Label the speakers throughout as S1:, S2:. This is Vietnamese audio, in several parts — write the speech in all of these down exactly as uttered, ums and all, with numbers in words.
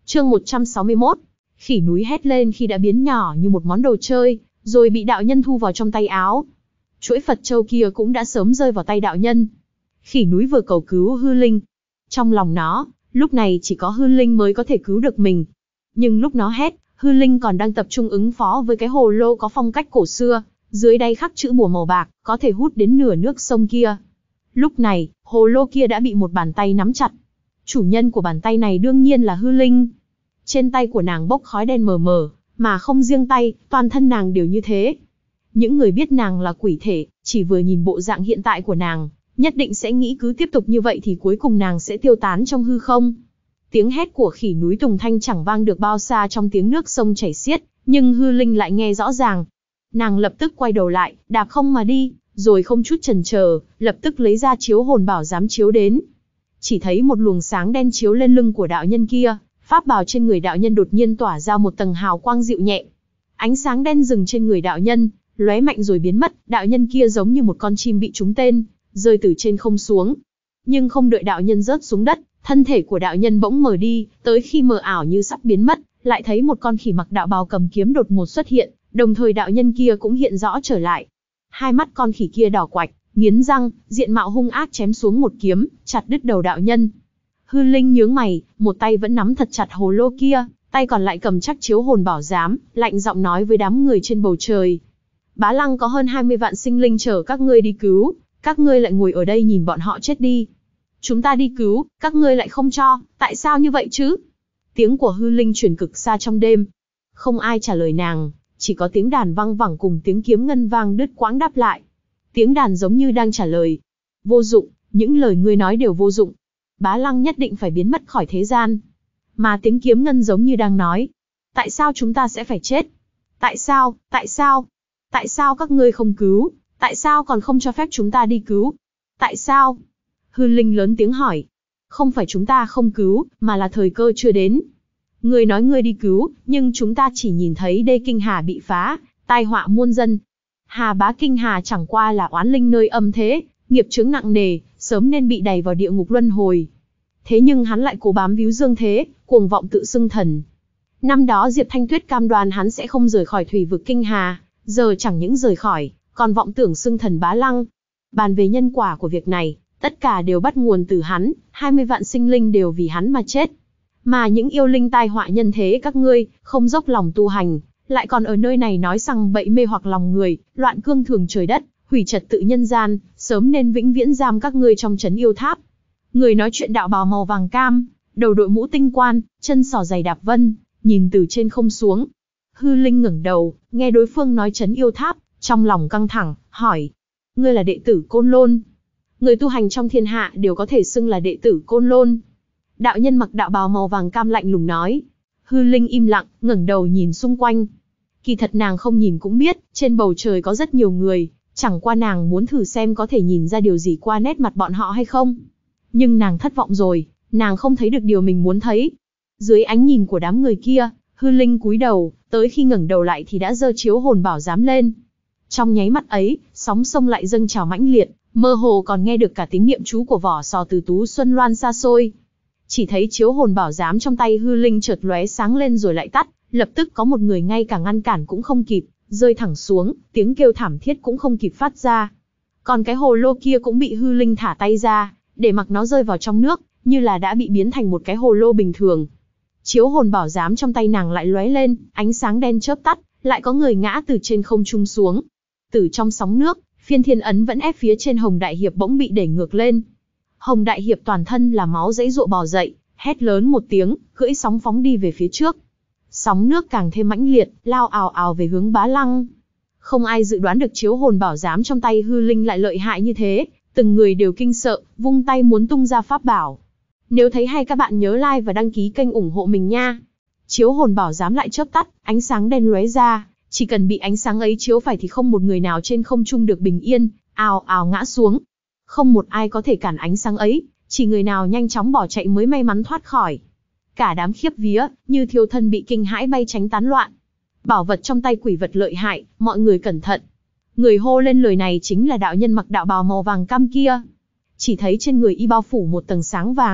S1: Chương một trăm sáu mươi mốt. Khỉ núi hét lên khi đã biến nhỏ như một món đồ chơi, rồi bị đạo nhân thu vào trong tay áo. Chuỗi Phật châu kia cũng đã sớm rơi vào tay đạo nhân. Khỉ núi vừa cầu cứu hư linh. Trong lòng nó, lúc này chỉ có hư linh mới có thể cứu được mình. Nhưng lúc nó hét, hư linh còn đang tập trung ứng phó với cái hồ lô có phong cách cổ xưa, dưới đáy khắc chữ bùa màu bạc, có thể hút đến nửa nước sông kia. Lúc này, hồ lô kia đã bị một bàn tay nắm chặt. Chủ nhân của bàn tay này đương nhiên là hư linh. Trên tay của nàng bốc khói đen mờ mờ, mà không riêng tay, toàn thân nàng đều như thế. Những người biết nàng là quỷ thể, chỉ vừa nhìn bộ dạng hiện tại của nàng, nhất định sẽ nghĩ cứ tiếp tục như vậy thì cuối cùng nàng sẽ tiêu tán trong hư không. Tiếng hét của khỉ núi Tùng Thanh chẳng vang được bao xa trong tiếng nước sông chảy xiết, nhưng hư linh lại nghe rõ ràng. Nàng lập tức quay đầu lại, đạp không mà đi, rồi không chút chần chờ, lập tức lấy ra chiếu hồn bảo giám chiếu đến. Chỉ thấy một luồng sáng đen chiếu lên lưng của đạo nhân kia, pháp bào trên người đạo nhân đột nhiên tỏa ra một tầng hào quang dịu nhẹ. Ánh sáng đen dừng trên người đạo nhân, lóe mạnh rồi biến mất, đạo nhân kia giống như một con chim bị trúng tên, rơi từ trên không xuống. Nhưng không đợi đạo nhân rớt xuống đất, thân thể của đạo nhân bỗng mờ đi, tới khi mờ ảo như sắp biến mất, lại thấy một con khỉ mặc đạo bào cầm kiếm đột ngột xuất hiện, đồng thời đạo nhân kia cũng hiện rõ trở lại. Hai mắt con khỉ kia đỏ quạch, nghiến răng, diện mạo hung ác chém xuống một kiếm, chặt đứt đầu đạo nhân. Hư linh nhướng mày, một tay vẫn nắm thật chặt hồ lô kia, tay còn lại cầm chắc chiếu hồn bảo giám, lạnh giọng nói với đám người trên bầu trời. Bá Lăng có hơn hai mươi vạn sinh linh chờ các ngươi đi cứu, các ngươi lại ngồi ở đây nhìn bọn họ chết đi. Chúng ta đi cứu, các ngươi lại không cho, tại sao như vậy chứ? Tiếng của hư linh truyền cực xa trong đêm. Không ai trả lời nàng, chỉ có tiếng đàn vang vẳng cùng tiếng kiếm ngân vang đứt quãng đáp lại. Tiếng đàn giống như đang trả lời. Vô dụng, những lời ngươi nói đều vô dụng. Bá Lăng nhất định phải biến mất khỏi thế gian. Mà tiếng kiếm ngân giống như đang nói. Tại sao chúng ta sẽ phải chết? Tại sao, tại sao? Tại sao các ngươi không cứu? Tại sao còn không cho phép chúng ta đi cứu? Tại sao? Hư linh lớn tiếng hỏi. Không phải chúng ta không cứu, mà là thời cơ chưa đến. Ngươi nói ngươi đi cứu, nhưng chúng ta chỉ nhìn thấy đê kinh hà bị phá, tai họa muôn dân. Hà Bá Kinh Hà chẳng qua là oán linh nơi âm thế, nghiệp chướng nặng nề, sớm nên bị đày vào địa ngục luân hồi. Thế nhưng hắn lại cố bám víu dương thế, cuồng vọng tự xưng thần. Năm đó Diệp Thanh Tuyết cam đoan hắn sẽ không rời khỏi thủy vực Kinh Hà, giờ chẳng những rời khỏi, còn vọng tưởng xưng thần Bá Lăng. Bàn về nhân quả của việc này, tất cả đều bắt nguồn từ hắn, hai mươi vạn sinh linh đều vì hắn mà chết. Mà những yêu linh tai họa nhân thế các ngươi, không dốc lòng tu hành, lại còn ở nơi này nói rằng bậy mê hoặc lòng người, loạn cương thường trời đất, hủy trật tự nhân gian, sớm nên vĩnh viễn giam các ngươi trong trấn yêu tháp. Người nói chuyện đạo bào màu vàng cam, đầu đội mũ tinh quan, chân sỏ giày đạp vân, nhìn từ trên không xuống. Hư linh ngẩng đầu, nghe đối phương nói trấn yêu tháp, trong lòng căng thẳng, hỏi. Ngươi là đệ tử Côn Lôn. Người tu hành trong thiên hạ đều có thể xưng là đệ tử Côn Lôn. Đạo nhân mặc đạo bào màu vàng cam lạnh lùng nói. Hư linh im lặng, ngẩng đầu nhìn xung quanh. Kỳ thật nàng không nhìn cũng biết, trên bầu trời có rất nhiều người, chẳng qua nàng muốn thử xem có thể nhìn ra điều gì qua nét mặt bọn họ hay không. Nhưng nàng thất vọng rồi, nàng không thấy được điều mình muốn thấy. Dưới ánh nhìn của đám người kia, hư linh cúi đầu, tới khi ngẩng đầu lại thì đã giơ chiếu hồn bảo giám lên. Trong nháy mắt ấy, sóng sông lại dâng trào mãnh liệt, mơ hồ còn nghe được cả tiếng niệm chú của vỏ sò từ Tú Xuân Loan xa xôi. Chỉ thấy chiếu hồn bảo giám trong tay hư linh chợt lóe sáng lên rồi lại tắt, lập tức có một người ngay cả ngăn cản cũng không kịp, rơi thẳng xuống, tiếng kêu thảm thiết cũng không kịp phát ra. Còn cái hồ lô kia cũng bị hư linh thả tay ra, để mặc nó rơi vào trong nước, như là đã bị biến thành một cái hồ lô bình thường. Chiếu hồn bảo giám trong tay nàng lại lóe lên, ánh sáng đen chớp tắt, lại có người ngã từ trên không trung xuống. Từ trong sóng nước, phiên thiên ấn vẫn ép phía trên Hồng Đại Hiệp bỗng bị đẩy ngược lên. Hồng Đại Hiệp toàn thân là máu giãy giụa bò dậy, hét lớn một tiếng, cưỡi sóng phóng đi về phía trước. Sóng nước càng thêm mãnh liệt, lao ào ào về hướng Bá Lăng. Không ai dự đoán được chiếu hồn bảo giám trong tay hư linh lại lợi hại như thế, từng người đều kinh sợ, vung tay muốn tung ra pháp bảo. Nếu thấy hay các bạn nhớ like và đăng ký kênh ủng hộ mình nha. Chiếu hồn bảo giám lại chớp tắt, ánh sáng đen lóe ra, chỉ cần bị ánh sáng ấy chiếu phải thì không một người nào trên không trung được bình yên, ào ào ngã xuống. Không một ai có thể cản ánh sáng ấy, chỉ người nào nhanh chóng bỏ chạy mới may mắn thoát khỏi. Cả đám khiếp vía, như thiêu thân bị kinh hãi bay tránh tán loạn. Bảo vật trong tay quỷ vật lợi hại, mọi người cẩn thận. Người hô lên lời này chính là đạo nhân mặc đạo bào màu vàng cam kia. Chỉ thấy trên người y bao phủ một tầng sáng vàng,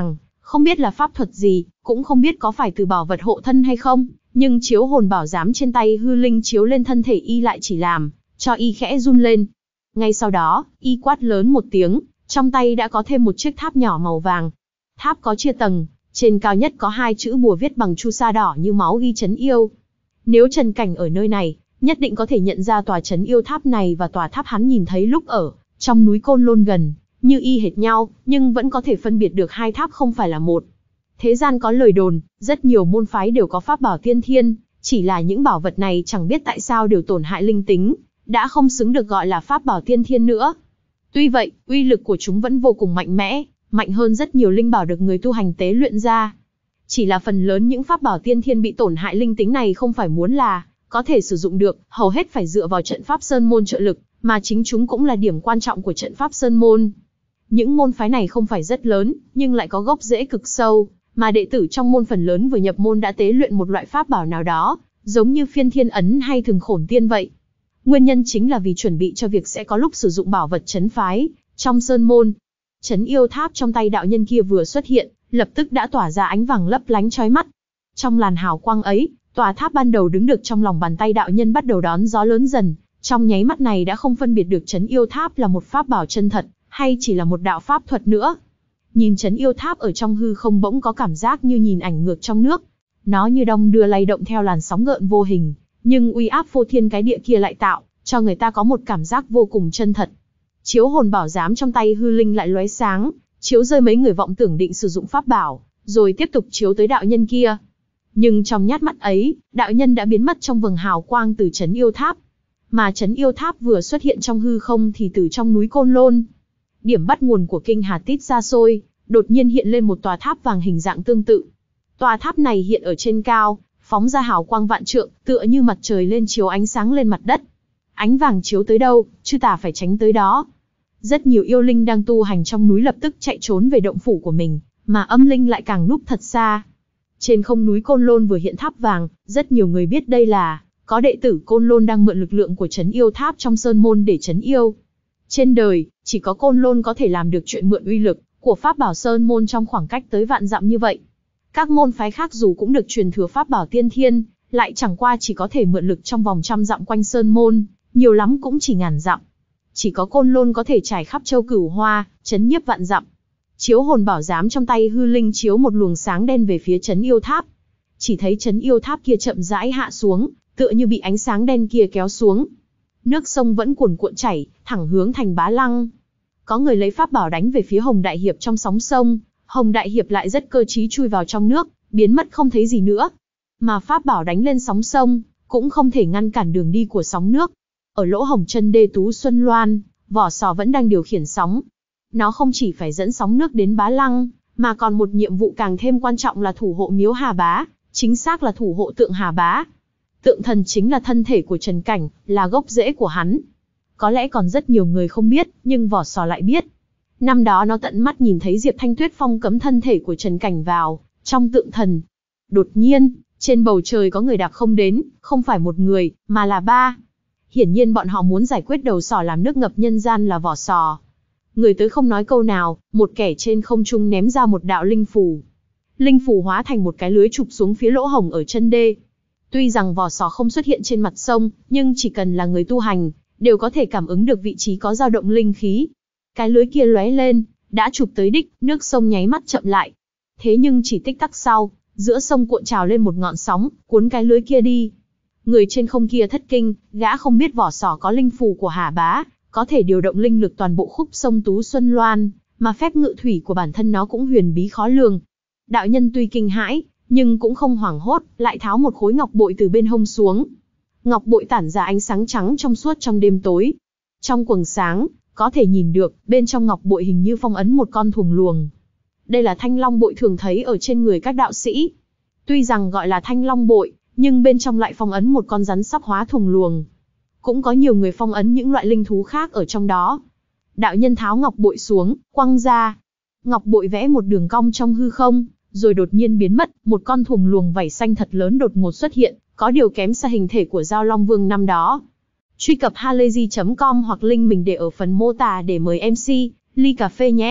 S1: Không biết là pháp thuật gì, cũng không biết có phải từ bảo vật hộ thân hay không, nhưng chiếu hồn bảo giám trên tay hư linh chiếu lên thân thể y lại chỉ làm cho y khẽ run lên. Ngay sau đó, y quát lớn một tiếng, trong tay đã có thêm một chiếc tháp nhỏ màu vàng. Tháp có chia tầng, trên cao nhất có hai chữ bùa viết bằng chu sa đỏ như máu ghi trấn yêu. Nếu Trần Cảnh ở nơi này, nhất định có thể nhận ra tòa trấn yêu tháp này và tòa tháp hắn nhìn thấy lúc ở trong núi Côn Lôn gần như y hệt nhau, nhưng vẫn có thể phân biệt được hai tháp không phải là một. Thế gian có lời đồn, rất nhiều môn phái đều có pháp bảo tiên thiên, chỉ là những bảo vật này chẳng biết tại sao đều tổn hại linh tính, đã không xứng được gọi là pháp bảo tiên thiên nữa. Tuy vậy, uy lực của chúng vẫn vô cùng mạnh mẽ, mạnh hơn rất nhiều linh bảo được người tu hành tế luyện ra. Chỉ là phần lớn những pháp bảo tiên thiên bị tổn hại linh tính này không phải muốn là có thể sử dụng được, hầu hết phải dựa vào trận pháp sơn môn trợ lực, mà chính chúng cũng là điểm quan trọng của trận pháp sơn môn. Những môn phái này không phải rất lớn, nhưng lại có gốc rễ cực sâu, mà đệ tử trong môn phần lớn vừa nhập môn đã tế luyện một loại pháp bảo nào đó, giống như phiên thiên ấn hay thường khổn tiên vậy. Nguyên nhân chính là vì chuẩn bị cho việc sẽ có lúc sử dụng bảo vật trấn phái trong sơn môn. Trấn yêu tháp trong tay đạo nhân kia vừa xuất hiện, lập tức đã tỏa ra ánh vàng lấp lánh chói mắt. Trong làn hào quang ấy, tòa tháp ban đầu đứng được trong lòng bàn tay đạo nhân bắt đầu đón gió lớn dần, trong nháy mắt này đã không phân biệt được trấn yêu tháp là một pháp bảo chân thật, hay chỉ là một đạo pháp thuật nữa. Nhìn trấn yêu tháp ở trong hư không bỗng có cảm giác như nhìn ảnh ngược trong nước. Nó như đong đưa lay động theo làn sóng gợn vô hình, nhưng uy áp phô thiên cái địa kia lại tạo cho người ta có một cảm giác vô cùng chân thật. Chiếu hồn bảo giám trong tay hư linh lại lóe sáng, chiếu rơi mấy người vọng tưởng định sử dụng pháp bảo, rồi tiếp tục chiếu tới đạo nhân kia. Nhưng trong nhát mắt ấy, đạo nhân đã biến mất trong vầng hào quang từ trấn yêu tháp. Mà trấn yêu tháp vừa xuất hiện trong hư không thì từ trong núi Côn Lôn, điểm bắt nguồn của kinh Hà Tít xa xôi, đột nhiên hiện lên một tòa tháp vàng hình dạng tương tự. Tòa tháp này hiện ở trên cao, phóng ra hào quang vạn trượng, tựa như mặt trời lên chiếu ánh sáng lên mặt đất. Ánh vàng chiếu tới đâu, chư tà phải tránh tới đó. Rất nhiều yêu linh đang tu hành trong núi lập tức chạy trốn về động phủ của mình, mà âm linh lại càng núp thật xa. Trên không núi Côn Lôn vừa hiện tháp vàng, rất nhiều người biết đây là có đệ tử Côn Lôn đang mượn lực lượng của trấn yêu tháp trong sơn môn để trấn yêu. Trên đời, chỉ có Côn Lôn có thể làm được chuyện mượn uy lực của pháp bảo sơn môn trong khoảng cách tới vạn dặm như vậy. Các môn phái khác dù cũng được truyền thừa pháp bảo tiên thiên, lại chẳng qua chỉ có thể mượn lực trong vòng trăm dặm quanh sơn môn, nhiều lắm cũng chỉ ngàn dặm. Chỉ có Côn Lôn có thể trải khắp châu Cửu Hoa, chấn nhiếp vạn dặm. Chiếu hồn bảo giám trong tay hư linh chiếu một luồng sáng đen về phía trấn yêu tháp. Chỉ thấy trấn yêu tháp kia chậm rãi hạ xuống, tựa như bị ánh sáng đen kia kéo xuống. Nước sông vẫn cuồn cuộn chảy, thẳng hướng thành Bá Lăng. Có người lấy pháp bảo đánh về phía Hồng Đại Hiệp trong sóng sông, Hồng Đại Hiệp lại rất cơ trí chui vào trong nước, biến mất không thấy gì nữa. Mà pháp bảo đánh lên sóng sông, cũng không thể ngăn cản đường đi của sóng nước. Ở lỗ hổng chân đê Tú Xuân Loan, vỏ sò vẫn đang điều khiển sóng. Nó không chỉ phải dẫn sóng nước đến Bá Lăng, mà còn một nhiệm vụ càng thêm quan trọng là thủ hộ miếu Hà Bá, chính xác là thủ hộ tượng Hà Bá. Tượng thần chính là thân thể của Trần Cảnh, là gốc rễ của hắn. Có lẽ còn rất nhiều người không biết, nhưng vỏ sò lại biết. Năm đó nó tận mắt nhìn thấy Diệp Thanh Tuyết phong cấm thân thể của Trần Cảnh vào trong tượng thần. Đột nhiên, trên bầu trời có người đạp không đến, không phải một người, mà là ba. Hiển nhiên bọn họ muốn giải quyết đầu sỏ làm nước ngập nhân gian là vỏ sò. Người tới không nói câu nào, một kẻ trên không trung ném ra một đạo linh phù. Linh phù hóa thành một cái lưới chụp xuống phía lỗ hổng ở chân đê. Tuy rằng vỏ sò không xuất hiện trên mặt sông, nhưng chỉ cần là người tu hành, đều có thể cảm ứng được vị trí có dao động linh khí. Cái lưới kia lóe lên, đã chụp tới đích, nước sông nháy mắt chậm lại. Thế nhưng chỉ tích tắc sau, giữa sông cuộn trào lên một ngọn sóng, cuốn cái lưới kia đi. Người trên không kia thất kinh, gã không biết vỏ sò có linh phù của Hà Bá, có thể điều động linh lực toàn bộ khúc sông Tú Xuân Loan, mà phép ngự thủy của bản thân nó cũng huyền bí khó lường. Đạo nhân tuy kinh hãi, nhưng cũng không hoảng hốt, lại tháo một khối ngọc bội từ bên hông xuống. Ngọc bội tản ra ánh sáng trắng trong suốt trong đêm tối. Trong quầng sáng, có thể nhìn được, bên trong ngọc bội hình như phong ấn một con thuồng luồng. Đây là thanh long bội thường thấy ở trên người các đạo sĩ. Tuy rằng gọi là thanh long bội, nhưng bên trong lại phong ấn một con rắn sắp hóa thuồng luồng. Cũng có nhiều người phong ấn những loại linh thú khác ở trong đó. Đạo nhân tháo ngọc bội xuống, quăng ra. Ngọc bội vẽ một đường cong trong hư không, rồi đột nhiên biến mất, một con thuồng luồng vảy xanh thật lớn đột ngột xuất hiện, có điều kém xa hình thể của Giao Long Vương năm đó. Truy cập halayzi chấm com hoặc link mình để ở phần mô tả để mời em xê, ly cà phê nhé.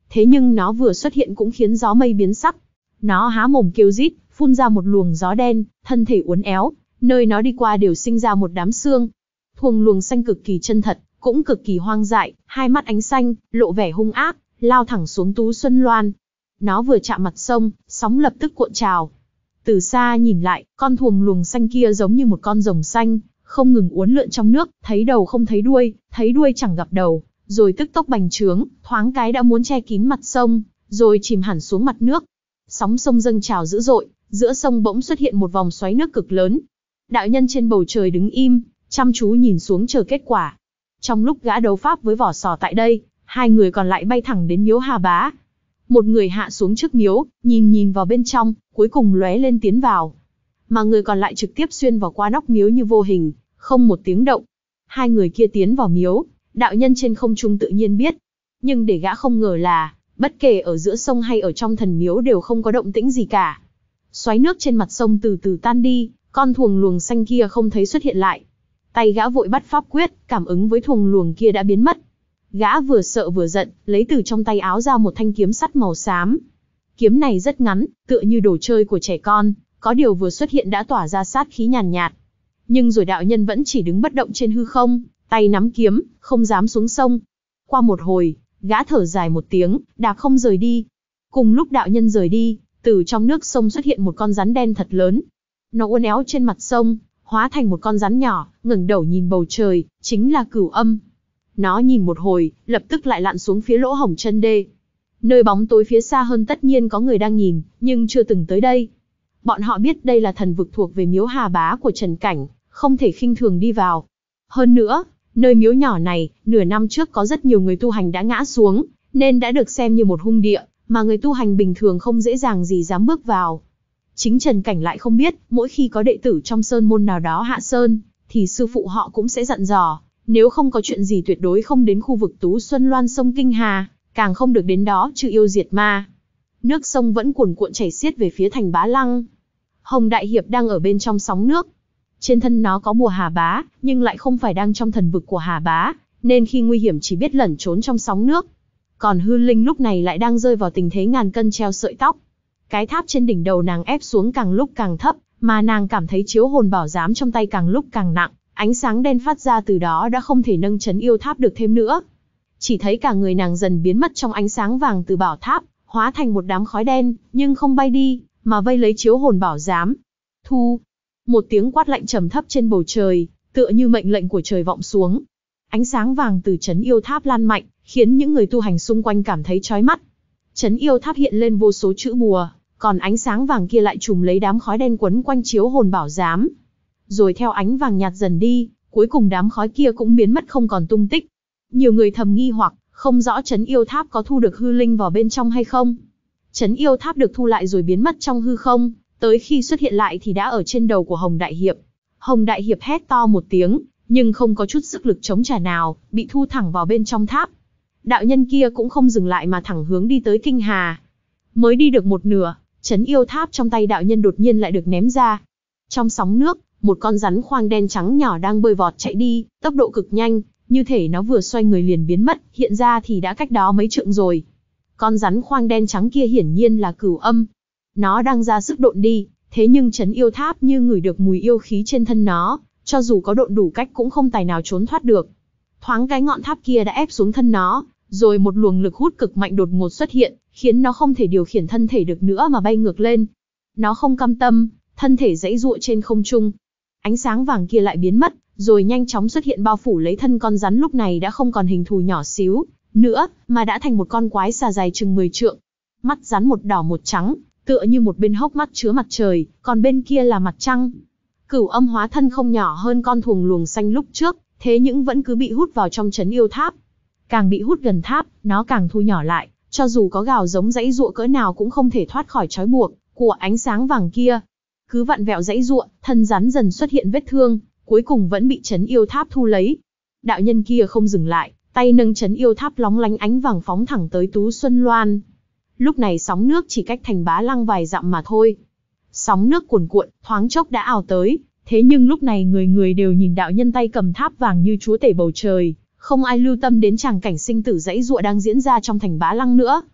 S1: thế nhưng nó vừa xuất hiện cũng khiến gió mây biến sắc. Nó há mồm kêu rít, phun ra một luồng gió đen, thân thể uốn éo, nơi nó đi qua đều sinh ra một đám xương. Thuồng luồng xanh cực kỳ chân thật, cũng cực kỳ hoang dại, hai mắt ánh xanh, lộ vẻ hung ác, lao thẳng xuống Tú Xuân Loan. Nó vừa chạm mặt sông, sóng lập tức cuộn trào. Từ xa nhìn lại, con thuồng luồng xanh kia giống như một con rồng xanh, không ngừng uốn lượn trong nước, thấy đầu không thấy đuôi, thấy đuôi chẳng gặp đầu, rồi tức tốc bành trướng, thoáng cái đã muốn che kín mặt sông, rồi chìm hẳn xuống mặt nước. Sóng sông dâng trào dữ dội, giữa sông bỗng xuất hiện một vòng xoáy nước cực lớn. Đạo nhân trên bầu trời đứng im, chăm chú nhìn xuống chờ kết quả. Trong lúc gã đấu pháp với vỏ sò tại đây, hai người còn lại bay thẳng đến miếu Hà Bá. Một người hạ xuống trước miếu, nhìn nhìn vào bên trong, cuối cùng lóe lên tiến vào. Mà người còn lại trực tiếp xuyên vào qua nóc miếu như vô hình, không một tiếng động. Hai người kia tiến vào miếu, đạo nhân trên không trung tự nhiên biết. Nhưng để gã không ngờ là, bất kể ở giữa sông hay ở trong thần miếu đều không có động tĩnh gì cả. Xoáy nước trên mặt sông từ từ tan đi, con thuồng luồng xanh kia không thấy xuất hiện lại. Tay gã vội bắt pháp quyết, cảm ứng với thuồng luồng kia đã biến mất. Gã vừa sợ vừa giận, lấy từ trong tay áo ra một thanh kiếm sắt màu xám. Kiếm này rất ngắn, tựa như đồ chơi của trẻ con, có điều vừa xuất hiện đã tỏa ra sát khí nhàn nhạt, nhạt. Nhưng rồi đạo nhân vẫn chỉ đứng bất động trên hư không, tay nắm kiếm, không dám xuống sông. Qua một hồi, gã thở dài một tiếng, đạp không rời đi. Cùng lúc đạo nhân rời đi, từ trong nước sông xuất hiện một con rắn đen thật lớn. Nó uốn éo trên mặt sông, hóa thành một con rắn nhỏ, ngẩng đầu nhìn bầu trời, chính là Cửu Âm. Nó nhìn một hồi, lập tức lại lặn xuống phía lỗ hổng chân đê. Nơi bóng tối phía xa hơn tất nhiên có người đang nhìn, nhưng chưa từng tới đây. Bọn họ biết đây là thần vực thuộc về miếu Hà Bá của Trần Cảnh, không thể khinh thường đi vào. Hơn nữa, nơi miếu nhỏ này, nửa năm trước có rất nhiều người tu hành đã ngã xuống, nên đã được xem như một hung địa, mà người tu hành bình thường không dễ dàng gì dám bước vào. Chính Trần Cảnh lại không biết, mỗi khi có đệ tử trong sơn môn nào đó hạ sơn, thì sư phụ họ cũng sẽ dặn dò, nếu không có chuyện gì tuyệt đối không đến khu vực Tú Xuân Loan sông Kinh Hà, càng không được đến đó trừ yêu diệt ma. Nước sông vẫn cuồn cuộn chảy xiết về phía thành Bá Lăng. Hồng Đại Hiệp đang ở bên trong sóng nước. Trên thân nó có bùa Hà Bá, nhưng lại không phải đang trong thần vực của Hà Bá, nên khi nguy hiểm chỉ biết lẩn trốn trong sóng nước. Còn Hư Linh lúc này lại đang rơi vào tình thế ngàn cân treo sợi tóc. Cái tháp trên đỉnh đầu nàng ép xuống càng lúc càng thấp, mà nàng cảm thấy chiếu hồn bảo giám trong tay càng lúc càng nặng, ánh sáng đen phát ra từ đó đã không thể nâng chấn yêu tháp được thêm nữa. Chỉ thấy cả người nàng dần biến mất trong ánh sáng vàng từ bảo tháp, hóa thành một đám khói đen, nhưng không bay đi, mà vây lấy chiếu hồn bảo giám. Thu! Một tiếng quát lạnh trầm thấp trên bầu trời, tựa như mệnh lệnh của trời vọng xuống. Ánh sáng vàng từ chấn yêu tháp lan mạnh, khiến những người tu hành xung quanh cảm thấy chói mắt. Chấn yêu tháp hiện lên vô số chữ bùa, còn ánh sáng vàng kia lại trùm lấy đám khói đen quấn quanh chiếu hồn bảo giám. Rồi theo ánh vàng nhạt dần đi, cuối cùng đám khói kia cũng biến mất không còn tung tích. Nhiều người thầm nghi hoặc, không rõ chấn yêu tháp có thu được hư linh vào bên trong hay không. Chấn yêu tháp được thu lại rồi biến mất trong hư không, tới khi xuất hiện lại thì đã ở trên đầu của Hồng Đại Hiệp. Hồng Đại Hiệp hét to một tiếng, nhưng không có chút sức lực chống trả nào, bị thu thẳng vào bên trong tháp. Đạo nhân kia cũng không dừng lại mà thẳng hướng đi tới Kinh Hà. Mới đi được một nửa, chấn yêu tháp trong tay đạo nhân đột nhiên lại được ném ra. Trong sóng nước, một con rắn khoang đen trắng nhỏ đang bơi vọt chạy đi, tốc độ cực nhanh, như thể nó vừa xoay người liền biến mất, hiện ra thì đã cách đó mấy trượng rồi. Con rắn khoang đen trắng kia hiển nhiên là Cửu Âm. Nó đang ra sức độn đi, thế nhưng chấn yêu tháp như ngửi được mùi yêu khí trên thân nó, cho dù có độn đủ cách cũng không tài nào trốn thoát được. Thoáng cái ngọn tháp kia đã ép xuống thân nó, rồi một luồng lực hút cực mạnh đột ngột xuất hiện, khiến nó không thể điều khiển thân thể được nữa mà bay ngược lên. Nó không cam tâm, thân thể giãy giụa trên không trung. Ánh sáng vàng kia lại biến mất, rồi nhanh chóng xuất hiện bao phủ lấy thân con rắn lúc này đã không còn hình thù nhỏ xíu nữa, mà đã thành một con quái xà dài chừng mười trượng. Mắt rắn một đỏ một trắng, tựa như một bên hốc mắt chứa mặt trời, còn bên kia là mặt trăng. Cửu Âm hóa thân không nhỏ hơn con thuồng luồng xanh lúc trước, thế nhưng vẫn cứ bị hút vào trong chấn yêu tháp. Càng bị hút gần tháp, nó càng thu nhỏ lại, cho dù có gào giống giãy giụa cỡ nào cũng không thể thoát khỏi trói buộc của ánh sáng vàng kia. Cứ vặn vẹo giãy giụa, thân rắn dần xuất hiện vết thương, cuối cùng vẫn bị chấn yêu tháp thu lấy. Đạo nhân kia không dừng lại, tay nâng chấn yêu tháp lóng lánh ánh vàng phóng thẳng tới Tú Xuân Loan. Lúc này sóng nước chỉ cách thành Bá Lăng vài dặm mà thôi. Sóng nước cuồn cuộn, thoáng chốc đã ào tới, thế nhưng lúc này người người đều nhìn đạo nhân tay cầm tháp vàng như chúa tể bầu trời, không ai lưu tâm đến tràng cảnh sinh tử giãy giụa đang diễn ra trong thành Bá Lăng nữa.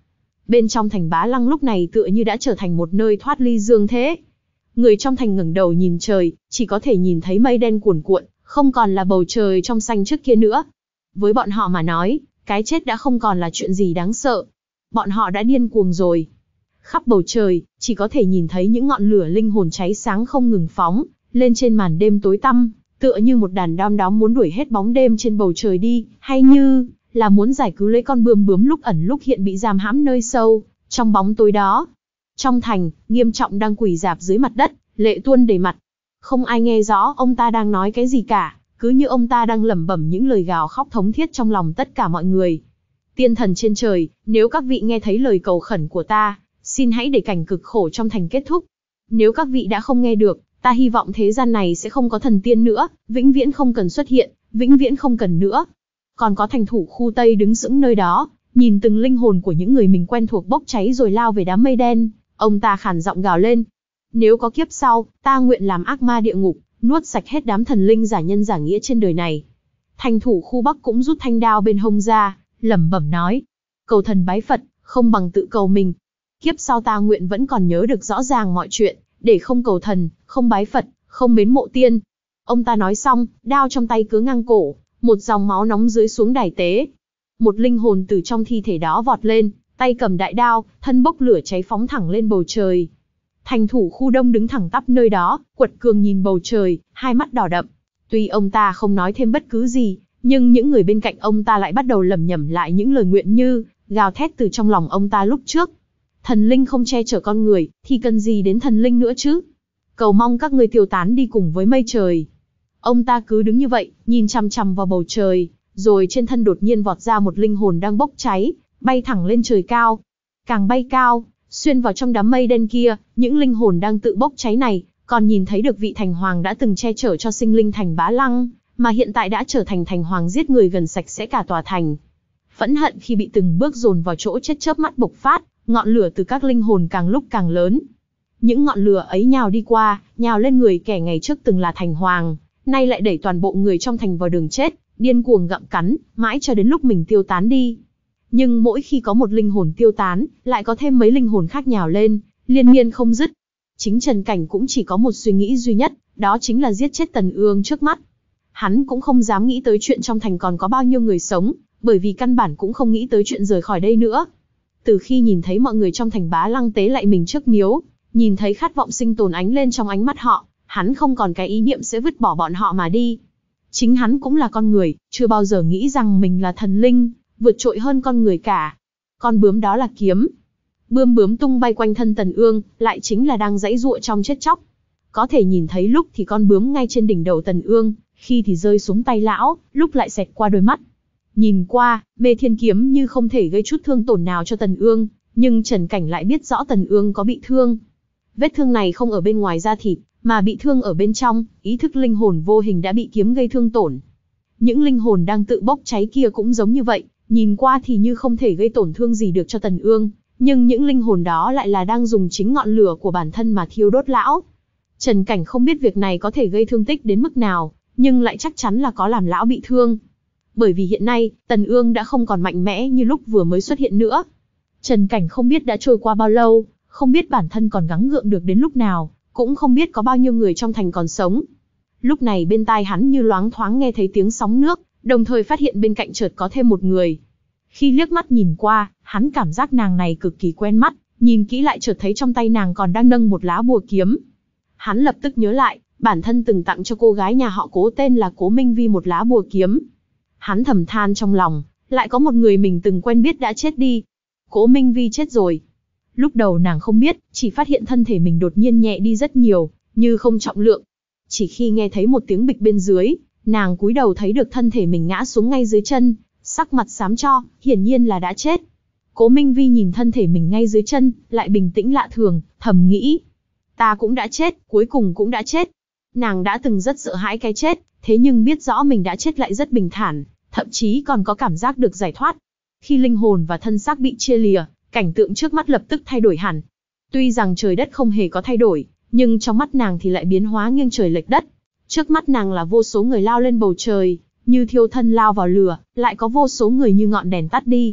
S1: Bên trong thành Bá Lăng lúc này tựa như đã trở thành một nơi thoát ly dương thế. Người trong thành ngẩng đầu nhìn trời, chỉ có thể nhìn thấy mây đen cuồn cuộn, không còn là bầu trời trong xanh trước kia nữa. Với bọn họ mà nói, cái chết đã không còn là chuyện gì đáng sợ. Bọn họ đã điên cuồng rồi. Khắp bầu trời, chỉ có thể nhìn thấy những ngọn lửa linh hồn cháy sáng không ngừng phóng lên trên màn đêm tối tăm, tựa như một đàn đom đóm muốn đuổi hết bóng đêm trên bầu trời đi, hay như là muốn giải cứu lấy con bươm bướm lúc ẩn lúc hiện bị giam hãm nơi sâu trong bóng tối đó. Trong thành, Nghiêm Trọng đang quỳ rạp dưới mặt đất, lệ tuôn đầy mặt. Không ai nghe rõ ông ta đang nói cái gì cả, cứ như ông ta đang lẩm bẩm những lời gào khóc thống thiết trong lòng tất cả mọi người. Tiên thần trên trời, nếu các vị nghe thấy lời cầu khẩn của ta, xin hãy để cảnh cực khổ trong thành kết thúc. Nếu các vị đã không nghe được, ta hy vọng thế gian này sẽ không có thần tiên nữa, vĩnh viễn không cần xuất hiện, vĩnh viễn không cần nữa. Còn có thành thủ khu Tây đứng sững nơi đó, nhìn từng linh hồn của những người mình quen thuộc bốc cháy rồi lao về đám mây đen, ông ta khàn giọng gào lên. Nếu có kiếp sau, ta nguyện làm ác ma địa ngục, nuốt sạch hết đám thần linh giả nhân giả nghĩa trên đời này. Thành thủ khu Bắc cũng rút thanh đao bên hông ra, lẩm bẩm nói. Cầu thần bái Phật, không bằng tự cầu mình. Kiếp sau ta nguyện vẫn còn nhớ được rõ ràng mọi chuyện, để không cầu thần, không bái Phật, không mến mộ tiên. Ông ta nói xong, đao trong tay cứ ngang cổ, một dòng máu nóng dưới xuống đài tế. Một linh hồn từ trong thi thể đó vọt lên, tay cầm đại đao, thân bốc lửa cháy phóng thẳng lên bầu trời. Thành thủ khu Đông đứng thẳng tắp nơi đó, quật cường nhìn bầu trời, hai mắt đỏ đậm. Tuy ông ta không nói thêm bất cứ gì, nhưng những người bên cạnh ông ta lại bắt đầu lẩm nhẩm lại những lời nguyện như gào thét từ trong lòng ông ta lúc trước. Thần linh không che chở con người, thì cần gì đến thần linh nữa chứ? Cầu mong các ngươi tiêu tán đi cùng với mây trời. Ông ta cứ đứng như vậy, nhìn chằm chằm vào bầu trời, rồi trên thân đột nhiên vọt ra một linh hồn đang bốc cháy, bay thẳng lên trời cao. Càng bay cao, xuyên vào trong đám mây đen kia, những linh hồn đang tự bốc cháy này, còn nhìn thấy được vị thành hoàng đã từng che chở cho sinh linh thành Bá Lăng, mà hiện tại đã trở thành thành hoàng giết người gần sạch sẽ cả tòa thành. Phẫn hận khi bị từng bước dồn vào chỗ chết chớp mắt bộc phát, ngọn lửa từ các linh hồn càng lúc càng lớn. Những ngọn lửa ấy nhào đi qua, nhào lên người kẻ ngày trước từng là thành hoàng, nay lại đẩy toàn bộ người trong thành vào đường chết, điên cuồng gặm cắn, mãi cho đến lúc mình tiêu tán đi. Nhưng mỗi khi có một linh hồn tiêu tán, lại có thêm mấy linh hồn khác nhào lên, liên miên không dứt. Chính Trần Cảnh cũng chỉ có một suy nghĩ duy nhất, đó chính là giết chết Tần Ương trước mắt. Hắn cũng không dám nghĩ tới chuyện trong thành còn có bao nhiêu người sống, bởi vì căn bản cũng không nghĩ tới chuyện rời khỏi đây nữa. Từ khi nhìn thấy mọi người trong thành Bá Lăng tế lại mình trước miếu, nhìn thấy khát vọng sinh tồn ánh lên trong ánh mắt họ, hắn không còn cái ý niệm sẽ vứt bỏ bọn họ mà đi. Chính hắn cũng là con người, chưa bao giờ nghĩ rằng mình là thần linh, vượt trội hơn con người cả. Con bướm đó là kiếm. Bươm bướm tung bay quanh thân Tần Ương, lại chính là đang giãy giụa trong chết chóc. Có thể nhìn thấy lúc thì con bướm ngay trên đỉnh đầu Tần Ương, khi thì rơi xuống tay lão, lúc lại xẹt qua đôi mắt. Nhìn qua, Mê Thiên kiếm như không thể gây chút thương tổn nào cho Tần Ương, nhưng Trần Cảnh lại biết rõ Tần Ương có bị thương. Vết thương này không ở bên ngoài da thịt, mà bị thương ở bên trong, ý thức linh hồn vô hình đã bị kiếm gây thương tổn. Những linh hồn đang tự bốc cháy kia cũng giống như vậy, nhìn qua thì như không thể gây tổn thương gì được cho Tần Ương, nhưng những linh hồn đó lại là đang dùng chính ngọn lửa của bản thân mà thiêu đốt lão. Trần Cảnh không biết việc này có thể gây thương tích đến mức nào, nhưng lại chắc chắn là có làm lão bị thương. Bởi vì hiện nay, Tần Ương đã không còn mạnh mẽ như lúc vừa mới xuất hiện nữa. Trần Cảnh không biết đã trôi qua bao lâu, không biết bản thân còn gắng gượng được đến lúc nào, cũng không biết có bao nhiêu người trong thành còn sống. Lúc này bên tai hắn như loáng thoáng nghe thấy tiếng sóng nước, đồng thời phát hiện bên cạnh chợt có thêm một người. Khi liếc mắt nhìn qua, hắn cảm giác nàng này cực kỳ quen mắt, nhìn kỹ lại chợt thấy trong tay nàng còn đang nâng một lá bùa kiếm. Hắn lập tức nhớ lại, bản thân từng tặng cho cô gái nhà họ Cố tên là Cố Minh Vi một lá bùa kiếm. Hắn thầm than trong lòng, lại có một người mình từng quen biết đã chết đi. Cố Minh Vi chết rồi. Lúc đầu nàng không biết, chỉ phát hiện thân thể mình đột nhiên nhẹ đi rất nhiều, như không trọng lượng. Chỉ khi nghe thấy một tiếng bịch bên dưới, nàng cúi đầu thấy được thân thể mình ngã xuống ngay dưới chân, sắc mặt xám cho, hiển nhiên là đã chết. Cố Minh Vi nhìn thân thể mình ngay dưới chân, lại bình tĩnh lạ thường, thầm nghĩ. Ta cũng đã chết, cuối cùng cũng đã chết. Nàng đã từng rất sợ hãi cái chết, thế nhưng biết rõ mình đã chết lại rất bình thản, thậm chí còn có cảm giác được giải thoát. Khi linh hồn và thân xác bị chia lìa, cảnh tượng trước mắt lập tức thay đổi hẳn. Tuy rằng trời đất không hề có thay đổi, nhưng trong mắt nàng thì lại biến hóa nghiêng trời lệch đất. Trước mắt nàng là vô số người lao lên bầu trời, như thiêu thân lao vào lửa, lại có vô số người như ngọn đèn tắt đi.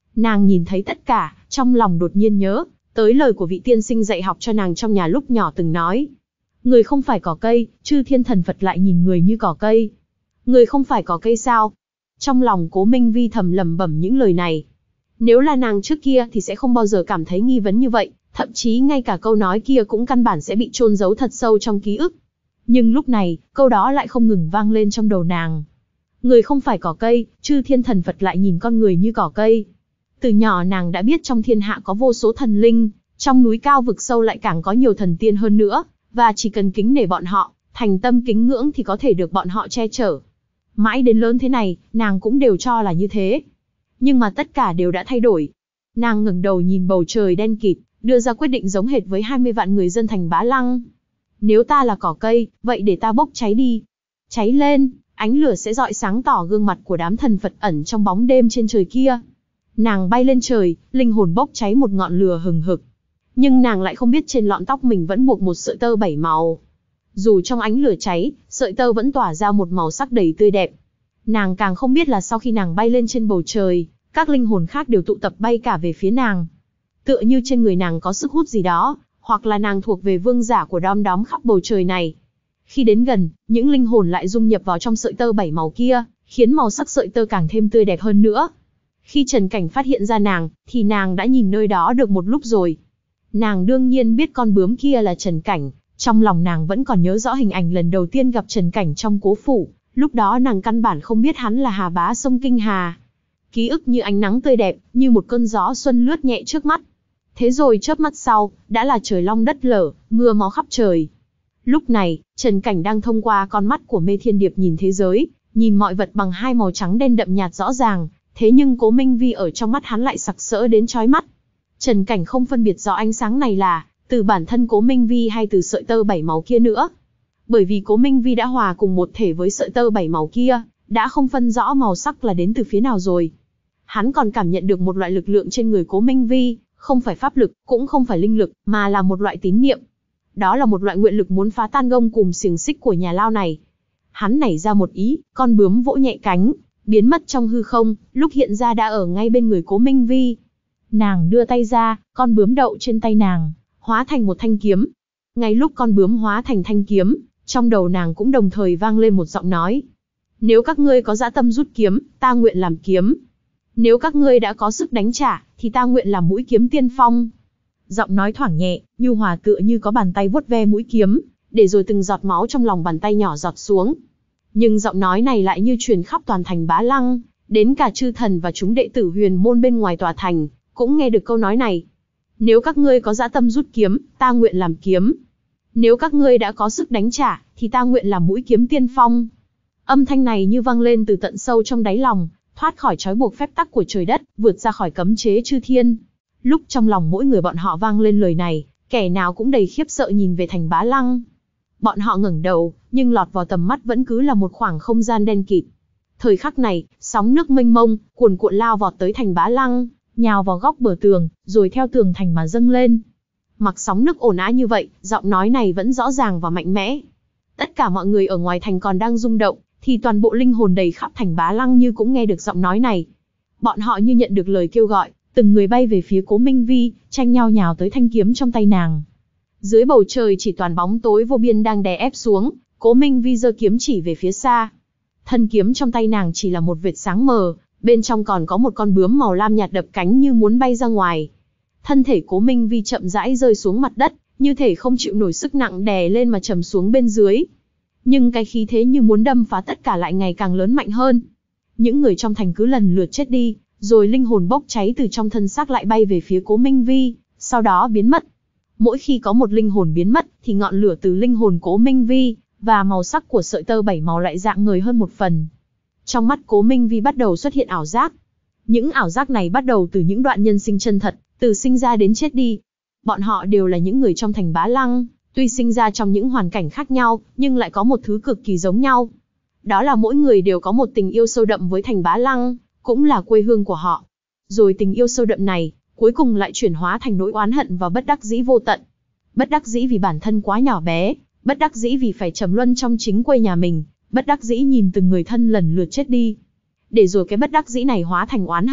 S1: Nàng nhìn thấy tất cả, trong lòng đột nhiên nhớ tới lời của vị tiên sinh dạy học cho nàng trong nhà lúc nhỏ từng nói. Người không phải cỏ cây, chư thiên thần Phật lại nhìn người như cỏ cây. Người không phải cỏ cây sao? Trong lòng Cố Minh Vi thầm lẩm bẩm những lời này. Nếu là nàng trước kia thì sẽ không bao giờ cảm thấy nghi vấn như vậy, thậm chí ngay cả câu nói kia cũng căn bản sẽ bị chôn giấu thật sâu trong ký ức. Nhưng lúc này, câu đó lại không ngừng vang lên trong đầu nàng. Người không phải cỏ cây, chư thiên thần Phật lại nhìn con người như cỏ cây. Từ nhỏ nàng đã biết trong thiên hạ có vô số thần linh, trong núi cao vực sâu lại càng có nhiều thần tiên hơn nữa, và chỉ cần kính nể bọn họ, thành tâm kính ngưỡng thì có thể được bọn họ che chở. Mãi đến lớn thế này, nàng cũng đều cho là như thế. Nhưng mà tất cả đều đã thay đổi. Nàng ngẩng đầu nhìn bầu trời đen kịt, đưa ra quyết định giống hệt với hai mươi vạn người dân thành Bá Lăng. Nếu ta là cỏ cây, vậy để ta bốc cháy đi. Cháy lên, ánh lửa sẽ rọi sáng tỏ gương mặt của đám thần Phật ẩn trong bóng đêm trên trời kia. Nàng bay lên trời, linh hồn bốc cháy một ngọn lửa hừng hực. Nhưng nàng lại không biết trên lọn tóc mình vẫn buộc một sợi tơ bảy màu. Dù trong ánh lửa cháy, sợi tơ vẫn tỏa ra một màu sắc đầy tươi đẹp. Nàng càng không biết là sau khi nàng bay lên trên bầu trời, các linh hồn khác đều tụ tập bay cả về phía nàng. Tựa như trên người nàng có sức hút gì đó, hoặc là nàng thuộc về vương giả của đom đóm khắp bầu trời này. Khi đến gần, những linh hồn lại dung nhập vào trong sợi tơ bảy màu kia, khiến màu sắc sợi tơ càng thêm tươi đẹp hơn nữa. Khi Trần Cảnh phát hiện ra nàng, thì nàng đã nhìn nơi đó được một lúc rồi. Nàng đương nhiên biết con bướm kia là Trần Cảnh, trong lòng nàng vẫn còn nhớ rõ hình ảnh lần đầu tiên gặp Trần Cảnh trong Cố phủ, lúc đó nàng căn bản không biết hắn là Hà Bá sông Kinh Hà. Ký ức như ánh nắng tươi đẹp, như một cơn gió xuân lướt nhẹ trước mắt. Thế rồi chớp mắt sau, đã là trời long đất lở, mưa máu khắp trời. Lúc này, Trần Cảnh đang thông qua con mắt của Mê Thiên Điệp nhìn thế giới, nhìn mọi vật bằng hai màu trắng đen đậm nhạt rõ ràng, thế nhưng Cố Minh Vi ở trong mắt hắn lại sặc sỡ đến chói mắt. Trần Cảnh không phân biệt rõ ánh sáng này là từ bản thân Cố Minh Vi hay từ sợi tơ bảy màu kia nữa. Bởi vì Cố Minh Vi đã hòa cùng một thể với sợi tơ bảy màu kia, đã không phân rõ màu sắc là đến từ phía nào rồi. Hắn còn cảm nhận được một loại lực lượng trên người Cố Minh Vi, không phải pháp lực, cũng không phải linh lực, mà là một loại tín niệm. Đó là một loại nguyện lực muốn phá tan gông cùm xiềng xích của nhà lao này. Hắn nảy ra một ý, con bướm vỗ nhẹ cánh, biến mất trong hư không, lúc hiện ra đã ở ngay bên người Cố Minh Vi. Nàng đưa tay ra, con bướm đậu trên tay nàng, hóa thành một thanh kiếm. Ngay lúc con bướm hóa thành thanh kiếm, trong đầu nàng cũng đồng thời vang lên một giọng nói. Nếu các ngươi có dã tâm rút kiếm, ta nguyện làm kiếm. Nếu các ngươi đã có sức đánh trả, thì ta nguyện làm mũi kiếm tiên phong. Giọng nói thoảng nhẹ, nhu hòa tựa như có bàn tay vuốt ve mũi kiếm, để rồi từng giọt máu trong lòng bàn tay nhỏ giọt xuống. Nhưng giọng nói này lại như truyền khắp toàn thành Bá Lăng, đến cả chư thần và chúng đệ tử huyền môn bên ngoài tòa thành, cũng nghe được câu nói này. Nếu các ngươi có dã tâm rút kiếm, ta nguyện làm kiếm. Nếu các ngươi đã có sức đánh trả, thì ta nguyện làm mũi kiếm tiên phong. Âm thanh này như vang lên từ tận sâu trong đáy lòng, thoát khỏi trói buộc phép tắc của trời đất, vượt ra khỏi cấm chế chư thiên. Lúc trong lòng mỗi người bọn họ vang lên lời này, kẻ nào cũng đầy khiếp sợ nhìn về thành Bá Lăng. Bọn họ ngẩng đầu, nhưng lọt vào tầm mắt vẫn cứ là một khoảng không gian đen kịt. Thời khắc này, sóng nước mênh mông, cuồn cuộn lao vọt tới thành Bá Lăng, nhào vào góc bờ tường, rồi theo tường thành mà dâng lên. Mặc sóng nước ồn ào như vậy, giọng nói này vẫn rõ ràng và mạnh mẽ. Tất cả mọi người ở ngoài thành còn đang rung động, thì toàn bộ linh hồn đầy khắp thành Bá Lăng như cũng nghe được giọng nói này. Bọn họ như nhận được lời kêu gọi, từng người bay về phía Cố Minh Vi, tranh nhau nhào tới thanh kiếm trong tay nàng. Dưới bầu trời chỉ toàn bóng tối vô biên đang đè ép xuống, Cố Minh Vi giơ kiếm chỉ về phía xa. Thân kiếm trong tay nàng chỉ là một vệt sáng mờ, bên trong còn có một con bướm màu lam nhạt đập cánh như muốn bay ra ngoài. Thân thể Cố Minh Vi chậm rãi rơi xuống mặt đất, như thể không chịu nổi sức nặng đè lên mà trầm xuống bên dưới. Nhưng cái khí thế như muốn đâm phá tất cả lại ngày càng lớn mạnh hơn. Những người trong thành cứ lần lượt chết đi, rồi linh hồn bốc cháy từ trong thân xác lại bay về phía Cố Minh Vi, sau đó biến mất. Mỗi khi có một linh hồn biến mất, thì ngọn lửa từ linh hồn Cố Minh Vi và màu sắc của sợi tơ bảy màu lại rạng ngời hơn một phần. Trong mắt Cố Minh Vi bắt đầu xuất hiện ảo giác. Những ảo giác này bắt đầu từ những đoạn nhân sinh chân thật, từ sinh ra đến chết đi. Bọn họ đều là những người trong thành Bá Lăng, tuy sinh ra trong những hoàn cảnh khác nhau, nhưng lại có một thứ cực kỳ giống nhau. Đó là mỗi người đều có một tình yêu sâu đậm với thành Bá Lăng, cũng là quê hương của họ. Rồi tình yêu sâu đậm này, cuối cùng lại chuyển hóa thành nỗi oán hận và bất đắc dĩ vô tận. Bất đắc dĩ vì bản thân quá nhỏ bé, bất đắc dĩ vì phải trầm luân trong chính quê nhà mình, bất đắc dĩ nhìn từng người thân lần lượt chết đi. Để rồi cái bất đắc dĩ này hóa thành oán hận,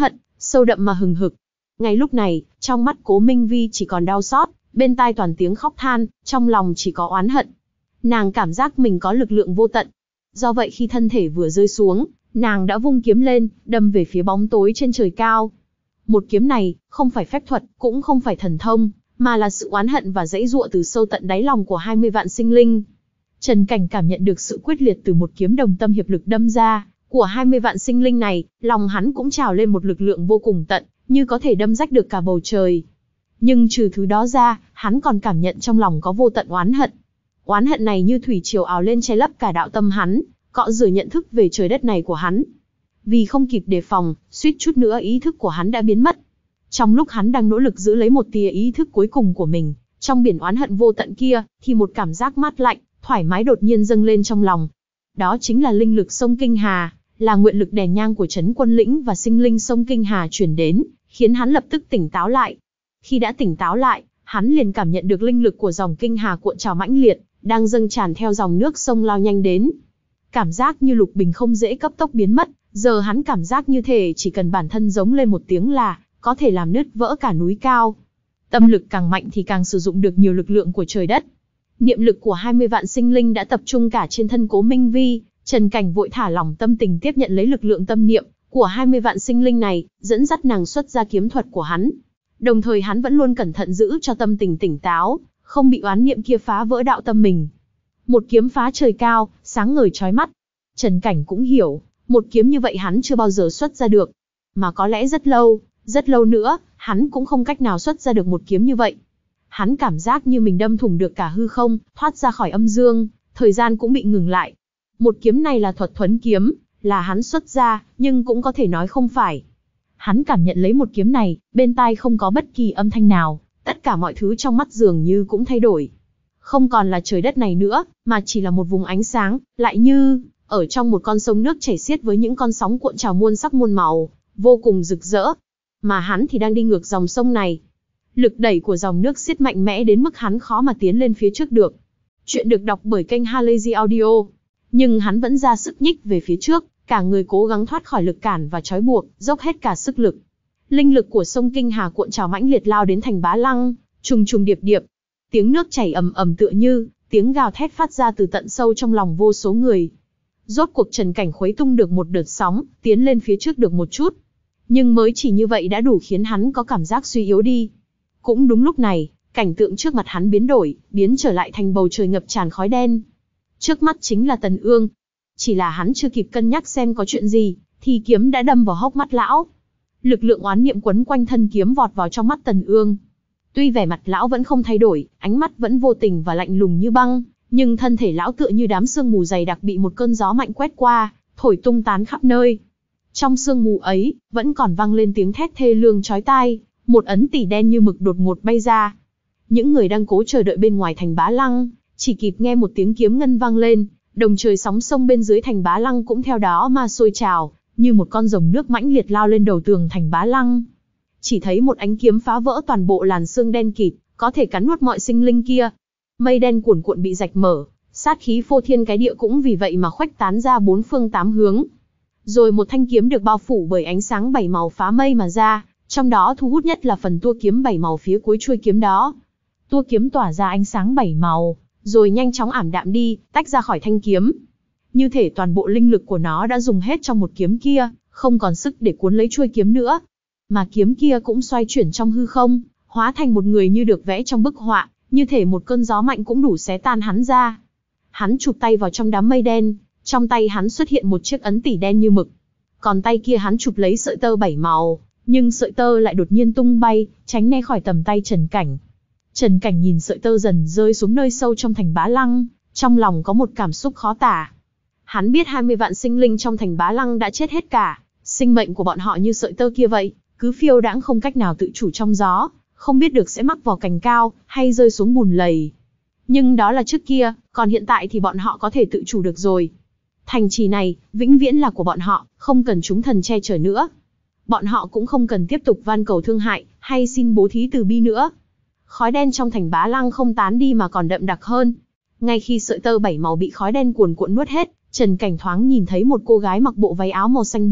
S1: sâu đậm mà hừng hực. Ngay lúc này, trong mắt Cố Minh Vi chỉ còn đau xót, bên tai toàn tiếng khóc than, trong lòng chỉ có oán hận. Nàng cảm giác mình có lực lượng vô tận. Do vậy khi thân thể vừa rơi xuống, nàng đã vung kiếm lên, đâm về phía bóng tối trên trời cao. Một kiếm này, không phải phép thuật, cũng không phải thần thông, mà là sự oán hận và giãy giụa từ sâu tận đáy lòng của hai mươi vạn sinh linh. Trần Cảnh cảm nhận được sự quyết liệt từ một kiếm đồng tâm hiệp lực đâm ra, của hai mươi vạn sinh linh này, lòng hắn cũng trào lên một lực lượng vô cùng tận, như có thể đâm rách được cả bầu trời. Nhưng trừ thứ đó ra, hắn còn cảm nhận trong lòng có vô tận oán hận. Oán hận này như thủy triều ào lên che lấp cả đạo tâm hắn, cọ rửa nhận thức về trời đất này của hắn. Vì không kịp đề phòng, suýt chút nữa ý thức của hắn đã biến mất. Trong lúc hắn đang nỗ lực giữ lấy một tia ý thức cuối cùng của mình, trong biển oán hận vô tận kia, thì một cảm giác mát lạnh, thoải mái đột nhiên dâng lên trong lòng. Đó chính là linh lực sông Kinh Hà, là nguyện lực đèn nhang của Trấn Quân Lĩnh và sinh linh sông Kinh Hà truyền đến, khiến hắn lập tức tỉnh táo lại. Khi đã tỉnh táo lại, hắn liền cảm nhận được linh lực của dòng Kinh Hà cuộn trào mãnh liệt, đang dâng tràn theo dòng nước sông lao nhanh đến. Cảm giác như lục bình không dễ cấp tốc biến mất, giờ hắn cảm giác như thể chỉ cần bản thân giống lên một tiếng là có thể làm nứt vỡ cả núi cao. Tâm lực càng mạnh thì càng sử dụng được nhiều lực lượng của trời đất. Niệm lực của hai mươi vạn sinh linh đã tập trung cả trên thân Cố Minh Vi, Trần Cảnh vội thả lỏng tâm tình tiếp nhận lấy lực lượng tâm niệm của hai mươi vạn sinh linh này, dẫn dắt nàng xuất ra kiếm thuật của hắn. Đồng thời hắn vẫn luôn cẩn thận giữ cho tâm tình tỉnh táo, không bị oán niệm kia phá vỡ đạo tâm mình. Một kiếm phá trời cao, sáng ngời chói mắt. Trần Cảnh cũng hiểu, một kiếm như vậy hắn chưa bao giờ xuất ra được. Mà có lẽ rất lâu, rất lâu nữa, hắn cũng không cách nào xuất ra được một kiếm như vậy. Hắn cảm giác như mình đâm thủng được cả hư không, thoát ra khỏi âm dương, thời gian cũng bị ngừng lại. Một kiếm này là thuật thuấn kiếm, là hắn xuất ra, nhưng cũng có thể nói không phải. Hắn cảm nhận lấy một kiếm này, bên tai không có bất kỳ âm thanh nào, tất cả mọi thứ trong mắt dường như cũng thay đổi. Không còn là trời đất này nữa, mà chỉ là một vùng ánh sáng, lại như ở trong một con sông nước chảy xiết với những con sóng cuộn trào muôn sắc muôn màu, vô cùng rực rỡ. Mà hắn thì đang đi ngược dòng sông này. Lực đẩy của dòng nước xiết mạnh mẽ đến mức hắn khó mà tiến lên phía trước được. Chuyện được đọc bởi kênh Halazy Audio. Nhưng hắn vẫn ra sức nhích về phía trước, cả người cố gắng thoát khỏi lực cản và trói buộc, dốc hết cả sức lực. Linh lực của sông Kinh Hà cuộn trào mãnh liệt lao đến thành Bá Lăng, trùng trùng điệp điệp. Tiếng nước chảy ầm ầm tựa như tiếng gào thét phát ra từ tận sâu trong lòng vô số người. Rốt cuộc Trần Cảnh khuấy tung được một đợt sóng, tiến lên phía trước được một chút. Nhưng mới chỉ như vậy đã đủ khiến hắn có cảm giác suy yếu đi. Cũng đúng lúc này, cảnh tượng trước mặt hắn biến đổi, biến trở lại thành bầu trời ngập tràn khói đen. Trước mắt chính là Tần Ương. Chỉ là hắn chưa kịp cân nhắc xem có chuyện gì, thì kiếm đã đâm vào hốc mắt lão. Lực lượng oán niệm quấn quanh thân kiếm vọt vào trong mắt Tần Ương. Tuy vẻ mặt lão vẫn không thay đổi, ánh mắt vẫn vô tình và lạnh lùng như băng, nhưng thân thể lão tựa như đám sương mù dày đặc bị một cơn gió mạnh quét qua, thổi tung tán khắp nơi. Trong sương mù ấy, vẫn còn vang lên tiếng thét thê lương chói tai, một ấn tỷ đen như mực đột ngột bay ra. Những người đang cố chờ đợi bên ngoài thành Bá Lăng, chỉ kịp nghe một tiếng kiếm ngân vang lên, đồng trời sóng sông bên dưới thành Bá Lăng cũng theo đó mà sôi trào, như một con rồng nước mãnh liệt lao lên đầu tường thành Bá Lăng. Chỉ thấy một ánh kiếm phá vỡ toàn bộ làn sương đen kịt, có thể cắn nuốt mọi sinh linh kia. Mây đen cuồn cuộn bị rạch mở, sát khí phô thiên cái địa cũng vì vậy mà khuếch tán ra bốn phương tám hướng. Rồi một thanh kiếm được bao phủ bởi ánh sáng bảy màu phá mây mà ra, trong đó thu hút nhất là phần tua kiếm bảy màu phía cuối chuôi kiếm đó. Tua kiếm tỏa ra ánh sáng bảy màu, rồi nhanh chóng ảm đạm đi, tách ra khỏi thanh kiếm. Như thể toàn bộ linh lực của nó đã dùng hết trong một kiếm kia, không còn sức để cuốn lấy chuôi kiếm nữa. Mà kiếm kia cũng xoay chuyển trong hư không, hóa thành một người như được vẽ trong bức họa, như thể một cơn gió mạnh cũng đủ xé tan hắn ra. Hắn chụp tay vào trong đám mây đen, trong tay hắn xuất hiện một chiếc ấn tỷ đen như mực. Còn tay kia hắn chụp lấy sợi tơ bảy màu, nhưng sợi tơ lại đột nhiên tung bay, tránh né khỏi tầm tay Trần Cảnh. Trần Cảnh nhìn sợi tơ dần rơi xuống nơi sâu trong thành Bá Lăng, trong lòng có một cảm xúc khó tả. Hắn biết hai mươi vạn sinh linh trong thành Bá Lăng đã chết hết cả, sinh mệnh của bọn họ như sợi tơ kia vậy, cứ phiêu đãng không cách nào tự chủ trong gió, không biết được sẽ mắc vào cành cao, hay rơi xuống bùn lầy. Nhưng đó là trước kia, còn hiện tại thì bọn họ có thể tự chủ được rồi. Thành trì này, vĩnh viễn là của bọn họ, không cần chúng thần che chở nữa. Bọn họ cũng không cần tiếp tục van cầu thương hại, hay xin bố thí từ bi nữa. Khói đen trong thành Bá Lăng không tán đi mà còn đậm đặc hơn. Ngay khi sợi tơ bảy màu bị khói đen cuồn cuộn nuốt hết, Trần Cảnh thoáng nhìn thấy một cô gái mặc bộ váy áo màu xanh biếc,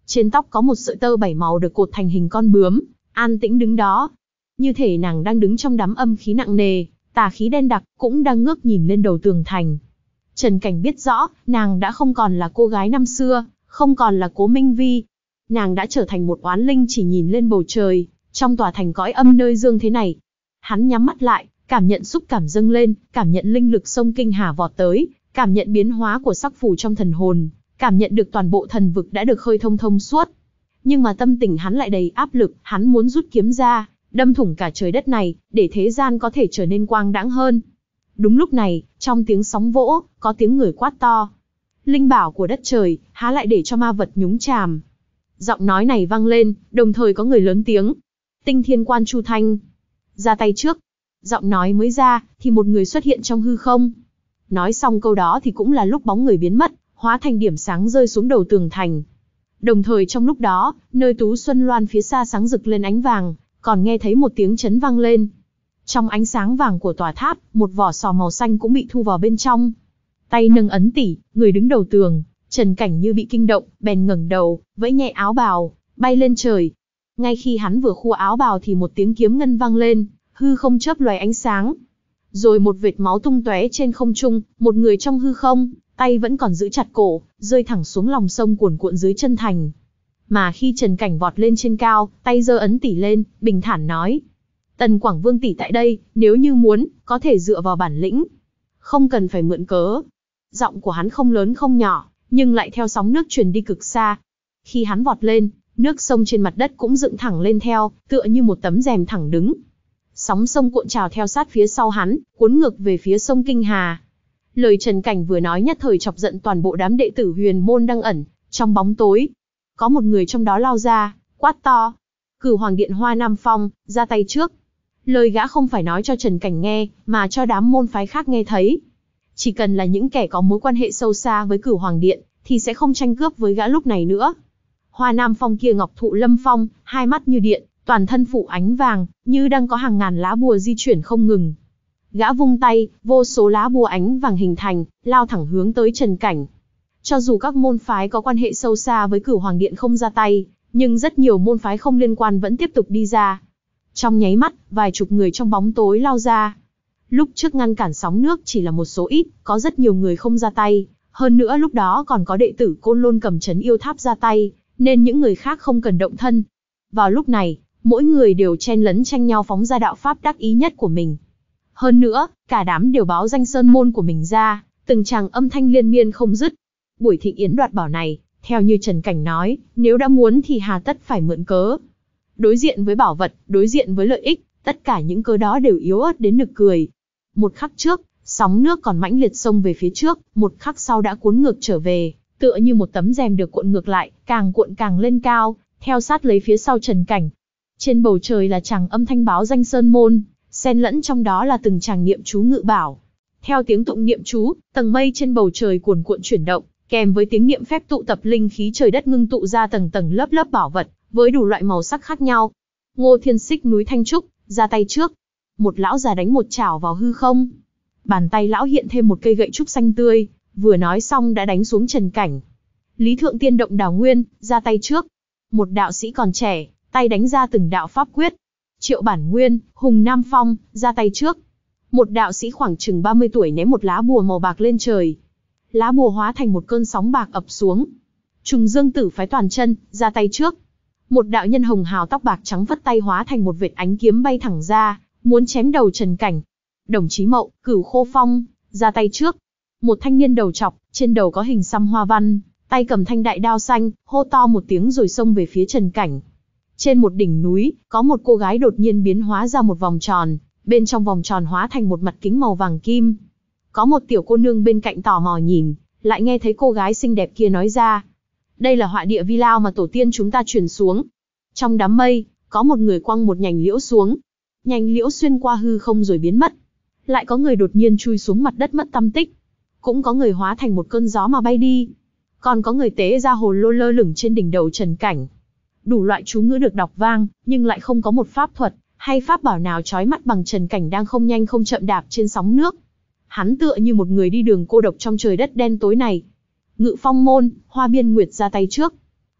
S1: Trên tóc có một sợi tơ bảy màu được cột thành hình con bướm, an tĩnh đứng đó. Như thể nàng đang đứng trong đám âm khí nặng nề, tà khí đen đặc, cũng đang ngước nhìn lên đầu tường thành. Trần Cảnh biết rõ, nàng đã không còn là cô gái năm xưa, không còn là Cố Minh Vi. Nàng đã trở thành một oán linh chỉ nhìn lên bầu trời, trong tòa thành cõi âm nơi dương thế này. Hắn nhắm mắt lại, cảm nhận xúc cảm dâng lên, cảm nhận linh lực sông Kinh Hà vọt tới, cảm nhận biến hóa của sắc phù trong thần hồn, cảm nhận được toàn bộ thần vực đã được khơi thông thông suốt. Nhưng mà tâm tình hắn lại đầy áp lực, hắn muốn rút kiếm ra, đâm thủng cả trời đất này, để thế gian có thể trở nên quang đãng hơn. Đúng lúc này, trong tiếng sóng vỗ, có tiếng người quát to. Linh bảo của đất trời, há lại để cho ma vật nhúng chàm. Giọng nói này vang lên, đồng thời có người lớn tiếng. Tinh Thiên Quan Chu Thanh, ra tay trước. Giọng nói mới ra, thì một người xuất hiện trong hư không. Nói xong câu đó thì cũng là lúc bóng người biến mất, hóa thành điểm sáng rơi xuống đầu tường thành. Đồng thời trong lúc đó, nơi Tú Xuân Loan phía xa sáng rực lên ánh vàng, còn nghe thấy một tiếng chấn vang lên. Trong ánh sáng vàng của tòa tháp, một vỏ sò màu xanh cũng bị thu vào bên trong. Tay nâng ấn tỷ, người đứng đầu tường, Trần Cảnh như bị kinh động, bèn ngẩng đầu, vẫy nhẹ áo bào, bay lên trời. Ngay khi hắn vừa khua áo bào thì một tiếng kiếm ngân vang lên, hư không chớp loài ánh sáng. Rồi một vệt máu tung tóe trên không trung, một người trong hư không, tay vẫn còn giữ chặt cổ, rơi thẳng xuống lòng sông cuồn cuộn dưới chân thành. Mà khi Trần Cảnh vọt lên trên cao, tay giơ ấn tỷ lên, bình thản nói. Tần Quảng Vương tỷ tại đây, nếu như muốn, có thể dựa vào bản lĩnh. Không cần phải mượn cớ. Giọng của hắn không lớn không nhỏ, nhưng lại theo sóng nước truyền đi cực xa. Khi hắn vọt lên, nước sông trên mặt đất cũng dựng thẳng lên theo, tựa như một tấm rèm thẳng đứng. Sóng sông cuộn trào theo sát phía sau hắn, cuốn ngược về phía sông Kinh Hà. Lời Trần Cảnh vừa nói nhất thời chọc giận toàn bộ đám đệ tử Huyền Môn đang ẩn trong bóng tối. Có một người trong đó lao ra, quát to. Cửu Hoàng Điện Hoa Nam Phong, ra tay trước. Lời gã không phải nói cho Trần Cảnh nghe, mà cho đám môn phái khác nghe thấy. Chỉ cần là những kẻ có mối quan hệ sâu xa với Cửu Hoàng Điện, thì sẽ không tranh cướp với gã lúc này nữa. Hoa Nam Phong kia ngọc thụ lâm phong, hai mắt như điện, toàn thân phủ ánh vàng, như đang có hàng ngàn lá bùa di chuyển không ngừng. Gã vung tay, vô số lá bùa ánh vàng hình thành, lao thẳng hướng tới Trần Cảnh. Cho dù các môn phái có quan hệ sâu xa với Cửu Hoàng Điện không ra tay, nhưng rất nhiều môn phái không liên quan vẫn tiếp tục đi ra. Trong nháy mắt, vài chục người trong bóng tối lao ra. Lúc trước ngăn cản sóng nước chỉ là một số ít, có rất nhiều người không ra tay. Hơn nữa lúc đó còn có đệ tử Côn Lôn Cầm Trấn Yêu Tháp ra tay, nên những người khác không cần động thân. Vào lúc này, mỗi người đều chen lấn tranh nhau phóng ra đạo pháp đắc ý nhất của mình. Hơn nữa, cả đám đều báo danh sơn môn của mình ra, từng tràng âm thanh liên miên không dứt. Buổi thịnh yến đoạt bảo này, theo như Trần Cảnh nói, nếu đã muốn thì hà tất phải mượn cớ. Đối diện với bảo vật, đối diện với lợi ích, tất cả những cớ đó đều yếu ớt đến nực cười. Một khắc trước, sóng nước còn mãnh liệt xông về phía trước, một khắc sau đã cuốn ngược trở về, tựa như một tấm rèm được cuộn ngược lại, càng cuộn càng lên cao, theo sát lấy phía sau Trần Cảnh. Trên bầu trời là tràng âm thanh báo danh sơn môn, xen lẫn trong đó là từng tràng niệm chú ngự bảo. Theo tiếng tụng niệm chú, tầng mây trên bầu trời cuồn cuộn chuyển động, kèm với tiếng niệm phép tụ tập linh khí trời đất ngưng tụ ra tầng tầng lớp lớp bảo vật, với đủ loại màu sắc khác nhau. Ngô Thiên Xích núi Thanh Trúc, ra tay trước. Một lão già đánh một chảo vào hư không. Bàn tay lão hiện thêm một cây gậy trúc xanh tươi, vừa nói xong đã đánh xuống Trần Cảnh. Lý Thượng Tiên động Đào Nguyên, ra tay trước. Một đạo sĩ còn trẻ, tay đánh ra từng đạo pháp quyết. Triệu Bản Nguyên, Hùng Nam Phong, ra tay trước. Một đạo sĩ khoảng chừng ba mươi tuổi ném một lá bùa màu bạc lên trời. Lá bùa hóa thành một cơn sóng bạc ập xuống. Trùng Dương Tử Phái Toàn Chân, ra tay trước. Một đạo nhân hồng hào tóc bạc trắng vất tay hóa thành một vệt ánh kiếm bay thẳng ra, muốn chém đầu Trần Cảnh. Đồng Chí Mậu, Cửu Khô Phong, ra tay trước. Một thanh niên đầu trọc, trên đầu có hình xăm hoa văn, tay cầm thanh đại đao xanh, hô to một tiếng rồi xông về phía Trần Cảnh. Trên một đỉnh núi, có một cô gái đột nhiên biến hóa ra một vòng tròn, bên trong vòng tròn hóa thành một mặt kính màu vàng kim. Có một tiểu cô nương bên cạnh tò mò nhìn, lại nghe thấy cô gái xinh đẹp kia nói ra. Đây là họa địa vi lao mà tổ tiên chúng ta truyền xuống. Trong đám mây, có một người quăng một nhành liễu xuống. Nhành liễu xuyên qua hư không rồi biến mất. Lại có người đột nhiên chui xuống mặt đất mất tăm tích. Cũng có người hóa thành một cơn gió mà bay đi. Còn có người tế ra hồ lô lơ lửng trên đỉnh đầu Trần Cảnh. Đủ loại chú ngữ được đọc vang, nhưng lại không có một pháp thuật hay pháp bảo nào chói mắt bằng Trần Cảnh đang không nhanh không chậm đạp trên sóng nước. Hắn tựa như một người đi đường cô độc trong trời đất đen tối này. Ngự Phong Môn, Hoa Biên Nguyệt ra tay trước.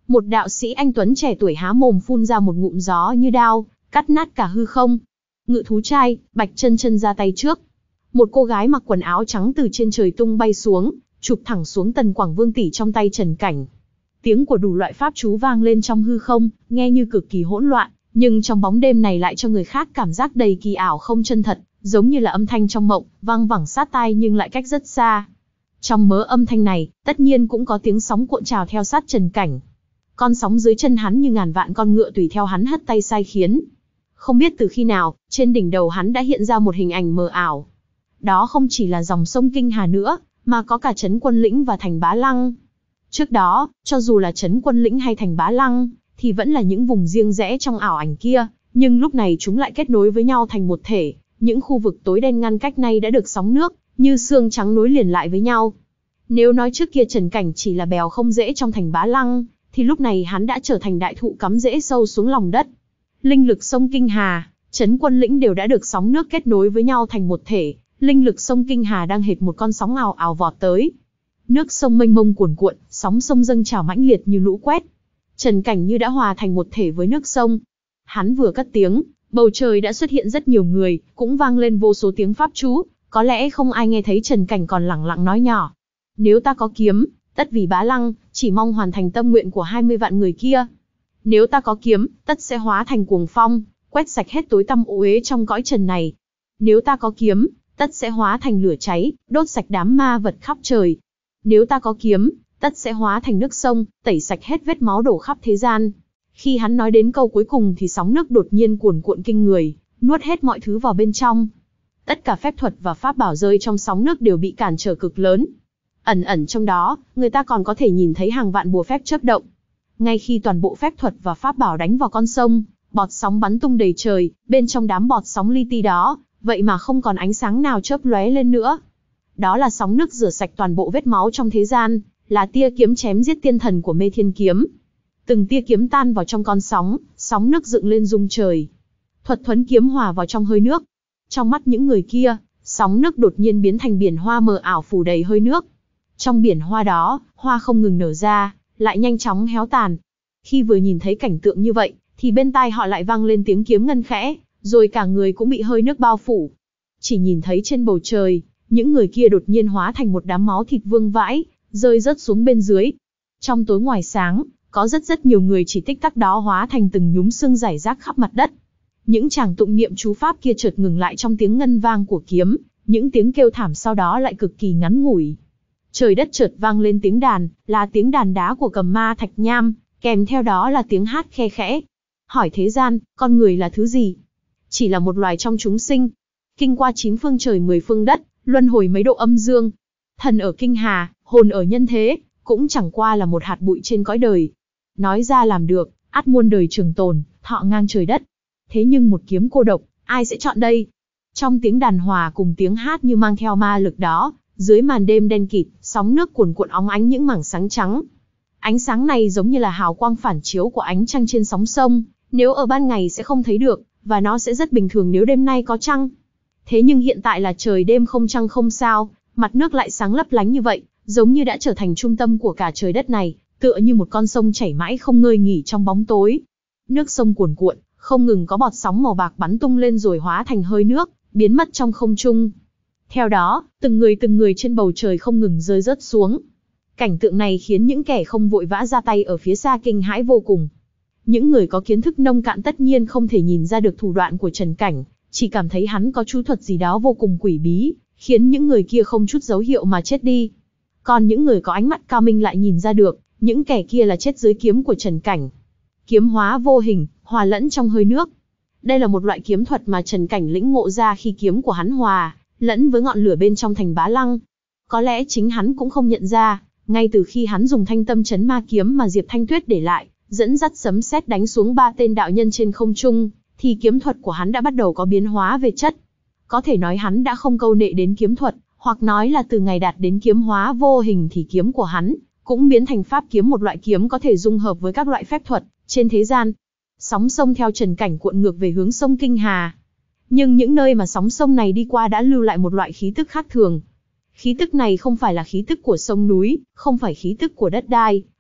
S1: Một đạo sĩ anh tuấn trẻ tuổi há mồm phun ra một ngụm gió như đao, cắt nát cả hư không. Ngự thú trai, Bạch Chân Chân ra tay trước. Một cô gái mặc quần áo trắng từ trên trời tung bay xuống, chụp thẳng xuống Tần Quảng Vương tỷ trong tay Trần Cảnh. Tiếng của đủ loại pháp chú vang lên trong hư không, nghe như cực kỳ hỗn loạn, nhưng trong bóng đêm này lại cho người khác cảm giác đầy kỳ ảo không chân thật, giống như là âm thanh trong mộng, vang vẳng sát tai nhưng lại cách rất xa. Trong mớ âm thanh này, tất nhiên cũng có tiếng sóng cuộn trào theo sát Trần Cảnh. Con sóng dưới chân hắn như ngàn vạn con ngựa tùy theo hắn hất tay sai khiến. Không biết từ khi nào, trên đỉnh đầu hắn đã hiện ra một hình ảnh mờ ảo. Đó không chỉ là dòng sông Kinh Hà nữa, mà có cả Trấn Quân Lĩnh và thành Bá Lăng. Trước đó, cho dù là Trấn Quân Lĩnh hay thành Bá Lăng, thì vẫn là những vùng riêng rẽ trong ảo ảnh kia, nhưng lúc này chúng lại kết nối với nhau thành một thể. Những khu vực tối đen ngăn cách này đã được sóng nước, như xương trắng nối liền lại với nhau. Nếu nói trước kia Trần Cảnh chỉ là bèo không rễ trong thành Bá Lăng, thì lúc này hắn đã trở thành đại thụ cắm rễ sâu xuống lòng đất. Linh lực sông Kinh Hà, Trấn Quân Lĩnh đều đã được sóng nước kết nối với nhau thành một thể. Linh lực sông Kinh Hà đang hệt một con sóng ào ào vọt tới. Nước sông mênh mông cuồn cuộn, sóng sông dâng trào mãnh liệt như lũ quét. Trần Cảnh như đã hòa thành một thể với nước sông. Hắn vừa cất tiếng, bầu trời đã xuất hiện rất nhiều người, cũng vang lên vô số tiếng pháp chú. Có lẽ không ai nghe thấy Trần Cảnh còn lẳng lặng nói nhỏ. Nếu ta có kiếm, tất vì Bá Lăng, chỉ mong hoàn thành tâm nguyện của hai mươi vạn người kia. Nếu ta có kiếm, tất sẽ hóa thành cuồng phong, quét sạch hết tối tăm ô uế trong cõi trần này. Nếu ta có kiếm, tất sẽ hóa thành lửa cháy, đốt sạch đám ma vật khắp trời. Nếu ta có kiếm, tất sẽ hóa thành nước sông, tẩy sạch hết vết máu đổ khắp thế gian. Khi hắn nói đến câu cuối cùng thì sóng nước đột nhiên cuồn cuộn kinh người, nuốt hết mọi thứ vào bên trong. Tất cả phép thuật và pháp bảo rơi trong sóng nước đều bị cản trở cực lớn. Ẩn ẩn trong đó, người ta còn có thể nhìn thấy hàng vạn bùa phép chớp động. Ngay khi toàn bộ phép thuật và pháp bảo đánh vào con sông, bọt sóng bắn tung đầy trời, bên trong đám bọt sóng li ti đó, vậy mà không còn ánh sáng nào chớp lóe lên nữa. Đó là sóng nước rửa sạch toàn bộ vết máu trong thế gian, là tia kiếm chém giết tiên thần của Mê Thiên Kiếm. Từng tia kiếm tan vào trong con sóng, sóng nước dựng lên rung trời. Thuật thuấn kiếm hòa vào trong hơi nước. Trong mắt những người kia, sóng nước đột nhiên biến thành biển hoa mờ ảo phủ đầy hơi nước. Trong biển hoa đó, hoa không ngừng nở ra, lại nhanh chóng héo tàn. Khi vừa nhìn thấy cảnh tượng như vậy, thì bên tai họ lại vang lên tiếng kiếm ngân khẽ, rồi cả người cũng bị hơi nước bao phủ. Chỉ nhìn thấy trên bầu trời, những người kia đột nhiên hóa thành một đám máu thịt vương vãi, rơi rớt xuống bên dưới. Trong tối ngoài sáng, có rất rất nhiều người chỉ tích tắc đó hóa thành từng nhúm xương rải rác khắp mặt đất. Những chàng tụng niệm chú pháp kia chợt ngừng lại trong tiếng ngân vang của kiếm, những tiếng kêu thảm sau đó lại cực kỳ ngắn ngủi. Trời đất chợt vang lên tiếng đàn, là tiếng đàn đá của Cầm Ma Thạch Nham, kèm theo đó là tiếng hát khe khẽ. Hỏi thế gian, con người là thứ gì? Chỉ là một loài trong chúng sinh. Kinh qua chín phương trời mười phương đất, luân hồi mấy độ âm dương. Thần ở Kinh Hà, hồn ở nhân thế, cũng chẳng qua là một hạt bụi trên cõi đời. Nói ra làm được, ắt muôn đời trường tồn, thọ ngang trời đất. Thế nhưng một kiếm cô độc, ai sẽ chọn đây? Trong tiếng đàn hòa cùng tiếng hát như mang theo ma lực đó, dưới màn đêm đen kịt, sóng nước cuồn cuộn óng ánh những mảng sáng trắng. Ánh sáng này giống như là hào quang phản chiếu của ánh trăng trên sóng sông, nếu ở ban ngày sẽ không thấy được, và nó sẽ rất bình thường nếu đêm nay có trăng. Thế nhưng hiện tại là trời đêm không trăng không sao, mặt nước lại sáng lấp lánh như vậy, giống như đã trở thành trung tâm của cả trời đất này, tựa như một con sông chảy mãi không ngơi nghỉ trong bóng tối. Nước sông cuồn cuộn, không ngừng có bọt sóng màu bạc bắn tung lên rồi hóa thành hơi nước, biến mất trong không trung. Theo đó, từng người từng người trên bầu trời không ngừng rơi rớt xuống. Cảnh tượng này khiến những kẻ không vội vã ra tay ở phía xa kinh hãi vô cùng. Những người có kiến thức nông cạn tất nhiên không thể nhìn ra được thủ đoạn của Trần Cảnh, chỉ cảm thấy hắn có chú thuật gì đó vô cùng quỷ bí, khiến những người kia không chút dấu hiệu mà chết đi. Còn những người có ánh mắt cao minh lại nhìn ra được, những kẻ kia là chết dưới kiếm của Trần Cảnh. Kiếm hóa vô hình, hòa lẫn trong hơi nước. Đây là một loại kiếm thuật mà Trần Cảnh lĩnh ngộ ra khi kiếm của hắn hòa lẫn với ngọn lửa bên trong thành Bá Lăng. Có lẽ chính hắn cũng không nhận ra, ngay từ khi hắn dùng thanh tâm chấn ma kiếm mà Diệp Thanh Tuyết để lại, dẫn dắt sấm sét đánh xuống ba tên đạo nhân trên không trung, thì kiếm thuật của hắn đã bắt đầu có biến hóa về chất. Có thể nói hắn đã không câu nệ đến kiếm thuật, hoặc nói là từ ngày đạt đến kiếm hóa vô hình thì kiếm của hắn cũng biến thành pháp kiếm, một loại kiếm có thể dung hợp với các loại phép thuật trên thế gian. Sóng sông theo Trần Cảnh cuộn ngược về hướng sông Kinh Hà. Nhưng những nơi mà sóng sông này đi qua đã lưu lại một loại khí tức khác thường. Khí tức này không phải là khí tức của sông núi, không phải khí tức của đất đai,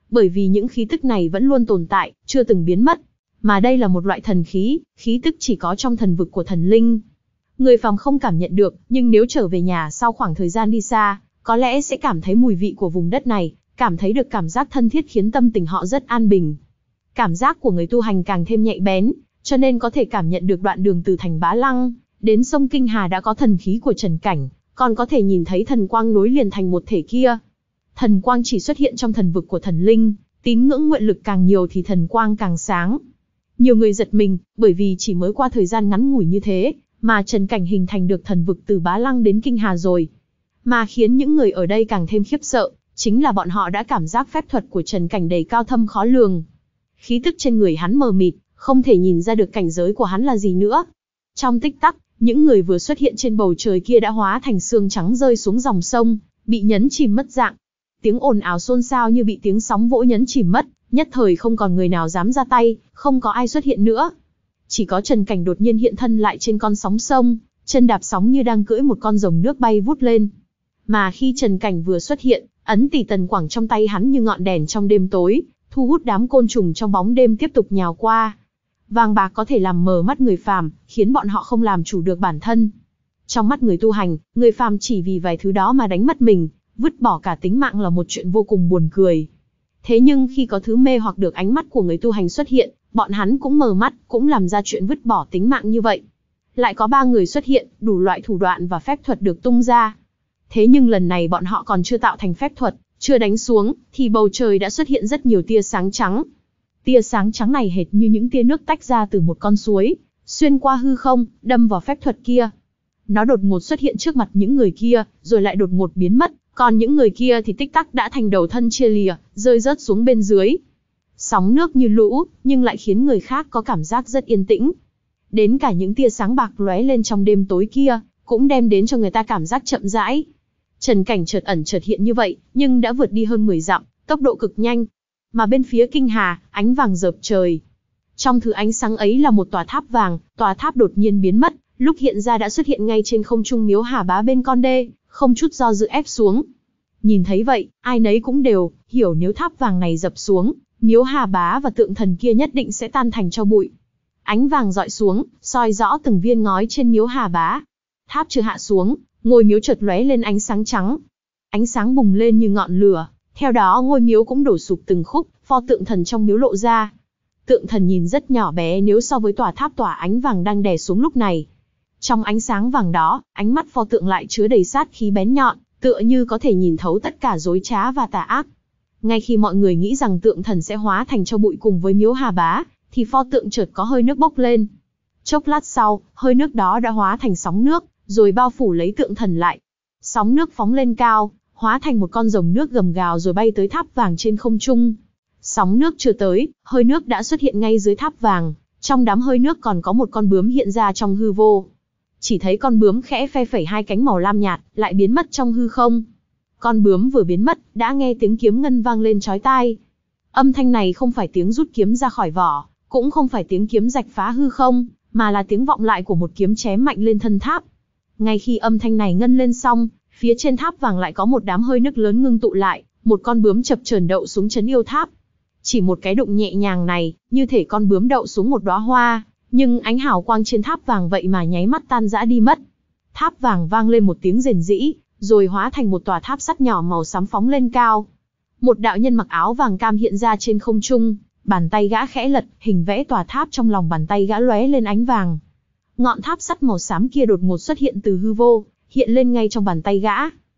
S1: bởi vì những khí tức này vẫn luôn tồn tại, chưa từng biến mất. Mà đây là một loại thần khí, khí tức chỉ có trong thần vực của thần linh. Người phàm không cảm nhận được, nhưng nếu trở về nhà sau khoảng thời gian đi xa, có lẽ sẽ cảm thấy mùi vị của vùng đất này, cảm thấy được cảm giác thân thiết khiến tâm tình họ rất an bình. Cảm giác của người tu hành càng thêm nhạy bén, cho nên có thể cảm nhận được đoạn đường từ thành Bá Lăng đến sông Kinh Hà đã có thần khí của Trần Cảnh, còn có thể nhìn thấy thần quang nối liền thành một thể kia. Thần quang chỉ xuất hiện trong thần vực của thần linh, tín ngưỡng nguyện lực càng nhiều thì thần quang càng sáng. Nhiều người giật mình, bởi vì chỉ mới qua thời gian ngắn ngủi như thế, mà Trần Cảnh hình thành được thần vực từ Bá Lăng đến Kinh Hà rồi. Mà khiến những người ở đây càng thêm khiếp sợ, chính là bọn họ đã cảm giác phép thuật của Trần Cảnh đầy cao thâm khó lường. Khí tức trên người hắn mờ mịt, không thể nhìn ra được cảnh giới của hắn là gì nữa. Trong tích tắc, những người vừa xuất hiện trên bầu trời kia đã hóa thành xương trắng rơi xuống dòng sông, bị nhấn chìm mất dạng. Tiếng ồn ào xôn xao như bị tiếng sóng vỗ nhấn chìm mất, nhất thời không còn người nào dám ra tay, không có ai xuất hiện nữa. Chỉ có Trần Cảnh đột nhiên hiện thân lại trên con sóng sông, chân đạp sóng như đang cưỡi một con rồng nước bay vút lên. Mà khi Trần Cảnh vừa xuất hiện, ấn tỷ tần quảng trong tay hắn như ngọn đèn trong đêm tối, thu hút đám côn trùng trong bóng đêm tiếp tục nhào qua. Vàng bạc có thể làm mờ mắt người phàm, khiến bọn họ không làm chủ được bản thân. Trong mắt người tu hành, người phàm chỉ vì vài thứ đó mà đánh mất mình, vứt bỏ cả tính mạng là một chuyện vô cùng buồn cười. Thế nhưng khi có thứ mê hoặc được ánh mắt của người tu hành xuất hiện, bọn hắn cũng mờ mắt, cũng làm ra chuyện vứt bỏ tính mạng như vậy. Lại có ba người xuất hiện, đủ loại thủ đoạn và phép thuật được tung ra. Thế nhưng lần này bọn họ còn chưa tạo thành phép thuật, chưa đánh xuống, thì bầu trời đã xuất hiện rất nhiều tia sáng trắng. Tia sáng trắng này hệt như những tia nước tách ra từ một con suối, xuyên qua hư không, đâm vào phép thuật kia. Nó đột ngột xuất hiện trước mặt những người kia, rồi lại đột ngột biến mất, còn những người kia thì tích tắc đã thành đầu thân chia lìa, rơi rớt xuống bên dưới. Sóng nước như lũ, nhưng lại khiến người khác có cảm giác rất yên tĩnh. Đến cả những tia sáng bạc lóe lên trong đêm tối kia, cũng đem đến cho người ta cảm giác chậm rãi. Trần Cảnh chợt ẩn chợt hiện như vậy, nhưng đã vượt đi hơn mười dặm, tốc độ cực nhanh. Mà bên phía Kinh Hà, ánh vàng rợp trời. Trong thứ ánh sáng ấy là một tòa tháp vàng, tòa tháp đột nhiên biến mất, lúc hiện ra đã xuất hiện ngay trên không trung Miếu Hà Bá bên con đê, không chút do dự ép xuống. Nhìn thấy vậy, ai nấy cũng đều hiểu nếu tháp vàng này dập xuống, Miếu Hà Bá và tượng thần kia nhất định sẽ tan thành tro bụi. Ánh vàng dọi xuống, soi rõ từng viên ngói trên Miếu Hà Bá. Tháp chưa hạ xuống, ngôi miếu chợt lóe lên ánh sáng trắng. Ánh sáng bùng lên như ngọn lửa, theo đó ngôi miếu cũng đổ sụp từng khúc, pho tượng thần trong miếu lộ ra. Tượng thần nhìn rất nhỏ bé nếu so với tòa tháp tỏa ánh vàng đang đè xuống lúc này. Trong ánh sáng vàng đó, ánh mắt pho tượng lại chứa đầy sát khí bén nhọn, tựa như có thể nhìn thấu tất cả dối trá và tà ác. Ngay khi mọi người nghĩ rằng tượng thần sẽ hóa thành tro bụi cùng với Miếu Hà Bá, thì pho tượng chợt có hơi nước bốc lên. Chốc lát sau, hơi nước đó đã hóa thành sóng nước, rồi bao phủ lấy tượng thần lại. Sóng nước phóng lên cao, hóa thành một con rồng nước gầm gào rồi bay tới tháp vàng trên không trung. Sóng nước chưa tới, hơi nước đã xuất hiện ngay dưới tháp vàng, trong đám hơi nước còn có một con bướm hiện ra trong hư vô. Chỉ thấy con bướm khẽ phe phẩy hai cánh màu lam nhạt, lại biến mất trong hư không. Con bướm vừa biến mất, đã nghe tiếng kiếm ngân vang lên chói tai. Âm thanh này không phải tiếng rút kiếm ra khỏi vỏ, cũng không phải tiếng kiếm rạch phá hư không, mà là tiếng vọng lại của một kiếm chém mạnh lên thân tháp. Ngay khi âm thanh này ngân lên xong, phía trên tháp vàng lại có một đám hơi nước lớn ngưng tụ lại, một con bướm chập chờn đậu xuống trấn yêu tháp. Chỉ một cái đụng nhẹ nhàng này, như thể con bướm đậu xuống một đóa hoa, nhưng ánh hào quang trên tháp vàng vậy mà nháy mắt tan rã đi mất. Tháp vàng vang lên một tiếng rền rĩ, rồi hóa thành một tòa tháp sắt nhỏ màu xám phóng lên cao. Một đạo nhân mặc áo vàng cam hiện ra trên không trung, bàn tay gã khẽ lật, hình vẽ tòa tháp trong lòng bàn tay gã lóe lên ánh vàng. Ngọn tháp sắt màu xám kia đột ngột xuất hiện từ hư vô, hiện lên ngay trong bàn tay gã.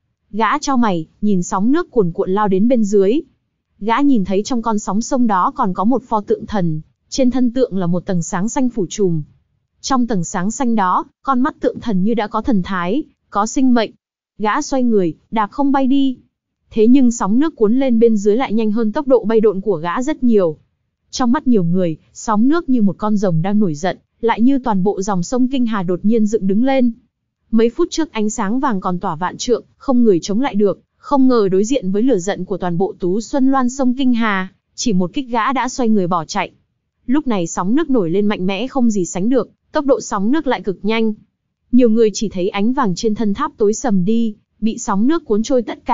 S1: Gã chau mày, nhìn sóng nước cuồn cuộn lao đến bên dưới. Gã nhìn thấy trong con sóng sông đó còn có một pho tượng thần, trên thân tượng là một tầng sáng xanh phủ trùm. Trong tầng sáng xanh đó, con mắt tượng thần như đã có thần thái, có sinh mệnh. Gã xoay người, đạp không bay đi. Thế nhưng sóng nước cuốn lên bên dưới lại nhanh hơn tốc độ bay độn của gã rất nhiều. Trong mắt nhiều người, sóng nước như một con rồng đang nổi giận, lại như toàn bộ dòng sông Kinh Hà đột nhiên dựng đứng lên. Mấy phút trước ánh sáng vàng còn tỏa vạn trượng, không người chống lại được, không ngờ đối diện với lửa giận của toàn bộ Tú Xuân Loan sông Kinh Hà, chỉ một kích gã đã xoay người bỏ chạy. Lúc này sóng nước nổi lên mạnh mẽ không gì sánh được, tốc độ sóng nước lại cực nhanh. Nhiều người chỉ thấy ánh vàng trên thân tháp tối sầm đi, bị sóng nước cuốn trôi tất cả,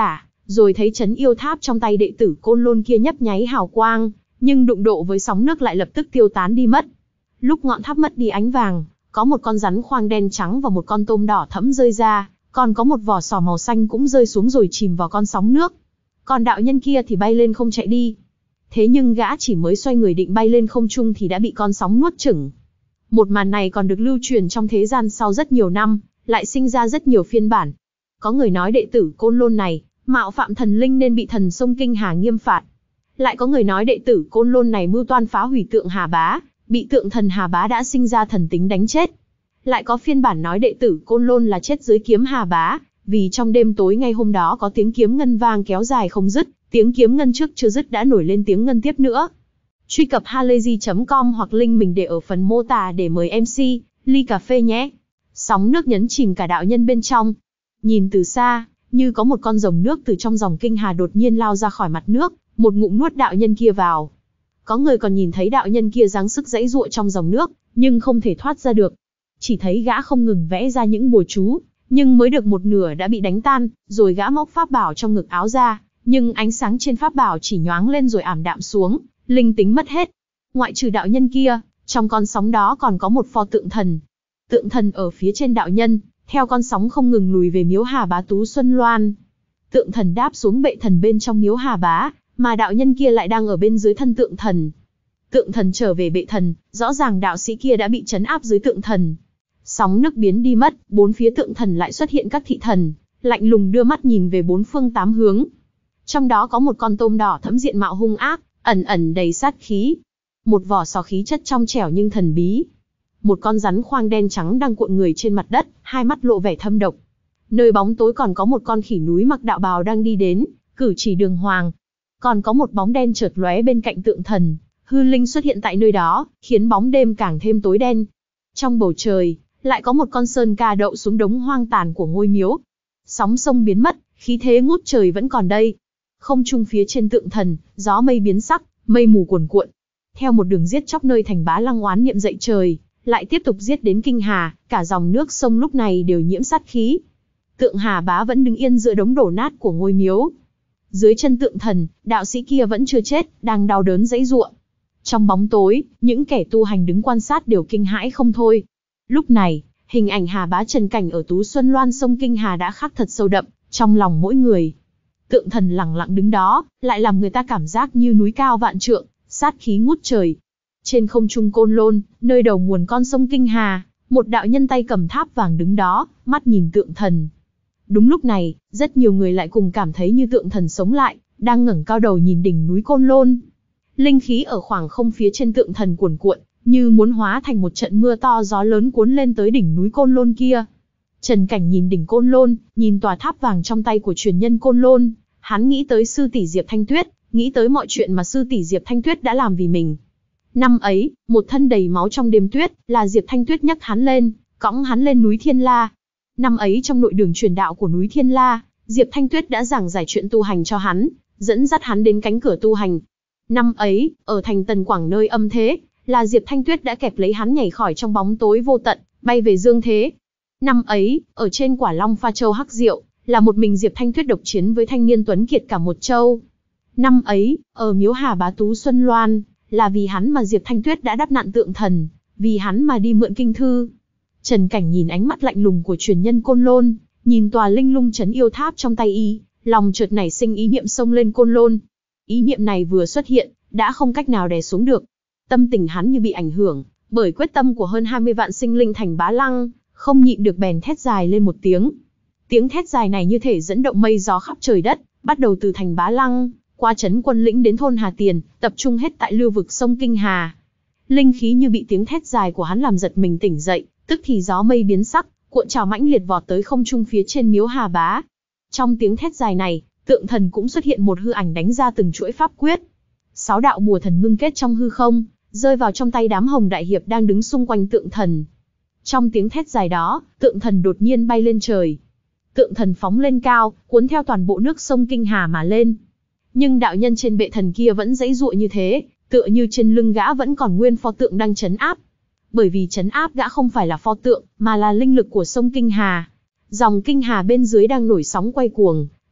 S1: rồi thấy chấn yêu tháp trong tay đệ tử Côn Lôn kia nhấp nháy hào quang, nhưng đụng độ với sóng nước lại lập tức tiêu tán đi mất. Lúc ngọn tháp mất đi ánh vàng, có một con rắn khoang đen trắng và một con tôm đỏ thẫm rơi ra, còn có một vỏ sò màu xanh cũng rơi xuống rồi chìm vào con sóng nước. Còn đạo nhân kia thì bay lên không chạy đi. Thế nhưng gã chỉ mới xoay người định bay lên không trung thì đã bị con sóng nuốt chửng. Một màn này còn được lưu truyền trong thế gian sau rất nhiều năm, lại sinh ra rất nhiều phiên bản. Có người nói đệ tử Côn Lôn này mạo phạm thần linh nên bị thần sông Kinh Hà nghiêm phạt. Lại có người nói đệ tử Côn Lôn này mưu toan phá hủy tượng Hà Bá, bị tượng thần Hà Bá đã sinh ra thần tính đánh chết. Lại có phiên bản nói đệ tử Côn Lôn là chết dưới kiếm Hà Bá, vì trong đêm tối ngay hôm đó có tiếng kiếm ngân vang kéo dài không dứt, tiếng kiếm ngân trước chưa dứt đã nổi lên tiếng ngân tiếp nữa. Truy cập halayzi chấm com hoặc link mình để ở phần mô tả để mời em xê, ly cà phê nhé. Sóng nước nhấn chìm cả đạo nhân bên trong. Nhìn từ xa, như có một con rồng nước từ trong dòng Kinh Hà đột nhiên lao ra khỏi mặt nước, một ngụm nuốt đạo nhân kia vào. Có người còn nhìn thấy đạo nhân kia giáng sức giãy giụa trong dòng nước, nhưng không thể thoát ra được. Chỉ thấy gã không ngừng vẽ ra những bùa chú, nhưng mới được một nửa đã bị đánh tan, rồi gã móc pháp bảo trong ngực áo ra, nhưng ánh sáng trên pháp bảo chỉ nhoáng lên rồi ảm đạm xuống, linh tính mất hết. Ngoại trừ đạo nhân kia, trong con sóng đó còn có một pho tượng thần. Tượng thần ở phía trên đạo nhân, theo con sóng không ngừng lùi về miếu Hà Bá Tú Xuân Loan. Tượng thần đáp xuống bệ thần bên trong miếu Hà Bá, mà đạo nhân kia lại đang ở bên dưới thân tượng thần. Tượng thần trở về bệ thần, rõ ràng đạo sĩ kia đã bị trấn áp dưới tượng thần. Sóng nước biến đi mất, bốn phía tượng thần lại xuất hiện các thị thần, lạnh lùng đưa mắt nhìn về bốn phương tám hướng. Trong đó có một con tôm đỏ thẫm diện mạo hung ác, ẩn ẩn đầy sát khí. Một vỏ sò khí chất trong trẻo nhưng thần bí. Một con rắn khoang đen trắng đang cuộn người trên mặt đất, hai mắt lộ vẻ thâm độc. Nơi bóng tối còn có một con khỉ núi mặc đạo bào đang đi đến, cử chỉ đường hoàng. Còn có một bóng đen chợt lóe bên cạnh tượng thần, hư linh xuất hiện tại nơi đó, khiến bóng đêm càng thêm tối đen. Trong bầu trời, lại có một con sơn ca đậu xuống đống hoang tàn của ngôi miếu. Sóng sông biến mất, khí thế ngút trời vẫn còn đây. Không trung phía trên tượng thần, gió mây biến sắc, mây mù cuồn cuộn. Theo một đường giết chóc nơi thành Bá Lăng oán niệm dậy trời, lại tiếp tục giết đến Kinh Hà, cả dòng nước sông lúc này đều nhiễm sát khí. Tượng Hà Bá vẫn đứng yên giữa đống đổ nát của ngôi miếu. Dưới chân tượng thần, đạo sĩ kia vẫn chưa chết, đang đau đớn giãy giụa. Trong bóng tối, những kẻ tu hành đứng quan sát đều kinh hãi không thôi. Lúc này, hình ảnh Hà Bá Trần Cảnh ở Tú Xuân Loan sông Kinh Hà đã khắc thật sâu đậm trong lòng mỗi người. Tượng thần lặng lặng đứng đó, lại làm người ta cảm giác như núi cao vạn trượng, sát khí ngút trời. Trên không trung Côn Lôn, nơi đầu nguồn con sông Kinh Hà, một đạo nhân tay cầm tháp vàng đứng đó, mắt nhìn tượng thần. Đúng lúc này, rất nhiều người lại cùng cảm thấy như tượng thần sống lại, đang ngẩng cao đầu nhìn đỉnh núi Côn Lôn. Linh khí ở khoảng không phía trên tượng thần cuồn cuộn, như muốn hóa thành một trận mưa to gió lớn cuốn lên tới đỉnh núi Côn Lôn kia. Trần Cảnh nhìn đỉnh Côn Lôn, nhìn tòa tháp vàng trong tay của truyền nhân Côn Lôn, hắn nghĩ tới sư tỷ Diệp Thanh Tuyết, nghĩ tới mọi chuyện mà sư tỷ Diệp Thanh Tuyết đã làm vì mình. Năm ấy, một thân đầy máu trong đêm tuyết, là Diệp Thanh Tuyết nhấc hắn lên, cõng hắn lên núi Thiên La. Năm ấy trong nội đường truyền đạo của núi Thiên La, Diệp Thanh Tuyết đã giảng giải chuyện tu hành cho hắn, dẫn dắt hắn đến cánh cửa tu hành. Năm ấy, ở thành Tần Quảng nơi âm thế, là Diệp Thanh Tuyết đã kẹp lấy hắn nhảy khỏi trong bóng tối vô tận, bay về dương thế. Năm ấy, ở trên quả Long Pha Châu Hắc Diệu, là một mình Diệp Thanh Tuyết độc chiến với thanh niên tuấn kiệt cả một châu. Năm ấy, ở miếu Hà Bá Tú Xuân Loan, là vì hắn mà Diệp Thanh Tuyết đã đắp nạn tượng thần, vì hắn mà đi mượn kinh thư. Trần Cảnh nhìn ánh mắt lạnh lùng của truyền nhân Côn Lôn, nhìn tòa linh lung trấn yêu tháp trong tay y, lòng chợt nảy sinh ý niệm xông lên Côn Lôn. Ý niệm này vừa xuất hiện, đã không cách nào đè xuống được. Tâm tình hắn như bị ảnh hưởng bởi quyết tâm của hơn hai mươi vạn sinh linh thành Bá Lăng, không nhịn được bèn thét dài lên một tiếng. Tiếng thét dài này như thể dẫn động mây gió khắp trời đất, bắt đầu từ thành Bá Lăng, qua trấn Quân Lĩnh đến thôn Hà Tiền, tập trung hết tại lưu vực sông Kinh Hà. Linh khí như bị tiếng thét dài của hắn làm giật mình tỉnh dậy, tức thì gió mây biến sắc, cuộn trào mãnh liệt vọt tới không trung phía trên miếu Hà Bá. Trong tiếng thét dài này, tượng thần cũng xuất hiện một hư ảnh đánh ra từng chuỗi pháp quyết. Sáu đạo bùa thần ngưng kết trong hư không, rơi vào trong tay đám Hồng Đại Hiệp đang đứng xung quanh tượng thần. Trong tiếng thét dài đó, tượng thần đột nhiên bay lên trời. Tượng thần phóng lên cao, cuốn theo toàn bộ nước sông Kinh Hà mà lên. Nhưng đạo nhân trên bệ thần kia vẫn giãy giụa như thế, tựa như trên lưng gã vẫn còn nguyên pho tượng đang trấn áp. Bởi vì trấn áp gã không phải là pho tượng, mà là linh lực của sông Kinh Hà. Dòng Kinh Hà bên dưới đang nổi sóng quay cuồng,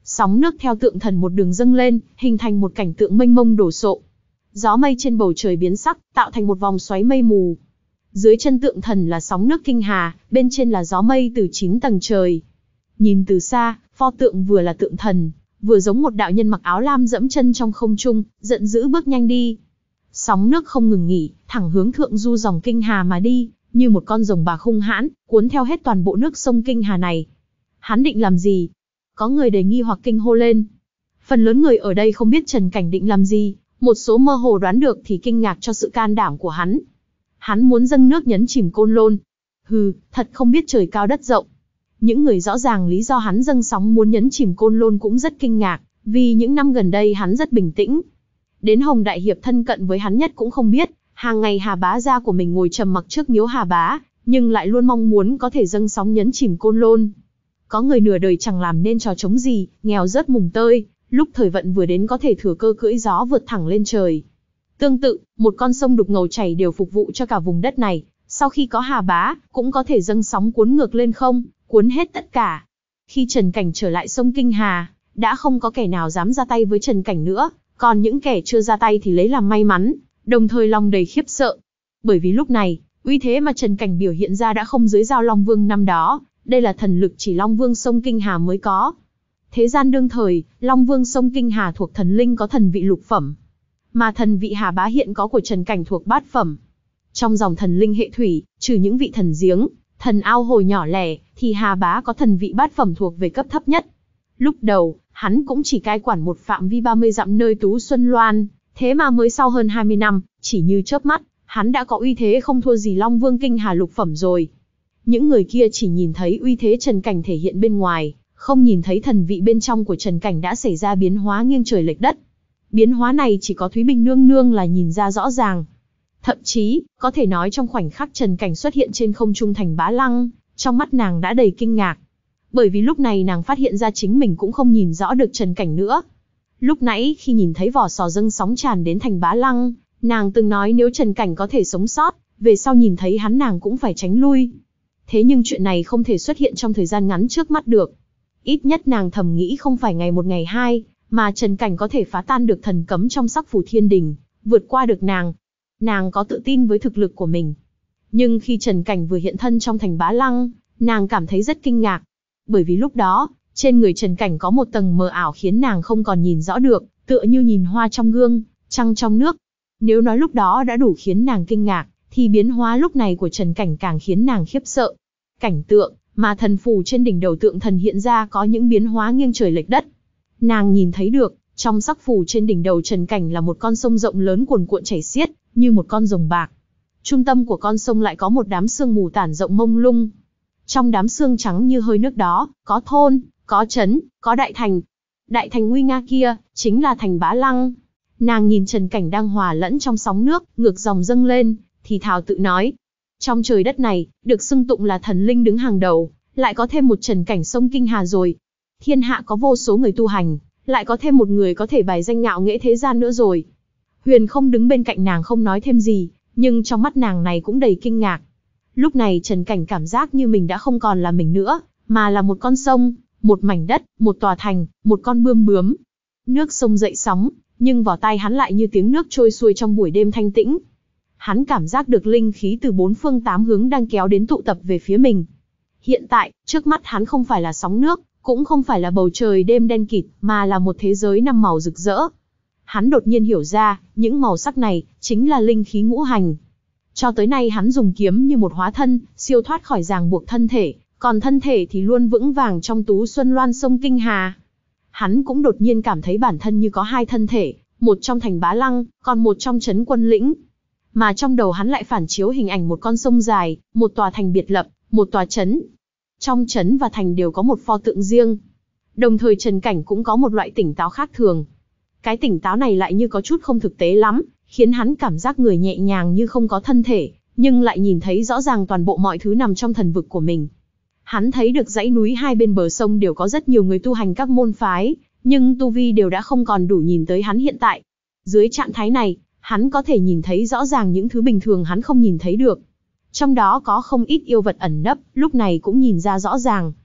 S1: Sóng nước theo tượng thần một đường dâng lên, hình thành một cảnh tượng mênh mông đổ sộ. Gió mây trên bầu trời biến sắc, tạo thành một vòng xoáy mây mù. Dưới chân tượng thần là sóng nước kinh hà, bên trên là gió mây từ chín tầng trời. Nhìn từ xa, pho tượng vừa là tượng thần, vừa giống một đạo nhân mặc áo lam dẫm chân trong không trung, giận dữ bước nhanh đi. Sóng nước không ngừng nghỉ, thẳng hướng thượng du dòng kinh hà mà đi, như một con rồng bạc hung hãn, cuốn theo hết toàn bộ nước sông kinh hà này. Hắn định làm gì? Có người đầy nghi hoặc kinh hô lên. Phần lớn người ở đây không biết Trần Cảnh định làm gì, một số mơ hồ đoán được thì kinh ngạc cho sự can đảm của hắn. Hắn muốn dâng nước nhấn chìm Côn Lôn. Hừ, thật không biết trời cao đất rộng. Những người rõ ràng lý do hắn dâng sóng muốn nhấn chìm Côn Lôn cũng rất kinh ngạc, vì những năm gần đây hắn rất bình tĩnh. Đến Hồng Đại Hiệp thân cận với hắn nhất cũng không biết, hàng ngày Hà Bá gia của mình ngồi trầm mặc trước miếu Hà Bá, nhưng lại luôn mong muốn có thể dâng sóng nhấn chìm Côn Lôn. Có người nửa đời chẳng làm nên trò trống gì, nghèo rớt mùng tơi, lúc thời vận vừa đến có thể thừa cơ cưỡi gió vượt thẳng lên trời. Tương tự, một con sông đục ngầu chảy đều phục vụ cho cả vùng đất này, sau khi có Hà Bá, cũng có thể dâng sóng cuốn ngược lên không, cuốn hết tất cả. Khi Trần Cảnh trở lại sông Kinh Hà, đã không có kẻ nào dám ra tay với Trần Cảnh nữa, còn những kẻ chưa ra tay thì lấy làm may mắn, đồng thời lòng đầy khiếp sợ. Bởi vì lúc này, uy thế mà Trần Cảnh biểu hiện ra đã không dưới Giao Long Vương năm đó, đây là thần lực chỉ Long Vương sông Kinh Hà mới có. Thế gian đương thời, Long Vương sông Kinh Hà thuộc thần linh có thần vị lục phẩm, mà thần vị Hà Bá hiện có của Trần Cảnh thuộc bát phẩm. Trong dòng thần linh hệ thủy, trừ những vị thần giếng, thần ao hồ nhỏ lẻ, thì Hà Bá có thần vị bát phẩm thuộc về cấp thấp nhất. Lúc đầu, hắn cũng chỉ cai quản một phạm vi ba mươi dặm nơi Tú Xuân Loan, thế mà mới sau hơn hai mươi năm, chỉ như chớp mắt, hắn đã có uy thế không thua gì Long Vương Kinh Hà lục phẩm rồi. Những người kia chỉ nhìn thấy uy thế Trần Cảnh thể hiện bên ngoài, không nhìn thấy thần vị bên trong của Trần Cảnh đã xảy ra biến hóa nghiêng trời lệch đất. Biến hóa này chỉ có Thúy Bình nương nương là nhìn ra rõ ràng. Thậm chí, có thể nói trong khoảnh khắc Trần Cảnh xuất hiện trên không trung thành Bá Lăng, trong mắt nàng đã đầy kinh ngạc. Bởi vì lúc này nàng phát hiện ra chính mình cũng không nhìn rõ được Trần Cảnh nữa. Lúc nãy khi nhìn thấy vỏ sò dâng sóng tràn đến thành Bá Lăng, nàng từng nói nếu Trần Cảnh có thể sống sót, về sau nhìn thấy hắn nàng cũng phải tránh lui. Thế nhưng chuyện này không thể xuất hiện trong thời gian ngắn trước mắt được. Ít nhất nàng thầm nghĩ không phải ngày một ngày hai, mà Trần Cảnh có thể phá tan được thần cấm trong Sắc Phù Thiên Đình, vượt qua được nàng. Nàng có tự tin với thực lực của mình. Nhưng khi Trần Cảnh vừa hiện thân trong thành Bá Lăng, nàng cảm thấy rất kinh ngạc. Bởi vì lúc đó, trên người Trần Cảnh có một tầng mờ ảo khiến nàng không còn nhìn rõ được, tựa như nhìn hoa trong gương, trăng trong nước. Nếu nói lúc đó đã đủ khiến nàng kinh ngạc, thì biến hóa lúc này của Trần Cảnh càng khiến nàng khiếp sợ. Cảnh tượng mà thần phù trên đỉnh đầu tượng thần hiện ra có những biến hóa nghiêng trời lệch đất. Nàng nhìn thấy được, trong sắc phù trên đỉnh đầu Trần Cảnh là một con sông rộng lớn cuồn cuộn chảy xiết, như một con rồng bạc. Trung tâm của con sông lại có một đám sương mù tản rộng mông lung. Trong đám sương trắng như hơi nước đó, có thôn, có trấn, có đại thành. Đại thành nguy nga kia, chính là thành Bá Lăng. Nàng nhìn Trần Cảnh đang hòa lẫn trong sóng nước, ngược dòng dâng lên, thì thào tự nói. Trong trời đất này, được xưng tụng là thần linh đứng hàng đầu, lại có thêm một Trần Cảnh sông Kinh Hà rồi. Thiên hạ có vô số người tu hành, lại có thêm một người có thể bài danh ngạo nghễ thế gian nữa rồi. Huyền không đứng bên cạnh nàng không nói thêm gì, nhưng trong mắt nàng này cũng đầy kinh ngạc. Lúc này Trần Cảnh cảm giác như mình đã không còn là mình nữa, mà là một con sông, một mảnh đất, một tòa thành, một con bươm bướm. Nước sông dậy sóng, nhưng vào tai hắn lại như tiếng nước trôi xuôi trong buổi đêm thanh tĩnh. Hắn cảm giác được linh khí từ bốn phương tám hướng đang kéo đến tụ tập về phía mình. Hiện tại, trước mắt hắn không phải là sóng nước, cũng không phải là bầu trời đêm đen kịt, mà là một thế giới năm màu rực rỡ. Hắn đột nhiên hiểu ra, những màu sắc này, chính là linh khí ngũ hành. Cho tới nay hắn dùng kiếm như một hóa thân, siêu thoát khỏi ràng buộc thân thể, còn thân thể thì luôn vững vàng trong Tú Xuân Loan sông Kinh Hà. Hắn cũng đột nhiên cảm thấy bản thân như có hai thân thể, một trong thành Bá Lăng, còn một trong trấn Quân Lĩnh. Mà trong đầu hắn lại phản chiếu hình ảnh một con sông dài, một tòa thành biệt lập, một tòa trấn. Trong trấn và thành đều có một pho tượng riêng. Đồng thời Trần Cảnh cũng có một loại tỉnh táo khác thường. Cái tỉnh táo này lại như có chút không thực tế lắm, khiến hắn cảm giác người nhẹ nhàng như không có thân thể, nhưng lại nhìn thấy rõ ràng toàn bộ mọi thứ nằm trong thần vực của mình. Hắn thấy được dãy núi hai bên bờ sông đều có rất nhiều người tu hành các môn phái, nhưng tu vi đều đã không còn đủ nhìn tới hắn hiện tại. Dưới trạng thái này, hắn có thể nhìn thấy rõ ràng những thứ bình thường hắn không nhìn thấy được. Trong đó có không ít yêu vật ẩn nấp, lúc này cũng nhìn ra rõ ràng.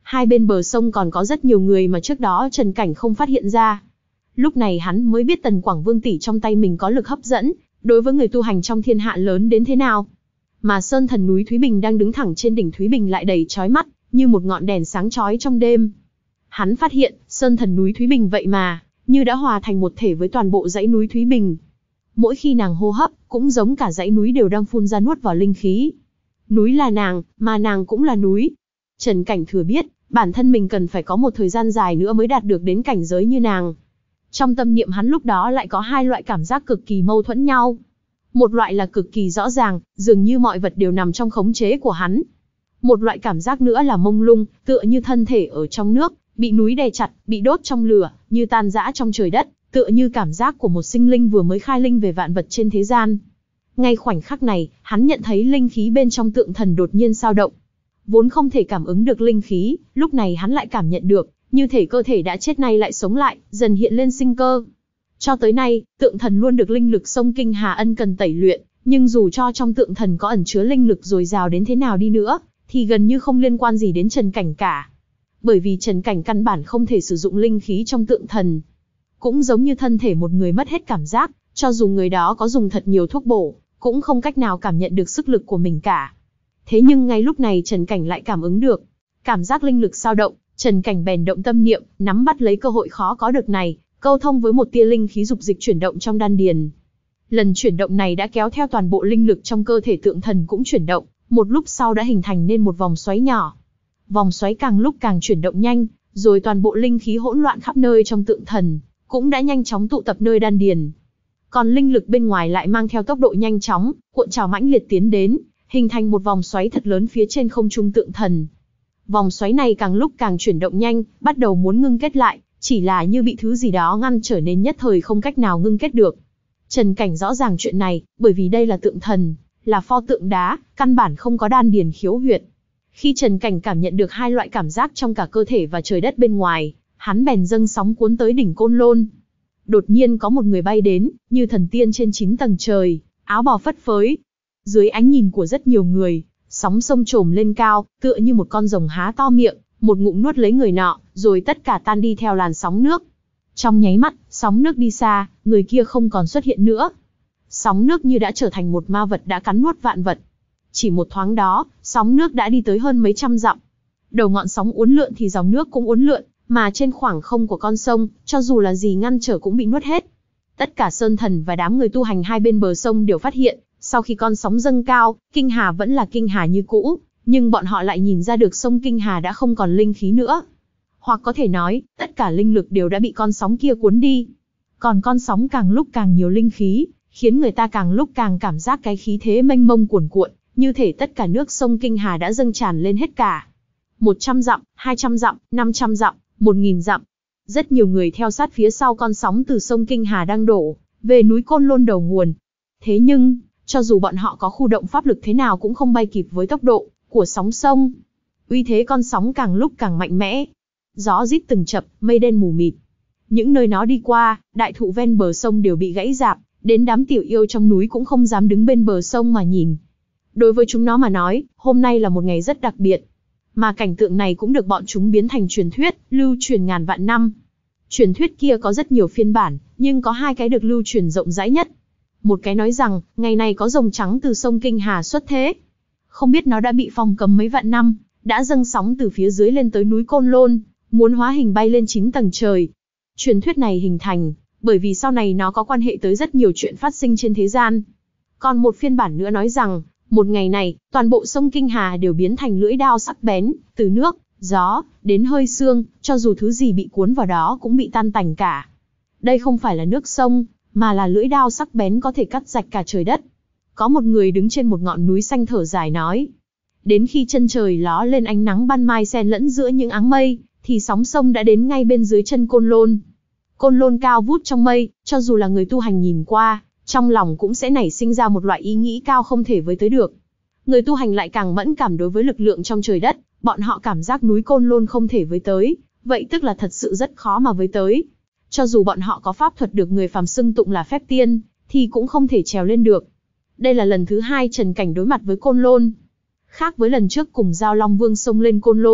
S1: Hai bên bờ sông còn có rất nhiều người mà trước đó Trần Cảnh không phát hiện ra. Lúc này hắn mới biết Tần Quảng Vương tỷ trong tay mình có lực hấp dẫn, đối với người tu hành trong thiên hạ lớn đến thế nào. Mà sơn thần núi Thúy Bình đang đứng thẳng trên đỉnh Thúy Bình lại đầy chói mắt, như một ngọn đèn sáng chói trong đêm. Hắn phát hiện, sơn thần núi Thúy Bình vậy mà, như đã hòa thành một thể với toàn bộ dãy núi Thúy Bình. Mỗi khi nàng hô hấp, cũng giống cả dãy núi đều đang phun ra nuốt vào linh khí. Núi là nàng, mà nàng cũng là núi. Trần Cảnh thừa biết, bản thân mình cần phải có một thời gian dài nữa mới đạt được đến cảnh giới như nàng. Trong tâm niệm hắn lúc đó lại có hai loại cảm giác cực kỳ mâu thuẫn nhau. Một loại là cực kỳ rõ ràng, dường như mọi vật đều nằm trong khống chế của hắn. Một loại cảm giác nữa là mông lung, tựa như thân thể ở trong nước, bị núi đè chặt, bị đốt trong lửa, như tan rã trong trời đất, tựa như cảm giác của một sinh linh vừa mới khai linh về vạn vật trên thế gian. Ngay khoảnh khắc này, hắn nhận thấy linh khí bên trong tượng thần đột nhiên dao động. Vốn không thể cảm ứng được linh khí, lúc này hắn lại cảm nhận được, như thể cơ thể đã chết nay lại sống lại, dần hiện lên sinh cơ. Cho tới nay, tượng thần luôn được linh lực sông Kinh Hà ân cần tẩy luyện, nhưng dù cho trong tượng thần có ẩn chứa linh lực dồi dào đến thế nào đi nữa, thì gần như không liên quan gì đến Trần Cảnh cả. Bởi vì Trần Cảnh căn bản không thể sử dụng linh khí trong tượng thần. Cũng giống như thân thể một người mất hết cảm giác, cho dù người đó có dùng thật nhiều thuốc bổ, cũng không cách nào cảm nhận được sức lực của mình cả. Thế nhưng ngay lúc này Trần Cảnh lại cảm ứng được. Cảm giác linh lực dao động, Trần Cảnh bèn động tâm niệm, nắm bắt lấy cơ hội khó có được này, câu thông với một tia linh khí dục dịch chuyển động trong đan điền. Lần chuyển động này đã kéo theo toàn bộ linh lực trong cơ thể tượng thần cũng chuyển động, một lúc sau đã hình thành nên một vòng xoáy nhỏ. Vòng xoáy càng lúc càng chuyển động nhanh, rồi toàn bộ linh khí hỗn loạn khắp nơi trong tượng thần, cũng đã nhanh chóng tụ tập nơi đan điền. Còn linh lực bên ngoài lại mang theo tốc độ nhanh chóng, cuộn trào mãnh liệt tiến đến, hình thành một vòng xoáy thật lớn phía trên không trung tượng thần. Vòng xoáy này càng lúc càng chuyển động nhanh, bắt đầu muốn ngưng kết lại, chỉ là như bị thứ gì đó ngăn trở nên nhất thời không cách nào ngưng kết được. Trần Cảnh rõ ràng chuyện này, bởi vì đây là tượng thần, là pho tượng đá, căn bản không có đan điền khiếu huyệt. Khi Trần Cảnh cảm nhận được hai loại cảm giác trong cả cơ thể và trời đất bên ngoài, hắn bèn dâng sóng cuốn tới đỉnh Côn Lôn. Đột nhiên có một người bay đến, như thần tiên trên chín tầng trời, áo bào phất phới. Dưới ánh nhìn của rất nhiều người, sóng sông trồm lên cao, tựa như một con rồng há to miệng, một ngụm nuốt lấy người nọ, rồi tất cả tan đi theo làn sóng nước. Trong nháy mắt, sóng nước đi xa, người kia không còn xuất hiện nữa. Sóng nước như đã trở thành một ma vật đã cắn nuốt vạn vật. Chỉ một thoáng đó, sóng nước đã đi tới hơn mấy trăm dặm. Đầu ngọn sóng uốn lượn thì dòng nước cũng uốn lượn, mà trên khoảng không của con sông, cho dù là gì ngăn trở cũng bị nuốt hết. Tất cả sơn thần và đám người tu hành hai bên bờ sông đều phát hiện, sau khi con sóng dâng cao, Kinh Hà vẫn là Kinh Hà như cũ, nhưng bọn họ lại nhìn ra được sông Kinh Hà đã không còn linh khí nữa. Hoặc có thể nói, tất cả linh lực đều đã bị con sóng kia cuốn đi. Còn con sóng càng lúc càng nhiều linh khí, khiến người ta càng lúc càng cảm giác cái khí thế mênh mông cuồn cuộn, như thể tất cả nước sông Kinh Hà đã dâng tràn lên hết cả. Một trăm dặm, hai trăm dặm, năm trăm dặm, một nghìn dặm. Rất nhiều người theo sát phía sau con sóng từ sông Kinh Hà đang đổ về núi Côn Lôn đầu nguồn. Thế nhưng, cho dù bọn họ có khu động pháp lực thế nào cũng không bay kịp với tốc độ của sóng sông. Uy thế con sóng càng lúc càng mạnh mẽ. Gió rít từng chập, mây đen mù mịt. Những nơi nó đi qua, đại thụ ven bờ sông đều bị gãy rạp, đến đám tiểu yêu trong núi cũng không dám đứng bên bờ sông mà nhìn. Đối với chúng nó mà nói, hôm nay là một ngày rất đặc biệt. Mà cảnh tượng này cũng được bọn chúng biến thành truyền thuyết, lưu truyền ngàn vạn năm. Truyền thuyết kia có rất nhiều phiên bản, nhưng có hai cái được lưu truyền rộng rãi nhất. Một cái nói rằng, ngày này có rồng trắng từ sông Kinh Hà xuất thế. Không biết nó đã bị phong cấm mấy vạn năm, đã dâng sóng từ phía dưới lên tới núi Côn Lôn, muốn hóa hình bay lên chín tầng trời. Truyền thuyết này hình thành, bởi vì sau này nó có quan hệ tới rất nhiều chuyện phát sinh trên thế gian. Còn một phiên bản nữa nói rằng, một ngày này, toàn bộ sông Kinh Hà đều biến thành lưỡi đao sắc bén, từ nước, gió, đến hơi xương, cho dù thứ gì bị cuốn vào đó cũng bị tan tành cả. Đây không phải là nước sông, mà là lưỡi đao sắc bén có thể cắt rạch cả trời đất. Có một người đứng trên một ngọn núi xanh thở dài nói. Đến khi chân trời ló lên ánh nắng ban mai xen lẫn giữa những áng mây, thì sóng sông đã đến ngay bên dưới chân Côn Lôn. Côn Lôn cao vút trong mây, cho dù là người tu hành nhìn qua, trong lòng cũng sẽ nảy sinh ra một loại ý nghĩ cao không thể với tới được. Người tu hành lại càng mẫn cảm đối với lực lượng trong trời đất, bọn họ cảm giác núi Côn Lôn không thể với tới, vậy tức là thật sự rất khó mà với tới. Cho dù bọn họ có pháp thuật được người phàm xưng tụng là phép tiên, thì cũng không thể trèo lên được. Đây là lần thứ hai Trần Cảnh đối mặt với Côn Lôn. Khác với lần trước cùng Giao Long Vương xông lên Côn Lôn,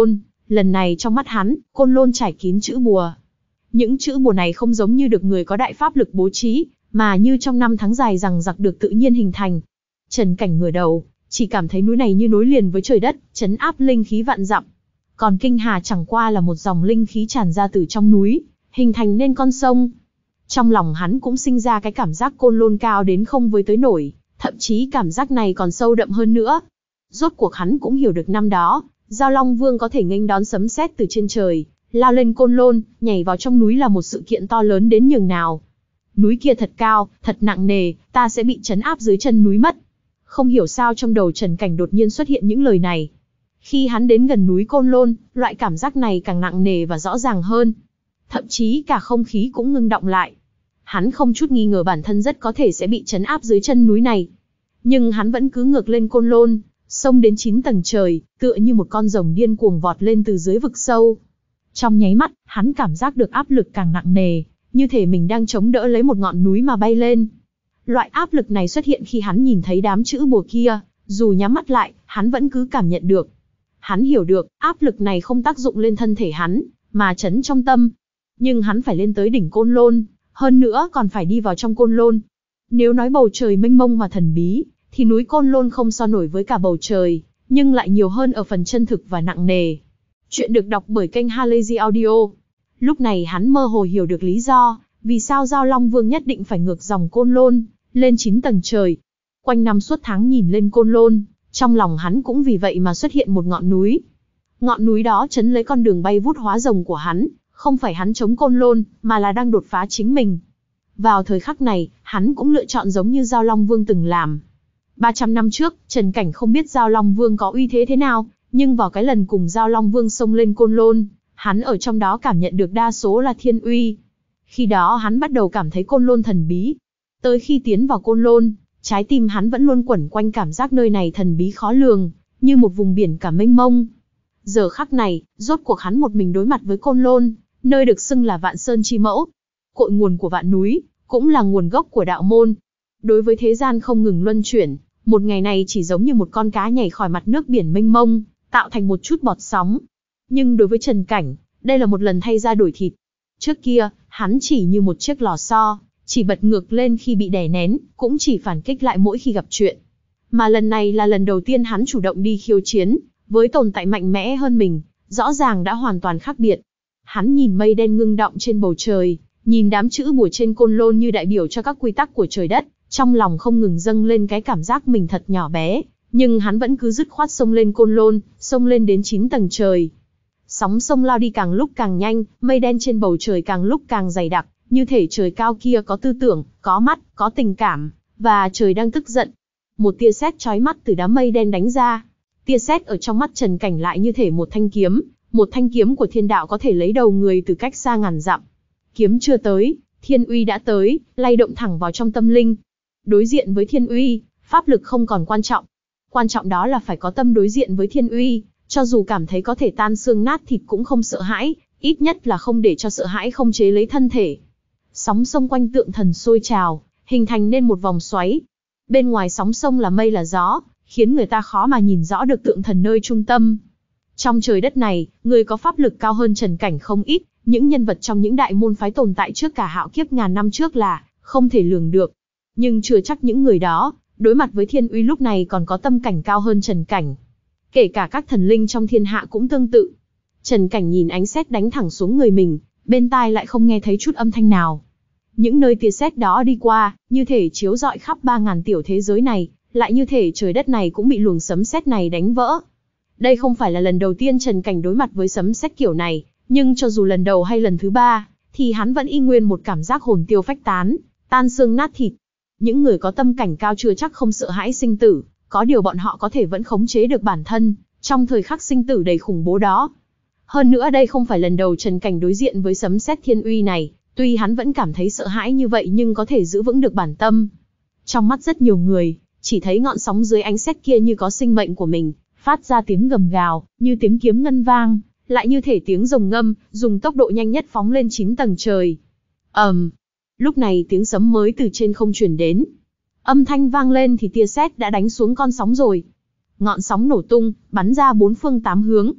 S1: Lần này trong mắt hắn, côn lôn trải kín chữ bùa. Những chữ bùa này không giống như được người có đại pháp lực bố trí, mà như trong năm tháng dài rằng giặc được tự nhiên hình thành. Trần Cảnh ngửa đầu, chỉ cảm thấy núi này như nối liền với trời đất, trấn áp linh khí vạn dặm. Còn Kinh Hà chẳng qua là một dòng linh khí tràn ra từ trong núi, hình thành nên con sông. Trong lòng hắn cũng sinh ra cái cảm giác côn lôn cao đến không với tới nổi, thậm chí cảm giác này còn sâu đậm hơn nữa. Rốt cuộc hắn cũng hiểu được năm đó, Giao Long Vương có thể nghênh đón sấm sét từ trên trời, lao lên côn lôn, nhảy vào trong núi là một sự kiện to lớn đến nhường nào. Núi kia thật cao, thật nặng nề, ta sẽ bị trấn áp dưới chân núi mất. Không hiểu sao trong đầu Trần Cảnh đột nhiên xuất hiện những lời này. Khi hắn đến gần núi Côn Lôn, loại cảm giác này càng nặng nề và rõ ràng hơn. Thậm chí cả không khí cũng ngưng động lại. Hắn không chút nghi ngờ bản thân rất có thể sẽ bị trấn áp dưới chân núi này. Nhưng hắn vẫn cứ ngược lên Côn Lôn, xông đến chín tầng trời, tựa như một con rồng điên cuồng vọt lên từ dưới vực sâu. Trong nháy mắt, hắn cảm giác được áp lực càng nặng nề, như thể mình đang chống đỡ lấy một ngọn núi mà bay lên. Loại áp lực này xuất hiện khi hắn nhìn thấy đám chữ bùa kia, dù nhắm mắt lại, hắn vẫn cứ cảm nhận được. Hắn hiểu được, áp lực này không tác dụng lên thân thể hắn, mà trấn trong tâm. Nhưng hắn phải lên tới đỉnh Côn Lôn, hơn nữa còn phải đi vào trong Côn Lôn. Nếu nói bầu trời mênh mông mà thần bí, thì núi Côn Lôn không so nổi với cả bầu trời, nhưng lại nhiều hơn ở phần chân thực và nặng nề. Chuyện được đọc bởi kênh Halazy Audio. Lúc này hắn mơ hồ hiểu được lý do, vì sao Giao Long Vương nhất định phải ngược dòng Côn Lôn, lên chín tầng trời. Quanh năm suốt tháng nhìn lên Côn Lôn, trong lòng hắn cũng vì vậy mà xuất hiện một ngọn núi. Ngọn núi đó trấn lấy con đường bay vút hóa rồng của hắn, không phải hắn chống Côn Lôn, mà là đang đột phá chính mình. Vào thời khắc này, hắn cũng lựa chọn giống như Giao Long Vương từng làm. ba trăm năm trước, Trần Cảnh không biết Giao Long Vương có uy thế thế nào, nhưng vào cái lần cùng Giao Long Vương xông lên Côn Lôn, hắn ở trong đó cảm nhận được đa số là thiên uy. Khi đó hắn bắt đầu cảm thấy Côn Lôn thần bí. Tới khi tiến vào Côn Lôn, trái tim hắn vẫn luôn quẩn quanh cảm giác nơi này thần bí khó lường, như một vùng biển cả mênh mông. Giờ khắc này, rốt cuộc hắn một mình đối mặt với Côn Lôn, nơi được xưng là Vạn Sơn chi mẫu, cội nguồn của vạn núi, cũng là nguồn gốc của đạo môn. Đối với thế gian không ngừng luân chuyển, một ngày này chỉ giống như một con cá nhảy khỏi mặt nước biển mênh mông, tạo thành một chút bọt sóng. Nhưng đối với Trần Cảnh, đây là một lần thay da đổi thịt. Trước kia, hắn chỉ như một chiếc lò xo, chỉ bật ngược lên khi bị đè nén, cũng chỉ phản kích lại mỗi khi gặp chuyện. Mà lần này là lần đầu tiên hắn chủ động đi khiêu chiến, với tồn tại mạnh mẽ hơn mình, rõ ràng đã hoàn toàn khác biệt. Hắn nhìn mây đen ngưng động trên bầu trời, nhìn đám chữ bùa trên Côn Lôn như đại biểu cho các quy tắc của trời đất, trong lòng không ngừng dâng lên cái cảm giác mình thật nhỏ bé, nhưng hắn vẫn cứ dứt khoát xông lên Côn Lôn, xông lên đến chín tầng trời. Sóng sông lao đi càng lúc càng nhanh, mây đen trên bầu trời càng lúc càng dày đặc, như thể trời cao kia có tư tưởng, có mắt, có tình cảm, và trời đang tức giận. Một tia sét chói mắt từ đám mây đen đánh ra. Tia sét ở trong mắt Trần Cảnh lại như thể một thanh kiếm, một thanh kiếm của thiên đạo có thể lấy đầu người từ cách xa ngàn dặm. Kiếm chưa tới, thiên uy đã tới, lay động thẳng vào trong tâm linh. Đối diện với thiên uy, pháp lực không còn quan trọng. Quan trọng đó là phải có tâm đối diện với thiên uy, cho dù cảm thấy có thể tan xương nát thịt cũng không sợ hãi, ít nhất là không để cho sợ hãi không chế lấy thân thể. Sóng sông quanh tượng thần sôi trào, hình thành nên một vòng xoáy. Bên ngoài sóng sông là mây là gió, khiến người ta khó mà nhìn rõ được tượng thần nơi trung tâm. Trong trời đất này, người có pháp lực cao hơn Trần Cảnh không ít, những nhân vật trong những đại môn phái tồn tại trước cả hạo kiếp ngàn năm trước là không thể lường được. Nhưng chưa chắc những người đó, đối mặt với thiên uy lúc này còn có tâm cảnh cao hơn Trần Cảnh. Kể cả các thần linh trong thiên hạ cũng tương tự. Trần Cảnh nhìn ánh sét đánh thẳng xuống người mình, bên tai lại không nghe thấy chút âm thanh nào. Những nơi tia sét đó đi qua, như thể chiếu rọi khắp ba ngàn tiểu thế giới này, lại như thể trời đất này cũng bị luồng sấm sét này đánh vỡ. Đây không phải là lần đầu tiên Trần Cảnh đối mặt với sấm sét kiểu này, nhưng cho dù lần đầu hay lần thứ ba, thì hắn vẫn y nguyên một cảm giác hồn tiêu phách tán, tan xương nát thịt. Những người có tâm cảnh cao chưa chắc không sợ hãi sinh tử, có điều bọn họ có thể vẫn khống chế được bản thân, trong thời khắc sinh tử đầy khủng bố đó. Hơn nữa đây không phải lần đầu Trần Cảnh đối diện với sấm sét thiên uy này, tuy hắn vẫn cảm thấy sợ hãi như vậy nhưng có thể giữ vững được bản tâm. Trong mắt rất nhiều người, chỉ thấy ngọn sóng dưới ánh sét kia như có sinh mệnh của mình, phát ra tiếng gầm gào, như tiếng kiếm ngân vang, lại như thể tiếng rồng ngâm, dùng tốc độ nhanh nhất phóng lên chín tầng trời. ầm, um, lúc này tiếng sấm mới từ trên không truyền đến. Âm thanh vang lên thì tia sét đã đánh xuống con sóng rồi. Ngọn sóng nổ tung, bắn ra bốn phương tám hướng.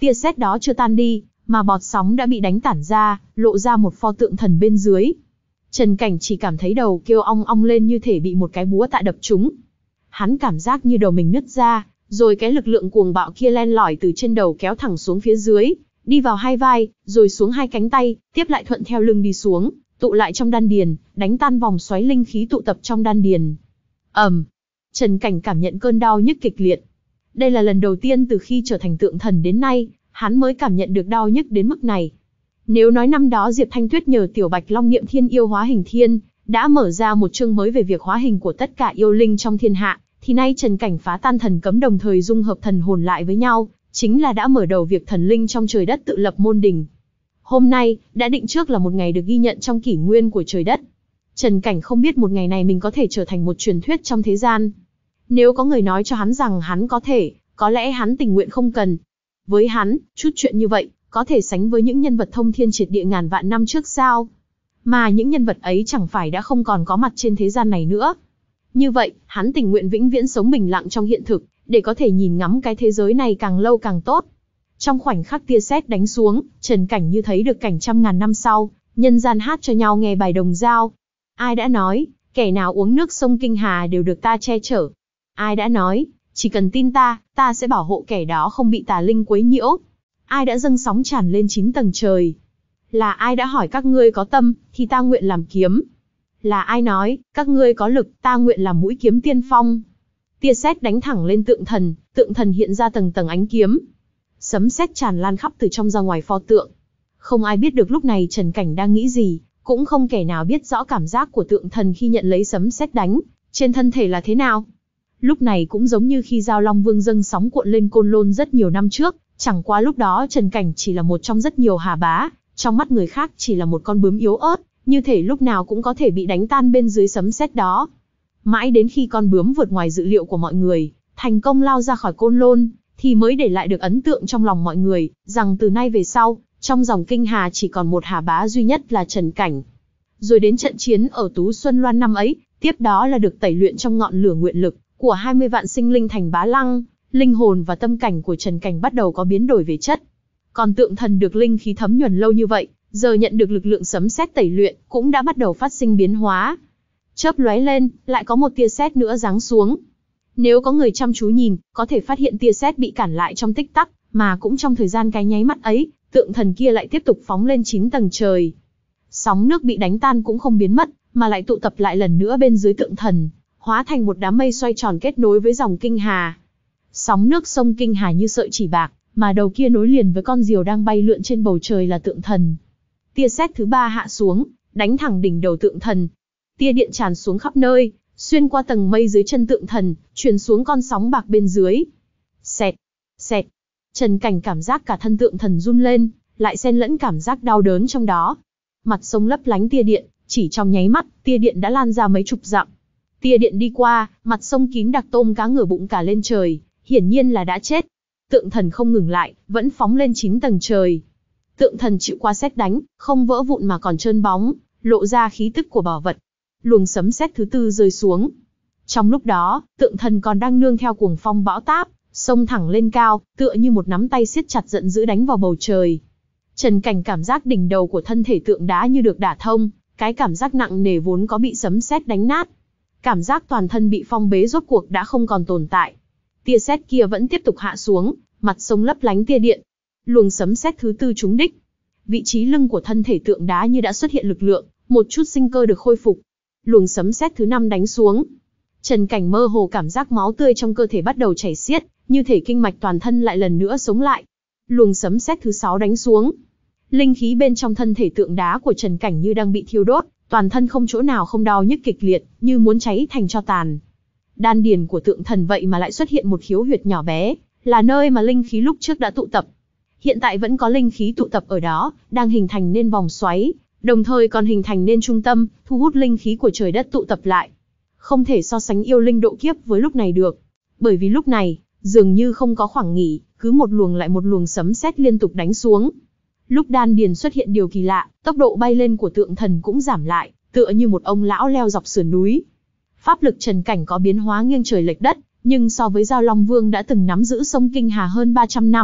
S1: Tia sét đó chưa tan đi, mà bọt sóng đã bị đánh tản ra, lộ ra một pho tượng thần bên dưới. Trần Cảnh chỉ cảm thấy đầu kêu ong ong lên như thể bị một cái búa tạ đập trúng. Hắn cảm giác như đầu mình nứt ra, rồi cái lực lượng cuồng bạo kia len lỏi từ trên đầu kéo thẳng xuống phía dưới, đi vào hai vai, rồi xuống hai cánh tay, tiếp lại thuận theo lưng đi xuống, tụ lại trong đan điền, đánh tan vòng xoáy linh khí tụ tập trong đan điền. ầm, um, Trần Cảnh cảm nhận cơn đau nhức kịch liệt. Đây là lần đầu tiên từ khi trở thành tượng thần đến nay, hắn mới cảm nhận được đau nhức đến mức này. Nếu nói năm đó Diệp Thanh Tuyết nhờ Tiểu Bạch Long Niệm Thiên Yêu hóa hình thiên, đã mở ra một chương mới về việc hóa hình của tất cả yêu linh trong thiên hạ, thì nay Trần Cảnh phá tan thần cấm đồng thời dung hợp thần hồn lại với nhau, chính là đã mở đầu việc thần linh trong trời đất tự lập môn đình. Hôm nay, đã định trước là một ngày được ghi nhận trong kỷ nguyên của trời đất. Trần Cảnh không biết một ngày này mình có thể trở thành một truyền thuyết trong thế gian. Nếu có người nói cho hắn rằng hắn có thể, có lẽ hắn tình nguyện không cần. Với hắn, chút chuyện như vậy, có thể sánh với những nhân vật thông thiên triệt địa ngàn vạn năm trước sao? Mà những nhân vật ấy chẳng phải đã không còn có mặt trên thế gian này nữa. Như vậy, hắn tình nguyện vĩnh viễn sống bình lặng trong hiện thực, để có thể nhìn ngắm cái thế giới này càng lâu càng tốt. Trong khoảnh khắc tia sét đánh xuống, Trần Cảnh như thấy được cảnh trăm ngàn năm sau, nhân gian hát cho nhau nghe bài đồng dao. Ai đã nói, kẻ nào uống nước sông Kinh Hà đều được ta che chở? Ai đã nói, chỉ cần tin ta, ta sẽ bảo hộ kẻ đó không bị tà linh quấy nhiễu? Ai đã dâng sóng tràn lên chín tầng trời? Là ai đã hỏi các ngươi có tâm, thì ta nguyện làm kiếm? Là ai nói, các ngươi có lực, ta nguyện làm mũi kiếm tiên phong? Tia sét đánh thẳng lên tượng thần, tượng thần hiện ra tầng tầng ánh kiếm. Sấm sét tràn lan khắp từ trong ra ngoài pho tượng. Không ai biết được lúc này Trần Cảnh đang nghĩ gì, cũng không kẻ nào biết rõ cảm giác của tượng thần khi nhận lấy sấm sét đánh, trên thân thể là thế nào. Lúc này cũng giống như khi Giao Long Vương dâng sóng cuộn lên Côn Lôn rất nhiều năm trước, chẳng qua lúc đó Trần Cảnh chỉ là một trong rất nhiều hà bá, trong mắt người khác chỉ là một con bướm yếu ớt, như thể lúc nào cũng có thể bị đánh tan bên dưới sấm sét đó. Mãi đến khi con bướm vượt ngoài dự liệu của mọi người, thành công lao ra khỏi Côn Lôn, thì mới để lại được ấn tượng trong lòng mọi người, rằng từ nay về sau, trong dòng Kinh Hà chỉ còn một hà bá duy nhất là Trần Cảnh. Rồi đến trận chiến ở Tú Xuân Loan năm ấy, tiếp đó là được tẩy luyện trong ngọn lửa nguyện lực của hai mươi vạn sinh linh thành bá lăng, linh hồn và tâm cảnh của Trần Cảnh bắt đầu có biến đổi về chất. Còn tượng thần được linh khí thấm nhuần lâu như vậy, giờ nhận được lực lượng sấm sét tẩy luyện, cũng đã bắt đầu phát sinh biến hóa. Chớp lóe lên, lại có một tia sét nữa giáng xuống. Nếu có người chăm chú nhìn, có thể phát hiện tia sét bị cản lại trong tích tắc, mà cũng trong thời gian cái nháy mắt ấy, tượng thần kia lại tiếp tục phóng lên chín tầng trời. Sóng nước bị đánh tan cũng không biến mất, mà lại tụ tập lại lần nữa bên dưới tượng thần, hóa thành một đám mây xoay tròn kết nối với dòng Kinh Hà. Sóng nước sông Kinh Hà như sợi chỉ bạc, mà đầu kia nối liền với con diều đang bay lượn trên bầu trời là tượng thần. Tia sét thứ ba hạ xuống, đánh thẳng đỉnh đầu tượng thần. Tia điện tràn xuống khắp nơi, xuyên qua tầng mây dưới chân tượng thần, truyền xuống con sóng bạc bên dưới. Xẹt, xẹt. Trần Cảnh cảm giác cả thân tượng thần run lên, lại xen lẫn cảm giác đau đớn trong đó. Mặt sông lấp lánh tia điện, chỉ trong nháy mắt, tia điện đã lan ra mấy chục dặm. Tia điện đi qua, mặt sông kín đặc tôm cá ngửa bụng cả lên trời, hiển nhiên là đã chết. Tượng thần không ngừng lại, vẫn phóng lên chín tầng trời. Tượng thần chịu qua sét đánh, không vỡ vụn mà còn trơn bóng, lộ ra khí tức của bảo vật. Luồng sấm sét thứ tư rơi xuống. Trong lúc đó, tượng thần còn đang nương theo cuồng phong bão táp, xông thẳng lên cao, tựa như một nắm tay siết chặt giận dữ đánh vào bầu trời. Trần Cảnh cảm giác đỉnh đầu của thân thể tượng đá như được đả thông, cái cảm giác nặng nề vốn có bị sấm sét đánh nát. Cảm giác toàn thân bị phong bế rốt cuộc đã không còn tồn tại. Tia sét kia vẫn tiếp tục hạ xuống, mặt sông lấp lánh tia điện. Luồng sấm sét thứ tư trúng đích. Vị trí lưng của thân thể tượng đá như đã xuất hiện lực lượng, một chút sinh cơ được khôi phục. Luồng sấm sét thứ năm đánh xuống. Trần Cảnh mơ hồ cảm giác máu tươi trong cơ thể bắt đầu chảy xiết, như thể kinh mạch toàn thân lại lần nữa sống lại. Luồng sấm sét thứ sáu đánh xuống. Linh khí bên trong thân thể tượng đá của Trần Cảnh như đang bị thiêu đốt, toàn thân không chỗ nào không đau nhức kịch liệt, như muốn cháy thành tro tàn. Đan điền của tượng thần vậy mà lại xuất hiện một khiếu huyệt nhỏ bé, là nơi mà linh khí lúc trước đã tụ tập. Hiện tại vẫn có linh khí tụ tập ở đó, đang hình thành nên vòng xoáy, đồng thời còn hình thành nên trung tâm, thu hút linh khí của trời đất tụ tập lại. Không thể so sánh yêu linh độ kiếp với lúc này được, bởi vì lúc này, dường như không có khoảng nghỉ, cứ một luồng lại một luồng sấm sét liên tục đánh xuống. Lúc đan điền xuất hiện điều kỳ lạ, tốc độ bay lên của tượng thần cũng giảm lại, tựa như một ông lão leo dọc sườn núi. Pháp lực Trần Cảnh có biến hóa nghiêng trời lệch đất, nhưng so với Giao Long Vương đã từng nắm giữ sông Kinh Hà hơn ba trăm năm,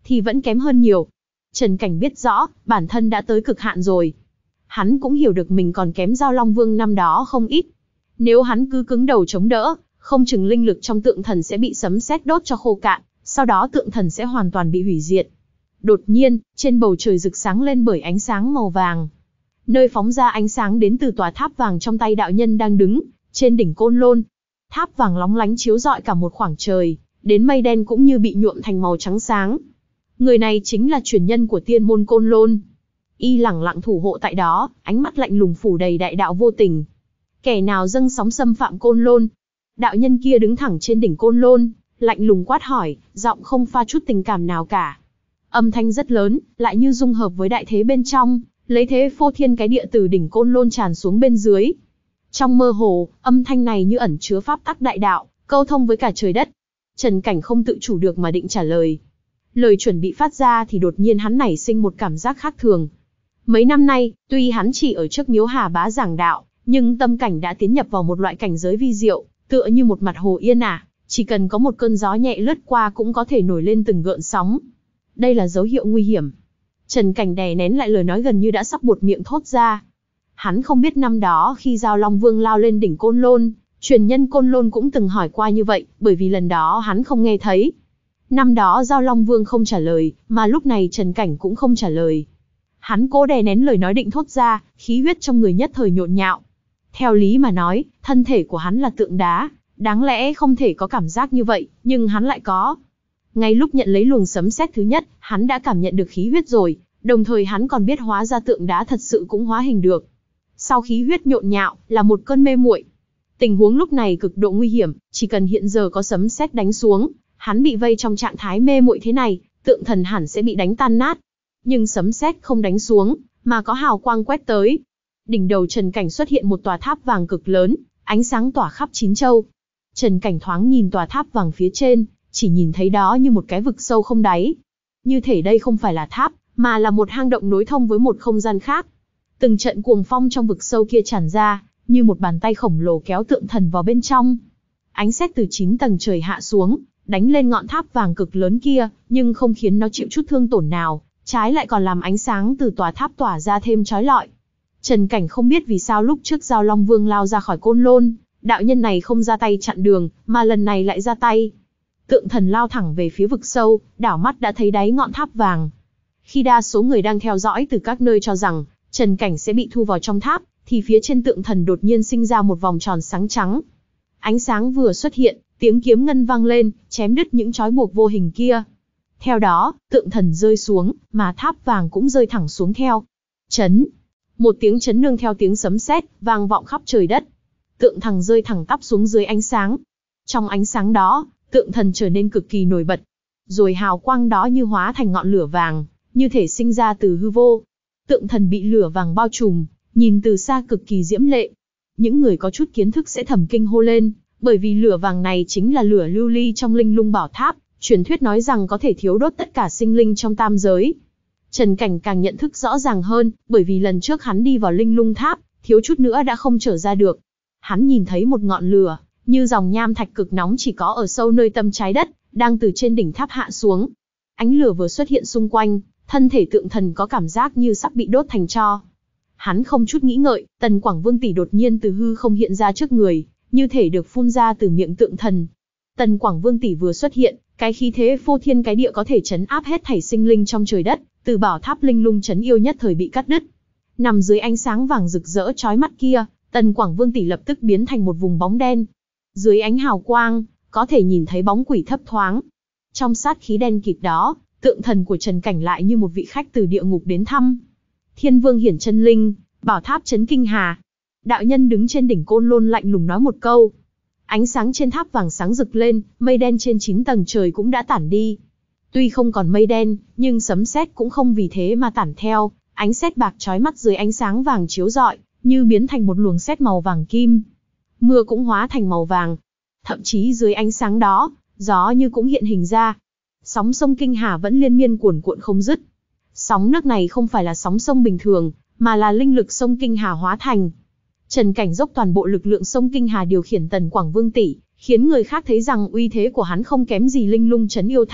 S1: thì vẫn kém hơn nhiều. Trần Cảnh biết rõ, bản thân đã tới cực hạn rồi. Hắn cũng hiểu được mình còn kém Giao Long Vương năm đó không ít. Nếu hắn cứ cứng đầu chống đỡ, không chừng linh lực trong tượng thần sẽ bị sấm sét đốt cho khô cạn, sau đó tượng thần sẽ hoàn toàn bị hủy diệt. Đột nhiên, trên bầu trời rực sáng lên bởi ánh sáng màu vàng. Nơi phóng ra ánh sáng đến từ tòa tháp vàng trong tay đạo nhân đang đứng, trên đỉnh Côn Lôn. Tháp vàng lóng lánh chiếu rọi cả một khoảng trời, đến mây đen cũng như bị nhuộm thành màu trắng sáng. Người này chính là truyền nhân của tiên môn Côn Lôn. Y lẳng lặng thủ hộ tại đó, ánh mắt lạnh lùng phủ đầy đại đạo vô tình. Kẻ nào dâng sóng xâm phạm Côn Lôn? Đạo nhân kia đứng thẳng trên đỉnh Côn Lôn, lạnh lùng quát hỏi, giọng không pha chút tình cảm nào cả. Âm thanh rất lớn, lại như dung hợp với đại thế bên trong, lấy thế phô thiên cái địa từ đỉnh Côn Lôn tràn xuống bên dưới. Trong mơ hồ, âm thanh này như ẩn chứa pháp tắc đại đạo, câu thông với cả trời đất. Trần Cảnh không tự chủ được mà định trả lời. Lời chuẩn bị phát ra thì đột nhiên hắn nảy sinh một cảm giác khác thường. Mấy năm nay, tuy hắn chỉ ở trước miếu Hà Bá giảng đạo, nhưng tâm cảnh đã tiến nhập vào một loại cảnh giới vi diệu, tựa như một mặt hồ yên ả, chỉ cần có một cơn gió nhẹ lướt qua cũng có thể nổi lên từng gợn sóng. Đây là dấu hiệu nguy hiểm. Trần Cảnh đè nén lại lời nói gần như đã sắp buột miệng thốt ra. Hắn không biết năm đó khi Giao Long Vương lao lên đỉnh Côn Lôn, truyền nhân Côn Lôn cũng từng hỏi qua như vậy, bởi vì lần đó hắn không nghe thấy. Năm đó Giao Long Vương không trả lời, mà lúc này Trần Cảnh cũng không trả lời. Hắn cố đè nén lời nói định thốt ra, khí huyết trong người nhất thời nhộn nhạo. Theo lý mà nói, thân thể của hắn là tượng đá, đáng lẽ không thể có cảm giác như vậy, nhưng hắn lại có. Ngay lúc nhận lấy luồng sấm sét thứ nhất, hắn đã cảm nhận được khí huyết rồi, đồng thời hắn còn biết hóa ra tượng đá thật sự cũng hóa hình được. Sau khí huyết nhộn nhạo, là một cơn mê muội. Tình huống lúc này cực độ nguy hiểm, chỉ cần hiện giờ có sấm sét đánh xuống, hắn bị vây trong trạng thái mê muội thế này, tượng thần hẳn sẽ bị đánh tan nát. Nhưng sấm sét không đánh xuống, mà có hào quang quét tới. Đỉnh đầu Trần Cảnh xuất hiện một tòa tháp vàng cực lớn, ánh sáng tỏa khắp chín châu. Trần Cảnh thoáng nhìn tòa tháp vàng phía trên, chỉ nhìn thấy đó như một cái vực sâu không đáy. Như thể đây không phải là tháp, mà là một hang động nối thông với một không gian khác. Từng trận cuồng phong trong vực sâu kia tràn ra, như một bàn tay khổng lồ kéo tượng thần vào bên trong. Ánh sét từ chín tầng trời hạ xuống, đánh lên ngọn tháp vàng cực lớn kia, nhưng không khiến nó chịu chút thương tổn nào, trái lại còn làm ánh sáng từ tòa tháp tỏa ra thêm chói lọi. Trần Cảnh không biết vì sao lúc trước Giao Long Vương lao ra khỏi Côn Lôn, đạo nhân này không ra tay chặn đường, mà lần này lại ra tay. Tượng thần lao thẳng về phía vực sâu, đảo mắt đã thấy đáy ngọn tháp vàng. Khi đa số người đang theo dõi từ các nơi cho rằng Trần Cảnh sẽ bị thu vào trong tháp, thì phía trên tượng thần đột nhiên sinh ra một vòng tròn sáng trắng. Ánh sáng vừa xuất hiện, tiếng kiếm ngân vang lên, chém đứt những trói buộc vô hình kia. Theo đó, tượng thần rơi xuống, mà tháp vàng cũng rơi thẳng xuống theo. Chấn. Một tiếng chấn nương theo tiếng sấm sét, vang vọng khắp trời đất. Tượng thần rơi thẳng tắp xuống dưới ánh sáng. Trong ánh sáng đó, tượng thần trở nên cực kỳ nổi bật. Rồi hào quang đó như hóa thành ngọn lửa vàng, như thể sinh ra từ hư vô. Tượng thần bị lửa vàng bao trùm, nhìn từ xa cực kỳ diễm lệ. Những người có chút kiến thức sẽ thầm kinh hô lên, bởi vì lửa vàng này chính là lửa lưu ly trong linh lung bảo tháp, truyền thuyết nói rằng có thể thiếu đốt tất cả sinh linh trong tam giới. Trần Cảnh càng nhận thức rõ ràng hơn, bởi vì lần trước hắn đi vào linh lung tháp, thiếu chút nữa đã không trở ra được. Hắn nhìn thấy một ngọn lửa, như dòng nham thạch cực nóng chỉ có ở sâu nơi tâm trái đất, đang từ trên đỉnh tháp hạ xuống. Ánh lửa vừa xuất hiện xung quanh, thân thể tượng thần có cảm giác như sắp bị đốt thành tro. Hắn không chút nghĩ ngợi, Tần Quảng Vương tỷ đột nhiên từ hư không hiện ra trước người, như thể được phun ra từ miệng tượng thần. Tần Quảng Vương tỷ vừa xuất hiện, cái khí thế phô thiên cái địa có thể chấn áp hết thảy sinh linh trong trời đất, từ bảo tháp linh lung trấn yêu nhất thời bị cắt đứt. Nằm dưới ánh sáng vàng rực rỡ chói mắt kia, Tần Quảng Vương tỷ lập tức biến thành một vùng bóng đen. Dưới ánh hào quang, có thể nhìn thấy bóng quỷ thấp thoáng. Trong sát khí đen kịt đó, tượng thần của Trần Cảnh lại như một vị khách từ địa ngục đến thăm. Thiên Vương hiển chân linh, bảo tháp trấn kinh hà. Đạo nhân đứng trên đỉnh Côn Lôn lạnh lùng nói một câu. Ánh sáng trên tháp vàng sáng rực lên, mây đen trên chín tầng trời cũng đã tản đi. Tuy không còn mây đen, nhưng sấm sét cũng không vì thế mà tản theo, ánh sét bạc chói mắt dưới ánh sáng vàng chiếu rọi, như biến thành một luồng sét màu vàng kim. Mưa cũng hóa thành màu vàng. Thậm chí dưới ánh sáng đó, gió như cũng hiện hình ra. Sóng sông Kinh Hà vẫn liên miên cuồn cuộn không dứt. Sóng nước này không phải là sóng sông bình thường, mà là linh lực sông Kinh Hà hóa thành. Trần Cảnh dốc toàn bộ lực lượng sông Kinh Hà điều khiển Tần Quảng Vương tỷ, khiến người khác thấy rằng uy thế của hắn không kém gì linh lung trấn yêu tháp,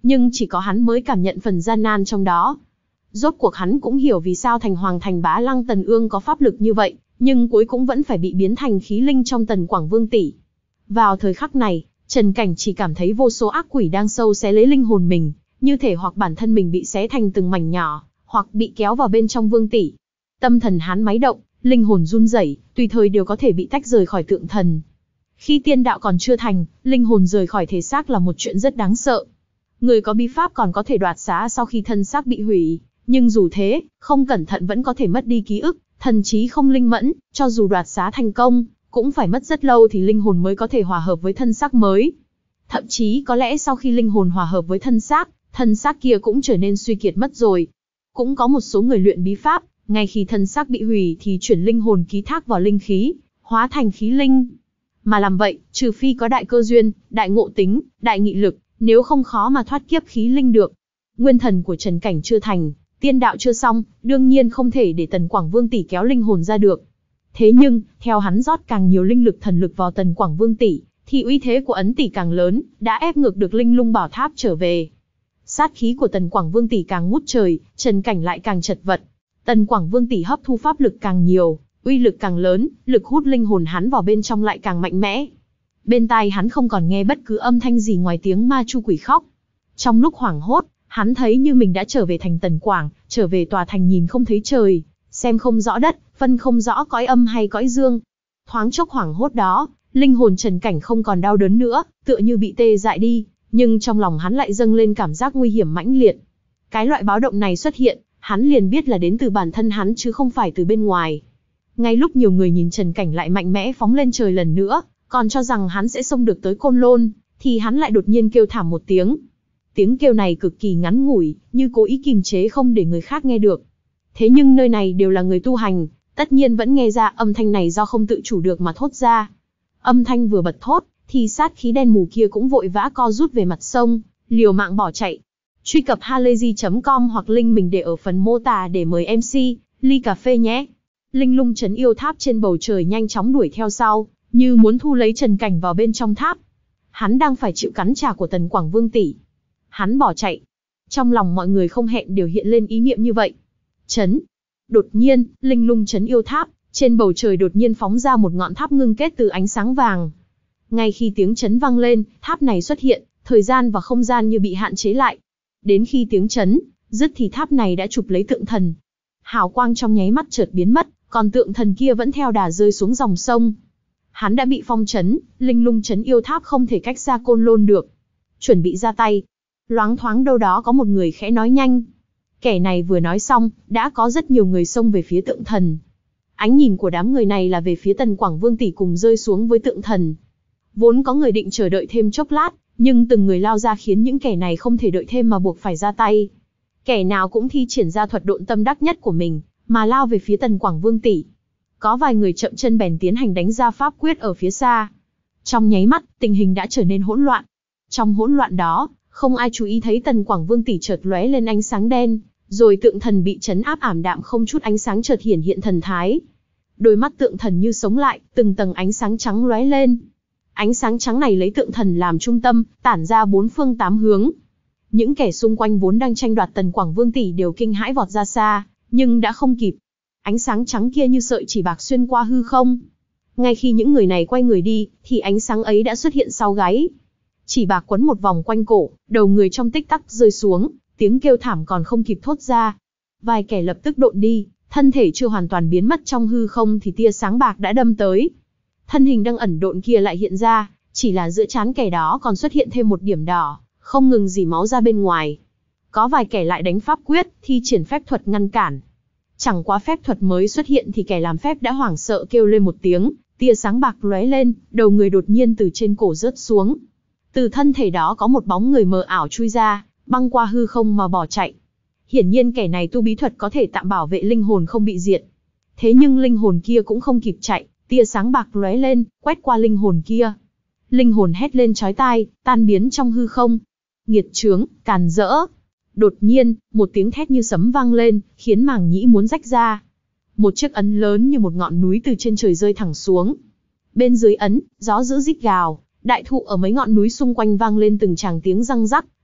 S1: nhưng chỉ có hắn mới cảm nhận phần gian nan trong đó. Rốt cuộc hắn cũng hiểu vì sao thành hoàng thành bá lăng Tần Ương có pháp lực như vậy, nhưng cuối cũng vẫn phải bị biến thành khí linh trong Tần Quảng Vương tỷ. Vào thời khắc này, Trần Cảnh chỉ cảm thấy vô số ác quỷ đang sâu xé lấy linh hồn mình, như thể hoặc bản thân mình bị xé thành từng mảnh nhỏ, hoặc bị kéo vào bên trong vương tỷ. Tâm thần hắn máy động, linh hồn run rẩy, tùy thời đều có thể bị tách rời khỏi tượng thần. Khi tiên đạo còn chưa thành, linh hồn rời khỏi thể xác là một chuyện rất đáng sợ. Người có bí pháp còn có thể đoạt xá sau khi thân xác bị hủy, nhưng dù thế, không cẩn thận vẫn có thể mất đi ký ức, thần trí không linh mẫn, cho dù đoạt xá thành công, cũng phải mất rất lâu thì linh hồn mới có thể hòa hợp với thân xác mới. Thậm chí có lẽ sau khi linh hồn hòa hợp với thân xác, thân xác kia cũng trở nên suy kiệt mất rồi. Cũng có một số người luyện bí pháp, ngay khi thân xác bị hủy thì chuyển linh hồn ký thác vào linh khí, hóa thành khí linh. Mà làm vậy, trừ phi có đại cơ duyên, đại ngộ tính, đại nghị lực, nếu không khó mà thoát kiếp khí linh được. Nguyên thần của Trần Cảnh chưa thành, tiên đạo chưa xong, đương nhiên không thể để Tần Quảng Vương tỷ kéo linh hồn ra được. Thế nhưng, theo hắn rót càng nhiều linh lực thần lực vào Tần Quảng Vương tỷ, thì uy thế của ấn tỷ càng lớn, đã ép ngược được linh lung bảo tháp trở về. Sát khí của Tần Quảng Vương tỷ càng ngút trời, Trần Cảnh lại càng chật vật. Tần Quảng Vương tỷ hấp thu pháp lực càng nhiều, uy lực càng lớn, lực hút linh hồn hắn vào bên trong lại càng mạnh mẽ. Bên tai hắn không còn nghe bất cứ âm thanh gì ngoài tiếng ma chu quỷ khóc. Trong lúc hoảng hốt, hắn thấy như mình đã trở về thành Tần Quảng, trở về tòa thành nhìn không thấy trời, xem không rõ đất, phân không rõ cõi âm hay cõi dương. Thoáng chốc hoảng hốt đó, linh hồn Trần Cảnh không còn đau đớn nữa, tựa như bị tê dại đi, nhưng trong lòng hắn lại dâng lên cảm giác nguy hiểm mãnh liệt. Cái loại báo động này xuất hiện, hắn liền biết là đến từ bản thân hắn chứ không phải từ bên ngoài. Ngay lúc nhiều người nhìn Trần Cảnh lại mạnh mẽ phóng lên trời lần nữa, còn cho rằng hắn sẽ xông được tới Côn Lôn, thì hắn lại đột nhiên kêu thảm một tiếng. Tiếng kêu này cực kỳ ngắn ngủi, như cố ý kìm chế không để người khác nghe được. Thế nhưng nơi này đều là người tu hành, tất nhiên vẫn nghe ra âm thanh này do không tự chủ được mà thốt ra. Âm thanh vừa bật thốt, thì sát khí đen mù kia cũng vội vã co rút về mặt sông, liều mạng bỏ chạy. Truy cập halayzi chấm com hoặc link mình để ở phần mô tả để mời em xê, ly cà phê nhé. Linh lung trấn yêu tháp trên bầu trời nhanh chóng đuổi theo sau, như muốn thu lấy Trần Cảnh vào bên trong tháp. Hắn đang phải chịu cắn trả của Tần Quảng Vương tỷ. Hắn bỏ chạy. Trong lòng mọi người không hẹn đều hiện lên ý niệm như vậy. Chấn. Đột nhiên, linh lung trấn yêu tháp, trên bầu trời đột nhiên phóng ra một ngọn tháp ngưng kết từ ánh sáng vàng. Ngay khi tiếng chấn vang lên, tháp này xuất hiện, thời gian và không gian như bị hạn chế lại. Đến khi tiếng chấn dứt thì tháp này đã chụp lấy tượng thần. Hào quang trong nháy mắt chợt biến mất, còn tượng thần kia vẫn theo đà rơi xuống dòng sông. Hắn đã bị phong chấn, linh lung trấn yêu tháp không thể cách xa Côn Lôn được. Chuẩn bị ra tay. Loáng thoáng đâu đó có một người khẽ nói nhanh. Kẻ này vừa nói xong, đã có rất nhiều người xông về phía tượng thần. Ánh nhìn của đám người này là về phía Tần Quảng Vương tỷ cùng rơi xuống với tượng thần. Vốn có người định chờ đợi thêm chốc lát, nhưng từng người lao ra khiến những kẻ này không thể đợi thêm mà buộc phải ra tay. Kẻ nào cũng thi triển ra thuật độn tâm đắc nhất của mình, mà lao về phía Tần Quảng Vương tỷ. Có vài người chậm chân bèn tiến hành đánh ra pháp quyết ở phía xa. Trong nháy mắt, tình hình đã trở nên hỗn loạn. Trong hỗn loạn đó, không ai chú ý thấy Tần Quảng Vương tỷ chợt lóe lên ánh sáng đen, rồi tượng thần bị chấn áp ảm đạm không chút ánh sáng chợt hiển hiện thần thái. Đôi mắt tượng thần như sống lại, từng tầng ánh sáng trắng lóe lên. Ánh sáng trắng này lấy tượng thần làm trung tâm, tản ra bốn phương tám hướng. Những kẻ xung quanh vốn đang tranh đoạt Tần Quảng Vương tỷ đều kinh hãi vọt ra xa, nhưng đã không kịp. Ánh sáng trắng kia như sợi chỉ bạc xuyên qua hư không. Ngay khi những người này quay người đi, thì ánh sáng ấy đã xuất hiện sau gáy. Chỉ bạc quấn một vòng quanh cổ, đầu người trong tích tắc rơi xuống, tiếng kêu thảm còn không kịp thốt ra. Vài kẻ lập tức độn đi, thân thể chưa hoàn toàn biến mất trong hư không thì tia sáng bạc đã đâm tới. Thân hình đang ẩn độn kia lại hiện ra, chỉ là giữa trán kẻ đó còn xuất hiện thêm một điểm đỏ, không ngừng rỉ máu ra bên ngoài. Có vài kẻ lại đánh pháp quyết, thi triển phép thuật ngăn cản. Chẳng quá phép thuật mới xuất hiện thì kẻ làm phép đã hoảng sợ kêu lên một tiếng, tia sáng bạc lóe lên, đầu người đột nhiên từ trên cổ rớt xuống. Từ thân thể đó có một bóng người mờ ảo chui ra, băng qua hư không mà bỏ chạy. Hiển nhiên kẻ này tu bí thuật có thể tạm bảo vệ linh hồn không bị diệt. Thế nhưng linh hồn kia cũng không kịp chạy, tia sáng bạc lóe lên, quét qua linh hồn kia. Linh hồn hét lên chói tai, tan biến trong hư không. Nghiệt chướng, càn rỡ. Đột nhiên, một tiếng thét như sấm vang lên, khiến màng nhĩ muốn rách ra. Một chiếc ấn lớn như một ngọn núi từ trên trời rơi thẳng xuống. Bên dưới ấn, gió dữ rít gào, đại thụ ở mấy ngọn núi xung quanh vang lên từng tràng tiếng răng rắc,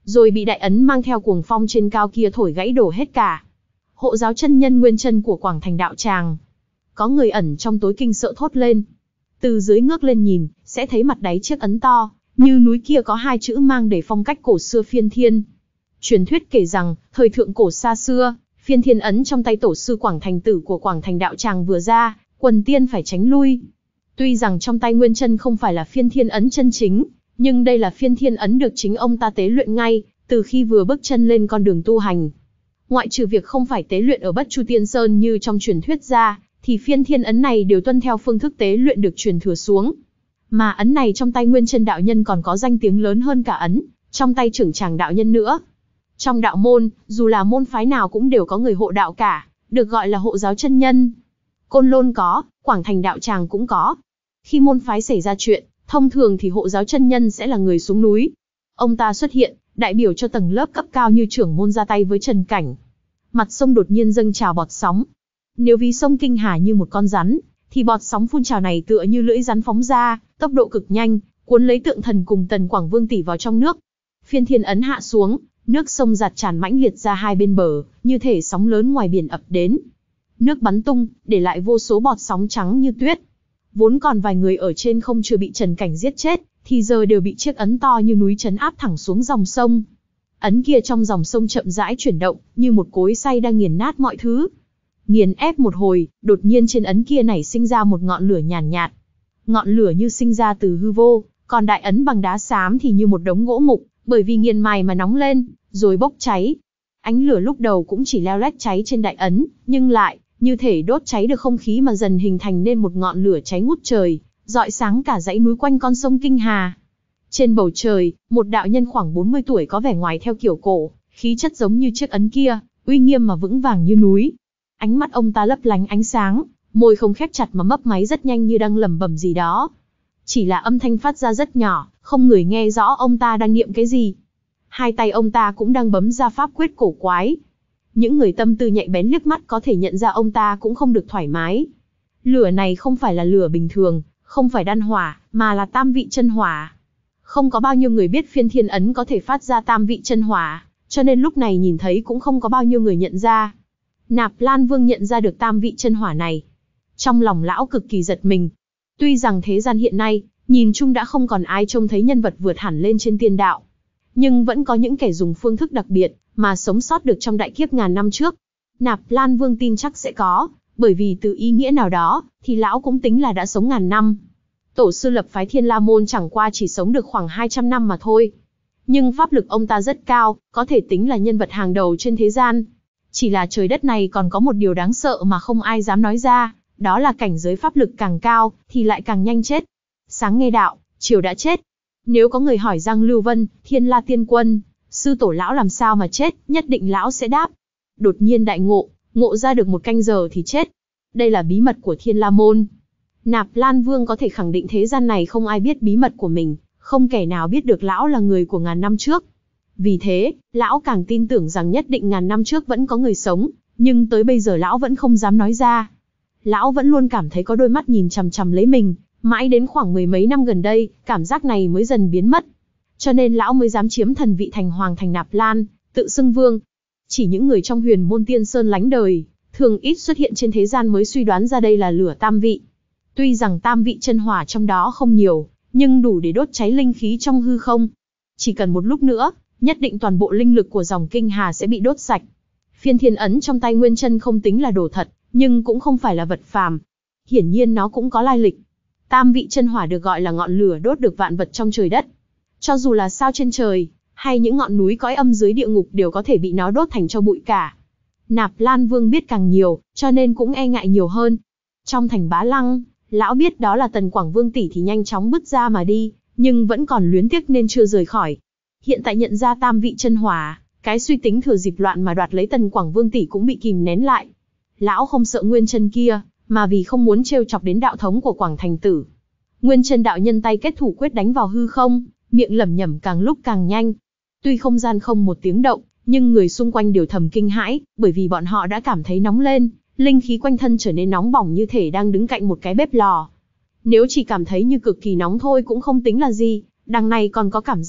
S1: rồi bị đại ấn mang theo cuồng phong trên cao kia thổi gãy đổ hết cả. Hộ giáo chân nhân nguyên chân của Quảng Thành đạo tràng. Có người ẩn trong tối kinh sợ thốt lên. Từ dưới ngước lên nhìn, sẽ thấy mặt đáy chiếc ấn to, như núi kia có hai chữ mang đầy phong cách cổ xưa phiên thiên. Truyền thuyết kể rằng, thời thượng cổ xa xưa, phiên thiên ấn trong tay tổ sư Quảng Thành tử của Quảng Thành đạo tràng vừa ra, quần tiên phải tránh lui. Tuy rằng trong tay nguyên chân không phải là phiên thiên ấn chân chính, nhưng đây là phiên thiên ấn được chính ông ta tế luyện ngay, từ khi vừa bước chân lên con đường tu hành. Ngoại trừ việc không phải tế luyện ở Bất Chu Tiên Sơn như trong truyền thuyết ra, thì phiên thiên ấn này đều tuân theo phương thức tế luyện được truyền thừa xuống. Mà ấn này trong tay nguyên chân đạo nhân còn có danh tiếng lớn hơn cả ấn trong tay trưởng tràng đạo nhân nữa. Trong đạo môn, dù là môn phái nào cũng đều có người hộ đạo cả, được gọi là hộ giáo chân nhân. Côn Lôn có, Quảng Thành đạo tràng cũng có. Khi môn phái xảy ra chuyện, thông thường thì hộ giáo chân nhân sẽ là người xuống núi. Ông ta xuất hiện, đại biểu cho tầng lớp cấp cao như trưởng môn ra tay với Trần Cảnh. Mặt sông đột nhiên dâng trào bọt sóng. Nếu ví sông Kinh Hà như một con rắn, thì bọt sóng phun trào này tựa như lưỡi rắn phóng ra, tốc độ cực nhanh, cuốn lấy Tượng Thần cùng Tần Quảng Vương tỷ vào trong nước. Phiên thiên ấn hạ xuống, nước sông giạt tràn mãnh liệt ra hai bên bờ, như thể sóng lớn ngoài biển ập đến. Nước bắn tung, để lại vô số bọt sóng trắng như tuyết. Vốn còn vài người ở trên không chưa bị Trần Cảnh giết chết, thì giờ đều bị chiếc ấn to như núi trấn áp thẳng xuống dòng sông. Ấn kia trong dòng sông chậm rãi chuyển động, như một cối xay đang nghiền nát mọi thứ. Nghiền ép một hồi, đột nhiên trên ấn kia nảy sinh ra một ngọn lửa nhàn nhạt, nhạt. Ngọn lửa như sinh ra từ hư vô, còn đại ấn bằng đá xám thì như một đống gỗ mục, bởi vì nghiền mài mà nóng lên, rồi bốc cháy. Ánh lửa lúc đầu cũng chỉ leo lét cháy trên đại ấn, nhưng lại như thể đốt cháy được không khí mà dần hình thành nên một ngọn lửa cháy ngút trời, rọi sáng cả dãy núi quanh con sông Kinh Hà. Trên bầu trời, một đạo nhân khoảng bốn mươi tuổi có vẻ ngoài theo kiểu cổ, khí chất giống như chiếc ấn kia, uy nghiêm mà vững vàng như núi. Ánh mắt ông ta lấp lánh ánh sáng, môi không khép chặt mà mấp máy rất nhanh như đang lẩm bẩm gì đó. Chỉ là âm thanh phát ra rất nhỏ, không người nghe rõ ông ta đang niệm cái gì. Hai tay ông ta cũng đang bấm ra pháp quyết cổ quái. Những người tâm tư nhạy bén liếc mắt có thể nhận ra ông ta cũng không được thoải mái. Lửa này không phải là lửa bình thường, không phải đan hỏa, mà là tam vị chân hỏa. Không có bao nhiêu người biết phiên thiên ấn có thể phát ra tam vị chân hỏa, cho nên lúc này nhìn thấy cũng không có bao nhiêu người nhận ra. Nạp Lan Vương nhận ra được tam vị chân hỏa này. Trong lòng lão cực kỳ giật mình. Tuy rằng thế gian hiện nay, nhìn chung đã không còn ai trông thấy nhân vật vượt hẳn lên trên tiên đạo. Nhưng vẫn có những kẻ dùng phương thức đặc biệt, mà sống sót được trong đại kiếp ngàn năm trước. Nạp Lan Vương tin chắc sẽ có, bởi vì từ ý nghĩa nào đó, thì lão cũng tính là đã sống ngàn năm. Tổ sư lập phái Thiên La Môn chẳng qua chỉ sống được khoảng hai trăm năm mà thôi. Nhưng pháp lực ông ta rất cao, có thể tính là nhân vật hàng đầu trên thế gian. Chỉ là trời đất này còn có một điều đáng sợ mà không ai dám nói ra, đó là cảnh giới pháp lực càng cao, thì lại càng nhanh chết. Sáng nghe đạo, chiều đã chết. Nếu có người hỏi Giang Lưu Vân, Thiên La Tiên Quân, sư tổ lão làm sao mà chết, nhất định lão sẽ đáp. Đột nhiên đại ngộ, ngộ ra được một canh giờ thì chết. Đây là bí mật của Thiên La Môn. Nạp Lan Vương có thể khẳng định thế gian này không ai biết bí mật của mình, không kẻ nào biết được lão là người của ngàn năm trước. Vì thế, lão càng tin tưởng rằng nhất định ngàn năm trước vẫn có người sống, nhưng tới bây giờ lão vẫn không dám nói ra. Lão vẫn luôn cảm thấy có đôi mắt nhìn chằm chằm lấy mình, mãi đến khoảng mười mấy năm gần đây, cảm giác này mới dần biến mất. Cho nên lão mới dám chiếm thần vị thành hoàng thành Nạp Lan, tự xưng vương. Chỉ những người trong huyền môn tiên sơn lánh đời, thường ít xuất hiện trên thế gian mới suy đoán ra đây là lửa tam vị. Tuy rằng tam vị chân hỏa trong đó không nhiều, nhưng đủ để đốt cháy linh khí trong hư không. Chỉ cần một lúc nữa, nhất định toàn bộ linh lực của dòng Kinh Hà sẽ bị đốt sạch. Phiên thiên ấn trong tay Nguyên Chân không tính là đồ thật, nhưng cũng không phải là vật phàm. Hiển nhiên nó cũng có lai lịch. Tam vị chân hỏa được gọi là ngọn lửa đốt được vạn vật trong trời đất. Cho dù là sao trên trời, hay những ngọn núi cõi âm dưới địa ngục đều có thể bị nó đốt thành tro bụi cả. Nạp Lan Vương biết càng nhiều, cho nên cũng e ngại nhiều hơn. Trong thành Bá Lăng, lão biết đó là Tần Quảng Vương tỷ thì nhanh chóng bứt ra mà đi, nhưng vẫn còn luyến tiếc nên chưa rời khỏi. Hiện tại nhận ra tam vị chân hỏa, cái suy tính thừa dịp loạn mà đoạt lấy Tần Quảng Vương tỷ cũng bị kìm nén lại. Lão không sợ Nguyên Chân kia, mà vì không muốn trêu chọc đến đạo thống của Quảng Thành tử. Nguyên Chân đạo nhân tay kết thủ quyết đánh vào hư không, miệng lẩm nhẩm càng lúc càng nhanh. Tuy không gian không một tiếng động, nhưng người xung quanh đều thầm kinh hãi, bởi vì bọn họ đã cảm thấy nóng lên, linh khí quanh thân trở nên nóng bỏng như thể đang đứng cạnh một cái bếp lò. Nếu chỉ cảm thấy như cực kỳ nóng thôi cũng không tính là gì, đằng này còn có cảm giác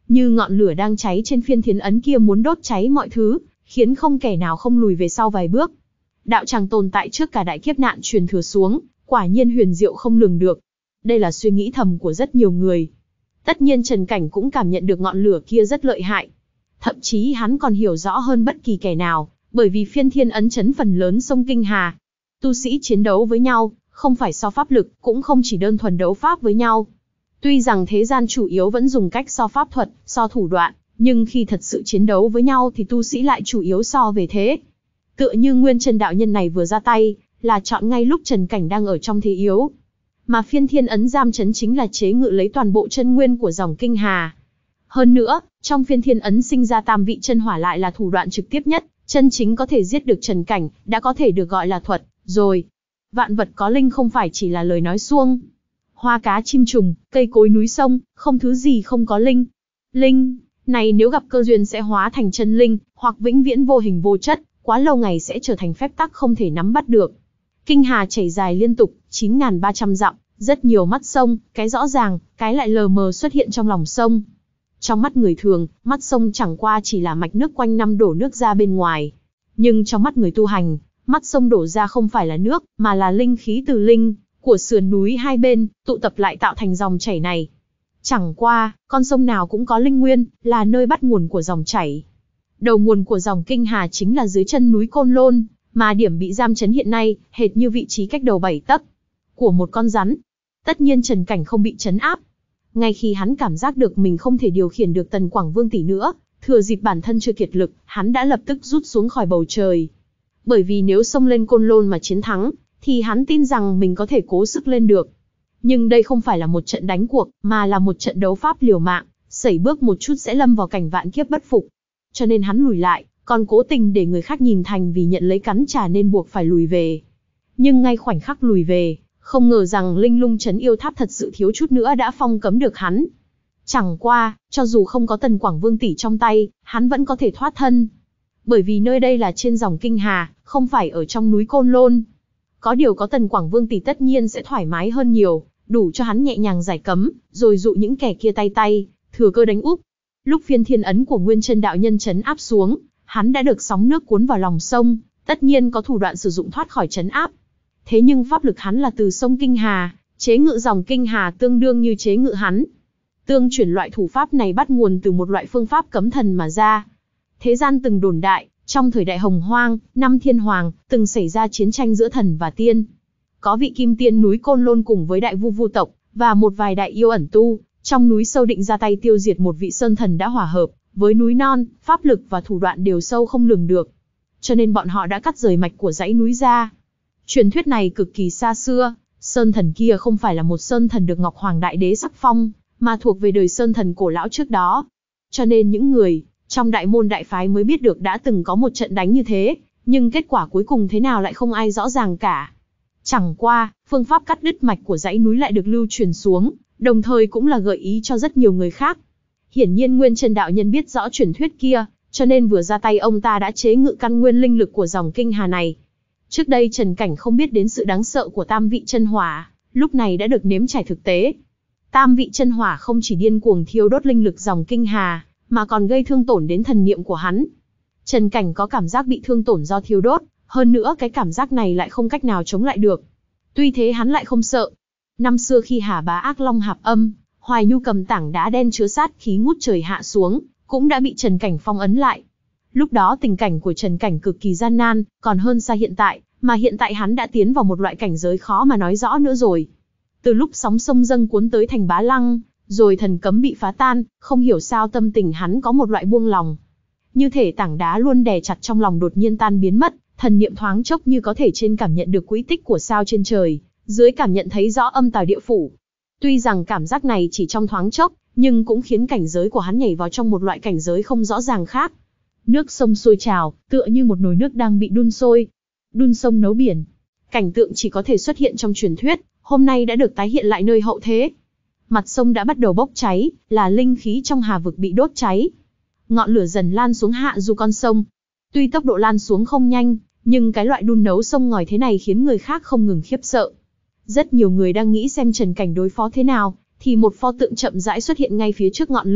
S1: như ngọn lửa đang cháy trên phiên thiên ấn kia muốn đốt cháy mọi thứ, khiến không kẻ nào không lùi về sau vài bước. Đạo tràng tồn tại trước cả đại kiếp nạn truyền thừa xuống, quả nhiên huyền diệu không lường được. Đây là suy nghĩ thầm của rất nhiều người. Tất nhiên Trần Cảnh cũng cảm nhận được ngọn lửa kia rất lợi hại. Thậm chí hắn còn hiểu rõ hơn bất kỳ kẻ nào, bởi vì phiên thiên ấn chấn phần lớn sông Kinh Hà. Tu sĩ chiến đấu với nhau, không phải so pháp lực, cũng không chỉ đơn thuần đấu pháp với nhau. Tuy rằng thế gian chủ yếu vẫn dùng cách so pháp thuật, so thủ đoạn, nhưng khi thật sự chiến đấu với nhau thì tu sĩ lại chủ yếu so về thế. Tựa như Nguyên Chân đạo nhân này vừa ra tay, là chọn ngay lúc Trần Cảnh đang ở trong thế yếu. Mà phiên thiên ấn giam chấn chính là chế ngự lấy toàn bộ chân nguyên của dòng Kinh Hà. Hơn nữa, trong phiên thiên ấn sinh ra tam vị chân hỏa lại là thủ đoạn trực tiếp nhất, chân chính có thể giết được Trần Cảnh, đã có thể được gọi là thuật, rồi. Vạn vật có linh không phải chỉ là lời nói suông. Hoa cá chim trùng, cây cối núi sông, không thứ gì không có linh. Linh, này nếu gặp cơ duyên sẽ hóa thành chân linh, hoặc vĩnh viễn vô hình vô chất, quá lâu ngày sẽ trở thành phép tắc không thể nắm bắt được. Kinh Hà chảy dài liên tục, chín nghìn ba trăm dặm, rất nhiều mắt sông, cái rõ ràng, cái lại lờ mờ xuất hiện trong lòng sông. Trong mắt người thường, mắt sông chẳng qua chỉ là mạch nước quanh năm đổ nước ra bên ngoài. Nhưng trong mắt người tu hành, mắt sông đổ ra không phải là nước, mà là linh khí từ linh của sườn núi hai bên, tụ tập lại tạo thành dòng chảy này. Chẳng qua, con sông nào cũng có linh nguyên, là nơi bắt nguồn của dòng chảy. Đầu nguồn của dòng Kinh Hà chính là dưới chân núi Côn Lôn, mà điểm bị giam chấn hiện nay, hệt như vị trí cách đầu bảy tấc của một con rắn. Tất nhiên Trần Cảnh không bị chấn áp. Ngay khi hắn cảm giác được mình không thể điều khiển được Tần Quảng Vương tỷ nữa, thừa dịp bản thân chưa kiệt lực, hắn đã lập tức rút xuống khỏi bầu trời. Bởi vì nếu xông lên Côn Lôn mà chiến thắng, thì hắn tin rằng mình có thể cố sức lên được. Nhưng đây không phải là một trận đánh cuộc, mà là một trận đấu pháp liều mạng, sẩy bước một chút sẽ lâm vào cảnh vạn kiếp bất phục. Cho nên hắn lùi lại, còn cố tình để người khác nhìn thành vì nhận lấy cắn trả nên buộc phải lùi về. Nhưng ngay khoảnh khắc lùi về, không ngờ rằng linh lung trấn yêu tháp thật sự thiếu chút nữa đã phong cấm được hắn. Chẳng qua, cho dù không có Tần Quảng Vương tỷ trong tay, hắn vẫn có thể thoát thân. Bởi vì nơi đây là trên dòng Kinh Hà, không phải ở trong núi Côn Lôn. Có điều có Tần Quảng Vương tỷ tất nhiên sẽ thoải mái hơn nhiều, đủ cho hắn nhẹ nhàng giải cấm, rồi dụ những kẻ kia tay tay, thừa cơ đánh úp. Lúc phiên thiên ấn của Nguyên Chân đạo nhân trấn áp xuống, hắn đã được sóng nước cuốn vào lòng sông, tất nhiên có thủ đoạn sử dụng thoát khỏi trấn áp. Thế nhưng pháp lực hắn là từ sông Kinh Hà, chế ngự dòng Kinh Hà tương đương như chế ngự hắn. Tương chuyển loại thủ pháp này bắt nguồn từ một loại phương pháp cấm thần mà ra. Thế gian từng đồn đại, trong thời đại Hồng Hoang, năm thiên hoàng, từng xảy ra chiến tranh giữa thần và tiên. Có vị kim tiên núi Côn Lôn cùng với đại vu vu tộc, và một vài đại yêu ẩn tu, trong núi sâu định ra tay tiêu diệt một vị sơn thần đã hòa hợp, với núi non, pháp lực và thủ đoạn đều sâu không lường được. Cho nên bọn họ đã cắt rời mạch của dãy núi ra. Truyền thuyết này cực kỳ xa xưa, sơn thần kia không phải là một sơn thần được Ngọc Hoàng Đại Đế sắc phong, mà thuộc về đời sơn thần cổ lão trước đó. Cho nên những người trong đại môn đại phái mới biết được đã từng có một trận đánh như thế, nhưng kết quả cuối cùng thế nào lại không ai rõ ràng cả. Chẳng qua, phương pháp cắt đứt mạch của dãy núi lại được lưu truyền xuống, đồng thời cũng là gợi ý cho rất nhiều người khác. Hiển nhiên Nguyên Chân đạo nhân biết rõ truyền thuyết kia, cho nên vừa ra tay ông ta đã chế ngự căn nguyên linh lực của dòng Kinh Hà này. Trước đây Trần Cảnh không biết đến sự đáng sợ của tam vị chân hỏa, lúc này đã được nếm trải thực tế. Tam vị chân hỏa không chỉ điên cuồng thiêu đốt linh lực dòng Kinh Hà, mà còn gây thương tổn đến thần niệm của hắn. Trần Cảnh có cảm giác bị thương tổn do thiêu đốt, hơn nữa cái cảm giác này lại không cách nào chống lại được. Tuy thế hắn lại không sợ. Năm xưa khi Hà Bá Ác Long hạp âm, Hoài Nhu cầm tảng đá đen chứa sát khí ngút trời hạ xuống, cũng đã bị Trần Cảnh phong ấn lại. Lúc đó tình cảnh của Trần Cảnh cực kỳ gian nan, còn hơn xa hiện tại, mà hiện tại hắn đã tiến vào một loại cảnh giới khó mà nói rõ nữa rồi. Từ lúc sóng sông dâng cuốn tới thành Bá Lăng, rồi thần cấm bị phá tan, không hiểu sao tâm tình hắn có một loại buông lòng. Như thể tảng đá luôn đè chặt trong lòng đột nhiên tan biến mất, thần niệm thoáng chốc như có thể trên cảm nhận được quỹ tích của sao trên trời, dưới cảm nhận thấy rõ âm tào địa phủ. Tuy rằng cảm giác này chỉ trong thoáng chốc, nhưng cũng khiến cảnh giới của hắn nhảy vào trong một loại cảnh giới không rõ ràng khác. Nước sông sôi trào, tựa như một nồi nước đang bị đun sôi. Đun sông nấu biển. Cảnh tượng chỉ có thể xuất hiện trong truyền thuyết, hôm nay đã được tái hiện lại nơi hậu thế. Mặt sông đã bắt đầu bốc cháy, là linh khí trong hà vực bị đốt cháy. Ngọn lửa dần lan xuống hạ du con sông. Tuy tốc độ lan xuống không nhanh, nhưng cái loại đun nấu sông ngòi thế này khiến người khác không ngừng khiếp sợ. Rất nhiều người đang nghĩ xem Trần Cảnh đối phó thế nào, thì một pho tượng chậm rãi xuất hiện ngay phía trước ngọn lửa,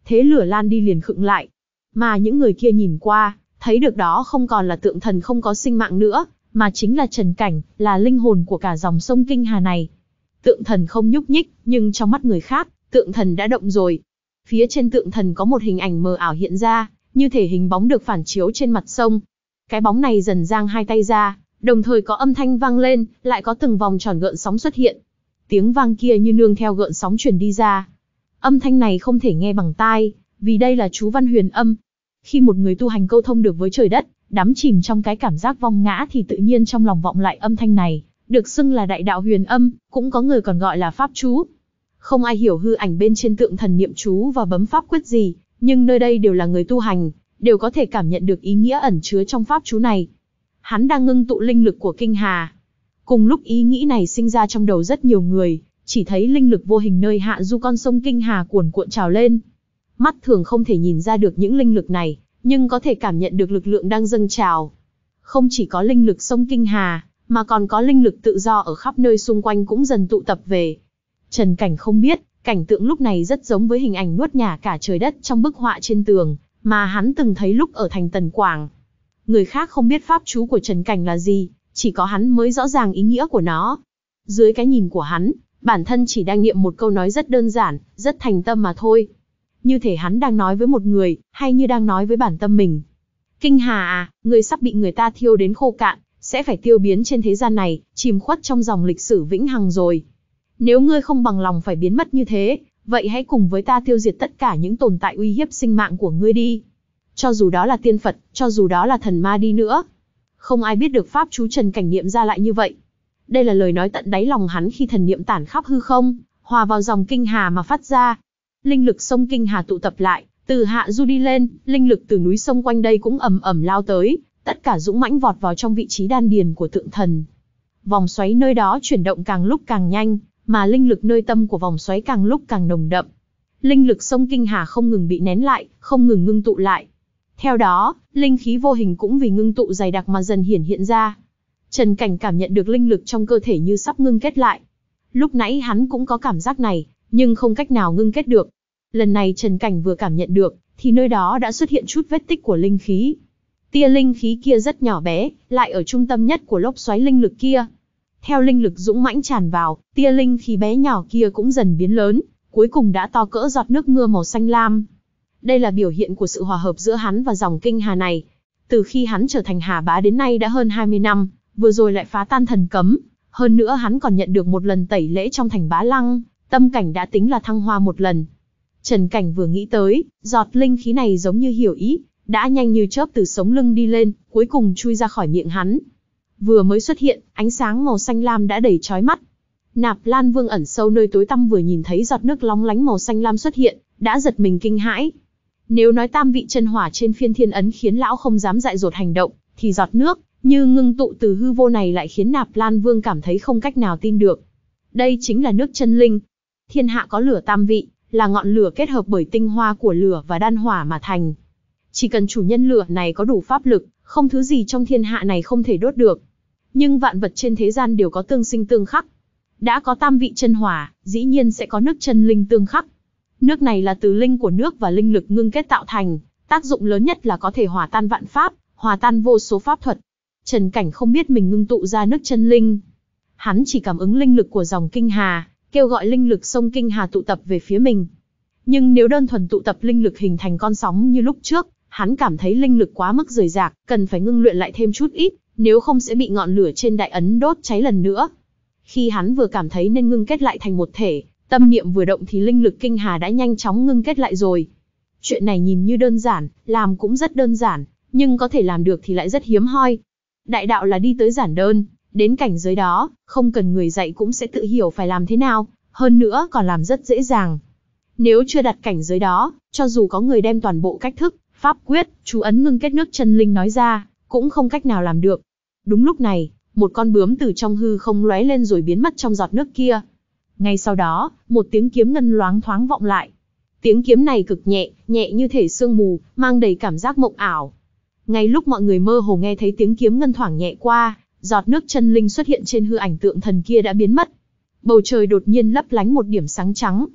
S1: thế lửa lan đi liền khựng lại. Mà những người kia nhìn qua, thấy được đó không còn là tượng thần không có sinh mạng nữa, mà chính là Trần Cảnh, là linh hồn của cả dòng sông Kinh Hà này. Tượng thần không nhúc nhích, nhưng trong mắt người khác, tượng thần đã động rồi. Phía trên tượng thần có một hình ảnh mờ ảo hiện ra, như thể hình bóng được phản chiếu trên mặt sông. Cái bóng này dần giang hai tay ra, đồng thời có âm thanh vang lên, lại có từng vòng tròn gợn sóng xuất hiện. Tiếng vang kia như nương theo gợn sóng truyền đi ra. Âm thanh này không thể nghe bằng tai, vì đây là chú văn huyền âm. Khi một người tu hành câu thông được với trời đất, đắm chìm trong cái cảm giác vong ngã thì tự nhiên trong lòng vọng lại âm thanh này, được xưng là đại đạo huyền âm, cũng có người còn gọi là pháp chú. Không ai hiểu hư ảnh bên trên tượng thần niệm chú và bấm pháp quyết gì, nhưng nơi đây đều là người tu hành, đều có thể cảm nhận được ý nghĩa ẩn chứa trong pháp chú này. Hắn đang ngưng tụ linh lực của Kinh Hà. Cùng lúc ý nghĩ này sinh ra trong đầu rất nhiều người, chỉ thấy linh lực vô hình nơi hạ du con sông Kinh Hà cuồn cuộn trào lên. Mắt thường không thể nhìn ra được những linh lực này, nhưng có thể cảm nhận được lực lượng đang dâng trào. Không chỉ có linh lực sông Kinh Hà, mà còn có linh lực tự do ở khắp nơi xung quanh cũng dần tụ tập về. Trần Cảnh không biết, cảnh tượng lúc này rất giống với hình ảnh nuốt nhả cả trời đất trong bức họa trên tường, mà hắn từng thấy lúc ở thành Tần Quảng. Người khác không biết pháp chú của Trần Cảnh là gì, chỉ có hắn mới rõ ràng ý nghĩa của nó. Dưới cái nhìn của hắn, bản thân chỉ đang niệm một câu nói rất đơn giản, rất thành tâm mà thôi. Như thể hắn đang nói với một người, hay như đang nói với bản tâm mình. Kinh Hà à, ngươi sắp bị người ta thiêu đến khô cạn, sẽ phải tiêu biến trên thế gian này, chìm khuất trong dòng lịch sử vĩnh hằng rồi. Nếu ngươi không bằng lòng phải biến mất như thế, vậy hãy cùng với ta tiêu diệt tất cả những tồn tại uy hiếp sinh mạng của ngươi đi. Cho dù đó là tiên Phật, cho dù đó là thần ma đi nữa. Không ai biết được pháp chú Trần Cảnh niệm ra lại như vậy. Đây là lời nói tận đáy lòng hắn khi thần niệm tản khắp hư không, hòa vào dòng Kinh Hà mà phát ra. Linh lực sông Kinh Hà tụ tập lại, từ hạ du đi lên, linh lực từ núi sông quanh đây cũng ầm ầm lao tới, tất cả dũng mãnh vọt vào trong vị trí đan điền của tượng thần. Vòng xoáy nơi đó chuyển động càng lúc càng nhanh, mà linh lực nơi tâm của vòng xoáy càng lúc càng nồng đậm. Linh lực sông Kinh Hà không ngừng bị nén lại, không ngừng ngưng tụ lại. Theo đó, linh khí vô hình cũng vì ngưng tụ dày đặc mà dần hiển hiện ra. Trần Cảnh cảm nhận được linh lực trong cơ thể như sắp ngưng kết lại. Lúc nãy hắn cũng có cảm giác này, nhưng không cách nào ngưng kết được. Lần này Trần Cảnh vừa cảm nhận được, thì nơi đó đã xuất hiện chút vết tích của linh khí. Tia linh khí kia rất nhỏ bé, lại ở trung tâm nhất của lốc xoáy linh lực kia. Theo linh lực dũng mãnh tràn vào, tia linh khí bé nhỏ kia cũng dần biến lớn, cuối cùng đã to cỡ giọt nước mưa màu xanh lam. Đây là biểu hiện của sự hòa hợp giữa hắn và dòng Kinh Hà này. Từ khi hắn trở thành Hà Bá đến nay đã hơn hai mươi năm, vừa rồi lại phá tan thần cấm. Hơn nữa hắn còn nhận được một lần tẩy lễ trong thành Bá Lăng, tâm cảnh đã tính là thăng hoa một lần. Trần Cảnh vừa nghĩ tới, giọt linh khí này giống như hiểu ý, đã nhanh như chớp từ sống lưng đi lên, cuối cùng chui ra khỏi miệng hắn. Vừa mới xuất hiện, ánh sáng màu xanh lam đã đầy chói mắt. Nạp Lan Vương ẩn sâu nơi tối tăm vừa nhìn thấy giọt nước lóng lánh màu xanh lam xuất hiện, đã giật mình kinh hãi. Nếu nói tam vị chân hỏa trên phiên thiên ấn khiến lão không dám dại dột hành động, thì giọt nước như ngưng tụ từ hư vô này lại khiến Nạp Lan Vương cảm thấy không cách nào tin được. Đây chính là nước chân linh. Thiên hạ có lửa tam vị, là ngọn lửa kết hợp bởi tinh hoa của lửa và đan hỏa mà thành. Chỉ cần chủ nhân lửa này có đủ pháp lực, không thứ gì trong thiên hạ này không thể đốt được. Nhưng vạn vật trên thế gian đều có tương sinh tương khắc. Đã có tam vị chân hỏa, dĩ nhiên sẽ có nước chân linh tương khắc. Nước này là từ linh của nước và linh lực ngưng kết tạo thành, tác dụng lớn nhất là có thể hòa tan vạn pháp, hòa tan vô số pháp thuật. Trần Cảnh không biết mình ngưng tụ ra nước chân linh. Hắn chỉ cảm ứng linh lực của dòng Kinh Hà, kêu gọi linh lực sông Kinh Hà tụ tập về phía mình. Nhưng nếu đơn thuần tụ tập linh lực hình thành con sóng như lúc trước, hắn cảm thấy linh lực quá mức rời rạc, cần phải ngưng luyện lại thêm chút ít, nếu không sẽ bị ngọn lửa trên đại ấn đốt cháy lần nữa. Khi hắn vừa cảm thấy nên ngưng kết lại thành một thể, tâm niệm vừa động thì linh lực Kinh Hà đã nhanh chóng ngưng kết lại rồi. Chuyện này nhìn như đơn giản, làm cũng rất đơn giản, nhưng có thể làm được thì lại rất hiếm hoi. Đại đạo là đi tới giản đơn, đến cảnh giới đó, không cần người dạy cũng sẽ tự hiểu phải làm thế nào, hơn nữa còn làm rất dễ dàng. Nếu chưa đặt cảnh giới đó, cho dù có người đem toàn bộ cách thức, pháp quyết, chú ấn ngưng kết nước chân linh nói ra, cũng không cách nào làm được. Đúng lúc này, một con bướm từ trong hư không lóe lên rồi biến mất trong giọt nước kia. Ngay sau đó, một tiếng kiếm ngân loáng thoáng vọng lại. Tiếng kiếm này cực nhẹ, nhẹ như thể sương mù, mang đầy cảm giác mộng ảo. Ngay lúc mọi người mơ hồ nghe thấy tiếng kiếm ngân thoảng nhẹ qua, giọt nước chân linh xuất hiện trên hư ảnh tượng thần kia đã biến mất. Bầu trời đột nhiên lấp lánh một điểm sáng trắng.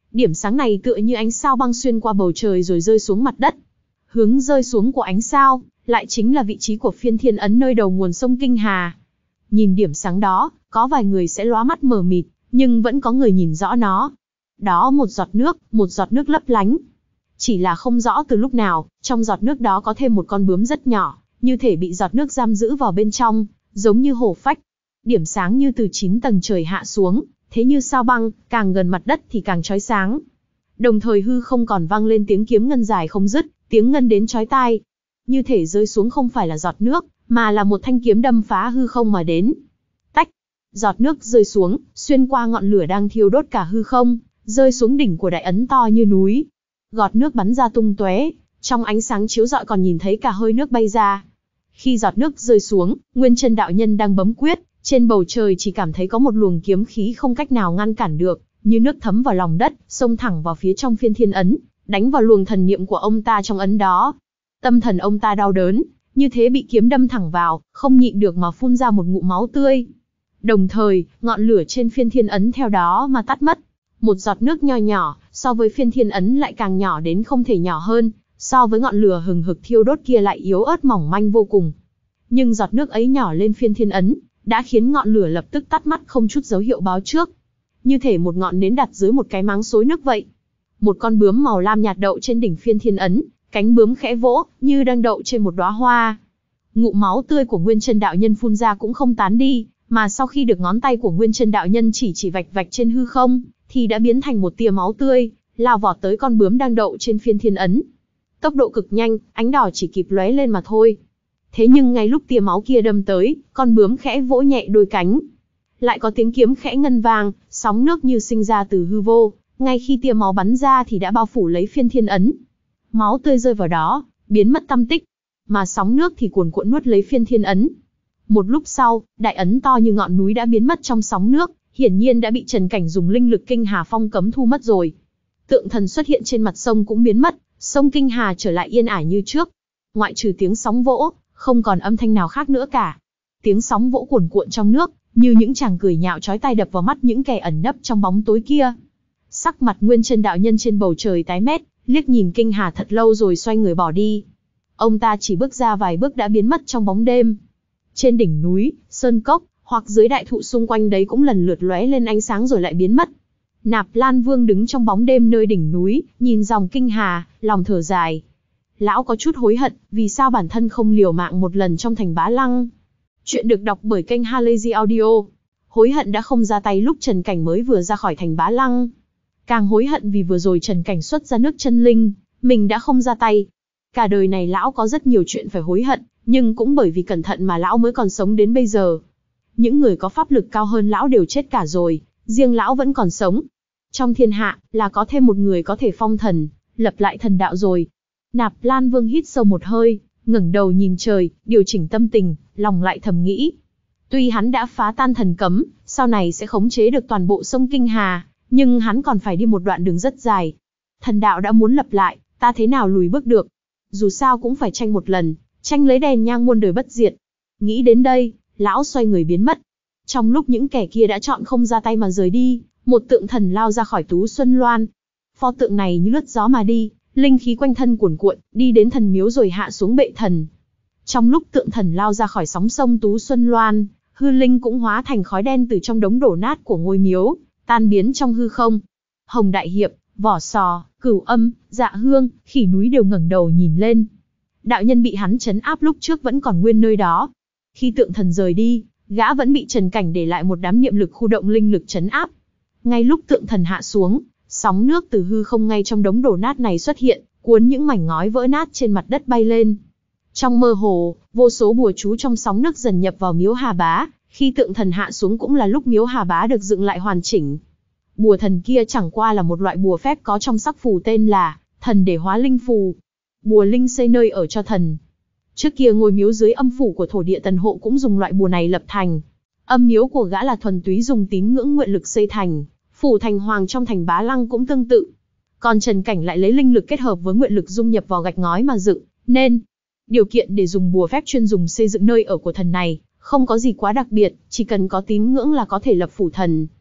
S1: Điểm sáng này tựa như ánh sao băng xuyên qua bầu trời rồi rơi xuống mặt đất. Hướng rơi xuống của ánh sao, lại chính là vị trí của phiên thiên ấn nơi đầu nguồn sông Kinh Hà. Nhìn điểm sáng đó, có vài người sẽ lóa mắt mờ mịt, nhưng vẫn có người nhìn rõ nó. Đó một giọt nước, một giọt nước lấp lánh. Chỉ là không rõ từ lúc nào, trong giọt nước đó có thêm một con bướm rất nhỏ, như thể bị giọt nước giam giữ vào bên trong, giống như hổ phách. Điểm sáng như từ chín tầng trời hạ xuống, thế như sao băng, càng gần mặt đất thì càng chói sáng. Đồng thời hư không còn vang lên tiếng kiếm ngân dài không dứt, tiếng ngân đến chói tai. Như thể rơi xuống không phải là giọt nước, mà là một thanh kiếm đâm phá hư không mà đến. Tách, giọt nước rơi xuống, xuyên qua ngọn lửa đang thiêu đốt cả hư không, rơi xuống đỉnh của đại ấn to như núi. Gọt nước bắn ra tung tóe, trong ánh sáng chiếu rọi còn nhìn thấy cả hơi nước bay ra. Khi giọt nước rơi xuống, Nguyên Chân đạo nhân đang bấm quyết, trên bầu trời chỉ cảm thấy có một luồng kiếm khí không cách nào ngăn cản được, như nước thấm vào lòng đất, xông thẳng vào phía trong phiên thiên ấn, đánh vào luồng thần niệm của ông ta trong ấn đó. Tâm thần ông ta đau đớn, như thế bị kiếm đâm thẳng vào, không nhịn được mà phun ra một ngụm máu tươi. Đồng thời, ngọn lửa trên phiên thiên ấn theo đó mà tắt mất. Một giọt nước nho nhỏ, so với phiên thiên ấn lại càng nhỏ đến không thể nhỏ hơn, so với ngọn lửa hừng hực thiêu đốt kia lại yếu ớt mỏng manh vô cùng. Nhưng giọt nước ấy nhỏ lên phiên thiên ấn, đã khiến ngọn lửa lập tức tắt mất không chút dấu hiệu báo trước. Như thể một ngọn nến đặt dưới một cái máng xối nước vậy. Một con bướm màu lam nhạt đậu trên đỉnh phiên thiên ấn, cánh bướm khẽ vỗ, như đang đậu trên một đóa hoa. Ngụm máu tươi của Nguyên Chân đạo nhân phun ra cũng không tán đi, mà sau khi được ngón tay của Nguyên Chân đạo nhân chỉ chỉ vạch vạch trên hư không, thì đã biến thành một tia máu tươi, lao vọt tới con bướm đang đậu trên phiên thiên ấn. Tốc độ cực nhanh, ánh đỏ chỉ kịp lóe lên mà thôi. Thế nhưng ngay lúc tia máu kia đâm tới, con bướm khẽ vỗ nhẹ đôi cánh. Lại có tiếng kiếm khẽ ngân vang, sóng nước như sinh ra từ hư vô, ngay khi tia máu bắn ra thì đã bao phủ lấy phiên thiên ấn. Máu tươi rơi vào đó, biến mất tăm tích, mà sóng nước thì cuồn cuộn nuốt lấy phiên thiên ấn. Một lúc sau, đại ấn to như ngọn núi đã biến mất trong sóng nước, hiển nhiên đã bị Trần Cảnh dùng linh lực Kinh Hà Phong cấm thu mất rồi. Tượng thần xuất hiện trên mặt sông cũng biến mất, sông Kinh Hà trở lại yên ả như trước. Ngoại trừ tiếng sóng vỗ, không còn âm thanh nào khác nữa cả. Tiếng sóng vỗ cuồn cuộn trong nước, như những chàng cười nhạo chói tai đập vào mắt những kẻ ẩn nấp trong bóng tối kia. Sắc mặt Nguyên Chân đạo nhân trên bầu trời tái mét, liếc nhìn Kinh Hà thật lâu rồi xoay người bỏ đi. Ông ta chỉ bước ra vài bước đã biến mất trong bóng đêm. Trên đỉnh núi, sơn cốc, hoặc dưới đại thụ xung quanh đấy cũng lần lượt lóe lên ánh sáng rồi lại biến mất. Nạp Lan Vương đứng trong bóng đêm nơi đỉnh núi, nhìn dòng Kinh Hà, lòng thở dài. Lão có chút hối hận, vì sao bản thân không liều mạng một lần trong thành Bá Lăng. Chuyện được đọc bởi kênh Halazy Audio. Hối hận đã không ra tay lúc Trần Cảnh mới vừa ra khỏi thành Bá Lăng. Càng hối hận vì vừa rồi Trần Cảnh xuất ra nước chân linh, mình đã không ra tay. Cả đời này lão có rất nhiều chuyện phải hối hận, nhưng cũng bởi vì cẩn thận mà lão mới còn sống đến bây giờ. Những người có pháp lực cao hơn lão đều chết cả rồi, riêng lão vẫn còn sống. Trong thiên hạ, là có thêm một người có thể phong thần, lập lại thần đạo rồi. Nạp Lan Vương hít sâu một hơi, ngẩng đầu nhìn trời, điều chỉnh tâm tình, lòng lại thầm nghĩ. Tuy hắn đã phá tan thần cấm, sau này sẽ khống chế được toàn bộ sông Kinh Hà, nhưng hắn còn phải đi một đoạn đường rất dài. Thần đạo đã muốn lập lại, ta thế nào lùi bước được. Dù sao cũng phải tranh một lần, tranh lấy đèn nhang muôn đời bất diệt. Nghĩ đến đây, lão xoay người biến mất. Trong lúc những kẻ kia đã chọn không ra tay mà rời đi, một tượng thần lao ra khỏi Tú Xuân Loan. Pho tượng này như lướt gió mà đi, linh khí quanh thân cuồn cuộn, đi đến thần miếu rồi hạ xuống bệ thần. Trong lúc tượng thần lao ra khỏi sóng sông Tú Xuân Loan, hư linh cũng hóa thành khói đen từ trong đống đổ nát của ngôi miếu, tan biến trong hư không. Hồng Đại Hiệp, Vỏ Sò, Cửu Âm, Dạ Hương, Khỉ Núi đều ngẩng đầu nhìn lên. Đạo nhân bị hắn trấn áp lúc trước vẫn còn nguyên nơi đó. Khi tượng thần rời đi, gã vẫn bị Trần Cảnh để lại một đám niệm lực khu động linh lực trấn áp. Ngay lúc tượng thần hạ xuống, sóng nước từ hư không ngay trong đống đổ nát này xuất hiện, cuốn những mảnh ngói vỡ nát trên mặt đất bay lên. Trong mơ hồ, vô số bùa chú trong sóng nước dần nhập vào miếu Hà Bá, khi tượng thần hạ xuống cũng là lúc miếu Hà Bá được dựng lại hoàn chỉnh. Bùa thần kia chẳng qua là một loại bùa phép có trong sắc phù tên là thần để hóa linh phù. Bùa linh xây nơi ở cho thần. Trước kia ngôi miếu dưới âm phủ của thổ địa Tần Hộ cũng dùng loại bùa này lập thành. Âm miếu của gã là thuần túy dùng tín ngưỡng nguyện lực xây thành, phủ thành hoàng trong thành Bá Lăng cũng tương tự. Còn Trần Cảnh lại lấy linh lực kết hợp với nguyện lực dung nhập vào gạch ngói mà dựng, nên điều kiện để dùng bùa phép chuyên dùng xây dựng nơi ở của thần này không có gì quá đặc biệt, chỉ cần có tín ngưỡng là có thể lập phủ thần.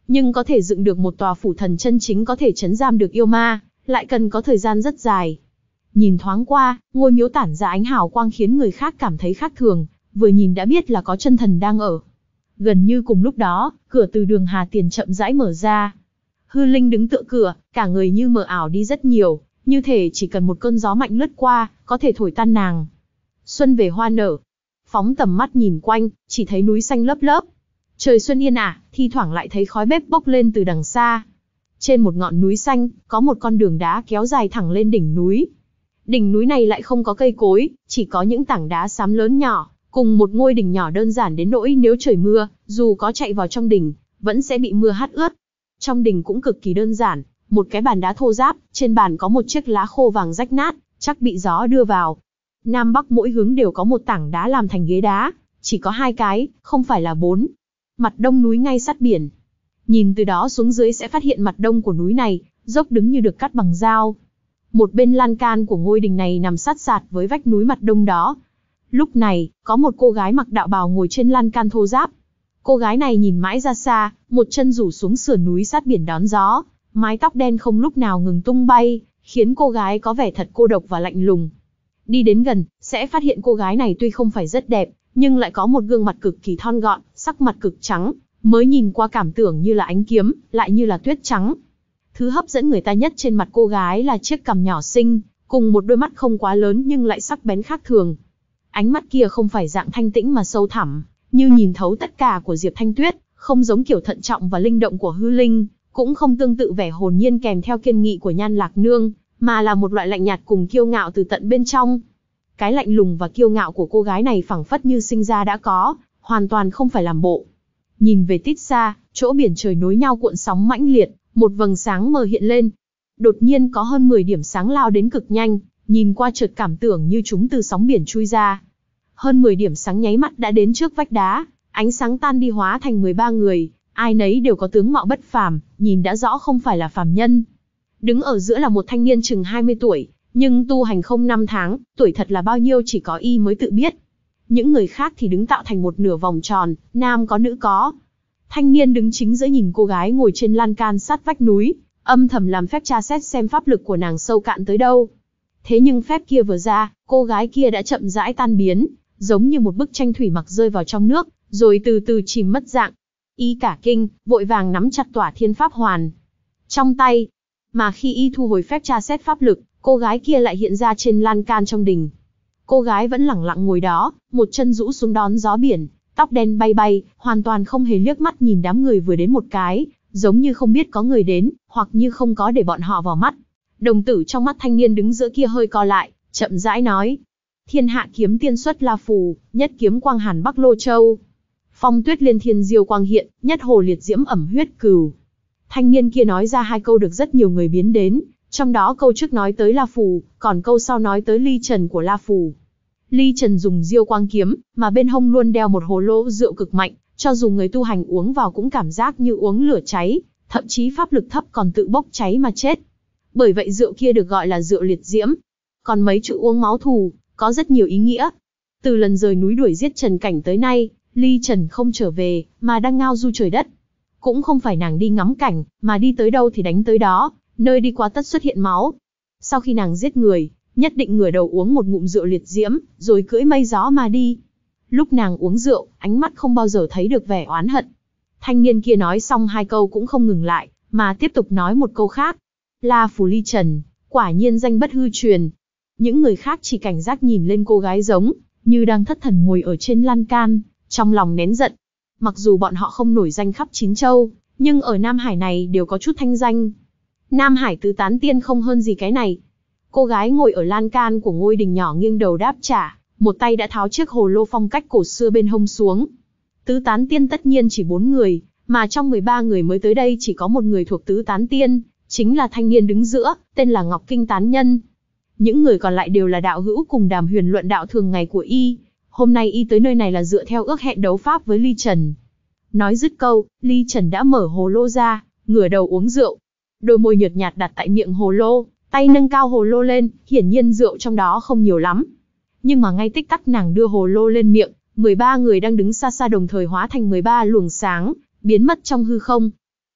S1: nhưng có thể dựng được một tòa phủ thần chân chính có thể trấn giam được yêu ma, lại cần có thời gian rất dài. Nhìn thoáng qua, ngôi miếu tản ra ánh hào quang khiến người khác cảm thấy khác thường, vừa nhìn đã biết là có chân thần đang ở. Gần như cùng lúc đó, cửa từ đường Hà Tiền chậm rãi mở ra. Hư Linh đứng tựa cửa, cả người như mờ ảo đi rất nhiều, như thể chỉ cần một cơn gió mạnh lướt qua, có thể thổi tan nàng. Xuân về hoa nở. Phóng tầm mắt nhìn quanh, chỉ thấy núi xanh lớp lớp. Trời xuân yên ả, thi thoảng lại thấy khói bếp bốc lên từ đằng xa. Trên một ngọn núi xanh, có một con đường đá kéo dài thẳng lên đỉnh núi. Đỉnh núi này lại không có cây cối, chỉ có những tảng đá xám lớn nhỏ, cùng một ngôi đỉnh nhỏ đơn giản đến nỗi nếu trời mưa, dù có chạy vào trong đỉnh, vẫn sẽ bị mưa hắt ướt. Trong đỉnh cũng cực kỳ đơn giản, một cái bàn đá thô ráp, trên bàn có một chiếc lá khô vàng rách nát, chắc bị gió đưa vào. Nam Bắc mỗi hướng đều có một tảng đá làm thành ghế đá, chỉ có hai cái, không phải là bốn. Mặt đông núi ngay sát biển. Nhìn từ đó xuống dưới sẽ phát hiện mặt đông của núi này, dốc đứng như được cắt bằng dao. Một bên lan can của ngôi đình này nằm sát sạt với vách núi mặt đông đó. Lúc này, có một cô gái mặc đạo bào ngồi trên lan can thô ráp. Cô gái này nhìn mãi ra xa, một chân rủ xuống sườn núi sát biển đón gió, mái tóc đen không lúc nào ngừng tung bay, khiến cô gái có vẻ thật cô độc và lạnh lùng. Đi đến gần, sẽ phát hiện cô gái này tuy không phải rất đẹp, nhưng lại có một gương mặt cực kỳ thon gọn, sắc mặt cực trắng, mới nhìn qua cảm tưởng như là ánh kiếm, lại như là tuyết trắng. Thứ hấp dẫn người ta nhất trên mặt cô gái là chiếc cằm nhỏ xinh, cùng một đôi mắt không quá lớn nhưng lại sắc bén khác thường. Ánh mắt kia không phải dạng thanh tĩnh mà sâu thẳm, như nhìn thấu tất cả của Diệp Thanh Tuyết, không giống kiểu thận trọng và linh động của Hư Linh, cũng không tương tự vẻ hồn nhiên kèm theo kiên nghị của Nhan Lạc Nương, mà là một loại lạnh nhạt cùng kiêu ngạo từ tận bên trong. Cái lạnh lùng và kiêu ngạo của cô gái này phảng phất như sinh ra đã có, hoàn toàn không phải làm bộ. Nhìn về tít xa, chỗ biển trời nối nhau cuộn sóng mãnh liệt, một vầng sáng mờ hiện lên. Đột nhiên có hơn mười điểm sáng lao đến cực nhanh, nhìn qua chợt cảm tưởng như chúng từ sóng biển chui ra. Hơn mười điểm sáng nháy mắt đã đến trước vách đá, ánh sáng tan đi hóa thành mười ba người, ai nấy đều có tướng mạo bất phàm, nhìn đã rõ không phải là phàm nhân. Đứng ở giữa là một thanh niên chừng hai mươi tuổi, nhưng tu hành không năm tháng, tuổi thật là bao nhiêu chỉ có y mới tự biết. Những người khác thì đứng tạo thành một nửa vòng tròn, nam có nữ có. Thanh niên đứng chính giữa nhìn cô gái ngồi trên lan can sát vách núi, âm thầm làm phép tra xét xem pháp lực của nàng sâu cạn tới đâu. Thế nhưng phép kia vừa ra, cô gái kia đã chậm rãi tan biến, giống như một bức tranh thủy mặc rơi vào trong nước, rồi từ từ chìm mất dạng. Y cả kinh, vội vàng nắm chặt tỏa thiên pháp hoàn trong tay. Mà khi y thu hồi phép tra xét pháp lực, cô gái kia lại hiện ra trên lan can trong đình. Cô gái vẫn lẳng lặng ngồi đó, một chân rũ xuống đón gió biển, tóc đen bay bay, hoàn toàn không hề liếc mắt nhìn đám người vừa đến một cái, giống như không biết có người đến, hoặc như không có để bọn họ vào mắt. Đồng tử trong mắt thanh niên đứng giữa kia hơi co lại, chậm rãi nói: Thiên hạ kiếm tiên xuất La Phù, nhất kiếm quang hàn Bắc Lô Châu. Phong tuyết liên thiên diêu quang hiện, nhất hồ liệt diễm ẩm huyết cừu. Thanh niên kia nói ra hai câu được rất nhiều người biến đến, trong đó câu trước nói tới La Phù, còn câu sau nói tới ly trần của La Phù. Ly trần dùng diêu quang kiếm, mà bên hông luôn đeo một hồ lô rượu cực mạnh, cho dù người tu hành uống vào cũng cảm giác như uống lửa cháy, thậm chí pháp lực thấp còn tự bốc cháy mà chết. Bởi vậy rượu kia được gọi là rượu liệt diễm. Còn mấy chữ uống máu thù, có rất nhiều ý nghĩa. Từ lần rời núi đuổi giết Trần Cảnh tới nay, Ly Trần không trở về, mà đang ngao du trời đất. Cũng không phải nàng đi ngắm cảnh, mà đi tới đâu thì đánh tới đó, nơi đi qua tất xuất hiện máu. Sau khi nàng giết người, nhất định ngửa đầu uống một ngụm rượu liệt diễm, rồi cưỡi mây gió mà đi. Lúc nàng uống rượu, ánh mắt không bao giờ thấy được vẻ oán hận. Thanh niên kia nói xong hai câu cũng không ngừng lại, mà tiếp tục nói một câu khác. La Phù Ly Trần, quả nhiên danh bất hư truyền. Những người khác chỉ cảnh giác nhìn lên cô gái giống như đang thất thần ngồi ở trên lan can, trong lòng nén giận. Mặc dù bọn họ không nổi danh khắp chín châu, nhưng ở Nam Hải này đều có chút thanh danh. Nam Hải tứ tán tiên không hơn gì cái này. Cô gái ngồi ở lan can của ngôi đình nhỏ nghiêng đầu đáp trả, một tay đã tháo chiếc hồ lô phong cách cổ xưa bên hông xuống. Tứ tán tiên tất nhiên chỉ bốn người, mà trong mười ba người mới tới đây chỉ có một người thuộc tứ tán tiên, chính là thanh niên đứng giữa, tên là Ngọc Kinh Tán Nhân. Những người còn lại đều là đạo hữu cùng Đàm Huyền luận đạo thường ngày của y. Hôm nay y tới nơi này là dựa theo ước hẹn đấu pháp với Ly Trần. Nói dứt câu, Ly Trần đã mở hồ lô ra, ngửa đầu uống rượu. Đôi môi nhợt nhạt đặt tại miệng hồ lô, tay nâng cao hồ lô lên, hiển nhiên rượu trong đó không nhiều lắm. Nhưng mà ngay tích tắc nàng đưa hồ lô lên miệng, mười ba người đang đứng xa xa đồng thời hóa thành mười ba luồng sáng, biến mất trong hư không.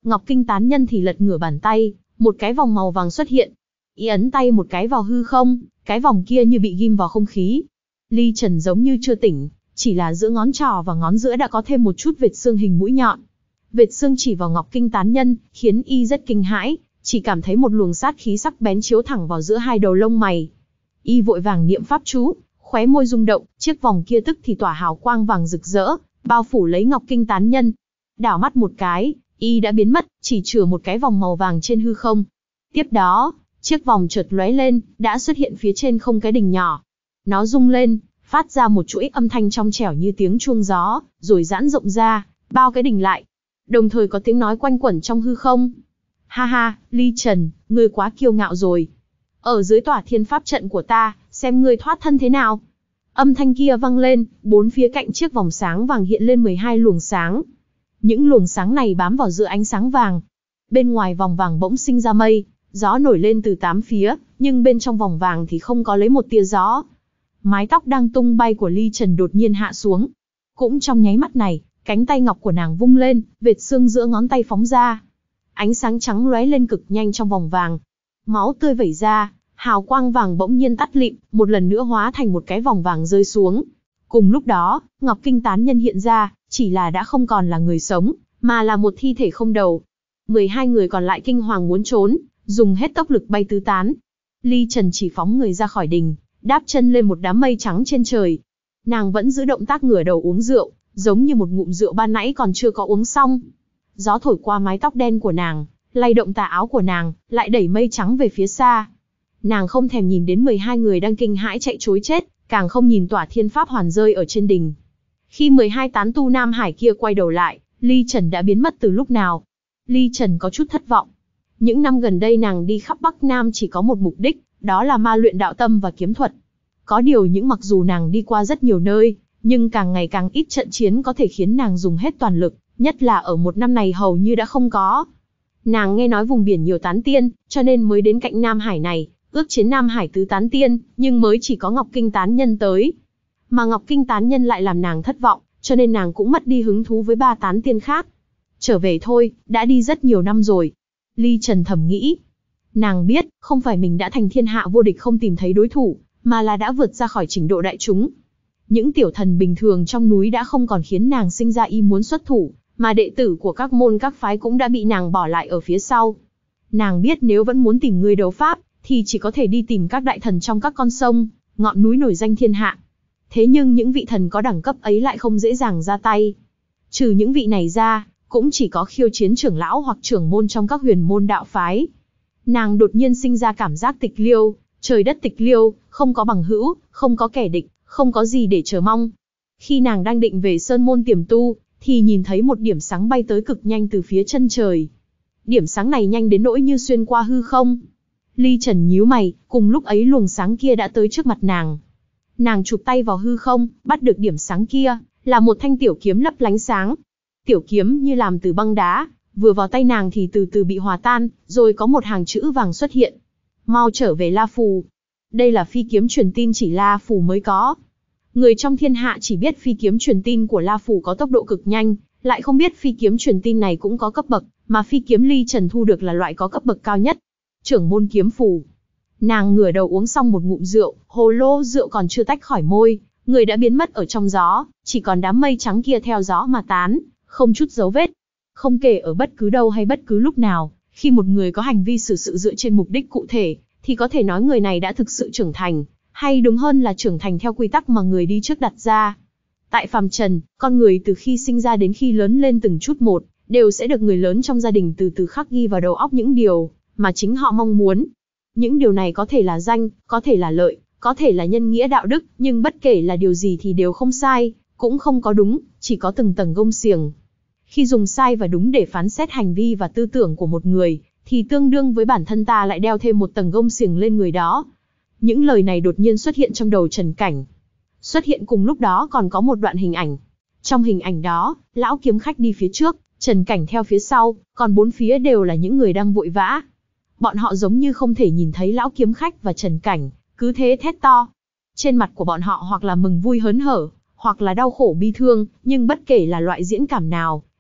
S1: Ngọc Kinh tán nhân thì lật ngửa bàn tay, một cái vòng màu vàng xuất hiện. Y ấn tay một cái vào hư không, cái vòng kia như bị ghim vào không khí. Ly Trần giống như chưa tỉnh, chỉ là giữa ngón trỏ và ngón giữa đã có thêm một chút vệt xương hình mũi nhọn. Vệt xương chỉ vào Ngọc Kinh tán nhân, khiến y rất kinh hãi, chỉ cảm thấy một luồng sát khí sắc bén chiếu thẳng vào giữa hai đầu lông mày. Y vội vàng niệm pháp chú, khóe môi rung động, chiếc vòng kia tức thì tỏa hào quang vàng rực rỡ, bao phủ lấy Ngọc Kinh tán nhân. Đảo mắt một cái, y đã biến mất, chỉ chừa một cái vòng màu vàng trên hư không. Tiếp đó, chiếc vòng chợt lóe lên, đã xuất hiện phía trên không cái đỉnh nhỏ. Nó rung lên, phát ra một chuỗi âm thanh trong trẻo như tiếng chuông gió, rồi giãn rộng ra, bao cái đỉnh lại. Đồng thời có tiếng nói quanh quẩn trong hư không. Ha ha, Ly Trần, ngươi quá kiêu ngạo rồi. Ở dưới tỏa thiên pháp trận của ta, xem ngươi thoát thân thế nào. Âm thanh kia vang lên, bốn phía cạnh chiếc vòng sáng vàng hiện lên mười hai luồng sáng. Những luồng sáng này bám vào giữa ánh sáng vàng. Bên ngoài vòng vàng bỗng sinh ra mây, gió nổi lên từ tám phía, nhưng bên trong vòng vàng thì không có lấy một tia gió. Mái tóc đang tung bay của Ly Trần đột nhiên hạ xuống. Cũng trong nháy mắt này, cánh tay ngọc của nàng vung lên, vệt xương giữa ngón tay phóng ra. Ánh sáng trắng lóe lên cực nhanh trong vòng vàng. Máu tươi vẩy ra, hào quang vàng bỗng nhiên tắt lịm, một lần nữa hóa thành một cái vòng vàng rơi xuống. Cùng lúc đó, Ngọc Kinh tán nhân hiện ra, chỉ là đã không còn là người sống, mà là một thi thể không đầu. mười hai người còn lại kinh hoàng muốn trốn, dùng hết tốc lực bay tứ tán. Ly Trần chỉ phóng người ra khỏi đình, đáp chân lên một đám mây trắng trên trời. Nàng vẫn giữ động tác ngửa đầu uống rượu, giống như một ngụm rượu ban nãy còn chưa có uống xong. Gió thổi qua mái tóc đen của nàng, lay động tà áo của nàng, lại đẩy mây trắng về phía xa. Nàng không thèm nhìn đến mười hai người đang kinh hãi chạy trối chết, càng không nhìn tỏa thiên pháp hoàn rơi ở trên đình. Khi mười hai tán tu Nam Hải kia quay đầu lại, Ly Trần đã biến mất từ lúc nào. Ly Trần có chút thất vọng. Những năm gần đây nàng đi khắp Bắc Nam chỉ có một mục đích, đó là ma luyện đạo tâm và kiếm thuật. Có điều những mặc dù nàng đi qua rất nhiều nơi, nhưng càng ngày càng ít trận chiến có thể khiến nàng dùng hết toàn lực, nhất là ở một năm này hầu như đã không có. Nàng nghe nói vùng biển nhiều tán tiên, cho nên mới đến cạnh Nam Hải này, ước chiến Nam Hải tứ tán tiên, nhưng mới chỉ có Ngọc Kinh tán nhân tới. Mà Ngọc Kinh tán nhân lại làm nàng thất vọng, cho nên nàng cũng mất đi hứng thú với ba tán tiên khác. Trở về thôi, đã đi rất nhiều năm rồi. Ly Trần thầm nghĩ. Nàng biết, không phải mình đã thành thiên hạ vô địch không tìm thấy đối thủ, mà là đã vượt ra khỏi trình độ đại chúng. Những tiểu thần bình thường trong núi đã không còn khiến nàng sinh ra ý muốn xuất thủ, mà đệ tử của các môn các phái cũng đã bị nàng bỏ lại ở phía sau. Nàng biết nếu vẫn muốn tìm người đấu pháp, thì chỉ có thể đi tìm các đại thần trong các con sông, ngọn núi nổi danh thiên hạ. Thế nhưng những vị thần có đẳng cấp ấy lại không dễ dàng ra tay. Trừ những vị này ra, cũng chỉ có khiêu chiến trưởng lão hoặc trưởng môn trong các huyền môn đạo phái. Nàng đột nhiên sinh ra cảm giác tịch liêu, trời đất tịch liêu, không có bằng hữu, không có kẻ địch, không có gì để chờ mong. Khi nàng đang định về sơn môn tiềm tu, thì nhìn thấy một điểm sáng bay tới cực nhanh từ phía chân trời. Điểm sáng này nhanh đến nỗi như xuyên qua hư không. Ly Trần nhíu mày, cùng lúc ấy luồng sáng kia đã tới trước mặt nàng. Nàng chụp tay vào hư không, bắt được điểm sáng kia, là một thanh tiểu kiếm lấp lánh sáng. Tiểu kiếm như làm từ băng đá, vừa vào tay nàng thì từ từ bị hòa tan, rồi có một hàng chữ vàng xuất hiện. Mau trở về La Phù. Đây là phi kiếm truyền tin chỉ La Phù mới có. Người trong thiên hạ chỉ biết phi kiếm truyền tin của La Phù có tốc độ cực nhanh, lại không biết phi kiếm truyền tin này cũng có cấp bậc, mà phi kiếm Ly Trần thu được là loại có cấp bậc cao nhất. Trưởng môn kiếm phù. Nàng ngửa đầu uống xong một ngụm rượu, hồ lô rượu còn chưa tách khỏi môi, người đã biến mất ở trong gió, chỉ còn đám mây trắng kia theo gió mà tán, không chút dấu vết. Không kể ở bất cứ đâu hay bất cứ lúc nào, khi một người có hành vi xử sự dựa trên mục đích cụ thể, thì có thể nói người này đã thực sự trưởng thành, hay đúng hơn là trưởng thành theo quy tắc mà người đi trước đặt ra. Tại phàm trần, con người từ khi sinh ra đến khi lớn lên từng chút một, đều sẽ được người lớn trong gia đình từ từ khắc ghi vào đầu óc những điều mà chính họ mong muốn. Những điều này có thể là danh, có thể là lợi, có thể là nhân nghĩa đạo đức, nhưng bất kể là điều gì thì đều không sai, cũng không có đúng, chỉ có từng tầng gông xiềng. Khi dùng sai và đúng để phán xét hành vi và tư tưởng của một người, thì tương đương với bản thân ta lại đeo thêm một tầng gông xiềng lên người đó. Những lời này đột nhiên xuất hiện trong đầu Trần Cảnh. Xuất hiện cùng lúc đó còn có một đoạn hình ảnh. Trong hình ảnh đó, lão kiếm khách đi phía trước, Trần Cảnh theo phía sau, còn bốn phía đều là những người đang vội vã. Bọn họ giống như không thể nhìn thấy lão kiếm khách và Trần Cảnh, cứ thế thét to. Trên mặt của bọn họ hoặc là mừng vui hớn hở, hoặc là đau khổ bi thương, nhưng bất kể là loại diễn cảm nào,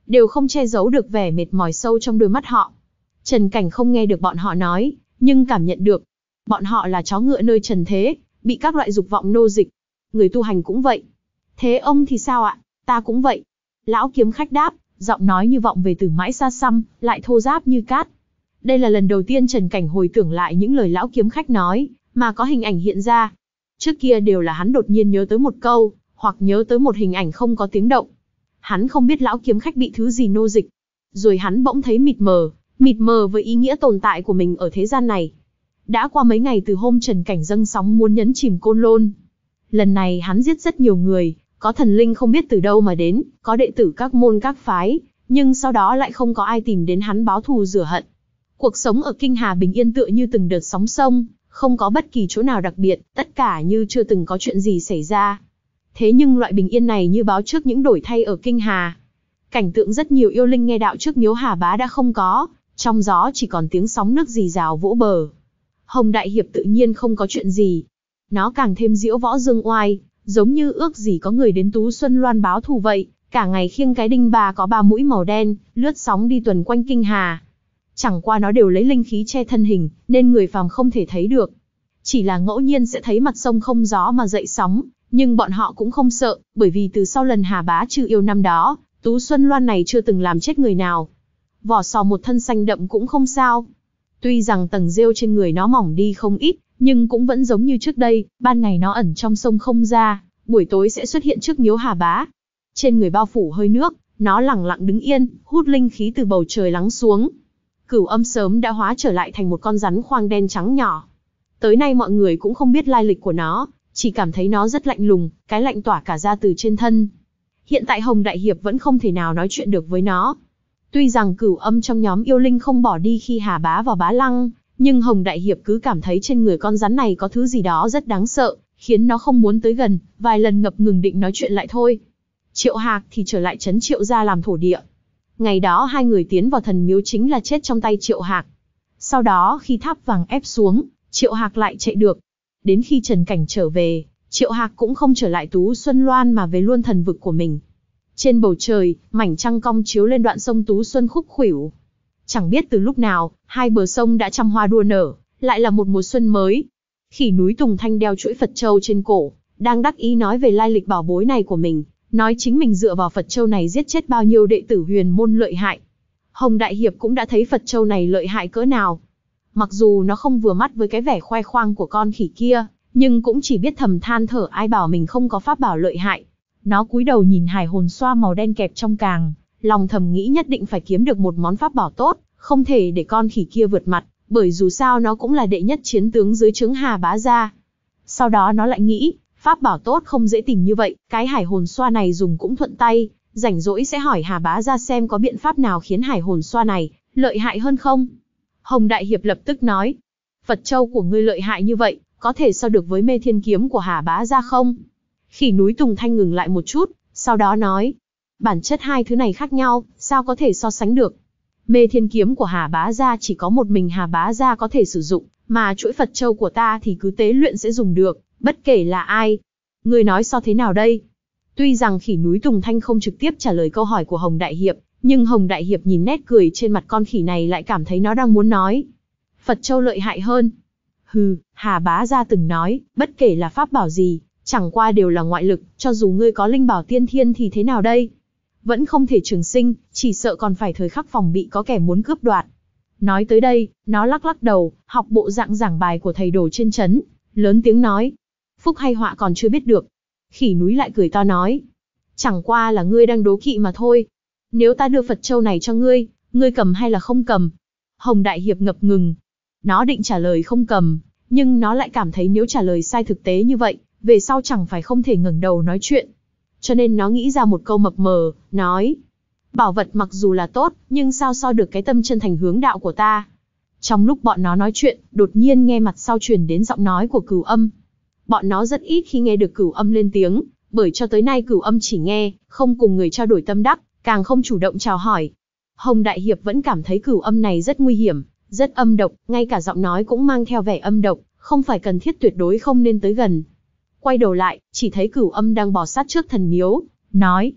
S1: đều không che giấu được vẻ mệt mỏi sâu trong đôi mắt họ. Trần Cảnh không nghe được bọn họ nói, nhưng cảm nhận được. Bọn họ là chó ngựa nơi trần thế, bị các loại dục vọng nô dịch. Người tu hành cũng vậy. Thế ông thì sao ạ? Ta cũng vậy. Lão kiếm khách đáp, giọng nói như vọng về từ mãi xa xăm, lại thô ráp như cát. Đây là lần đầu tiên Trần Cảnh hồi tưởng lại những lời lão kiếm khách nói, mà có hình ảnh hiện ra. Trước kia đều là hắn đột nhiên nhớ tới một câu, hoặc nhớ tới một hình ảnh không có tiếng động. Hắn không biết lão kiếm khách bị thứ gì nô dịch. Rồi hắn bỗng thấy mịt mờ, mịt mờ với ý nghĩa tồn tại của mình ở thế gian này. Đã qua mấy ngày từ hôm Trần Cảnh dâng sóng muốn nhấn chìm Côn Lôn. Lần này hắn giết rất nhiều người, có thần linh không biết từ đâu mà đến, có đệ tử các môn các phái, nhưng sau đó lại không có ai tìm đến hắn báo thù rửa hận. Cuộc sống ở Kinh Hà bình yên tựa như từng đợt sóng sông, không có bất kỳ chỗ nào đặc biệt, tất cả như chưa từng có chuyện gì xảy ra. Thế nhưng loại bình yên này như báo trước những đổi thay ở Kinh Hà. Cảnh tượng rất nhiều yêu linh nghe đạo trước miếu Hà Bá đã không có, trong gió chỉ còn tiếng sóng nước rì rào vỗ bờ. Hồng Đại Hiệp tự nhiên không có chuyện gì. Nó càng thêm diễu võ dương oai, giống như ước gì có người đến Tú Xuân Loan báo thù vậy, cả ngày khiêng cái đinh bà có ba mũi màu đen, lướt sóng đi tuần quanh Kinh Hà. Chẳng qua nó đều lấy linh khí che thân hình, nên người phàm không thể thấy được. Chỉ là ngẫu nhiên sẽ thấy mặt sông không gió mà dậy sóng, nhưng bọn họ cũng không sợ, bởi vì từ sau lần Hà Bá trừ yêu năm đó, Tú Xuân Loan này chưa từng làm chết người nào. Vỏ sò một thân xanh đậm cũng không sao. Tuy rằng tầng rêu trên người nó mỏng đi không ít, nhưng cũng vẫn giống như trước đây, ban ngày nó ẩn trong sông không ra, buổi tối sẽ xuất hiện trước miếu Hà Bá. Trên người bao phủ hơi nước, nó lẳng lặng đứng yên, hút linh khí từ bầu trời lắng xuống. Cửu Âm sớm đã hóa trở lại thành một con rắn khoang đen trắng nhỏ. Tới nay mọi người cũng không biết lai lịch của nó, chỉ cảm thấy nó rất lạnh lùng, cái lạnh tỏa cả ra từ trên thân. Hiện tại Hồng Đại Hiệp vẫn không thể nào nói chuyện được với nó. Tuy rằng Cửu Âm trong nhóm yêu linh không bỏ đi khi Hà Bá vào Bá Lăng, nhưng Hồng Đại Hiệp cứ cảm thấy trên người con rắn này có thứ gì đó rất đáng sợ, khiến nó không muốn tới gần, vài lần ngập ngừng định nói chuyện lại thôi. Triệu Hạc thì trở lại trấn Triệu gia làm thổ địa. Ngày đó hai người tiến vào thần miếu chính là chết trong tay Triệu Hạc. Sau đó khi tháp vàng ép xuống, Triệu Hạc lại chạy được. Đến khi Trần Cảnh trở về, Triệu Hạc cũng không trở lại Tú Xuân Loan mà về luôn thần vực của mình. Trên bầu trời, mảnh trăng cong chiếu lên đoạn sông Tú Xuân khúc khuỷu. Chẳng biết từ lúc nào, hai bờ sông đã trăm hoa đua nở, lại là một mùa xuân mới. Khỉ núi Tùng Thanh đeo chuỗi Phật châu trên cổ, đang đắc ý nói về lai lịch bảo bối này của mình, nói chính mình dựa vào Phật châu này giết chết bao nhiêu đệ tử huyền môn lợi hại. Hồng Đại Hiệp cũng đã thấy Phật châu này lợi hại cỡ nào. Mặc dù nó không vừa mắt với cái vẻ khoe khoang của con khỉ kia, nhưng cũng chỉ biết thầm than thở ai bảo mình không có pháp bảo lợi hại. Nó cúi đầu nhìn hải hồn xoa màu đen kẹp trong càng, lòng thầm nghĩ nhất định phải kiếm được một món pháp bảo tốt, không thể để con khỉ kia vượt mặt, bởi dù sao nó cũng là đệ nhất chiến tướng dưới trướng Hà Bá gia. Sau đó nó lại nghĩ, pháp bảo tốt không dễ tìm như vậy, cái hải hồn xoa này dùng cũng thuận tay, rảnh rỗi sẽ hỏi Hà Bá gia xem có biện pháp nào khiến hải hồn xoa này lợi hại hơn không. Hồng Đại Hiệp lập tức nói, Phật châu của ngươi lợi hại như vậy, có thể so được với Mê Thiên kiếm của Hà Bá gia không? Khỉ núi Tùng Thanh ngừng lại một chút, sau đó nói, bản chất hai thứ này khác nhau, sao có thể so sánh được? Mê Thiên kiếm của Hà Bá gia chỉ có một mình Hà Bá gia có thể sử dụng, mà chuỗi Phật châu của ta thì cứ tế luyện sẽ dùng được, bất kể là ai. Ngươi nói so thế nào đây? Tuy rằng khỉ núi Tùng Thanh không trực tiếp trả lời câu hỏi của Hồng Đại Hiệp, nhưng Hồng Đại Hiệp nhìn nét cười trên mặt con khỉ này lại cảm thấy nó đang muốn nói. Phật châu lợi hại hơn. Hừ, Hà Bá gia từng nói, bất kể là pháp bảo gì, chẳng qua đều là ngoại lực, cho dù ngươi có linh bảo tiên thiên thì thế nào đây? Vẫn không thể trường sinh, chỉ sợ còn phải thời khắc phòng bị có kẻ muốn cướp đoạt. Nói tới đây, nó lắc lắc đầu, học bộ dạng giảng bài của thầy đồ trên trấn, lớn tiếng nói. Phúc hay họa còn chưa biết được. Khỉ núi lại cười to nói. Chẳng qua là ngươi đang đố kỵ mà thôi. Nếu ta đưa Phật châu này cho ngươi, ngươi cầm hay là không cầm? Hồng Đại Hiệp ngập ngừng. Nó định trả lời không cầm, nhưng nó lại cảm thấy nếu trả lời sai thực tế như vậy, về sau chẳng phải không thể ngẩng đầu nói chuyện. Cho nên nó nghĩ ra một câu mập mờ, nói. Bảo vật mặc dù là tốt, nhưng sao so được cái tâm chân thành hướng đạo của ta? Trong lúc bọn nó nói chuyện, đột nhiên nghe mặt sau truyền đến giọng nói của Cửu Âm. Bọn nó rất ít khi nghe được Cửu Âm lên tiếng, bởi cho tới nay Cửu Âm chỉ nghe, không cùng người trao đổi tâm đắc, càng không chủ động chào hỏi. Hồng Đại Hiệp vẫn cảm thấy Cửu Âm này rất nguy hiểm, rất âm độc, ngay cả giọng nói cũng mang theo vẻ âm độc, không phải cần thiết tuyệt đối không nên tới gần. Quay đầu lại, chỉ thấy Cửu Âm đang bò sát trước thần miếu, nói.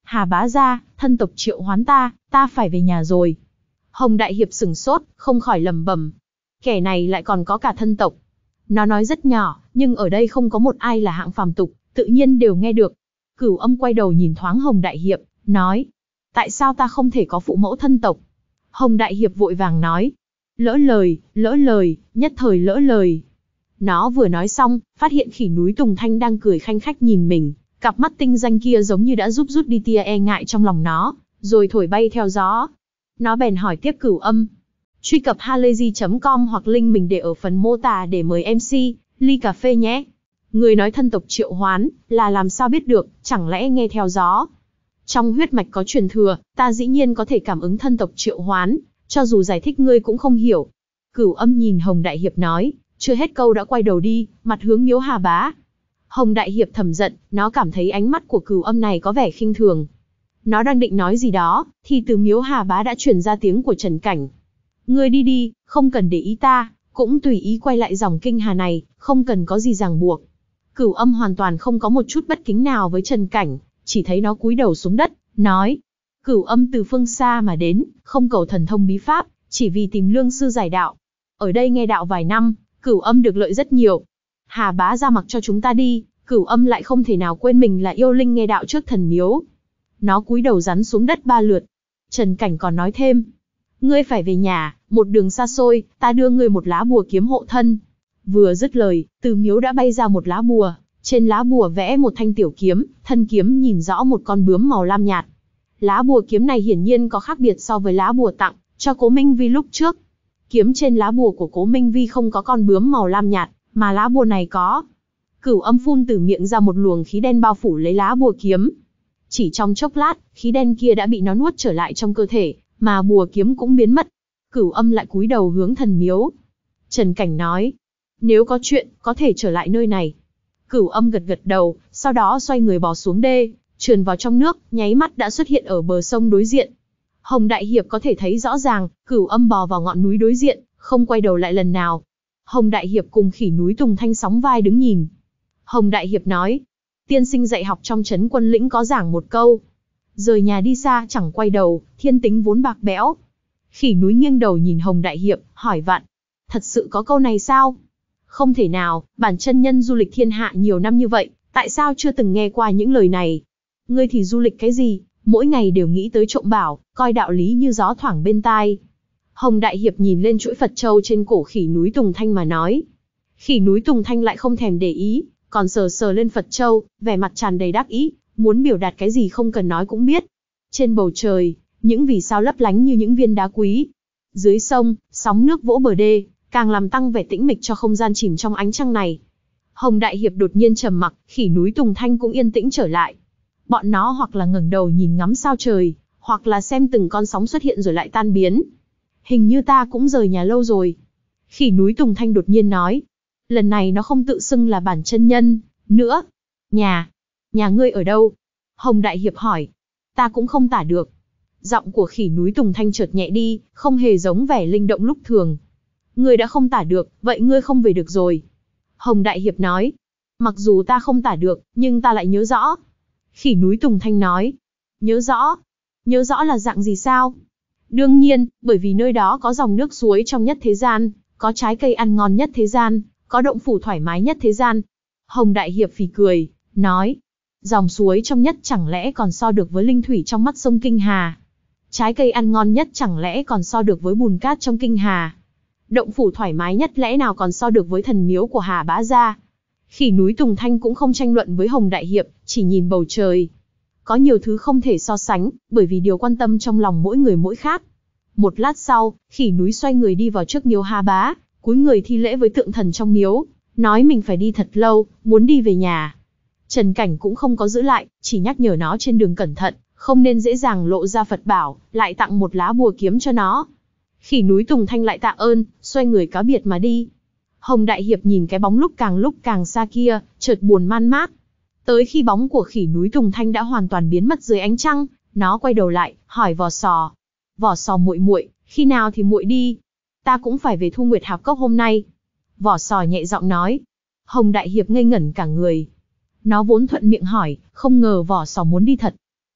S1: Hà bá gia, thân tộc triệu hoán ta, ta phải về nhà rồi. Hồng Đại Hiệp sửng sốt, không khỏi lẩm bẩm. Kẻ này lại còn có cả thân tộc. Nó nói rất nhỏ, nhưng ở đây không có một ai là hạng phàm tục, tự nhiên đều nghe được. Cửu Âm quay đầu nhìn thoáng Hồng Đại Hiệp, nói. Tại sao ta không thể có phụ mẫu thân tộc? Hồng Đại Hiệp vội vàng nói. Lỡ lời, lỡ lời, nhất thời lỡ lời. Nó vừa nói xong, phát hiện Khỉ núi Tùng Thanh đang cười khanh khách nhìn mình. Cặp mắt tinh danh kia giống như đã giúp rút đi tia e ngại trong lòng nó, rồi thổi bay theo gió. Nó bèn hỏi tiếp Cửu Âm. Truy cập halayzi chấm com hoặc link mình để ở phần mô tả để mời em xê, ly cà phê nhé. Người nói thân tộc triệu hoán, là làm sao biết được, chẳng lẽ nghe theo gió. Trong huyết mạch có truyền thừa, ta dĩ nhiên có thể cảm ứng thân tộc triệu hoán, cho dù giải thích ngươi cũng không hiểu. Cửu Âm nhìn Hồng Đại Hiệp nói, chưa hết câu đã quay đầu đi, mặt hướng Miếu Hà Bá. Hồng Đại Hiệp thầm giận, nó cảm thấy ánh mắt của Cửu Âm này có vẻ khinh thường. Nó đang định nói gì đó, thì từ Miếu Hà Bá đã truyền ra tiếng của Trần Cảnh. Ngươi đi đi, không cần để ý ta, cũng tùy ý quay lại dòng kinh hà này, không cần có gì ràng buộc. Cửu Âm hoàn toàn không có một chút bất kính nào với Trần Cảnh, chỉ thấy nó cúi đầu xuống đất, nói. Cửu Âm từ phương xa mà đến, không cầu thần thông bí pháp, chỉ vì tìm lương sư giải đạo. Ở đây nghe đạo vài năm, Cửu Âm được lợi rất nhiều. Hà bá ra mặc cho chúng ta đi, Cửu Âm lại không thể nào quên mình là yêu linh nghe đạo trước thần miếu. Nó cúi đầu rắn xuống đất ba lượt. Trần Cảnh còn nói thêm. Ngươi phải về nhà, một đường xa xôi, ta đưa ngươi một lá bùa kiếm hộ thân. Vừa dứt lời, từ miếu đã bay ra một lá bùa. Trên lá bùa vẽ một thanh tiểu kiếm, thân kiếm nhìn rõ một con bướm màu lam nhạt. Lá bùa kiếm này hiển nhiên có khác biệt so với lá bùa tặng cho Cố Minh Vi lúc trước. Kiếm trên lá bùa của Cố Minh Vi không có con bướm màu lam nhạt, mà lá bùa này có. Cửu Âm phun từ miệng ra một luồng khí đen bao phủ lấy lá bùa kiếm. Chỉ trong chốc lát, khí đen kia đã bị nó nuốt trở lại trong cơ thể, mà bùa kiếm cũng biến mất. Cửu Âm lại cúi đầu hướng thần miếu. Trần Cảnh nói, nếu có chuyện, có thể trở lại nơi này. Cửu Âm gật gật đầu, sau đó xoay người bò xuống đê, trườn vào trong nước, nháy mắt đã xuất hiện ở bờ sông đối diện. Hồng Đại Hiệp có thể thấy rõ ràng, Cửu Âm bò vào ngọn núi đối diện, không quay đầu lại lần nào. Hồng Đại Hiệp cùng Khỉ núi Tùng Thanh sóng vai đứng nhìn. Hồng Đại Hiệp nói, tiên sinh dạy học trong trấn Quân Lĩnh có giảng một câu. Rời nhà đi xa chẳng quay đầu, thiên tính vốn bạc bẽo. Khỉ núi nghiêng đầu nhìn Hồng Đại Hiệp, hỏi vặn. Thật sự có câu này sao? Không thể nào, bản chân nhân du lịch thiên hạ nhiều năm như vậy, tại sao chưa từng nghe qua những lời này? Ngươi thì du lịch cái gì, mỗi ngày đều nghĩ tới trộm bảo, coi đạo lý như gió thoảng bên tai. Hồng Đại Hiệp nhìn lên chuỗi Phật châu trên cổ Khỉ núi Tùng Thanh mà nói. Khỉ núi Tùng Thanh lại không thèm để ý, còn sờ sờ lên Phật châu, vẻ mặt tràn đầy đắc ý, muốn biểu đạt cái gì không cần nói cũng biết. Trên bầu trời, những vì sao lấp lánh như những viên đá quý. Dưới sông, sóng nước vỗ bờ đê, càng làm tăng vẻ tĩnh mịch cho không gian chìm trong ánh trăng này. Hồng Đại Hiệp đột nhiên trầm mặc, Khỉ núi Tùng Thanh cũng yên tĩnh trở lại. Bọn nó hoặc là ngẩng đầu nhìn ngắm sao trời, hoặc là xem từng con sóng xuất hiện rồi lại tan biến. Hình như ta cũng rời nhà lâu rồi. Khỉ núi Tùng Thanh đột nhiên nói. Lần này nó không tự xưng là bản chân nhân nữa. Nhà, nhà ngươi ở đâu? Hồng Đại Hiệp hỏi. Ta cũng không tả được. Giọng của Khỉ núi Tùng Thanh chợt nhẹ đi, không hề giống vẻ linh động lúc thường. Ngươi đã không tả được, vậy ngươi không về được rồi. Hồng Đại Hiệp nói. Mặc dù ta không tả được, nhưng ta lại nhớ rõ. Khỉ núi Tùng Thanh nói. Nhớ rõ? Nhớ rõ là dạng gì sao? Đương nhiên, bởi vì nơi đó có dòng nước suối trong nhất thế gian, có trái cây ăn ngon nhất thế gian, có động phủ thoải mái nhất thế gian. Hồng Đại Hiệp phì cười, nói. Dòng suối trong nhất chẳng lẽ còn so được với linh thủy trong mắt sông Kinh Hà? Trái cây ăn ngon nhất chẳng lẽ còn so được với bùn cát trong Kinh Hà? Động phủ thoải mái nhất lẽ nào còn so được với thần miếu của Hà Bá Gia? Khỉ núi Tùng Thanh cũng không tranh luận với Hồng Đại Hiệp, chỉ nhìn bầu trời. Có nhiều thứ không thể so sánh, bởi vì điều quan tâm trong lòng mỗi người mỗi khác. Một lát sau, Khỉ núi xoay người đi vào trước miếu Hà Bá, cúi người thi lễ với tượng thần trong miếu, nói mình phải đi thật lâu, muốn đi về nhà. Trần Cảnh cũng không có giữ lại, chỉ nhắc nhở nó trên đường cẩn thận, không nên dễ dàng lộ ra Phật bảo, lại tặng một lá bùa kiếm cho nó. Khỉ núi Tùng Thanh lại tạ ơn, xoay người cáo biệt mà đi. Hồng Đại Hiệp nhìn cái bóng lúc càng lúc càng xa kia, chợt buồn man mác. Tới khi bóng của Khỉ núi Tùng Thanh đã hoàn toàn biến mất dưới ánh trăng, nó quay đầu lại, hỏi Vỏ Sò. Vỏ Sò muội muội, khi nào thì muội đi? Ta cũng phải về Thu Nguyệt Hạp Cốc hôm nay. Vỏ Sò nhẹ giọng nói. Hồng Đại Hiệp ngây ngẩn cả người. Nó vốn thuận miệng hỏi, không ngờ Vỏ Sò muốn đi thật.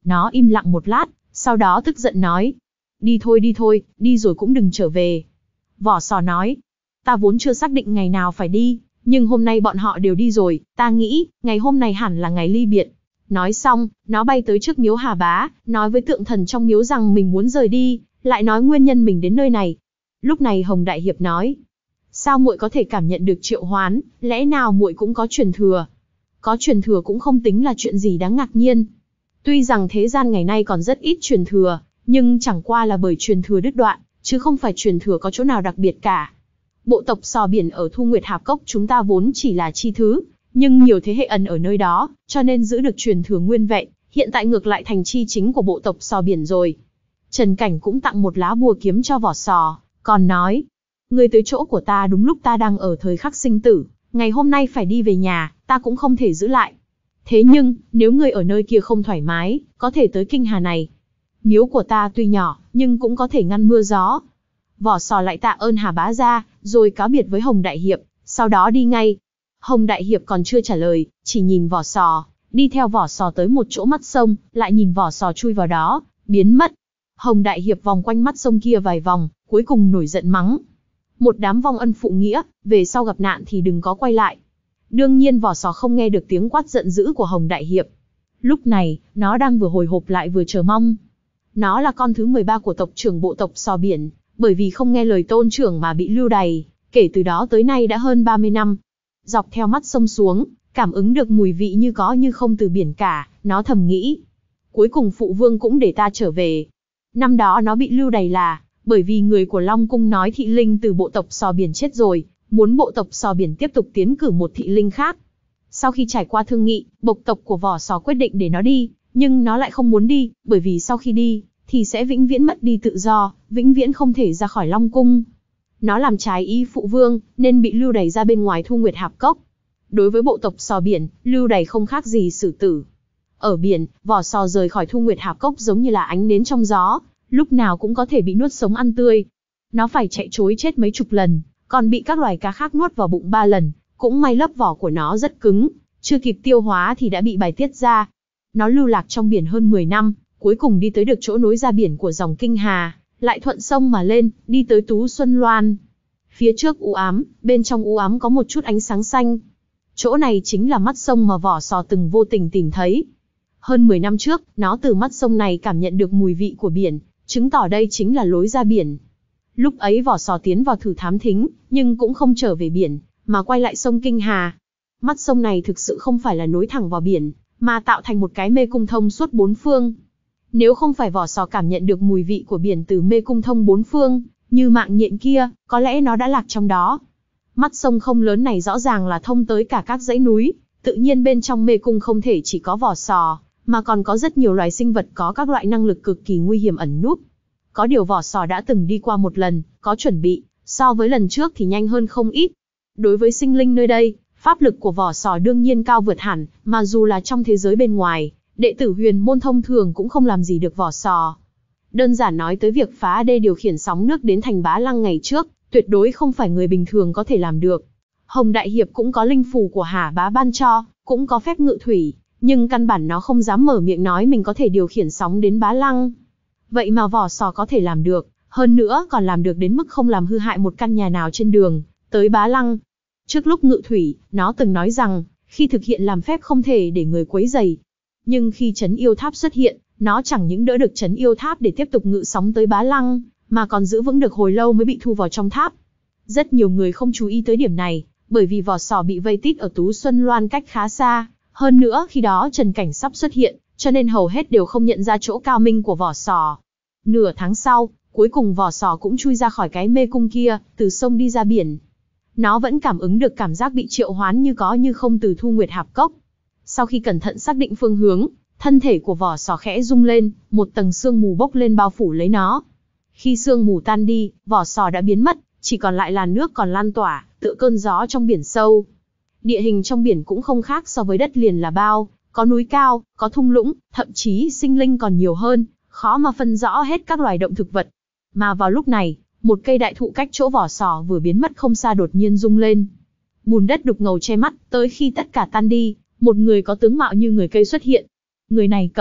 S1: Nó im lặng một lát, sau đó tức giận nói. Đi thôi đi thôi, đi rồi cũng đừng trở về. Vỏ sò nói. Ta vốn chưa xác định ngày nào phải đi, nhưng hôm nay bọn họ đều đi rồi, ta nghĩ, ngày hôm nay hẳn là ngày ly biệt. Nói xong, nó bay tới trước miếu Hà Bá, nói với tượng thần trong miếu rằng mình muốn rời đi, lại nói nguyên nhân mình đến nơi này. Lúc này Hồng Đại Hiệp nói. Sao muội có thể cảm nhận được triệu hoán, lẽ nào muội cũng có truyền thừa? Có truyền thừa cũng không tính là chuyện gì đáng ngạc nhiên. Tuy rằng thế gian ngày nay còn rất ít truyền thừa, nhưng chẳng qua là bởi truyền thừa đứt đoạn, chứ không phải truyền thừa có chỗ nào đặc biệt cả. Bộ tộc Sò Biển ở Thu Nguyệt Hạp Cốc chúng ta vốn chỉ là chi thứ, nhưng nhiều thế hệ ẩn ở nơi đó, cho nên giữ được truyền thừa nguyên vẹn, hiện tại ngược lại thành chi chính của bộ tộc Sò Biển rồi. Trần Cảnh cũng tặng một lá bùa kiếm cho Vỏ Sò, còn nói, ngươi tới chỗ của ta đúng lúc ta đang ở thời khắc sinh tử, ngày hôm nay phải đi về nhà, ta cũng không thể giữ lại. Thế nhưng, nếu ngươi ở nơi kia không thoải mái, có thể tới Kinh Hà này. Miếu của ta tuy nhỏ, nhưng cũng có thể ngăn mưa gió. Vỏ Sò lại tạ ơn Hà Bá gia, rồi cáo biệt với Hồng Đại Hiệp, sau đó đi ngay. Hồng Đại Hiệp còn chưa trả lời, chỉ nhìn Vỏ Sò, đi theo Vỏ Sò tới một chỗ mắt sông, lại nhìn Vỏ Sò chui vào đó, biến mất. Hồng Đại Hiệp vòng quanh mắt sông kia vài vòng, cuối cùng nổi giận mắng. Một đám vong ân phụ nghĩa, về sau gặp nạn thì đừng có quay lại. Đương nhiên Vỏ Sò không nghe được tiếng quát giận dữ của Hồng Đại Hiệp. Lúc này, nó đang vừa hồi hộp lại vừa chờ mong. Nó là con thứ mười ba của tộc trưởng bộ tộc Sò Biển, bởi vì không nghe lời tôn trưởng mà bị lưu đày, kể từ đó tới nay đã hơn ba mươi năm. Dọc theo mắt sông xuống, cảm ứng được mùi vị như có như không từ biển cả, nó thầm nghĩ. Cuối cùng phụ vương cũng để ta trở về. Năm đó nó bị lưu đày là, bởi vì người của Long Cung nói thị linh từ bộ tộc Sò Biển chết rồi, muốn bộ tộc Sò Biển tiếp tục tiến cử một thị linh khác. Sau khi trải qua thương nghị, bộc tộc của Vỏ Sò quyết định để nó đi, nhưng nó lại không muốn đi, bởi vì sau khi đi, thì sẽ vĩnh viễn mất đi tự do, vĩnh viễn không thể ra khỏi Long Cung. Nó làm trái ý phụ vương, nên bị lưu đày ra bên ngoài Thu Nguyệt Hạp Cốc. Đối với bộ tộc Sò Biển, lưu đày không khác gì xử tử. Ở biển, Vỏ Sò rời khỏi Thu Nguyệt Hạp Cốc giống như là ánh nến trong gió, lúc nào cũng có thể bị nuốt sống ăn tươi. Nó phải chạy trối chết mấy chục lần, còn bị các loài cá khác nuốt vào bụng ba lần, cũng may lớp vỏ của nó rất cứng, chưa kịp tiêu hóa thì đã bị bài tiết ra. Nó lưu lạc trong biển hơn mười năm, cuối cùng đi tới được chỗ nối ra biển của dòng Kinh Hà, lại thuận sông mà lên, đi tới Tú Xuân Loan. Phía trước u ám, bên trong u ám có một chút ánh sáng xanh. Chỗ này chính là mắt sông mà Vỏ Sò từng vô tình tìm thấy. Hơn mười năm trước, nó từ mắt sông này cảm nhận được mùi vị của biển, chứng tỏ đây chính là lối ra biển. Lúc ấy Vỏ Sò tiến vào thử thám thính, nhưng cũng không trở về biển, mà quay lại sông Kinh Hà. Mắt sông này thực sự không phải là nối thẳng vào biển, mà tạo thành một cái mê cung thông suốt bốn phương. Nếu không phải Vỏ Sò cảm nhận được mùi vị của biển từ mê cung thông bốn phương, như mạng nhện kia, có lẽ nó đã lạc trong đó. Mắt sông không lớn này rõ ràng là thông tới cả các dãy núi, tự nhiên bên trong mê cung không thể chỉ có Vỏ Sò, mà còn có rất nhiều loài sinh vật có các loại năng lực cực kỳ nguy hiểm ẩn núp. Có điều Vỏ Sò đã từng đi qua một lần, có chuẩn bị, so với lần trước thì nhanh hơn không ít. Đối với sinh linh nơi đây, pháp lực của Vỏ Sò đương nhiên cao vượt hẳn, mà dù là trong thế giới bên ngoài, đệ tử huyền môn thông thường cũng không làm gì được Vỏ Sò. Đơn giản nói tới việc phá đê điều khiển sóng nước đến thành Bá Lăng ngày trước, tuyệt đối không phải người bình thường có thể làm được. Hồng Đại Hiệp cũng có linh phù của Hà Bá ban cho, cũng có phép ngự thủy, nhưng căn bản nó không dám mở miệng nói mình có thể điều khiển sóng đến Bá Lăng. Vậy mà Vỏ Sò có thể làm được, hơn nữa còn làm được đến mức không làm hư hại một căn nhà nào trên đường tới Bá Lăng. Trước lúc ngự thủy, nó từng nói rằng, khi thực hiện làm phép không thể để người quấy rầy. Nhưng khi Trấn Yêu Tháp xuất hiện, nó chẳng những đỡ được Trấn Yêu Tháp để tiếp tục ngự sóng tới Bá Lăng, mà còn giữ vững được hồi lâu mới bị thu vào trong tháp. Rất nhiều người không chú ý tới điểm này, bởi vì Vỏ Sò bị vây tít ở Tú Xuân Loan cách khá xa, hơn nữa khi đó Trần Cảnh sắp xuất hiện, cho nên hầu hết đều không nhận ra chỗ cao minh của Vỏ Sò. Nửa tháng sau, cuối cùng Vỏ Sò cũng chui ra khỏi cái mê cung kia, từ sông đi ra biển. Nó vẫn cảm ứng được cảm giác bị triệu hoán như có như không từ Thu Nguyệt Hạp Cốc. Sau khi cẩn thận xác định phương hướng, thân thể của Vỏ Sò khẽ rung lên, một tầng sương mù bốc lên bao phủ lấy nó. Khi sương mù tan đi, Vỏ Sò đã biến mất, chỉ còn lại làn nước còn lan tỏa, tựa cơn gió trong biển sâu. Địa hình trong biển cũng không khác so với đất liền là bao, có núi cao, có thung lũng, thậm chí sinh linh còn nhiều hơn, khó mà phân rõ hết các loài động thực vật. Mà vào lúc này, một cây đại thụ cách chỗ Vỏ Sò vừa biến mất không xa đột nhiên rung lên. Bùn đất đục ngầu che mắt, tới khi tất cả tan đi, một người có tướng mạo như người cây xuất hiện. Người này cầm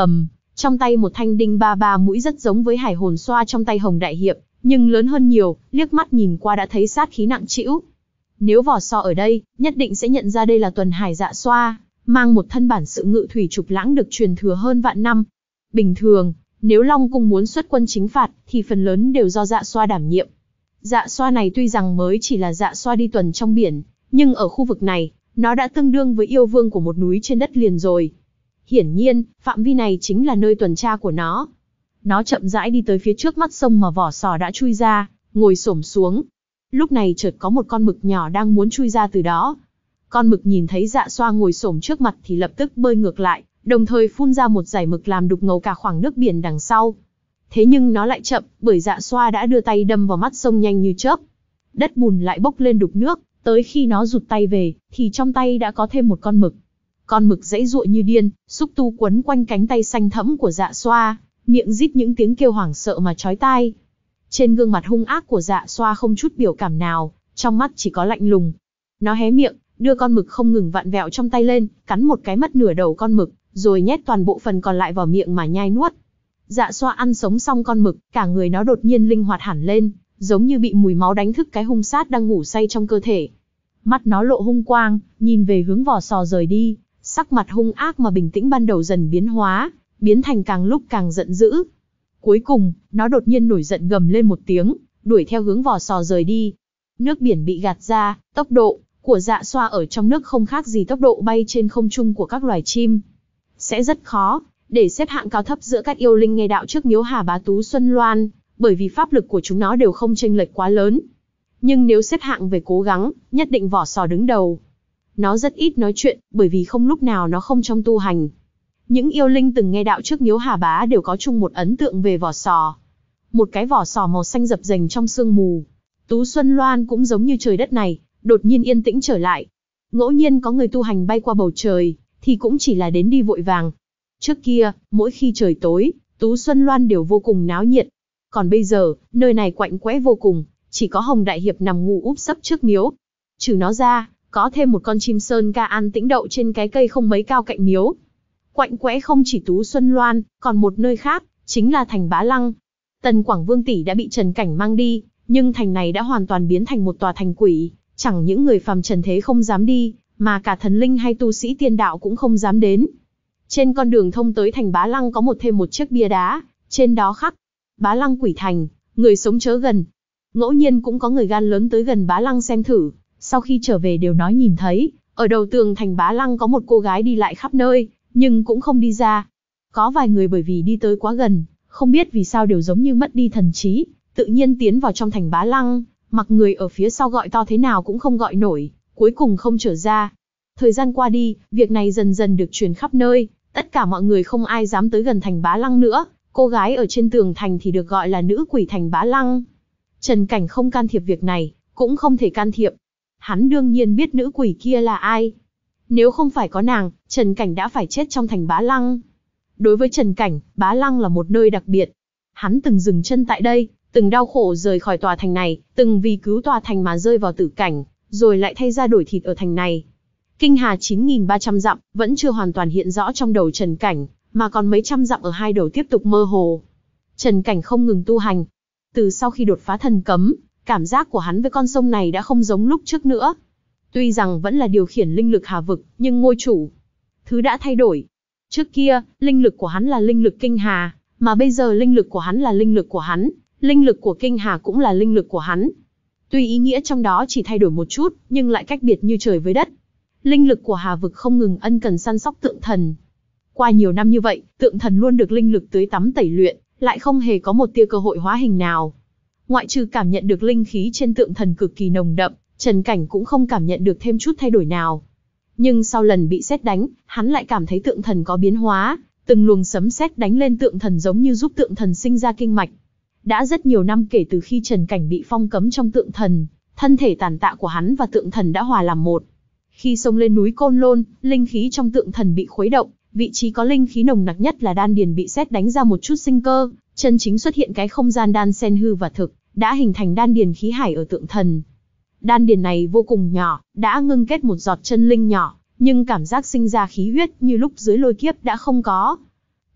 S1: Trong tay một thanh đinh ba ba mũi rất giống với hải hồn xoa trong tay Hồng Đại Hiệp, nhưng lớn hơn nhiều, liếc mắt nhìn qua đã thấy sát khí nặng trĩu. Nếu vỏ sò ở đây, nhất định sẽ nhận ra đây là tuần hải dạ xoa, mang một thân bản sự ngự thủy trục lãng được truyền thừa hơn vạn năm. Bình thường, nếu Long Cung muốn xuất quân chính phạt, thì phần lớn đều do dạ xoa đảm nhiệm. Dạ xoa này tuy rằng mới chỉ là dạ xoa đi tuần trong biển, nhưng ở khu vực này, nó đã tương đương với yêu vương của một núi trên đất liền rồi. Hiển nhiên, phạm vi này chính là nơi tuần tra của nó. Nó chậm rãi đi tới phía trước mắt sông mà vỏ sò đã chui ra, ngồi xổm xuống. Lúc này chợt có một con mực nhỏ đang muốn chui ra từ đó. Con mực nhìn thấy dạ xoa ngồi xổm trước mặt thì lập tức bơi ngược lại, đồng thời phun ra một dải mực làm đục ngầu cả khoảng nước biển đằng sau. Thế nhưng nó lại chậm, bởi dạ xoa đã đưa tay đâm vào mắt sông nhanh như chớp. Đất bùn lại bốc lên đục nước, tới khi nó rụt tay về, thì trong tay đã có thêm một con mực. Con mực giãy giụa như điên, xúc tu quấn quanh cánh tay xanh thẫm của dạ xoa, miệng rít những tiếng kêu hoảng sợ mà chói tai. Trên gương mặt hung ác của dạ xoa không chút biểu cảm nào, trong mắt chỉ có lạnh lùng. Nó hé miệng, đưa con mực không ngừng vặn vẹo trong tay lên, cắn một cái mất nửa đầu con mực, rồi nhét toàn bộ phần còn lại vào miệng mà nhai nuốt. Dạ xoa ăn sống xong con mực, cả người nó đột nhiên linh hoạt hẳn lên, giống như bị mùi máu đánh thức cái hung sát đang ngủ say trong cơ thể. Mắt nó lộ hung quang, nhìn về hướng vỏ sò rời đi, sắc mặt hung ác mà bình tĩnh ban đầu dần biến hóa, biến thành càng lúc càng giận dữ. Cuối cùng, nó đột nhiên nổi giận gầm lên một tiếng, đuổi theo hướng vỏ sò rời đi. Nước biển bị gạt ra, tốc độ của dạ xoa ở trong nước không khác gì tốc độ bay trên không trung của các loài chim. Sẽ rất khó để xếp hạng cao thấp giữa các yêu linh nghe đạo trước Miếu Hà Bá Tú Xuân Loan, bởi vì pháp lực của chúng nó đều không chênh lệch quá lớn. Nhưng nếu xếp hạng về cố gắng, nhất định vỏ sò đứng đầu. Nó rất ít nói chuyện, bởi vì không lúc nào nó không trong tu hành. Những yêu linh từng nghe đạo trước Miếu Hà Bá đều có chung một ấn tượng về vỏ sò. Một cái vỏ sò màu xanh rập rềnh trong sương mù. Tú Xuân Loan cũng giống như trời đất này, đột nhiên yên tĩnh trở lại. Ngẫu nhiên có người tu hành bay qua bầu trời, thì cũng chỉ là đến đi vội vàng. Trước kia, mỗi khi trời tối, Tú Xuân Loan đều vô cùng náo nhiệt. Còn bây giờ, nơi này quạnh quẽ vô cùng, chỉ có Hồng Đại Hiệp nằm ngủ úp sấp trước miếu. Trừ nó ra, có thêm một con chim sơn ca an tĩnh đậu trên cái cây không mấy cao cạnh miếu. Quạnh quẽ không chỉ Tú Xuân Loan, còn một nơi khác, chính là thành Bá Lăng. Tần Quảng Vương tỷ đã bị Trần Cảnh mang đi, nhưng thành này đã hoàn toàn biến thành một tòa thành quỷ, chẳng những người phàm trần thế không dám đi, mà cả thần linh hay tu sĩ tiên đạo cũng không dám đến. Trên con đường thông tới thành Bá Lăng có một thêm một chiếc bia đá, trên đó khắc: Bá Lăng quỷ thành, người sống chớ gần. Ngẫu nhiên cũng có người gan lớn tới gần Bá Lăng xem thử, sau khi trở về đều nói nhìn thấy, ở đầu tường thành Bá Lăng có một cô gái đi lại khắp nơi, nhưng cũng không đi ra. Có vài người bởi vì đi tới quá gần, không biết vì sao đều giống như mất đi thần trí, tự nhiên tiến vào trong thành Bá Lăng, mặc người ở phía sau gọi to thế nào cũng không gọi nổi, cuối cùng không trở ra. Thời gian qua đi, việc này dần dần được truyền khắp nơi, tất cả mọi người không ai dám tới gần thành Bá Lăng nữa, cô gái ở trên tường thành thì được gọi là nữ quỷ thành Bá Lăng. Trần Cảnh không can thiệp việc này, cũng không thể can thiệp. Hắn đương nhiên biết nữ quỷ kia là ai. Nếu không phải có nàng, Trần Cảnh đã phải chết trong thành Bá Lăng. Đối với Trần Cảnh, Bá Lăng là một nơi đặc biệt. Hắn từng dừng chân tại đây, từng đau khổ rời khỏi tòa thành này, từng vì cứu tòa thành mà rơi vào tử cảnh, rồi lại thay da đổi thịt ở thành này. Kinh hà chín nghìn ba trăm dặm, vẫn chưa hoàn toàn hiện rõ trong đầu Trần Cảnh, mà còn mấy trăm dặm ở hai đầu tiếp tục mơ hồ. Trần Cảnh không ngừng tu hành. Từ sau khi đột phá thần cấm, cảm giác của hắn với con sông này đã không giống lúc trước nữa. Tuy rằng vẫn là điều khiển linh lực hà vực, nhưng ngôi chủ thứ đã thay đổi. Trước kia, linh lực của hắn là linh lực kinh hà, mà bây giờ linh lực của hắn là linh lực của hắn, linh lực của kinh hà cũng là linh lực của hắn. Tuy ý nghĩa trong đó chỉ thay đổi một chút, nhưng lại cách biệt như trời với đất. Linh lực của hà vực không ngừng ân cần săn sóc tượng thần. Qua nhiều năm như vậy, tượng thần luôn được linh lực tưới tắm tẩy luyện, lại không hề có một tia cơ hội hóa hình nào. Ngoại trừ cảm nhận được linh khí trên tượng thần cực kỳ nồng đậm, Trần Cảnh cũng không cảm nhận được thêm chút thay đổi nào. Nhưng sau lần bị sét đánh, hắn lại cảm thấy tượng thần có biến hóa, từng luồng sấm sét đánh lên tượng thần giống như giúp tượng thần sinh ra kinh mạch. Đã rất nhiều năm kể từ khi Trần Cảnh bị phong cấm trong tượng thần, thân thể tàn tạ của hắn và tượng thần đã hòa làm một. Khi xông lên núi Côn Lôn, linh khí trong tượng thần bị khuấy động, vị trí có linh khí nồng nặc nhất là đan điền bị sét đánh ra một chút sinh cơ, chân chính xuất hiện cái không gian đan xen hư và thực, đã hình thành đan điền khí hải ở tượng thần. Đan điền này vô cùng nhỏ, đã ngưng kết một giọt chân linh nhỏ, nhưng cảm giác sinh ra khí huyết như lúc dưới lôi kiếp đã không có.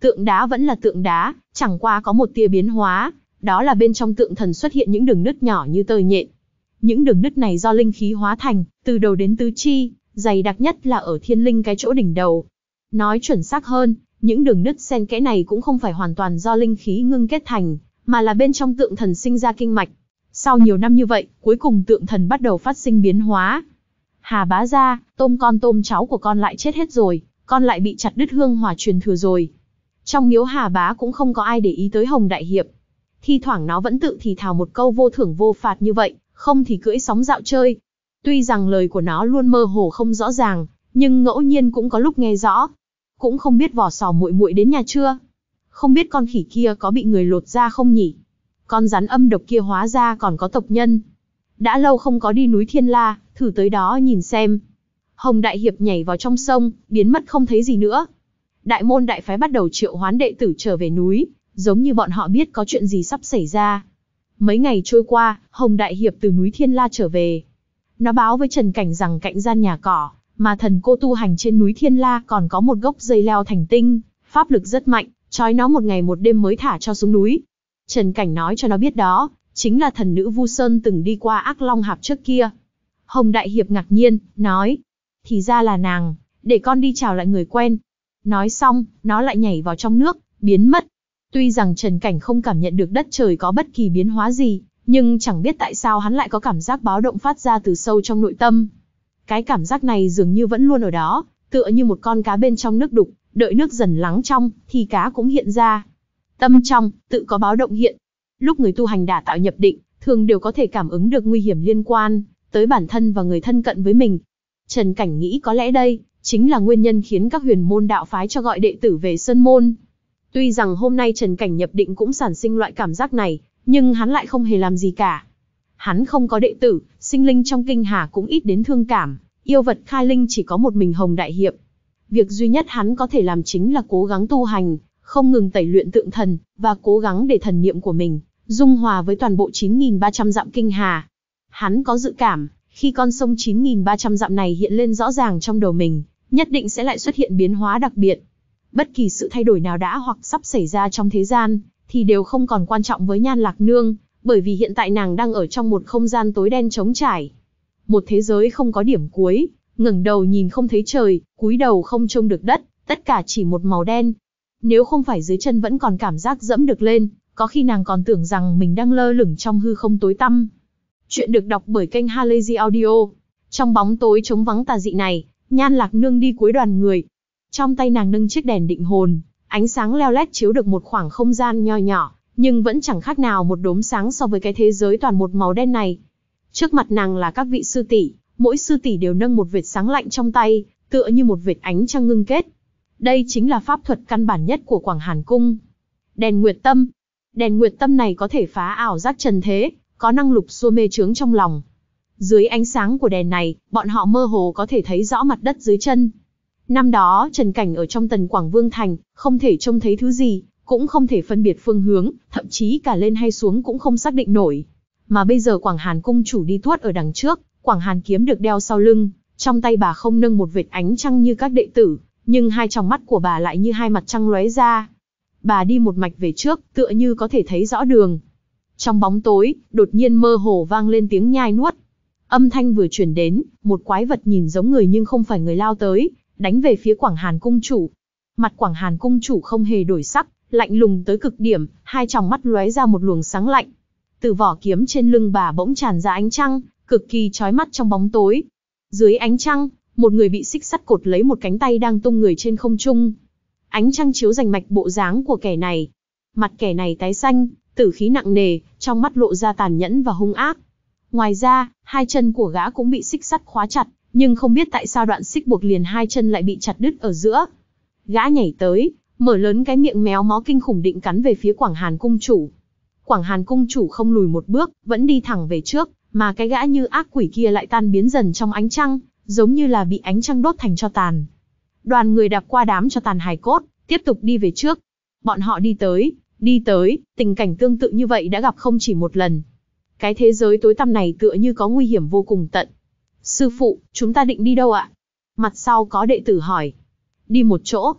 S1: Tượng đá vẫn là tượng đá, chẳng qua có một tia biến hóa, đó là bên trong tượng thần xuất hiện những đường nứt nhỏ như tơ nhện. Những đường nứt này do linh khí hóa thành, từ đầu đến tứ chi, dày đặc nhất là ở thiên linh cái chỗ đỉnh đầu. Nói chuẩn xác hơn, những đường nứt xen kẽ này cũng không phải hoàn toàn do linh khí ngưng kết thành, mà là bên trong tượng thần sinh ra kinh mạch. Sau nhiều năm như vậy, cuối cùng tượng thần bắt đầu phát sinh biến hóa. Hà bá gia, tôm con tôm cháu của con lại chết hết rồi, con lại bị chặt đứt hương hỏa truyền thừa rồi. Trong miếu Hà bá cũng không có ai để ý tới Hồng Đại Hiệp. Thi thoảng nó vẫn tự thì thào một câu vô thưởng vô phạt như vậy, không thì cưỡi sóng dạo chơi. Tuy rằng lời của nó luôn mơ hồ không rõ ràng, nhưng ngẫu nhiên cũng có lúc nghe rõ. Cũng không biết vỏ sò muội muội đến nhà chưa? Không biết con khỉ kia có bị người lột da không nhỉ? Con rắn âm độc kia hóa ra còn có tộc nhân. Đã lâu không có đi núi Thiên La, thử tới đó nhìn xem. Hồng Đại Hiệp nhảy vào trong sông, biến mất không thấy gì nữa. Đại môn đại phái bắt đầu triệu hoán đệ tử trở về núi, giống như bọn họ biết có chuyện gì sắp xảy ra. Mấy ngày trôi qua, Hồng Đại Hiệp từ núi Thiên La trở về. Nó báo với Trần Cảnh rằng cạnh gian nhà cỏ, mà thần cô tu hành trên núi Thiên La còn có một gốc dây leo thành tinh, pháp lực rất mạnh, trói nó một ngày một đêm mới thả cho xuống núi. Trần Cảnh nói cho nó biết đó, chính là thần nữ Vu Sơn từng đi qua Ác Long Hạp trước kia. Hồng Đại Hiệp ngạc nhiên, nói, thì ra là nàng, để con đi chào lại người quen. Nói xong, nó lại nhảy vào trong nước, biến mất. Tuy rằng Trần Cảnh không cảm nhận được đất trời có bất kỳ biến hóa gì, nhưng chẳng biết tại sao hắn lại có cảm giác báo động phát ra từ sâu trong nội tâm. Cái cảm giác này dường như vẫn luôn ở đó, tựa như một con cá bên trong nước đục, đợi nước dần lắng trong, thì cá cũng hiện ra. Tâm trong, tự có báo động hiện. Lúc người tu hành đả tạo nhập định, thường đều có thể cảm ứng được nguy hiểm liên quan tới bản thân và người thân cận với mình. Trần Cảnh nghĩ có lẽ đây chính là nguyên nhân khiến các huyền môn đạo phái cho gọi đệ tử về Sơn Môn. Tuy rằng hôm nay Trần Cảnh nhập định cũng sản sinh loại cảm giác này, nhưng hắn lại không hề làm gì cả. Hắn không có đệ tử, sinh linh trong kinh hà cũng ít đến thương cảm, yêu vật khai linh chỉ có một mình Hồng Đại Hiệp. Việc duy nhất hắn có thể làm chính là cố gắng tu hành, không ngừng tẩy luyện tượng thần, và cố gắng để thần niệm của mình dung hòa với toàn bộ chín nghìn ba trăm dặm kinh hà. Hắn có dự cảm, khi con sông chín nghìn ba trăm dặm này hiện lên rõ ràng trong đầu mình, nhất định sẽ lại xuất hiện biến hóa đặc biệt. Bất kỳ sự thay đổi nào đã hoặc sắp xảy ra trong thế gian, thì đều không còn quan trọng với Nhan Lạc Nương, bởi vì hiện tại nàng đang ở trong một không gian tối đen trống trải. Một thế giới không có điểm cuối, ngẩng đầu nhìn không thấy trời, cúi đầu không trông được đất, tất cả chỉ một màu đen. Nếu không phải dưới chân vẫn còn cảm giác dẫm được lên, có khi nàng còn tưởng rằng mình đang lơ lửng trong hư không tối tăm. Chuyện được đọc bởi kênh Halazy Audio. Trong bóng tối trống vắng tà dị này, Nhan Lạc Nương đi cuối đoàn người. Trong tay nàng nâng chiếc đèn định hồn, ánh sáng leo lét chiếu được một khoảng không gian nho nhỏ, nhưng vẫn chẳng khác nào một đốm sáng so với cái thế giới toàn một màu đen này. Trước mặt nàng là các vị sư tỷ, mỗi sư tỷ đều nâng một vệt sáng lạnh trong tay, tựa như một vệt ánh trăng ngưng kết. Đây chính là pháp thuật căn bản nhất của Quảng Hàn Cung. Đèn Nguyệt Tâm. Đèn Nguyệt Tâm này có thể phá ảo giác trần thế, có năng lục xua mê chướng trong lòng. Dưới ánh sáng của đèn này, bọn họ mơ hồ có thể thấy rõ mặt đất dưới chân. Năm đó, Trần Cảnh ở trong Tần Quảng Vương Thành, không thể trông thấy thứ gì, cũng không thể phân biệt phương hướng, thậm chí cả lên hay xuống cũng không xác định nổi. Mà bây giờ Quảng Hàn Cung chủ đi tuốt ở đằng trước, Quảng Hàn kiếm được đeo sau lưng, trong tay bà không nâng một vệt ánh trăng như các đệ tử, nhưng hai tròng mắt của bà lại như hai mặt trăng lóe ra. Bà đi một mạch về trước, tựa như có thể thấy rõ đường. Trong bóng tối, đột nhiên mơ hồ vang lên tiếng nhai nuốt. Âm thanh vừa truyền đến, một quái vật nhìn giống người nhưng không phải người lao tới, đánh về phía Quảng Hàn Cung chủ. Mặt Quảng Hàn Cung chủ không hề đổi sắc, lạnh lùng tới cực điểm, hai tròng mắt lóe ra một luồng sáng lạnh. Từ vỏ kiếm trên lưng bà bỗng tràn ra ánh trăng, cực kỳ chói mắt trong bóng tối. Dưới ánh trăng, một người bị xích sắt cột lấy một cánh tay đang tung người trên không trung. Ánh trăng chiếu rành mạch bộ dáng của kẻ này. Mặt kẻ này tái xanh, tử khí nặng nề, trong mắt lộ ra tàn nhẫn và hung ác. Ngoài ra, hai chân của gã cũng bị xích sắt khóa chặt, nhưng không biết tại sao đoạn xích buộc liền hai chân lại bị chặt đứt ở giữa. Gã nhảy tới, mở lớn cái miệng méo mó kinh khủng định cắn về phía Quảng Hàn Cung chủ. Quảng Hàn Cung chủ không lùi một bước, vẫn đi thẳng về trước, mà cái gã như ác quỷ kia lại tan biến dần trong ánh trăng, giống như là bị ánh trăng đốt thành tro tàn. Đoàn người đạp qua đám tro tàn hài cốt, tiếp tục đi về trước. Bọn họ đi tới, đi tới, tình cảnh tương tự như vậy đã gặp không chỉ một lần. Cái thế giới tối tăm này tựa như có nguy hiểm vô cùng tận. Sư phụ, chúng ta định đi đâu ạ? Mặt sau có đệ tử hỏi. Đi một chỗ.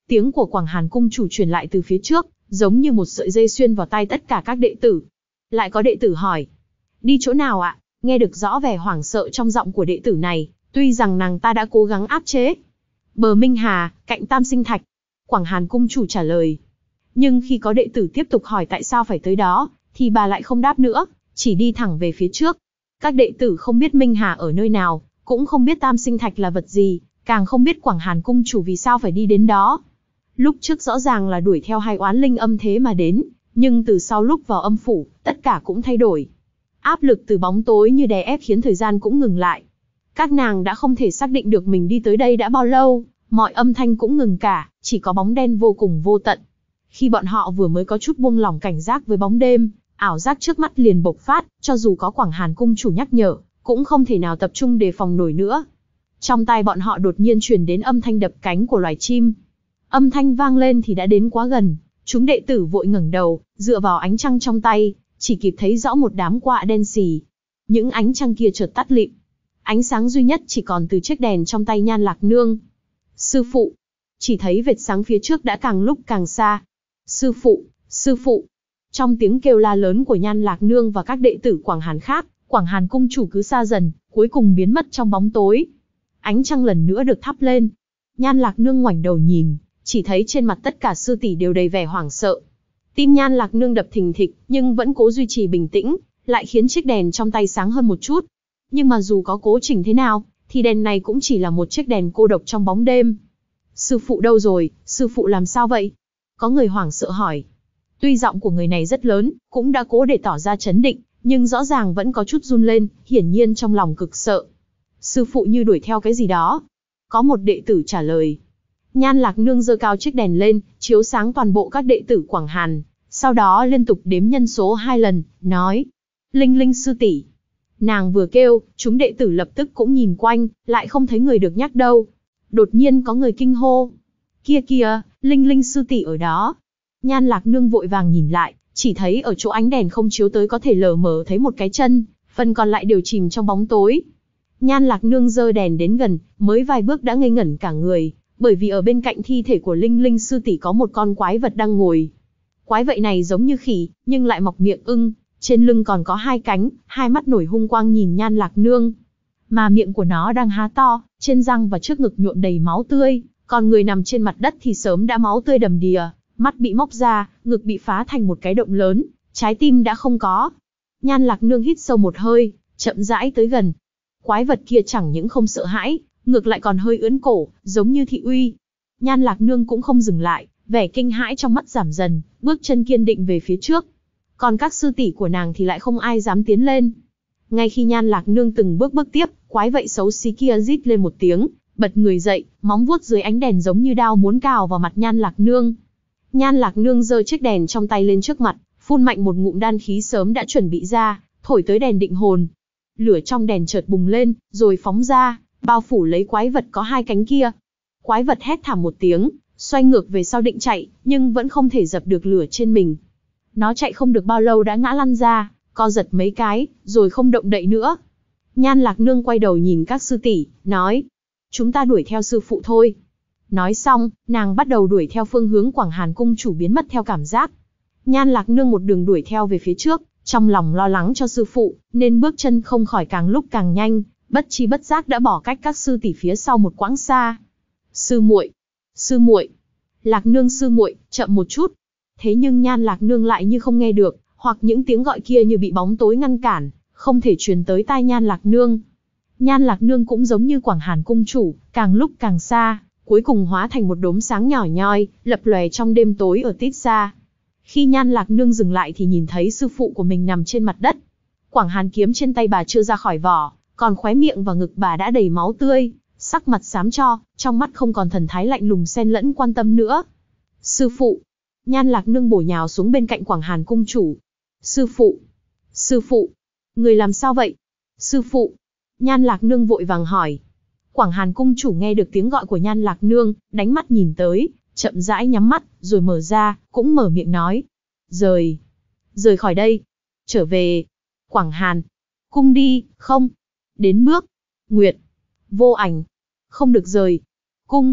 S1: Tiếng của Quảng Hàn cung chủ truyền lại từ phía trước, giống như một sợi dây xuyên vào tai tất cả các đệ tử. Lại có đệ tử hỏi, đi chỗ nào ạ? Nghe được rõ vẻ hoảng sợ trong giọng của đệ tử này, tuy rằng nàng ta đã cố gắng áp chế. Bờ Minh Hà, cạnh Tam Sinh Thạch. Quảng Hàn cung chủ trả lời. Nhưng khi có đệ tử tiếp tục hỏi tại sao phải tới đó, thì bà lại không đáp nữa, chỉ đi thẳng về phía trước. Các đệ tử không biết Minh Hà ở nơi nào, cũng không biết Tam Sinh Thạch là vật gì, càng không biết Quảng Hàn cung chủ vì sao phải đi đến đó. Lúc trước rõ ràng là đuổi theo hai oán linh âm thế mà đến, nhưng từ sau lúc vào âm phủ, tất cả cũng thay đổi. Áp lực từ bóng tối như đè ép khiến thời gian cũng ngừng lại. Các nàng đã không thể xác định được mình đi tới đây đã bao lâu, mọi âm thanh cũng ngừng cả, chỉ có bóng đen vô cùng vô tận. Khi bọn họ vừa mới có chút buông lỏng cảnh giác với bóng đêm, ảo giác trước mắt liền bộc phát, cho dù có Quảng Hàn cung chủ nhắc nhở, cũng không thể nào tập trung đề phòng nổi nữa. Trong tai bọn họ đột nhiên truyền đến âm thanh đập cánh của loài chim. Âm thanh vang lên thì đã đến quá gần, chúng đệ tử vội ngẩng đầu, dựa vào ánh trăng trong tay, chỉ kịp thấy rõ một đám quạ đen xì. Những ánh trăng kia chợt tắt lịm. Ánh sáng duy nhất chỉ còn từ chiếc đèn trong tay Nhan Lạc Nương. Sư phụ! Chỉ thấy vệt sáng phía trước đã càng lúc càng xa. Sư phụ! Sư phụ! Trong tiếng kêu la lớn của Nhan Lạc Nương và các đệ tử Quảng Hàn khác, Quảng Hàn cung chủ cứ xa dần, cuối cùng biến mất trong bóng tối. Ánh trăng lần nữa được thắp lên. Nhan Lạc Nương ngoảnh đầu nhìn, chỉ thấy trên mặt tất cả sư tỷ đều đầy vẻ hoảng sợ. Tim Nhan Lạc Nương đập thình thịch, nhưng vẫn cố duy trì bình tĩnh, lại khiến chiếc đèn trong tay sáng hơn một chút. Nhưng mà dù có cố chỉnh thế nào, thì đèn này cũng chỉ là một chiếc đèn cô độc trong bóng đêm. Sư phụ đâu rồi, sư phụ làm sao vậy? Có người hoảng sợ hỏi. Tuy giọng của người này rất lớn, cũng đã cố để tỏ ra trấn định, nhưng rõ ràng vẫn có chút run lên, hiển nhiên trong lòng cực sợ. Sư phụ như đuổi theo cái gì đó. Có một đệ tử trả lời. Nhan Lạc Nương giơ cao chiếc đèn lên, chiếu sáng toàn bộ các đệ tử Quảng Hàn, sau đó liên tục đếm nhân số hai lần, nói. Linh Linh sư tỷ. Nàng vừa kêu, chúng đệ tử lập tức cũng nhìn quanh, lại không thấy người được nhắc đâu. Đột nhiên có người kinh hô. Kia kia, Linh Linh sư tỷ ở đó. Nhan Lạc Nương vội vàng nhìn lại, chỉ thấy ở chỗ ánh đèn không chiếu tới có thể lờ mờ thấy một cái chân, phần còn lại đều chìm trong bóng tối. Nhan Lạc Nương giơ đèn đến gần, mới vài bước đã ngây ngẩn cả người, bởi vì ở bên cạnh thi thể của Linh Linh sư tỷ có một con quái vật đang ngồi. Quái vậy này giống như khỉ, nhưng lại mọc miệng ưng, trên lưng còn có hai cánh, hai mắt nổi hung quang nhìn Nhan Lạc Nương. Mà miệng của nó đang há to, trên răng và trước ngực nhuộm đầy máu tươi, còn người nằm trên mặt đất thì sớm đã máu tươi đầm đìa, mắt bị móc ra, ngực bị phá thành một cái động lớn, trái tim đã không có. Nhan Lạc Nương hít sâu một hơi, chậm rãi tới gần. Quái vật kia chẳng những không sợ hãi, ngược lại còn hơi ưỡn cổ, giống như thị uy. Nhan Lạc Nương cũng không dừng lại, vẻ kinh hãi trong mắt giảm dần, bước chân kiên định về phía trước. Còn các sư tỷ của nàng thì lại không ai dám tiến lên. Ngay khi Nhan Lạc Nương từng bước bước tiếp, quái vậy xấu xí kia rít lên một tiếng, bật người dậy, móng vuốt dưới ánh đèn giống như đao muốn cào vào mặt Nhan Lạc Nương. Nhan Lạc Nương giơ chiếc đèn trong tay lên trước mặt, phun mạnh một ngụm đan khí sớm đã chuẩn bị ra, thổi tới đèn định hồn. Lửa trong đèn chợt bùng lên, rồi phóng ra, bao phủ lấy quái vật có hai cánh kia. Quái vật hét thảm một tiếng, xoay ngược về sau định chạy, nhưng vẫn không thể dập được lửa trên mình. Nó chạy không được bao lâu đã ngã lăn ra, co giật mấy cái, rồi không động đậy nữa. Nhan Lạc Nương quay đầu nhìn các sư tỷ, nói, chúng ta đuổi theo sư phụ thôi. Nói xong, nàng bắt đầu đuổi theo phương hướng Quảng Hàn cung chủ biến mất theo cảm giác. Nhan Lạc Nương một đường đuổi theo về phía trước, trong lòng lo lắng cho sư phụ, nên bước chân không khỏi càng lúc càng nhanh, bất chi bất giác đã bỏ cách các sư tỷ phía sau một quãng xa. Sư muội, sư muội, Lạc Nương sư muội, chậm một chút. Thế nhưng Nhan Lạc Nương lại như không nghe được, hoặc những tiếng gọi kia như bị bóng tối ngăn cản, không thể truyền tới tai Nhan Lạc Nương. Nhan Lạc Nương cũng giống như Quảng Hàn cung chủ, càng lúc càng xa, cuối cùng hóa thành một đốm sáng nhỏ nhoi, lập lòe trong đêm tối ở tít xa. Khi Nhan Lạc Nương dừng lại thì nhìn thấy sư phụ của mình nằm trên mặt đất. Quảng Hàn kiếm trên tay bà chưa ra khỏi vỏ, còn khóe miệng và ngực bà đã đầy máu tươi, sắc mặt xám cho, trong mắt không còn thần thái lạnh lùng xen lẫn quan tâm nữa. Sư phụ! Nhan Lạc Nương bổ nhào xuống bên cạnh Quảng Hàn cung chủ. Sư phụ! Sư phụ! Người làm sao vậy? Sư phụ! Nhan Lạc Nương vội vàng hỏi. Quảng Hàn cung chủ nghe được tiếng gọi của Nhan Lạc Nương, đánh mắt nhìn tới, chậm rãi nhắm mắt, rồi mở ra, cũng mở miệng nói. Rời! Rời khỏi đây! Trở về! Quảng Hàn! Cung đi, không! Đến bước! Nguyệt! Vô ảnh! Không được rời! Cung!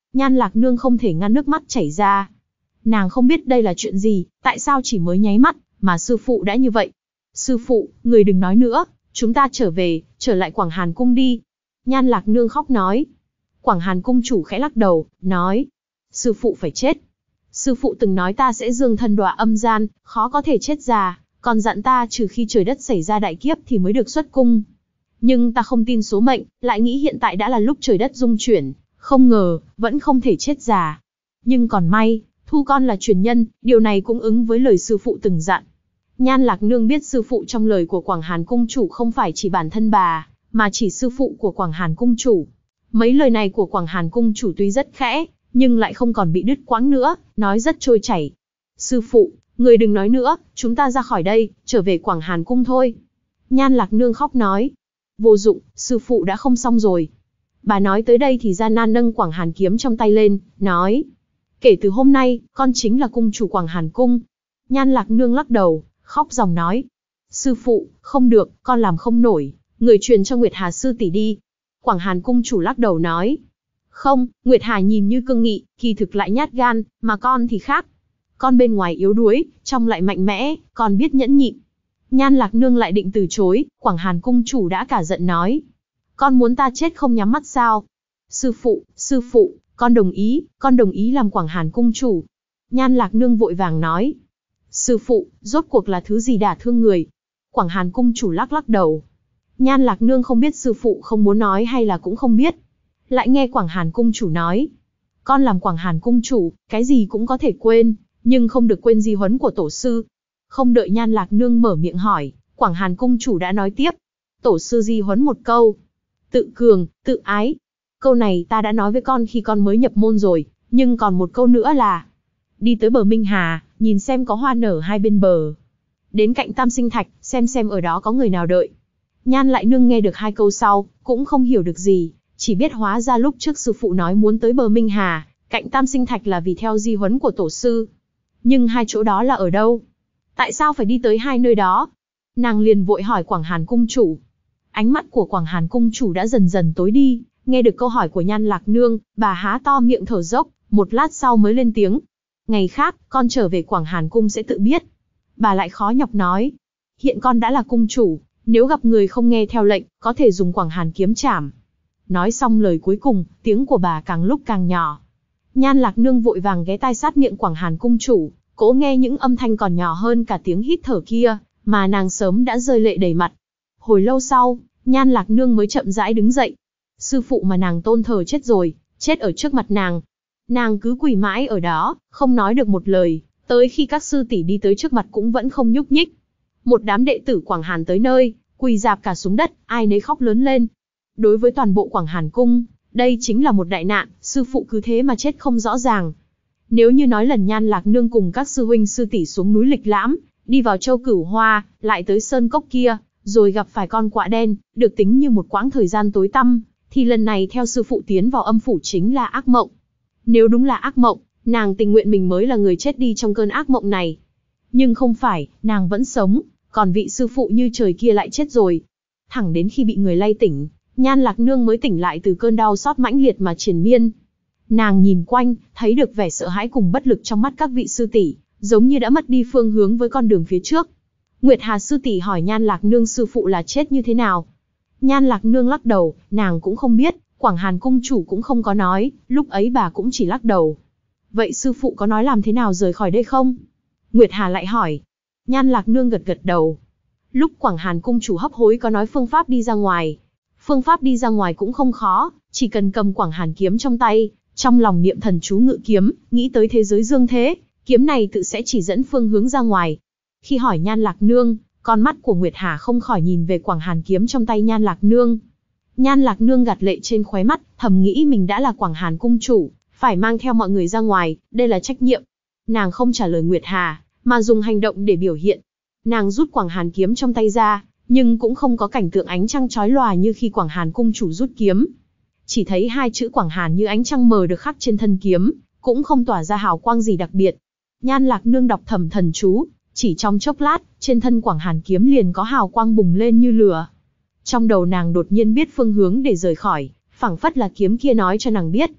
S1: Nhan Lạc Nương không thể ngăn nước mắt chảy ra. Nàng không biết đây là chuyện gì, tại sao chỉ mới nháy mắt, mà sư phụ đã như vậy. Sư phụ, người đừng nói nữa, chúng ta trở về, trở lại Quảng Hàn Cung đi. Nhan Lạc Nương khóc nói. Quảng Hàn Cung chủ khẽ lắc đầu, nói. Sư phụ phải chết. Sư phụ từng nói ta sẽ dương thân đọa âm gian, khó có thể chết già, còn dặn ta trừ khi trời đất xảy ra đại kiếp thì mới được xuất cung. Nhưng ta không tin số mệnh, lại nghĩ hiện tại đã là lúc trời đất dung chuyển, không ngờ, vẫn không thể chết già. Nhưng còn may, thu con là truyền nhân, điều này cũng ứng với lời sư phụ từng dặn. Nhan Lạc Nương biết sư phụ trong lời của Quảng Hàn Cung chủ không phải chỉ bản thân bà, mà chỉ sư phụ của Quảng Hàn Cung chủ. Mấy lời này của Quảng Hàn Cung chủ tuy rất khẽ, nhưng lại không còn bị đứt quãng nữa, nói rất trôi chảy. Sư phụ, người đừng nói nữa, chúng ta ra khỏi đây, trở về Quảng Hàn Cung thôi. Nhan Lạc Nương khóc nói. Vô dụng, sư phụ đã không xong rồi. Bà nói tới đây thì gian nan nâng Quảng Hàn kiếm trong tay lên, nói. Kể từ hôm nay, con chính là cung chủ Quảng Hàn Cung. Nhan Lạc Nương lắc đầu, khóc ròng nói. Sư phụ, không được, con làm không nổi, người truyền cho Nguyệt Hà sư tỷ đi. Quảng Hàn Cung chủ lắc đầu nói. Không, Nguyệt Hà nhìn như cương nghị, kỳ thực lại nhát gan, mà con thì khác. Con bên ngoài yếu đuối, trong lại mạnh mẽ, con biết nhẫn nhịn. Nhan Lạc Nương lại định từ chối, Quảng Hàn Cung chủ đã cả giận nói. Con muốn ta chết không nhắm mắt sao? Sư phụ, sư phụ, con đồng ý, con đồng ý làm Quảng Hàn Cung chủ. Nhan Lạc Nương vội vàng nói. Sư phụ, rốt cuộc là thứ gì đả thương người? Quảng Hàn Cung chủ lắc lắc đầu. Nhan Lạc Nương không biết sư phụ không muốn nói hay là cũng không biết. Lại nghe Quảng Hàn Cung chủ nói. Con làm Quảng Hàn Cung chủ, cái gì cũng có thể quên, nhưng không được quên di huấn của tổ sư. Không đợi Nhan Lạc Nương mở miệng hỏi, Quảng Hàn Cung chủ đã nói tiếp. Tổ sư di huấn một câu. Tự cường, tự ái. Câu này ta đã nói với con khi con mới nhập môn rồi, nhưng còn một câu nữa là. Đi tới bờ Minh Hà, nhìn xem có hoa nở hai bên bờ. Đến cạnh Tam Sinh Thạch, xem xem ở đó có người nào đợi. Nhan Lại Nương nghe được hai câu sau, cũng không hiểu được gì, chỉ biết hóa ra lúc trước sư phụ nói muốn tới bờ Minh Hà, cạnh Tam Sinh Thạch là vì theo di huấn của tổ sư. Nhưng hai chỗ đó là ở đâu? Tại sao phải đi tới hai nơi đó? Nàng liền vội hỏi Quảng Hàn Cung chủ. Ánh mắt của Quảng Hàn Cung chủ đã dần dần tối đi, nghe được câu hỏi của Nhan Lạc Nương, bà há to miệng thở dốc, một lát sau mới lên tiếng. Ngày khác, con trở về Quảng Hàn Cung sẽ tự biết. Bà lại khó nhọc nói. Hiện con đã là cung chủ, nếu gặp người không nghe theo lệnh, có thể dùng Quảng Hàn kiếm trảm. Nói xong lời cuối cùng, tiếng của bà càng lúc càng nhỏ. Nhan Lạc Nương vội vàng ghé tai sát miệng Quảng Hàn Cung chủ, cố nghe những âm thanh còn nhỏ hơn cả tiếng hít thở kia, mà nàng sớm đã rơi lệ đầy mặt. Hồi lâu sau, Nhan Lạc Nương mới chậm rãi đứng dậy. Sư phụ mà nàng tôn thờ chết rồi, chết ở trước mặt nàng. Nàng cứ quỳ mãi ở đó, không nói được một lời, tới khi các sư tỷ đi tới trước mặt cũng vẫn không nhúc nhích. Một đám đệ tử Quảng Hàn tới nơi, quỳ rạp cả xuống đất, ai nấy khóc lớn lên. Đối với toàn bộ Quảng Hàn Cung, đây chính là một đại nạn, sư phụ cứ thế mà chết không rõ ràng. Nếu như nói lần Nhan Lạc Nương cùng các sư huynh sư tỷ xuống núi lịch lãm, đi vào châu Cửu Hoa, lại tới sơn cốc kia, rồi gặp phải con quạ đen, được tính như một quãng thời gian tối tăm, thì lần này theo sư phụ tiến vào âm phủ chính là ác mộng. Nếu đúng là ác mộng, nàng tình nguyện mình mới là người chết đi trong cơn ác mộng này. Nhưng không phải, nàng vẫn sống, còn vị sư phụ như trời kia lại chết rồi. Thẳng đến khi bị người lay tỉnh, Nhan Lạc Nương mới tỉnh lại từ cơn đau xót mãnh liệt mà triền miên. Nàng nhìn quanh, thấy được vẻ sợ hãi cùng bất lực trong mắt các vị sư tỷ, giống như đã mất đi phương hướng với con đường phía trước. Nguyệt Hà sư tỷ hỏi Nhan Lạc Nương sư phụ là chết như thế nào. Nhan Lạc Nương lắc đầu, nàng cũng không biết, Quảng Hàn Cung chủ cũng không có nói, lúc ấy bà cũng chỉ lắc đầu. Vậy sư phụ có nói làm thế nào rời khỏi đây không? Nguyệt Hà lại hỏi. Nhan Lạc Nương gật gật đầu. Lúc Quảng Hàn Cung chủ hấp hối có nói phương pháp đi ra ngoài. Phương pháp đi ra ngoài cũng không khó, chỉ cần cầm Quảng Hàn kiếm trong tay, trong lòng niệm thần chú ngự kiếm, nghĩ tới thế giới dương thế, kiếm này tự sẽ chỉ dẫn phương hướng ra ngoài. Khi hỏi Nhan Lạc Nương, con mắt của Nguyệt Hà không khỏi nhìn về Quảng Hàn kiếm trong tay Nhan Lạc Nương. Nhan Lạc Nương gạt lệ trên khóe mắt, thầm nghĩ mình đã là Quảng Hàn Cung chủ, phải mang theo mọi người ra ngoài, đây là trách nhiệm. Nàng không trả lời Nguyệt Hà, mà dùng hành động để biểu hiện. Nàng rút Quảng Hàn kiếm trong tay ra, nhưng cũng không có cảnh tượng ánh trăng chói lòa như khi Quảng Hàn Cung chủ rút kiếm. Chỉ thấy hai chữ Quảng Hàn như ánh trăng mờ được khắc trên thân kiếm, cũng không tỏa ra hào quang gì đặc biệt. Nhan Lạc Nương đọc thầm thần chú, chỉ trong chốc lát, trên thân Quảng Hàn kiếm liền có hào quang bùng lên như lửa. Trong đầu nàng đột nhiên biết phương hướng để rời khỏi, phảng phất là kiếm kia nói cho nàng biết.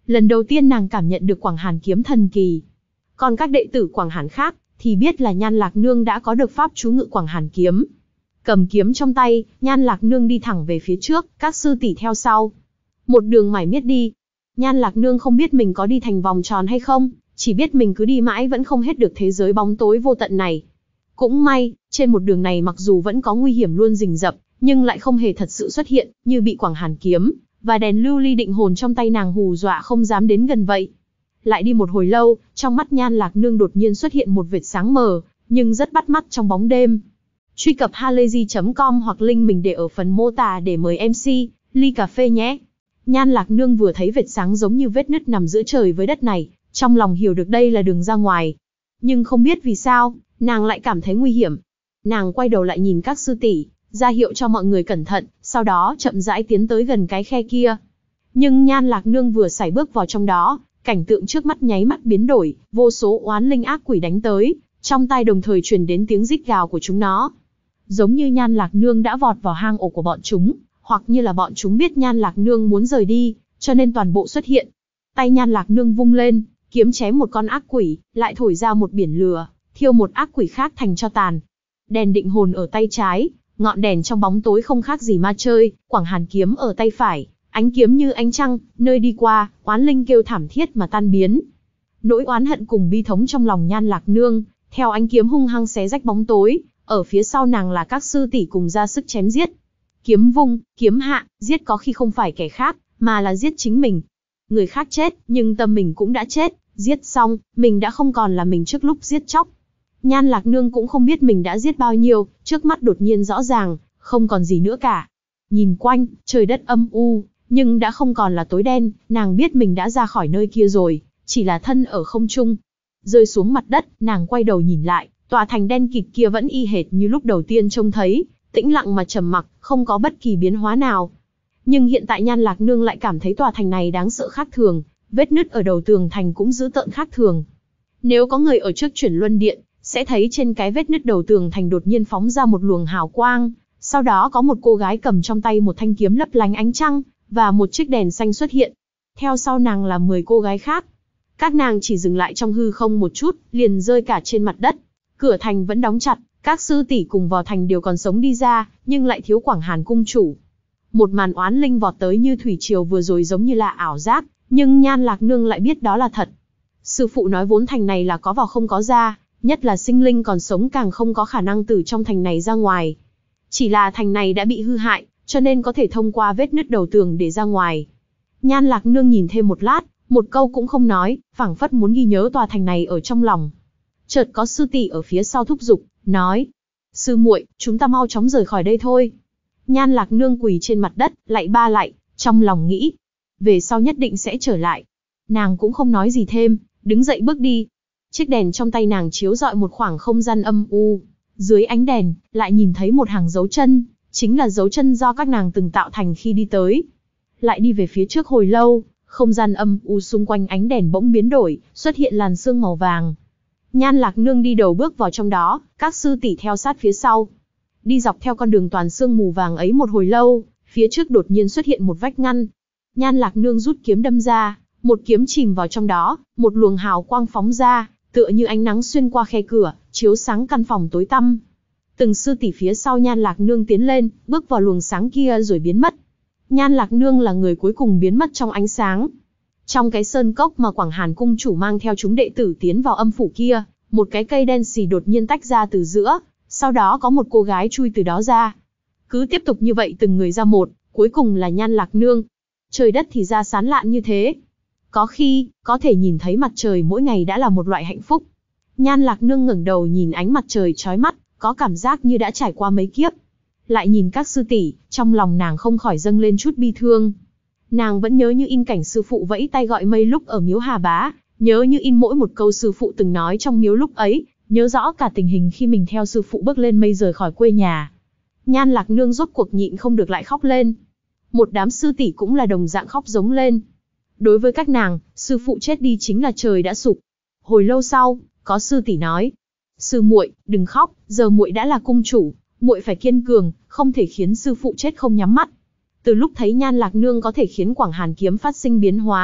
S1: Lần đầu tiên nàng cảm nhận được Quảng Hàn kiếm thần kỳ. Còn các đệ tử Quảng Hàn khác, thì biết là Nhan Lạc Nương đã có được pháp chú ngự Quảng Hàn kiếm. Cầm kiếm trong tay, Nhan Lạc Nương đi thẳng về phía trước, các sư tỷ theo sau. Một đường mải miết đi. Nhan Lạc Nương không biết mình có đi thành vòng tròn hay không, chỉ biết mình cứ đi mãi vẫn không hết được thế giới bóng tối vô tận này. Cũng may, trên một đường này mặc dù vẫn có nguy hiểm luôn rình rập, nhưng lại không hề thật sự xuất hiện, như bị Quảng Hàn kiếm và đèn lưu ly định hồn trong tay nàng hù dọa không dám đến gần vậy. Lại đi một hồi lâu, trong mắt Nhan Lạc Nương đột nhiên xuất hiện một vệt sáng mờ, nhưng rất bắt mắt trong bóng đêm. Truy cập halayzi chấm com hoặc link mình để ở phần mô tả để mời em xê, ly cà phê nhé. Nhan Lạc Nương vừa thấy vệt sáng giống như vết nứt nằm giữa trời với đất này, trong lòng hiểu được đây là đường ra ngoài. Nhưng không biết vì sao, nàng lại cảm thấy nguy hiểm. Nàng quay đầu lại nhìn các sư tỷ, ra hiệu cho mọi người cẩn thận, sau đó chậm rãi tiến tới gần cái khe kia. Nhưng Nhan Lạc Nương vừa sải bước vào trong đó, cảnh tượng trước mắt nháy mắt biến đổi, vô số oán linh ác quỷ đánh tới, trong tai đồng thời truyền đến tiếng rít gào của chúng nó. Giống như Nhan Lạc Nương đã vọt vào hang ổ của bọn chúng, hoặc như là bọn chúng biết Nhan Lạc Nương muốn rời đi, cho nên toàn bộ xuất hiện. Tay Nhan Lạc Nương vung lên, kiếm chém một con ác quỷ, lại thổi ra một biển lửa, thiêu một ác quỷ khác thành tro tàn. Đèn định hồn ở tay trái, ngọn đèn trong bóng tối không khác gì ma chơi, Quảng Hàn kiếm ở tay phải, ánh kiếm như ánh trăng, nơi đi qua, oán linh kêu thảm thiết mà tan biến. Nỗi oán hận cùng bi thống trong lòng Nhan Lạc Nương, theo ánh kiếm hung hăng xé rách bóng tối, ở phía sau nàng là các sư tỷ cùng ra sức chém giết. Kiếm vung, kiếm hạ, giết có khi không phải kẻ khác, mà là giết chính mình. Người khác chết, nhưng tâm mình cũng đã chết, giết xong, mình đã không còn là mình trước lúc giết chóc. Nhan Lạc Nương cũng không biết mình đã giết bao nhiêu, trước mắt đột nhiên rõ ràng, không còn gì nữa cả. Nhìn quanh, trời đất âm u, nhưng đã không còn là tối đen, nàng biết mình đã ra khỏi nơi kia rồi, chỉ là thân ở không trung. Rơi xuống mặt đất, nàng quay đầu nhìn lại, tòa thành đen kịt kia vẫn y hệt như lúc đầu tiên trông thấy, tĩnh lặng mà trầm mặc, không có bất kỳ biến hóa nào. Nhưng hiện tại Nhan Lạc Nương lại cảm thấy tòa thành này đáng sợ khác thường, vết nứt ở đầu tường thành cũng dữ tợn khác thường. Nếu có người ở trước Chuyển Luân Điện, sẽ thấy trên cái vết nứt đầu tường thành đột nhiên phóng ra một luồng hào quang, sau đó có một cô gái cầm trong tay một thanh kiếm lấp lánh ánh trăng, và một chiếc đèn xanh xuất hiện. Theo sau nàng là mười cô gái khác. Các nàng chỉ dừng lại trong hư không một chút, liền rơi cả trên mặt đất. Cửa thành vẫn đóng chặt, các sư tỷ cùng vào thành đều còn sống đi ra, nhưng lại thiếu Quảng Hàn cung chủ. Một màn oán linh vọt tới như thủy triều vừa rồi giống như là ảo giác, nhưng Nhan Lạc Nương lại biết đó là thật. Sư phụ nói vốn thành này là có vào không có ra, nhất là sinh linh còn sống càng không có khả năng từ trong thành này ra ngoài. Chỉ là thành này đã bị hư hại, cho nên có thể thông qua vết nứt đầu tường để ra ngoài. Nhan Lạc Nương nhìn thêm một lát, một câu cũng không nói, phảng phất muốn ghi nhớ tòa thành này ở trong lòng. Chợt có sư tỷ ở phía sau thúc giục, nói: "Sư muội, chúng ta mau chóng rời khỏi đây thôi." Nhan Lạc Nương quỳ trên mặt đất, lạy ba lạy, trong lòng nghĩ, về sau nhất định sẽ trở lại. Nàng cũng không nói gì thêm, đứng dậy bước đi. Chiếc đèn trong tay nàng chiếu rọi một khoảng không gian âm u. Dưới ánh đèn, lại nhìn thấy một hàng dấu chân, chính là dấu chân do các nàng từng tạo thành khi đi tới. Lại đi về phía trước hồi lâu, không gian âm u xung quanh ánh đèn bỗng biến đổi, xuất hiện làn sương màu vàng. Nhan Lạc Nương đi đầu bước vào trong đó, các sư tỷ theo sát phía sau. Đi dọc theo con đường toàn sương mù vàng ấy một hồi lâu, phía trước đột nhiên xuất hiện một vách ngăn. Nhan Lạc Nương rút kiếm đâm ra, một kiếm chìm vào trong đó, một luồng hào quang phóng ra, tựa như ánh nắng xuyên qua khe cửa, chiếu sáng căn phòng tối tăm. Từng sư tỷ phía sau Nhan Lạc Nương tiến lên, bước vào luồng sáng kia rồi biến mất. Nhan Lạc Nương là người cuối cùng biến mất trong ánh sáng. Trong cái sơn cốc mà Quảng Hàn cung chủ mang theo chúng đệ tử tiến vào âm phủ kia, một cái cây đen xì đột nhiên tách ra từ giữa, sau đó có một cô gái chui từ đó ra. Cứ tiếp tục như vậy từng người ra một, cuối cùng là Nhan Lạc Nương. Trời đất thì ra sán lạn như thế. Có khi, có thể nhìn thấy mặt trời mỗi ngày đã là một loại hạnh phúc. Nhan Lạc Nương ngẩng đầu nhìn ánh mặt trời chói mắt, có cảm giác như đã trải qua mấy kiếp. Lại nhìn các sư tỷ, trong lòng nàng không khỏi dâng lên chút bi thương. Nàng vẫn nhớ như in cảnh sư phụ vẫy tay gọi mây lúc ở miếu Hà Bá, nhớ như in mỗi một câu sư phụ từng nói trong miếu lúc ấy, nhớ rõ cả tình hình khi mình theo sư phụ bước lên mây rời khỏi quê nhà. Nhan Lạc Nương rốt cuộc nhịn không được lại khóc lên. Một đám sư tỷ cũng là đồng dạng khóc giống lên. Đối với các nàng, sư phụ chết đi chính là trời đã sụp. Hồi lâu sau, có sư tỷ nói: "Sư muội, đừng khóc, giờ muội đã là cung chủ, muội phải kiên cường, không thể khiến sư phụ chết không nhắm mắt." Từ lúc thấy Nhan Lạc Nương có thể khiến Quảng Hàn kiếm phát sinh biến hóa,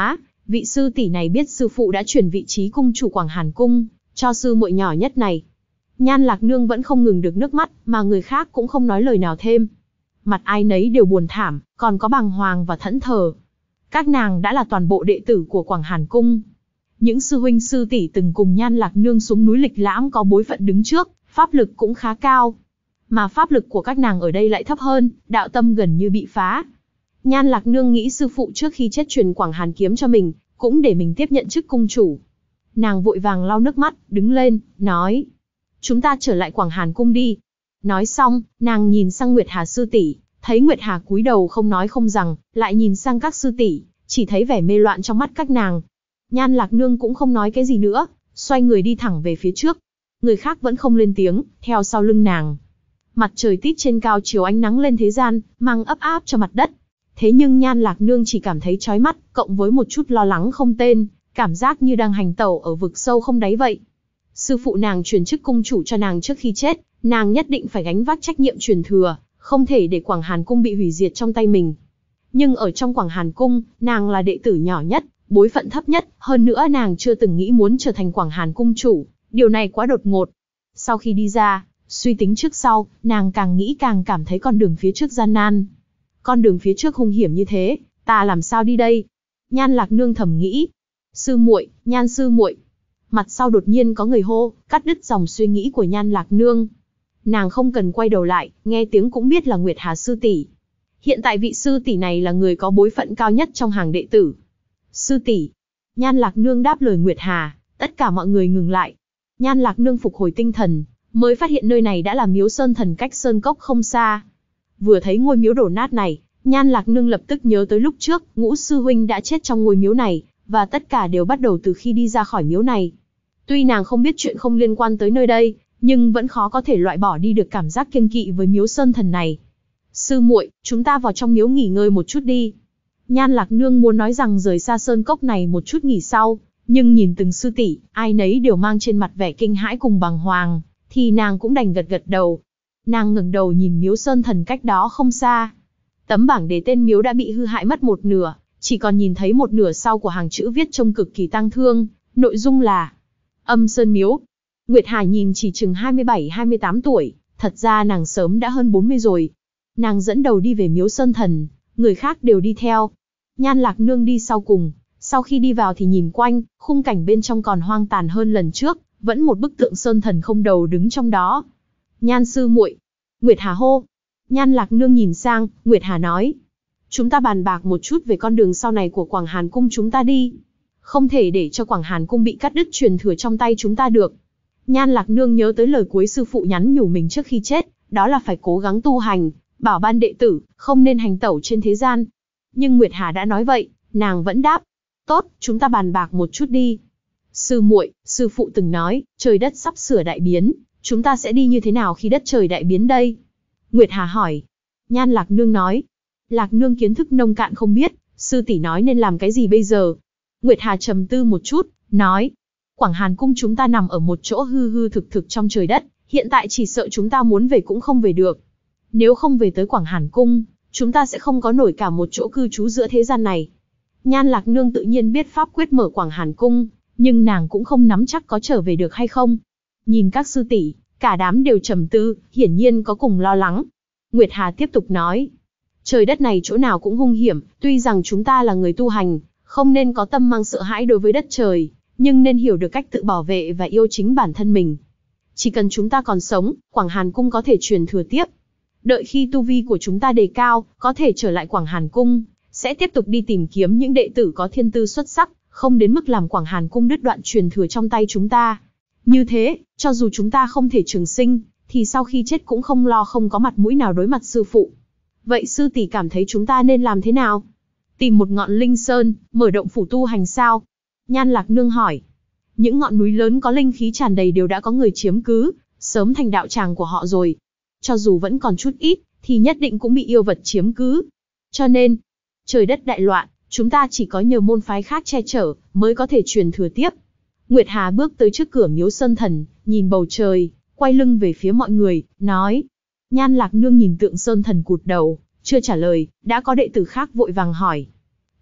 S1: Vị sư tỷ này biết sư phụ đã chuyển vị trí cung chủ Quảng Hàn Cung, cho sư muội nhỏ nhất này. Nhan Lạc Nương vẫn không ngừng được nước mắt, mà người khác cũng không nói lời nào thêm. Mặt ai nấy đều buồn thảm, còn có bàng hoàng và thẫn thờ. Các nàng đã là toàn bộ đệ tử của Quảng Hàn Cung. Những sư huynh sư tỷ từng cùng Nhan Lạc Nương xuống núi lịch lãm có bối phận đứng trước, pháp lực cũng khá cao. Mà pháp lực của các nàng ở đây lại thấp hơn, đạo tâm gần như bị phá. Nhan Lạc Nương nghĩ sư phụ trước khi chết truyền Quảng Hàn kiếm cho mình, cũng để mình tiếp nhận chức cung chủ. Nàng vội vàng lau nước mắt, đứng lên, nói: chúng ta trở lại Quảng Hàn Cung đi. Nói xong, nàng nhìn sang Nguyệt Hà sư tỷ, thấy Nguyệt Hà cúi đầu không nói không rằng, lại nhìn sang các sư tỷ, chỉ thấy vẻ mê loạn trong mắt các nàng. Nhan Lạc Nương cũng không nói cái gì nữa, xoay người đi thẳng về phía trước. Người khác vẫn không lên tiếng, theo sau lưng nàng. Mặt trời tít trên cao chiếu ánh nắng lên thế gian, mang ấp áp cho mặt đất. Thế nhưng Nhan Lạc Nương chỉ cảm thấy chói mắt, cộng với một chút lo lắng không tên, cảm giác như đang hành tẩu ở vực sâu không đáy vậy. Sư phụ nàng truyền chức cung chủ cho nàng trước khi chết, nàng nhất định phải gánh vác trách nhiệm truyền thừa, không thể để Quảng Hàn Cung bị hủy diệt trong tay mình. Nhưng ở trong Quảng Hàn Cung, nàng là đệ tử nhỏ nhất, bối phận thấp nhất, hơn nữa nàng chưa từng nghĩ muốn trở thành Quảng Hàn Cung chủ, điều này quá đột ngột. Sau khi đi ra, suy tính trước sau, nàng càng nghĩ càng cảm thấy con đường phía trước gian nan. Con đường phía trước hung hiểm như thế, ta làm sao đi đây? Nhan Lạc Nương thầm nghĩ. Sư muội, Nhan sư muội. Mặt sau đột nhiên có người hô, cắt đứt dòng suy nghĩ của Nhan Lạc Nương. Nàng không cần quay đầu lại, nghe tiếng cũng biết là Nguyệt Hà sư tỷ. Hiện tại vị sư tỷ này là người có bối phận cao nhất trong hàng đệ tử. Sư tỷ. Nhan Lạc Nương đáp lời Nguyệt Hà, tất cả mọi người ngừng lại. Nhan Lạc Nương phục hồi tinh thần, mới phát hiện nơi này đã là miếu sơn thần cách sơn cốc không xa. Vừa thấy ngôi miếu đổ nát này, Nhan Lạc Nương lập tức nhớ tới lúc trước, Ngũ sư huynh đã chết trong ngôi miếu này, và tất cả đều bắt đầu từ khi đi ra khỏi miếu này. Tuy nàng không biết chuyện không liên quan tới nơi đây, nhưng vẫn khó có thể loại bỏ đi được cảm giác kiêng kỵ với miếu sơn thần này. Sư muội, chúng ta vào trong miếu nghỉ ngơi một chút đi. Nhan Lạc Nương muốn nói rằng rời xa sơn cốc này một chút nghỉ sau, nhưng nhìn từng sư tỷ, ai nấy đều mang trên mặt vẻ kinh hãi cùng bàng hoàng, thì nàng cũng đành gật gật đầu. Nàng ngẩng đầu nhìn miếu sơn thần cách đó không xa. Tấm bảng đề tên miếu đã bị hư hại mất một nửa, chỉ còn nhìn thấy một nửa sau của hàng chữ viết trông cực kỳ tang thương, nội dung là Âm Sơn Miếu. Nguyệt Hà nhìn chỉ chừng hai mươi bảy hai mươi tám tuổi, thật ra nàng sớm đã hơn bốn mươi rồi. Nàng dẫn đầu đi về miếu sơn thần, người khác đều đi theo. Nhan Lạc Nương đi sau cùng, sau khi đi vào thì nhìn quanh, khung cảnh bên trong còn hoang tàn hơn lần trước, vẫn một bức tượng sơn thần không đầu đứng trong đó. Nhan sư muội, Nguyệt Hà hô. Nhan Lạc Nương nhìn sang, Nguyệt Hà nói: chúng ta bàn bạc một chút về con đường sau này của Quảng Hàn Cung chúng ta đi. Không thể để cho Quảng Hàn Cung bị cắt đứt truyền thừa trong tay chúng ta được. Nhan Lạc Nương nhớ tới lời cuối sư phụ nhắn nhủ mình trước khi chết, đó là phải cố gắng tu hành, bảo ban đệ tử, không nên hành tẩu trên thế gian. Nhưng Nguyệt Hà đã nói vậy, nàng vẫn đáp: tốt, chúng ta bàn bạc một chút đi. Sư muội, sư phụ từng nói, trời đất sắp sửa đại biến, chúng ta sẽ đi như thế nào khi đất trời đại biến đây? Nguyệt Hà hỏi. Nhan Lạc Nương nói: Lạc Nương kiến thức nông cạn không biết, sư tỷ nói nên làm cái gì bây giờ? Nguyệt Hà trầm tư một chút, nói: Quảng Hàn Cung chúng ta nằm ở một chỗ hư hư thực thực trong trời đất, hiện tại chỉ sợ chúng ta muốn về cũng không về được. Nếu không về tới Quảng Hàn Cung, chúng ta sẽ không có nổi cả một chỗ cư trú giữa thế gian này. Nhan Lạc Nương tự nhiên biết pháp quyết mở Quảng Hàn Cung, nhưng nàng cũng không nắm chắc có trở về được hay không. Nhìn các sư tỷ, cả đám đều trầm tư, hiển nhiên có cùng lo lắng. Nguyệt Hà tiếp tục nói: trời đất này chỗ nào cũng hung hiểm, tuy rằng chúng ta là người tu hành, không nên có tâm mang sợ hãi đối với đất trời, nhưng nên hiểu được cách tự bảo vệ và yêu chính bản thân mình. Chỉ cần chúng ta còn sống, Quảng Hàn Cung có thể truyền thừa tiếp. Đợi khi tu vi của chúng ta đề cao, có thể trở lại Quảng Hàn Cung, sẽ tiếp tục đi tìm kiếm những đệ tử có thiên tư xuất sắc, không đến mức làm Quảng Hàn Cung đứt đoạn truyền thừa trong tay chúng ta. Như thế, cho dù chúng ta không thể trường sinh, thì sau khi chết cũng không lo không có mặt mũi nào đối mặt sư phụ. Vậy sư tỷ cảm thấy chúng ta nên làm thế nào? Tìm một ngọn linh sơn, mở động phủ tu hành sao? Nhan Lạc Nương hỏi. Những ngọn núi lớn có linh khí tràn đầy đều đã có người chiếm cứ, sớm thành đạo tràng của họ rồi. Cho dù vẫn còn chút ít, thì nhất định cũng bị yêu vật chiếm cứ. Cho nên, trời đất đại loạn, chúng ta chỉ có nhờ môn phái khác che chở, mới có thể truyền thừa tiếp. Nguyệt Hà bước tới trước cửa miếu sơn thần, nhìn bầu trời, quay lưng về phía mọi người, nói. Nhan Lạc Nương nhìn tượng sơn thần cụt đầu, chưa trả lời, đã có đệ tử khác vội vàng hỏi.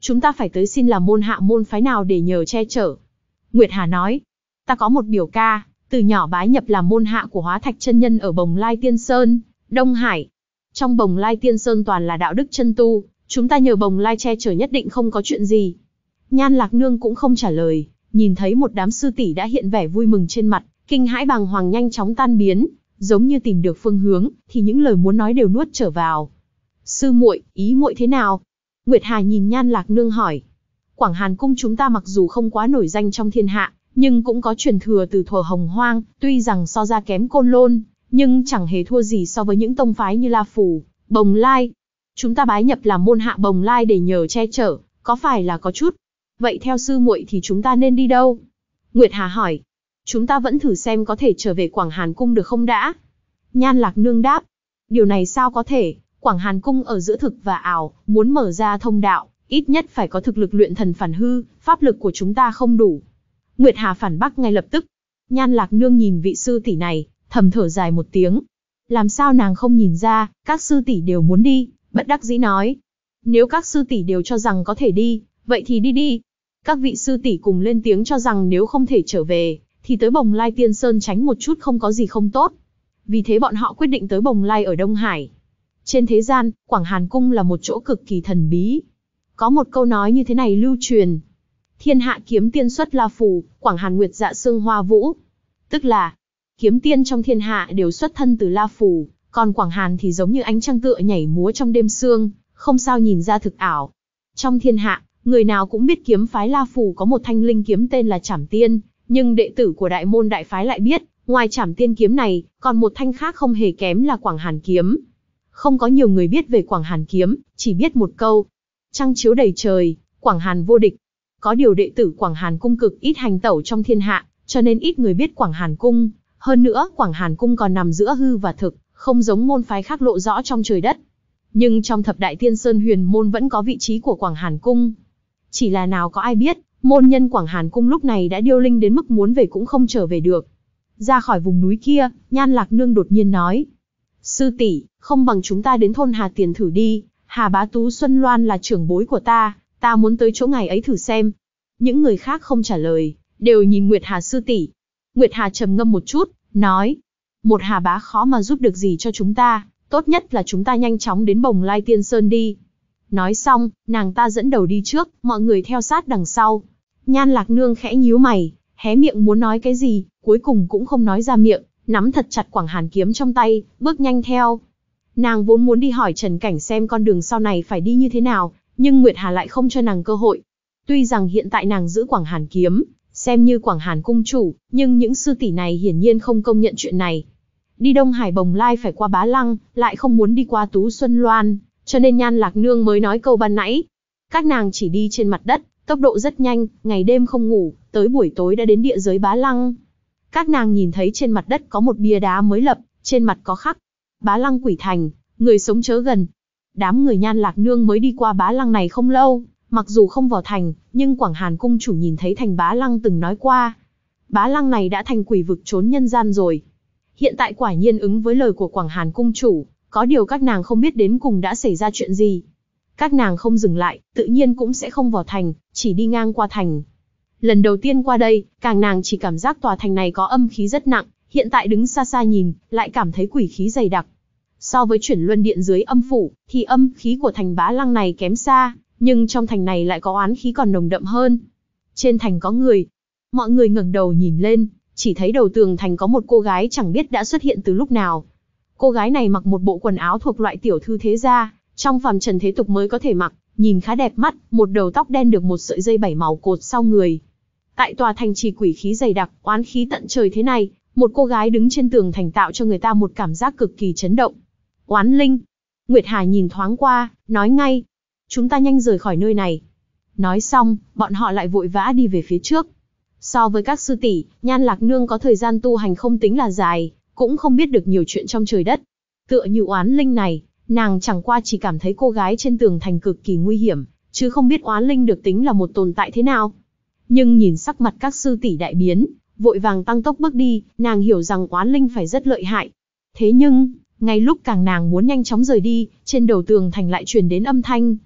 S1: chúng ta phải tới xin là môn hạ môn phái nào để nhờ che chở. Nguyệt Hà nói, ta có một biểu ca, từ nhỏ bái nhập làm môn hạ của Hóa Thạch chân nhân ở Bồng Lai Tiên Sơn, Đông Hải. Trong Bồng Lai Tiên Sơn toàn là đạo đức chân tu, chúng ta nhờ Bồng Lai che chở nhất định không có chuyện gì. Nhan Lạc Nương cũng không trả lời, nhìn thấy một đám sư tỷ đã hiện vẻ vui mừng trên mặt, kinh hãi bàng hoàng nhanh chóng tan biến, giống như tìm được phương hướng, thì những lời muốn nói đều nuốt trở vào. Sư muội, ý muội thế nào? Nguyệt Hà nhìn Nhan Lạc Nương hỏi. Quảng Hàn Cung chúng ta mặc dù không quá nổi danh trong thiên hạ, nhưng cũng có truyền thừa từ thuở Hồng Hoang, tuy rằng so ra kém Côn Lôn, nhưng chẳng hề thua gì so với những tông phái như La Phù, Bồng Lai. Chúng ta bái nhập làm môn hạ Bồng Lai để nhờ che chở, có phải là có chút? Vậy theo sư muội thì chúng ta nên đi đâu? Nguyệt Hà hỏi. Chúng ta vẫn thử xem có thể trở về Quảng Hàn Cung được không đã? Nhan Lạc Nương đáp. Điều này sao có thể? Quảng Hàn Cung ở giữa thực và ảo, muốn mở ra thông đạo, ít nhất phải có thực lực luyện thần phản hư, pháp lực của chúng ta không đủ. Nguyệt Hà phản bác ngay lập tức. Nhan Lạc Nương nhìn vị sư tỷ này, thầm thở dài một tiếng. Làm sao nàng không nhìn ra, các sư tỷ đều muốn đi, bất đắc dĩ nói. Nếu các sư tỷ đều cho rằng có thể đi, vậy thì đi đi. Các vị sư tỷ cùng lên tiếng cho rằng nếu không thể trở về, thì tới Bồng Lai Tiên Sơn tránh một chút không có gì không tốt. Vì thế bọn họ quyết định tới Bồng Lai ở Đông Hải. Trên thế gian, Quảng Hàn Cung là một chỗ cực kỳ thần bí. Có một câu nói như thế này lưu truyền. Thiên hạ kiếm tiên xuất La Phù, Quảng Hàn Nguyệt dạ xương Hoa Vũ. Tức là, kiếm tiên trong thiên hạ đều xuất thân từ La Phù, còn Quảng Hàn thì giống như ánh trăng tựa nhảy múa trong đêm sương, không sao nhìn ra thực ảo. Trong thiên hạ, người nào cũng biết kiếm phái La Phù có một thanh linh kiếm tên là Trảm Tiên, nhưng đệ tử của đại môn đại phái lại biết, ngoài Trảm Tiên kiếm này, còn một thanh khác không hề kém là Quảng Hàn kiếm. Không có nhiều người biết về Quảng Hàn kiếm, chỉ biết một câu. Trăng chiếu đầy trời, Quảng Hàn vô địch. Có điều đệ tử Quảng Hàn Cung cực ít hành tẩu trong thiên hạ, cho nên ít người biết Quảng Hàn Cung. Hơn nữa, Quảng Hàn Cung còn nằm giữa hư và thực, không giống môn phái khác lộ rõ trong trời đất. Nhưng trong thập đại tiên sơn huyền môn vẫn có vị trí của Quảng Hàn Cung. Chỉ là nào có ai biết, môn nhân Quảng Hàn Cung lúc này đã điêu linh đến mức muốn về cũng không trở về được. Ra khỏi vùng núi kia, Nhan Lạc Nương đột nhiên nói. Sư tỷ, không bằng chúng ta đến thôn Hà Tiền thử đi, Hà Bá Tú Xuân Loan là trưởng bối của ta, ta muốn tới chỗ ngài ấy thử xem. Những người khác không trả lời, đều nhìn Nguyệt Hà sư tỷ. Nguyệt Hà trầm ngâm một chút, nói. Một Hà Bá khó mà giúp được gì cho chúng ta, tốt nhất là chúng ta nhanh chóng đến Bồng Lai Tiên Sơn đi. Nói xong, nàng ta dẫn đầu đi trước, mọi người theo sát đằng sau. Nhan Lạc Nương khẽ nhíu mày, hé miệng muốn nói cái gì, cuối cùng cũng không nói ra miệng, nắm thật chặt Quảng Hàn kiếm trong tay, bước nhanh theo. Nàng vốn muốn đi hỏi Trần Cảnh xem con đường sau này phải đi như thế nào, nhưng Nguyệt Hà lại không cho nàng cơ hội. Tuy rằng hiện tại nàng giữ Quảng Hàn kiếm, xem như Quảng Hàn cung chủ, nhưng những sư tỷ này hiển nhiên không công nhận chuyện này. Đi Đông Hải Bồng Lai phải qua Bá Lăng, lại không muốn đi qua Tú Xuân Loan, cho nên Nhan Lạc Nương mới nói câu ban nãy. Các nàng chỉ đi trên mặt đất, tốc độ rất nhanh, ngày đêm không ngủ, tới buổi tối đã đến địa giới Bá Lăng. Các nàng nhìn thấy trên mặt đất có một bia đá mới lập, trên mặt có khắc Bá Lăng quỷ thành, người sống chớ gần. Đám người Nhan Lạc Nương mới đi qua Bá Lăng này không lâu, mặc dù không vào thành, nhưng Quảng Hàn cung chủ nhìn thấy thành Bá Lăng từng nói qua. Bá Lăng này đã thành quỷ vực trốn nhân gian rồi. Hiện tại quả nhiên ứng với lời của Quảng Hàn cung chủ, có điều các nàng không biết đến cùng đã xảy ra chuyện gì. Các nàng không dừng lại, tự nhiên cũng sẽ không vào thành, chỉ đi ngang qua thành. Lần đầu tiên qua đây, càng nàng chỉ cảm giác tòa thành này có âm khí rất nặng, hiện tại đứng xa xa nhìn, lại cảm thấy quỷ khí dày đặc. So với chuyển luân điện dưới âm phủ, thì âm khí của thành Bá Lăng này kém xa, nhưng trong thành này lại có oán khí còn nồng đậm hơn. Trên thành có người. Mọi người ngẩng đầu nhìn lên, chỉ thấy đầu tường thành có một cô gái chẳng biết đã xuất hiện từ lúc nào. Cô gái này mặc một bộ quần áo thuộc loại tiểu thư thế gia, trong phàm trần thế tục mới có thể mặc, nhìn khá đẹp mắt, một đầu tóc đen được một sợi dây bảy màu cột sau người. Tại tòa thành trì quỷ khí dày đặc, oán khí tận trời thế này, một cô gái đứng trên tường thành tạo cho người ta một cảm giác cực kỳ chấn động. Oán linh. Nguyệt Hà nhìn thoáng qua, nói ngay. Chúng ta nhanh rời khỏi nơi này. Nói xong, bọn họ lại vội vã đi về phía trước. So với các sư tỷ, Nhan Lạc Nương có thời gian tu hành không tính là dài, cũng không biết được nhiều chuyện trong trời đất. Tựa như oán linh này, nàng chẳng qua chỉ cảm thấy cô gái trên tường thành cực kỳ nguy hiểm, chứ không biết oán linh được tính là một tồn tại thế nào. Nhưng nhìn sắc mặt các sư tỷ đại biến, vội vàng tăng tốc bước đi, nàng hiểu rằng oán linh phải rất lợi hại. Thế nhưng, ngay lúc càng nàng muốn nhanh chóng rời đi, trên đầu tường thành lại truyền đến âm thanh.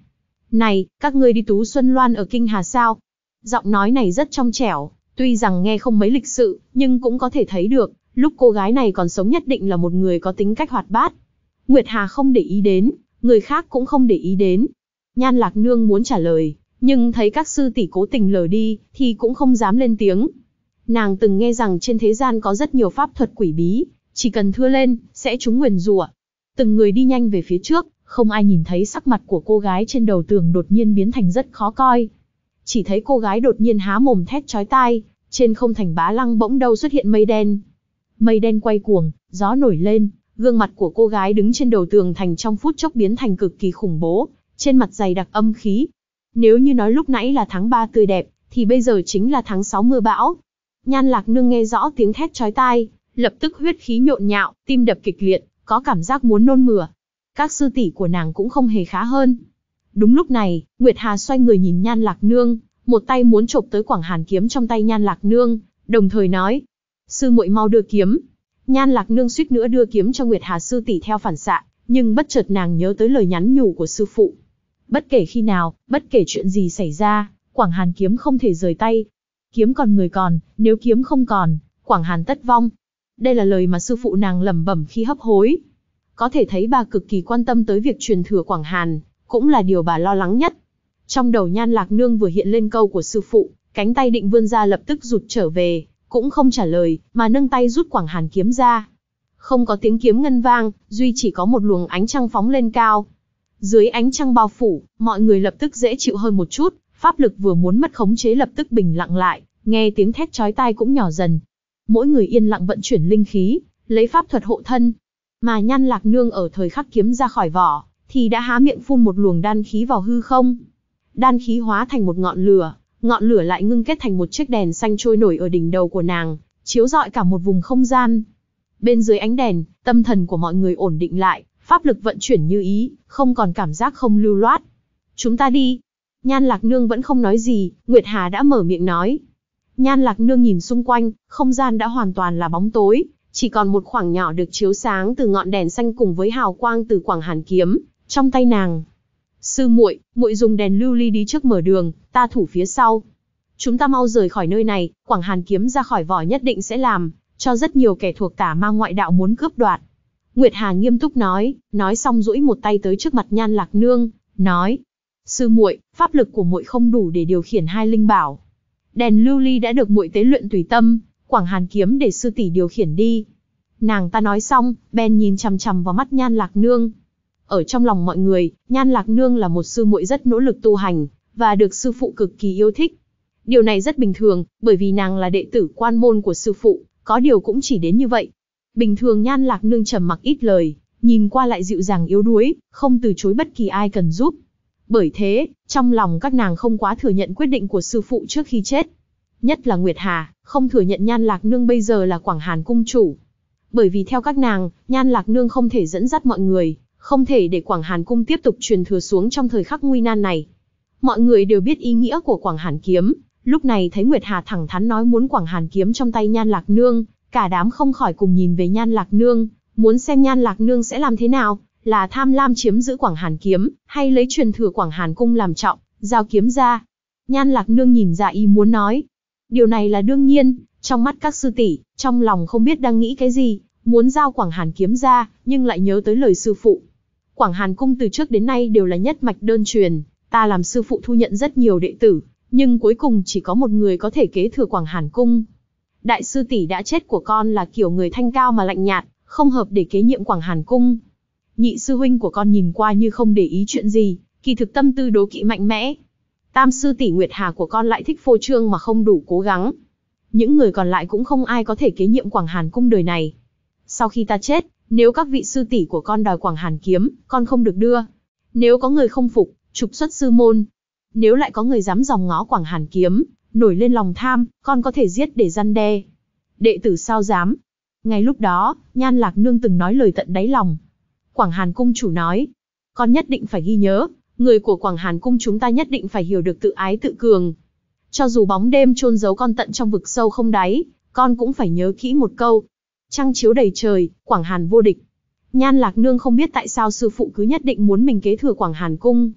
S1: Này, các ngươi đi Tú Xuân Loan ở Kinh Hà sao? Giọng nói này rất trong trẻo, tuy rằng nghe không mấy lịch sự, nhưng cũng có thể thấy được, lúc cô gái này còn sống nhất định là một người có tính cách hoạt bát. Nguyệt Hà không để ý đến, người khác cũng không để ý đến. Nhan Lạc Nương muốn trả lời, nhưng thấy các sư tỷ cố tình lờ đi, thì cũng không dám lên tiếng. Nàng từng nghe rằng trên thế gian có rất nhiều pháp thuật quỷ bí, chỉ cần thưa lên, sẽ trúng nguyền rủa. Từng người đi nhanh về phía trước, không ai nhìn thấy sắc mặt của cô gái trên đầu tường đột nhiên biến thành rất khó coi. Chỉ thấy cô gái đột nhiên há mồm thét chói tai, trên không thành bá lăng bỗng đâu xuất hiện mây đen. Mây đen quay cuồng, gió nổi lên, gương mặt của cô gái đứng trên đầu tường thành trong phút chốc biến thành cực kỳ khủng bố, trên mặt dày đặc âm khí. Nếu như nói lúc nãy là tháng ba tươi đẹp, thì bây giờ chính là tháng sáu mưa bão. Nhan Lạc Nương nghe rõ tiếng thét chói tai, lập tức huyết khí nhộn nhạo, tim đập kịch liệt, có cảm giác muốn nôn mửa. Các sư tỷ của nàng cũng không hề khá hơn. Đúng lúc này, Nguyệt Hà xoay người nhìn Nhan Lạc Nương, một tay muốn chộp tới Quảng Hàn kiếm trong tay Nhan Lạc Nương, đồng thời nói: "Sư muội mau đưa kiếm." Nhan Lạc Nương suýt nữa đưa kiếm cho Nguyệt Hà sư tỷ theo phản xạ, nhưng bất chợt nàng nhớ tới lời nhắn nhủ của sư phụ. Bất kể khi nào, bất kể chuyện gì xảy ra, Quảng Hàn kiếm không thể rời tay. Kiếm còn người còn, nếu kiếm không còn, Quảng Hàn tất vong. Đây là lời mà sư phụ nàng lẩm bẩm khi hấp hối. Có thể thấy bà cực kỳ quan tâm tới việc truyền thừa Quảng Hàn, cũng là điều bà lo lắng nhất. Trong đầu Nhan Lạc Nương vừa hiện lên câu của sư phụ, cánh tay định vươn ra lập tức rụt trở về, cũng không trả lời, mà nâng tay rút Quảng Hàn kiếm ra. Không có tiếng kiếm ngân vang, duy chỉ có một luồng ánh trăng phóng lên cao. Dưới ánh trăng bao phủ, mọi người lập tức dễ chịu hơn một chút, pháp lực vừa muốn mất khống chế lập tức bình lặng lại, nghe tiếng thét chói tai cũng nhỏ dần. Mỗi người yên lặng vận chuyển linh khí, lấy pháp thuật hộ thân. Mà Nhan Lạc Nương ở thời khắc kiếm ra khỏi vỏ, thì đã há miệng phun một luồng đan khí vào hư không. Đan khí hóa thành một ngọn lửa, ngọn lửa lại ngưng kết thành một chiếc đèn xanh trôi nổi ở đỉnh đầu của nàng, chiếu rọi cả một vùng không gian. Bên dưới ánh đèn, tâm thần của mọi người ổn định lại, pháp lực vận chuyển như ý, không còn cảm giác không lưu loát. "Chúng ta đi." Nhan Lạc Nương vẫn không nói gì, Nguyệt Hà đã mở miệng nói. Nhan Lạc Nương nhìn xung quanh, không gian đã hoàn toàn là bóng tối, chỉ còn một khoảng nhỏ được chiếu sáng từ ngọn đèn xanh cùng với hào quang từ Quảng Hàn kiếm trong tay nàng. "Sư muội, muội dùng đèn lưu ly đi trước mở đường, ta thủ phía sau. Chúng ta mau rời khỏi nơi này, Quảng Hàn kiếm ra khỏi vỏ nhất định sẽ làm cho rất nhiều kẻ thuộc tà ma ngoại đạo muốn cướp đoạt." Nguyệt Hà nghiêm túc nói, nói xong duỗi một tay tới trước mặt Nhan Lạc Nương, nói: "Sư muội, pháp lực của muội không đủ để điều khiển hai linh bảo. Đèn lưu ly đã được muội tế luyện tùy tâm, Quảng Hàn kiếm để sư tỷ điều khiển đi." Nàng ta nói xong, bèn nhìn chằm chằm vào mắt Nhan Lạc Nương. Ở trong lòng mọi người, Nhan Lạc Nương là một sư muội rất nỗ lực tu hành, và được sư phụ cực kỳ yêu thích. Điều này rất bình thường, bởi vì nàng là đệ tử quan môn của sư phụ, có điều cũng chỉ đến như vậy. Bình thường Nhan Lạc Nương trầm mặc ít lời, nhìn qua lại dịu dàng yếu đuối, không từ chối bất kỳ ai cần giúp. Bởi thế, trong lòng các nàng không quá thừa nhận quyết định của sư phụ trước khi chết. Nhất là Nguyệt Hà, không thừa nhận Nhan Lạc Nương bây giờ là Quảng Hàn cung chủ. Bởi vì theo các nàng, Nhan Lạc Nương không thể dẫn dắt mọi người, không thể để Quảng Hàn cung tiếp tục truyền thừa xuống trong thời khắc nguy nan này. Mọi người đều biết ý nghĩa của Quảng Hàn kiếm, lúc này thấy Nguyệt Hà thẳng thắn nói muốn Quảng Hàn kiếm trong tay Nhan Lạc Nương, cả đám không khỏi cùng nhìn về Nhan Lạc Nương, muốn xem Nhan Lạc Nương sẽ làm thế nào, là tham lam chiếm giữ Quảng Hàn kiếm, hay lấy truyền thừa Quảng Hàn cung làm trọng, giao kiếm ra. Nhan Lạc Nương nhìn ra ý muốn nói. Điều này là đương nhiên, trong mắt các sư tỷ, trong lòng không biết đang nghĩ cái gì, muốn giao Quảng Hàn kiếm ra, nhưng lại nhớ tới lời sư phụ. Quảng Hàn cung từ trước đến nay đều là nhất mạch đơn truyền, ta làm sư phụ thu nhận rất nhiều đệ tử, nhưng cuối cùng chỉ có một người có thể kế thừa Quảng Hàn cung. Đại sư tỷ đã chết của con là kiểu người thanh cao mà lạnh nhạt, không hợp để kế nhiệm Quảng Hàn cung. Nhị sư huynh của con nhìn qua như không để ý chuyện gì, kỳ thực tâm tư đố kỵ mạnh mẽ. Tam sư tỷ Nguyệt Hà của con lại thích phô trương mà không đủ cố gắng. Những người còn lại cũng không ai có thể kế nhiệm Quảng Hàn cung đời này. Sau khi ta chết, nếu các vị sư tỷ của con đòi Quảng Hàn kiếm, con không được đưa. Nếu có người không phục, trục xuất sư môn. Nếu lại có người dám dòm ngó Quảng Hàn kiếm, nổi lên lòng tham, con có thể giết để răn đe. Đệ tử sao dám? Ngay lúc đó, Nhan Lạc Nương từng nói lời tận đáy lòng. Quảng Hàn cung chủ nói, con nhất định phải ghi nhớ, người của Quảng Hàn cung chúng ta nhất định phải hiểu được tự ái tự cường. Cho dù bóng đêm chôn giấu con tận trong vực sâu không đáy, con cũng phải nhớ kỹ một câu. Trăng chiếu đầy trời, Quảng Hàn vô địch. Nhan Lạc Nương không biết tại sao sư phụ cứ nhất định muốn mình kế thừa Quảng Hàn cung.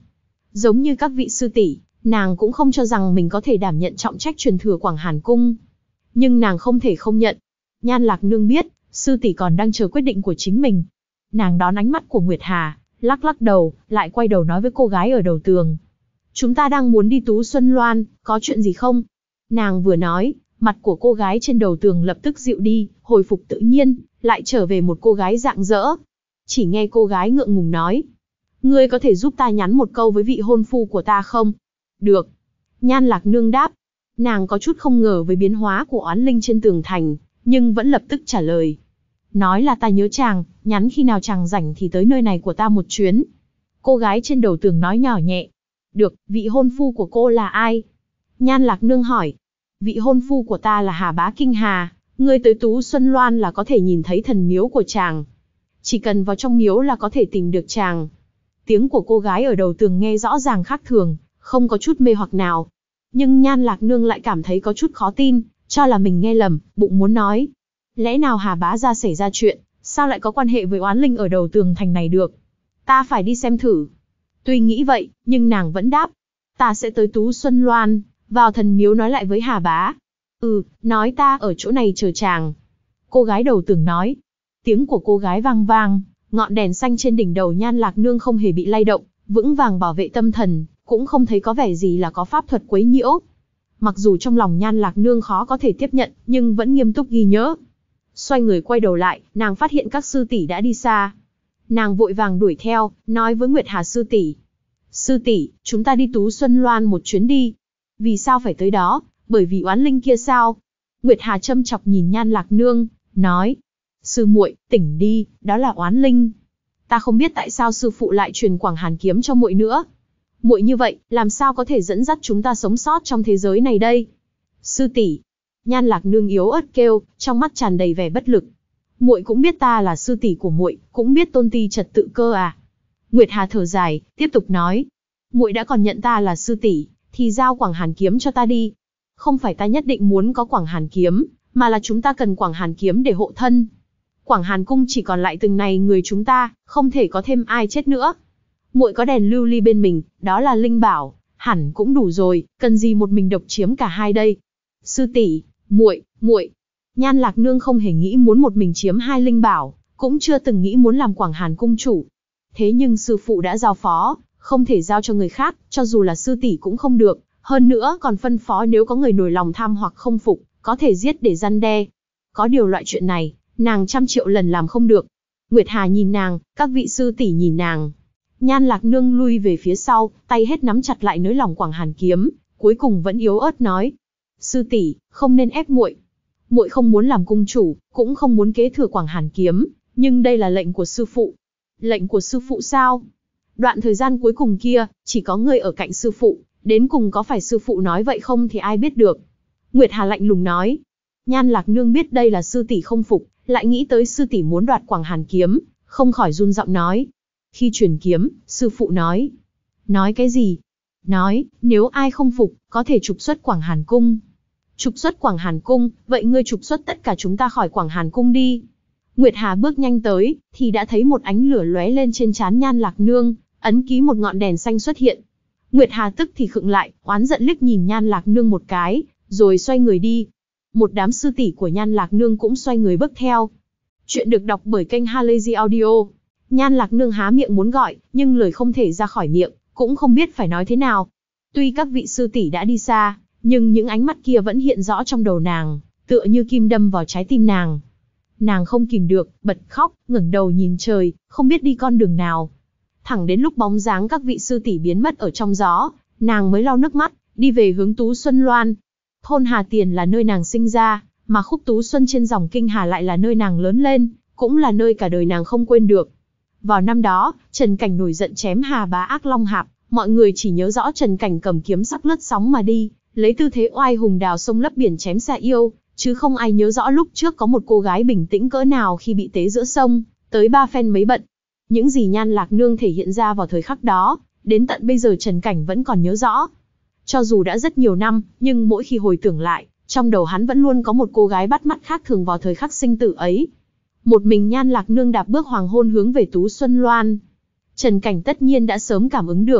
S1: Giống như các vị sư tỷ, nàng cũng không cho rằng mình có thể đảm nhận trọng trách truyền thừa Quảng Hàn Cung. Nhưng nàng không thể không nhận. Nhan Lạc Nương biết, sư tỷ còn đang chờ quyết định của chính mình. Nàng đón ánh mắt của Nguyệt Hà, lắc lắc đầu, lại quay đầu nói với cô gái ở đầu tường. Chúng ta đang muốn đi Tú Xuân Loan, có chuyện gì không? Nàng vừa nói, mặt của cô gái trên đầu tường lập tức dịu đi, hồi phục tự nhiên, lại trở về một cô gái rạng rỡ. Chỉ nghe cô gái ngượng ngùng nói. Ngươi có thể giúp ta nhắn một câu với vị hôn phu của ta không? Được. Nhan Lạc Nương đáp. Nàng có chút không ngờ với biến hóa của oán linh trên tường thành, nhưng vẫn lập tức trả lời. Nói là ta nhớ chàng, nhắn khi nào chàng rảnh thì tới nơi này của ta một chuyến. Cô gái trên đầu tường nói nhỏ nhẹ. Được, vị hôn phu của cô là ai? Nhan Lạc Nương hỏi. Vị hôn phu của ta là Hà Bá Kinh Hà, ngươi tới Tú Xuân Loan là có thể nhìn thấy thần miếu của chàng. Chỉ cần vào trong miếu là có thể tìm được chàng. Tiếng của cô gái ở đầu tường nghe rõ ràng khác thường, không có chút mê hoặc nào. Nhưng Nhan Lạc Nương lại cảm thấy có chút khó tin, cho là mình nghe lầm, bụng muốn nói. Lẽ nào Hà Bá gia xảy ra chuyện, sao lại có quan hệ với oán linh ở đầu tường thành này được? Ta phải đi xem thử. Tuy nghĩ vậy, nhưng nàng vẫn đáp. Ta sẽ tới Tú Xuân Loan, vào thần miếu nói lại với Hà Bá. Ừ, nói ta ở chỗ này chờ chàng. Cô gái đầu tường nói. Tiếng của cô gái vang vang, ngọn đèn xanh trên đỉnh đầu Nhan Lạc Nương không hề bị lay động, vững vàng bảo vệ tâm thần, cũng không thấy có vẻ gì là có pháp thuật quấy nhiễu. Mặc dù trong lòng Nhan Lạc Nương khó có thể tiếp nhận, nhưng vẫn nghiêm túc ghi nhớ. Xoay người quay đầu lại, nàng phát hiện các sư tỷ đã đi xa. Nàng vội vàng đuổi theo, nói với Nguyệt Hà sư tỷ. Sư tỷ, chúng ta đi Tú Xuân Loan một chuyến đi. Vì sao phải tới đó? Bởi vì oán linh kia sao? Nguyệt Hà châm chọc nhìn Nhan Lạc Nương, nói. Sư muội, tỉnh đi, đó là oán linh. Ta không biết tại sao sư phụ lại truyền Quảng Hàn kiếm cho muội nữa. Muội như vậy, làm sao có thể dẫn dắt chúng ta sống sót trong thế giới này đây? Sư tỷ. Nhan Lạc Nương yếu ớt kêu, trong mắt tràn đầy vẻ bất lực. Muội cũng biết ta là sư tỷ của muội, cũng biết tôn ti trật tự cơ à? Nguyệt Hà thở dài, tiếp tục nói. Muội đã còn nhận ta là sư tỷ, thì giao Quảng Hàn kiếm cho ta đi. Không phải ta nhất định muốn có Quảng Hàn kiếm, mà là chúng ta cần Quảng Hàn kiếm để hộ thân. Quảng Hàn cung chỉ còn lại từng này người chúng ta, không thể có thêm ai chết nữa. Muội có đèn lưu ly bên mình, đó là linh bảo, hẳn cũng đủ rồi, cần gì một mình độc chiếm cả hai đây? Sư tỷ, muội, muội. Nhan Lạc Nương không hề nghĩ muốn một mình chiếm hai linh bảo, cũng chưa từng nghĩ muốn làm Quảng Hàn cung chủ. Thế nhưng sư phụ đã giao phó, không thể giao cho người khác, cho dù là sư tỷ cũng không được, hơn nữa còn phân phó nếu có người nổi lòng tham hoặc không phục, có thể giết để răn đe. Có điều loại chuyện này, nàng trăm triệu lần làm không được. Nguyệt Hà nhìn nàng, các vị sư tỷ nhìn nàng. Nhan Lạc Nương lui về phía sau, tay hết nắm chặt lại nới lỏng Quảng Hàn kiếm, cuối cùng vẫn yếu ớt nói: "Sư tỷ, không nên ép muội. Muội không muốn làm cung chủ, cũng không muốn kế thừa Quảng Hàn kiếm, nhưng đây là lệnh của sư phụ." "Lệnh của sư phụ sao?" "Đoạn thời gian cuối cùng kia, chỉ có ngươi ở cạnh sư phụ, đến cùng có phải sư phụ nói vậy không thì ai biết được." Nguyệt Hà lạnh lùng nói. Nhan Lạc Nương biết đây là sư tỷ không phục, lại nghĩ tới sư tỷ muốn đoạt Quảng Hàn kiếm, không khỏi run giọng nói: "Khi truyền kiếm, sư phụ nói." "Nói cái gì?" "Nói, nếu ai không phục, có thể trục xuất Quảng Hàn cung." "Trục xuất Quảng Hàn cung, vậy ngươi trục xuất tất cả chúng ta khỏi Quảng Hàn cung đi." Nguyệt Hà bước nhanh tới, thì đã thấy một ánh lửa lóe lên trên trán Nhan Lạc Nương, ấn ký một ngọn đèn xanh xuất hiện. Nguyệt Hà tức thì khựng lại, oán giận liếc nhìn Nhan Lạc Nương một cái, rồi xoay người đi. Một đám sư tỷ của Nhan Lạc Nương cũng xoay người bước theo. Chuyện được đọc bởi kênh Halazy Audio. Nhan Lạc Nương há miệng muốn gọi, nhưng lời không thể ra khỏi miệng, cũng không biết phải nói thế nào. Tuy các vị sư tỷ đã đi xa, nhưng những ánh mắt kia vẫn hiện rõ trong đầu nàng, tựa như kim đâm vào trái tim nàng. Nàng không kìm được, bật khóc, ngẩng đầu nhìn trời, không biết đi con đường nào. Thẳng đến lúc bóng dáng các vị sư tỷ biến mất ở trong gió, nàng mới lau nước mắt, đi về hướng Tú Xuân Loan. Thôn Hà Tiền là nơi nàng sinh ra, mà khúc Tú Xuân trên dòng Kinh Hà lại là nơi nàng lớn lên, cũng là nơi cả đời nàng không quên được. Vào năm đó, Trần Cảnh nổi giận chém Hà Bá Ác Long Hạp, mọi người chỉ nhớ rõ Trần Cảnh cầm kiếm sắc lướt sóng mà đi, lấy tư thế oai hùng đào sông lấp biển chém xa yêu, chứ không ai nhớ rõ lúc trước có một cô gái bình tĩnh cỡ nào khi bị tế giữa sông, tới ba phen mấy bận. Những gì Nhan Lạc Nương thể hiện ra vào thời khắc đó, đến tận bây giờ Trần Cảnh vẫn còn nhớ rõ. Cho dù đã rất nhiều năm, nhưng mỗi khi hồi tưởng lại, trong đầu hắn vẫn luôn có một cô gái bắt mắt khác thường vào thời khắc sinh tử ấy. Một mình Nhan Lạc Nương đạp bước hoàng hôn hướng về Tú Xuân Loan. Trần Cảnh tất nhiên đã sớm cảm ứng được.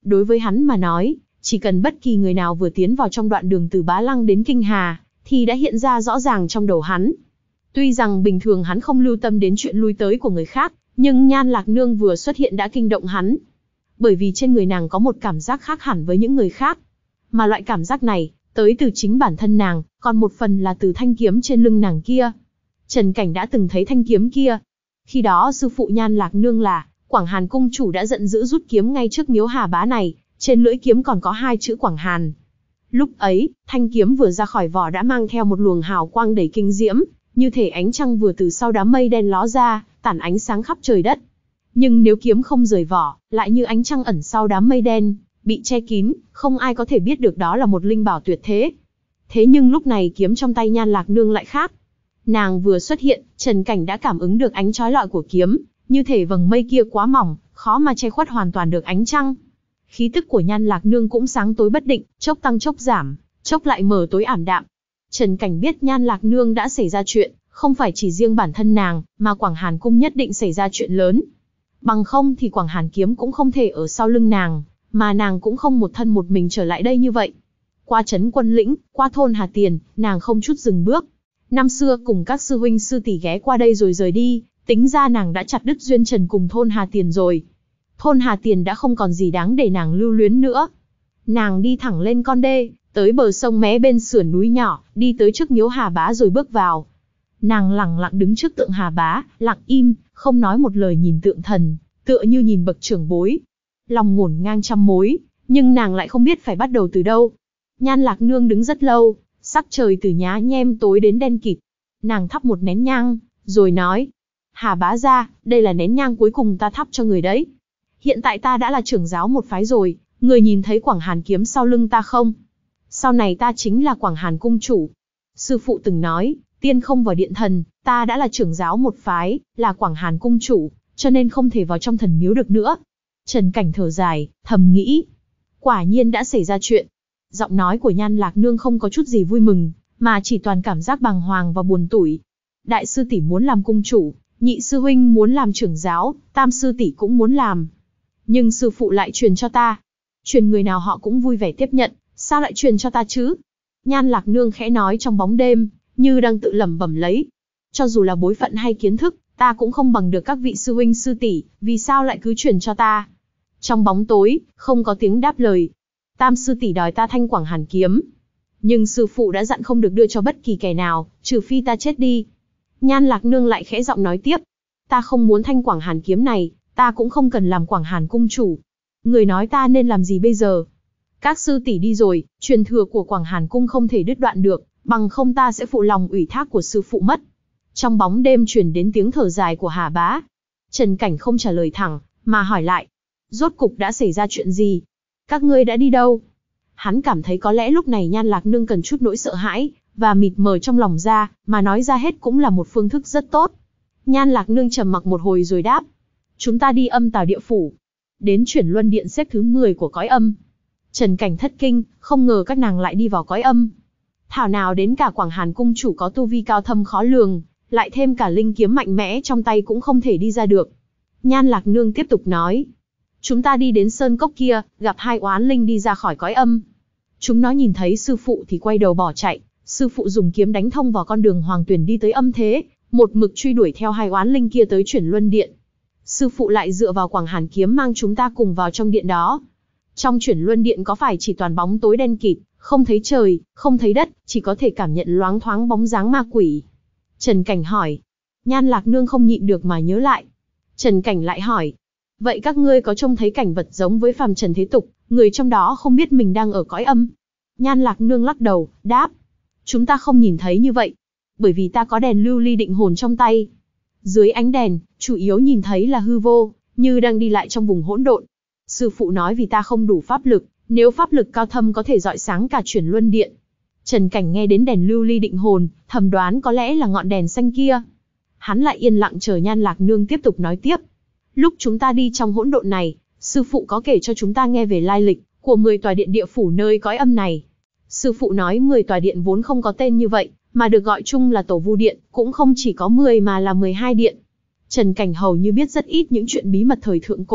S1: Đối với hắn mà nói, chỉ cần bất kỳ người nào vừa tiến vào trong đoạn đường từ Bá Lăng đến Kinh Hà, thì đã hiện ra rõ ràng trong đầu hắn. Tuy rằng bình thường hắn không lưu tâm đến chuyện lui tới của người khác, nhưng Nhan Lạc Nương vừa xuất hiện đã kinh động hắn. Bởi vì trên người nàng có một cảm giác khác hẳn với những người khác. Mà loại cảm giác này, tới từ chính bản thân nàng, còn một phần là từ thanh kiếm trên lưng nàng kia. Trần Cảnh đã từng thấy thanh kiếm kia. Khi đó sư phụ Nhan Lạc Nương là Quảng Hàn cung chủ đã giận dữ rút kiếm ngay trước miếu Hà Bá này, trên lưỡi kiếm còn có hai chữ Quảng Hàn. Lúc ấy, thanh kiếm vừa ra khỏi vỏ đã mang theo một luồng hào quang đầy kinh diễm, như thể ánh trăng vừa từ sau đám mây đen ló ra, tản ánh sáng khắp trời đất. Nhưng nếu kiếm không rời vỏ, lại như ánh trăng ẩn sau đám mây đen, bị che kín, không ai có thể biết được đó là một linh bảo tuyệt thế. Thế nhưng lúc này kiếm trong tay Nhan Lạc Nương lại khác. Nàng vừa xuất hiện, Trần Cảnh đã cảm ứng được ánh chói lọi của kiếm, như thể vầng mây kia quá mỏng, khó mà che khuất hoàn toàn được ánh trăng. Khí tức của Nhan Lạc Nương cũng sáng tối bất định, chốc tăng chốc giảm, chốc lại mờ tối ảm đạm. Trần Cảnh biết Nhan Lạc Nương đã xảy ra chuyện, không phải chỉ riêng bản thân nàng, mà Quảng Hàn cung nhất định xảy ra chuyện lớn. Bằng không thì Quảng Hàn kiếm cũng không thể ở sau lưng nàng, mà nàng cũng không một thân một mình trở lại đây như vậy. Qua trấn Quân Lĩnh, qua thôn Hà Tiền, nàng không chút dừng bước. Năm xưa cùng các sư huynh sư tỷ ghé qua đây rồi rời đi, tính ra nàng đã chặt đứt duyên trần cùng thôn Hà Tiền rồi. Thôn Hà Tiền đã không còn gì đáng để nàng lưu luyến nữa. Nàng đi thẳng lên con đê, tới bờ sông mé bên sườn núi nhỏ, đi tới trước miếu Hà Bá rồi bước vào. Nàng lặng lặng đứng trước tượng Hà Bá, lặng im, không nói một lời nhìn tượng thần, tựa như nhìn bậc trưởng bối. Lòng ngổn ngang trăm mối, nhưng nàng lại không biết phải bắt đầu từ đâu. Nhan Lạc Nương đứng rất lâu, sắc trời từ nhá nhem tối đến đen kịt. Nàng thắp một nén nhang, rồi nói: Hà Bá gia, đây là nén nhang cuối cùng ta thắp cho người đấy. Hiện tại ta đã là trưởng giáo một phái rồi, người nhìn thấy Quảng Hàn kiếm sau lưng ta không? Sau này ta chính là Quảng Hàn cung chủ. Sư phụ từng nói, tiên không vào điện thần, ta đã là trưởng giáo một phái, là Quảng Hàn cung chủ, cho nên không thể vào trong thần miếu được nữa. Trần Cảnh thở dài, thầm nghĩ, quả nhiên đã xảy ra chuyện. Giọng nói của Nhan Lạc Nương không có chút gì vui mừng, mà chỉ toàn cảm giác bàng hoàng và buồn tủi. Đại sư tỷ muốn làm cung chủ, nhị sư huynh muốn làm trưởng giáo, tam sư tỷ cũng muốn làm. Nhưng sư phụ lại truyền cho ta. Truyền người nào họ cũng vui vẻ tiếp nhận, sao lại truyền cho ta chứ? Nhan Lạc Nương khẽ nói trong bóng đêm, như đang tự lẩm bẩm lấy. Cho dù là bối phận hay kiến thức, ta cũng không bằng được các vị sư huynh sư tỷ, vì sao lại cứ truyền cho ta? Trong bóng tối, không có tiếng đáp lời. Tam sư tỷ đòi ta thanh Quảng Hàn kiếm. Nhưng sư phụ đã dặn không được đưa cho bất kỳ kẻ nào, trừ phi ta chết đi. Nhan Lạc Nương lại khẽ giọng nói tiếp. Ta không muốn thanh Quảng Hàn kiếm này, ta cũng không cần làm Quảng Hàn cung chủ. Người nói ta nên làm gì bây giờ? Các sư tỷ đi rồi, truyền thừa của Quảng Hàn cung không thể đứt đoạn được, bằng không ta sẽ phụ lòng ủy thác của sư phụ mất. Trong bóng đêm truyền đến tiếng thở dài của Hà Bá. Trần Cảnh không trả lời thẳng, mà hỏi lại. Rốt cục đã xảy ra chuyện gì? Các ngươi đã đi đâu? Hắn cảm thấy có lẽ lúc này Nhan Lạc Nương cần chút nỗi sợ hãi, và mịt mờ trong lòng ra, mà nói ra hết cũng là một phương thức rất tốt. Nhan Lạc Nương trầm mặc một hồi rồi đáp. Chúng ta đi âm tào địa phủ. Đến chuyển luân điện xếp thứ mười của cõi âm. Trần Cảnh thất kinh, không ngờ các nàng lại đi vào cõi âm. Thảo nào đến cả Quảng Hàn cung chủ có tu vi cao thâm khó lường, lại thêm cả linh kiếm mạnh mẽ trong tay cũng không thể đi ra được. Nhan Lạc Nương tiếp tục nói. Chúng ta đi đến sơn cốc kia, gặp hai oán linh đi ra khỏi cõi âm. Chúng nó nhìn thấy sư phụ thì quay đầu bỏ chạy. Sư phụ dùng kiếm đánh thông vào con đường hoàng tuyển đi tới âm thế, một mực truy đuổi theo hai oán linh kia tới chuyển luân điện. Sư phụ lại dựa vào Quảng Hàn kiếm mang chúng ta cùng vào trong điện đó. Trong chuyển luân điện có phải chỉ toàn bóng tối đen kịt, không thấy trời, không thấy đất, chỉ có thể cảm nhận loáng thoáng bóng dáng ma quỷ. Trần Cảnh hỏi. Nhan Lạc Nương không nhịn được mà nhớ lại. Trần Cảnh lại hỏi. Vậy các ngươi có trông thấy cảnh vật giống với phàm trần thế tục, người trong đó không biết mình đang ở cõi âm? Nhan Lạc Nương lắc đầu, đáp. Chúng ta không nhìn thấy như vậy, bởi vì ta có đèn lưu ly định hồn trong tay. Dưới ánh đèn, chủ yếu nhìn thấy là hư vô, như đang đi lại trong vùng hỗn độn. Sư phụ nói vì ta không đủ pháp lực, nếu pháp lực cao thâm có thể rọi sáng cả chuyển luân điện. Trần Cảnh nghe đến đèn lưu ly định hồn, thầm đoán có lẽ là ngọn đèn xanh kia. Hắn lại yên lặng chờ Nhan Lạc Nương tiếp tục nói tiếp. Lúc chúng ta đi trong hỗn độn này, sư phụ có kể cho chúng ta nghe về lai lịch của mười tòa điện địa phủ nơi cõi âm này. Sư phụ nói mười tòa điện vốn không có tên như vậy, mà được gọi chung là Tổ Vu Điện, cũng không chỉ có mười mà là mười hai điện. Trần Cảnh hầu như biết rất ít những chuyện bí mật thời thượng cổ,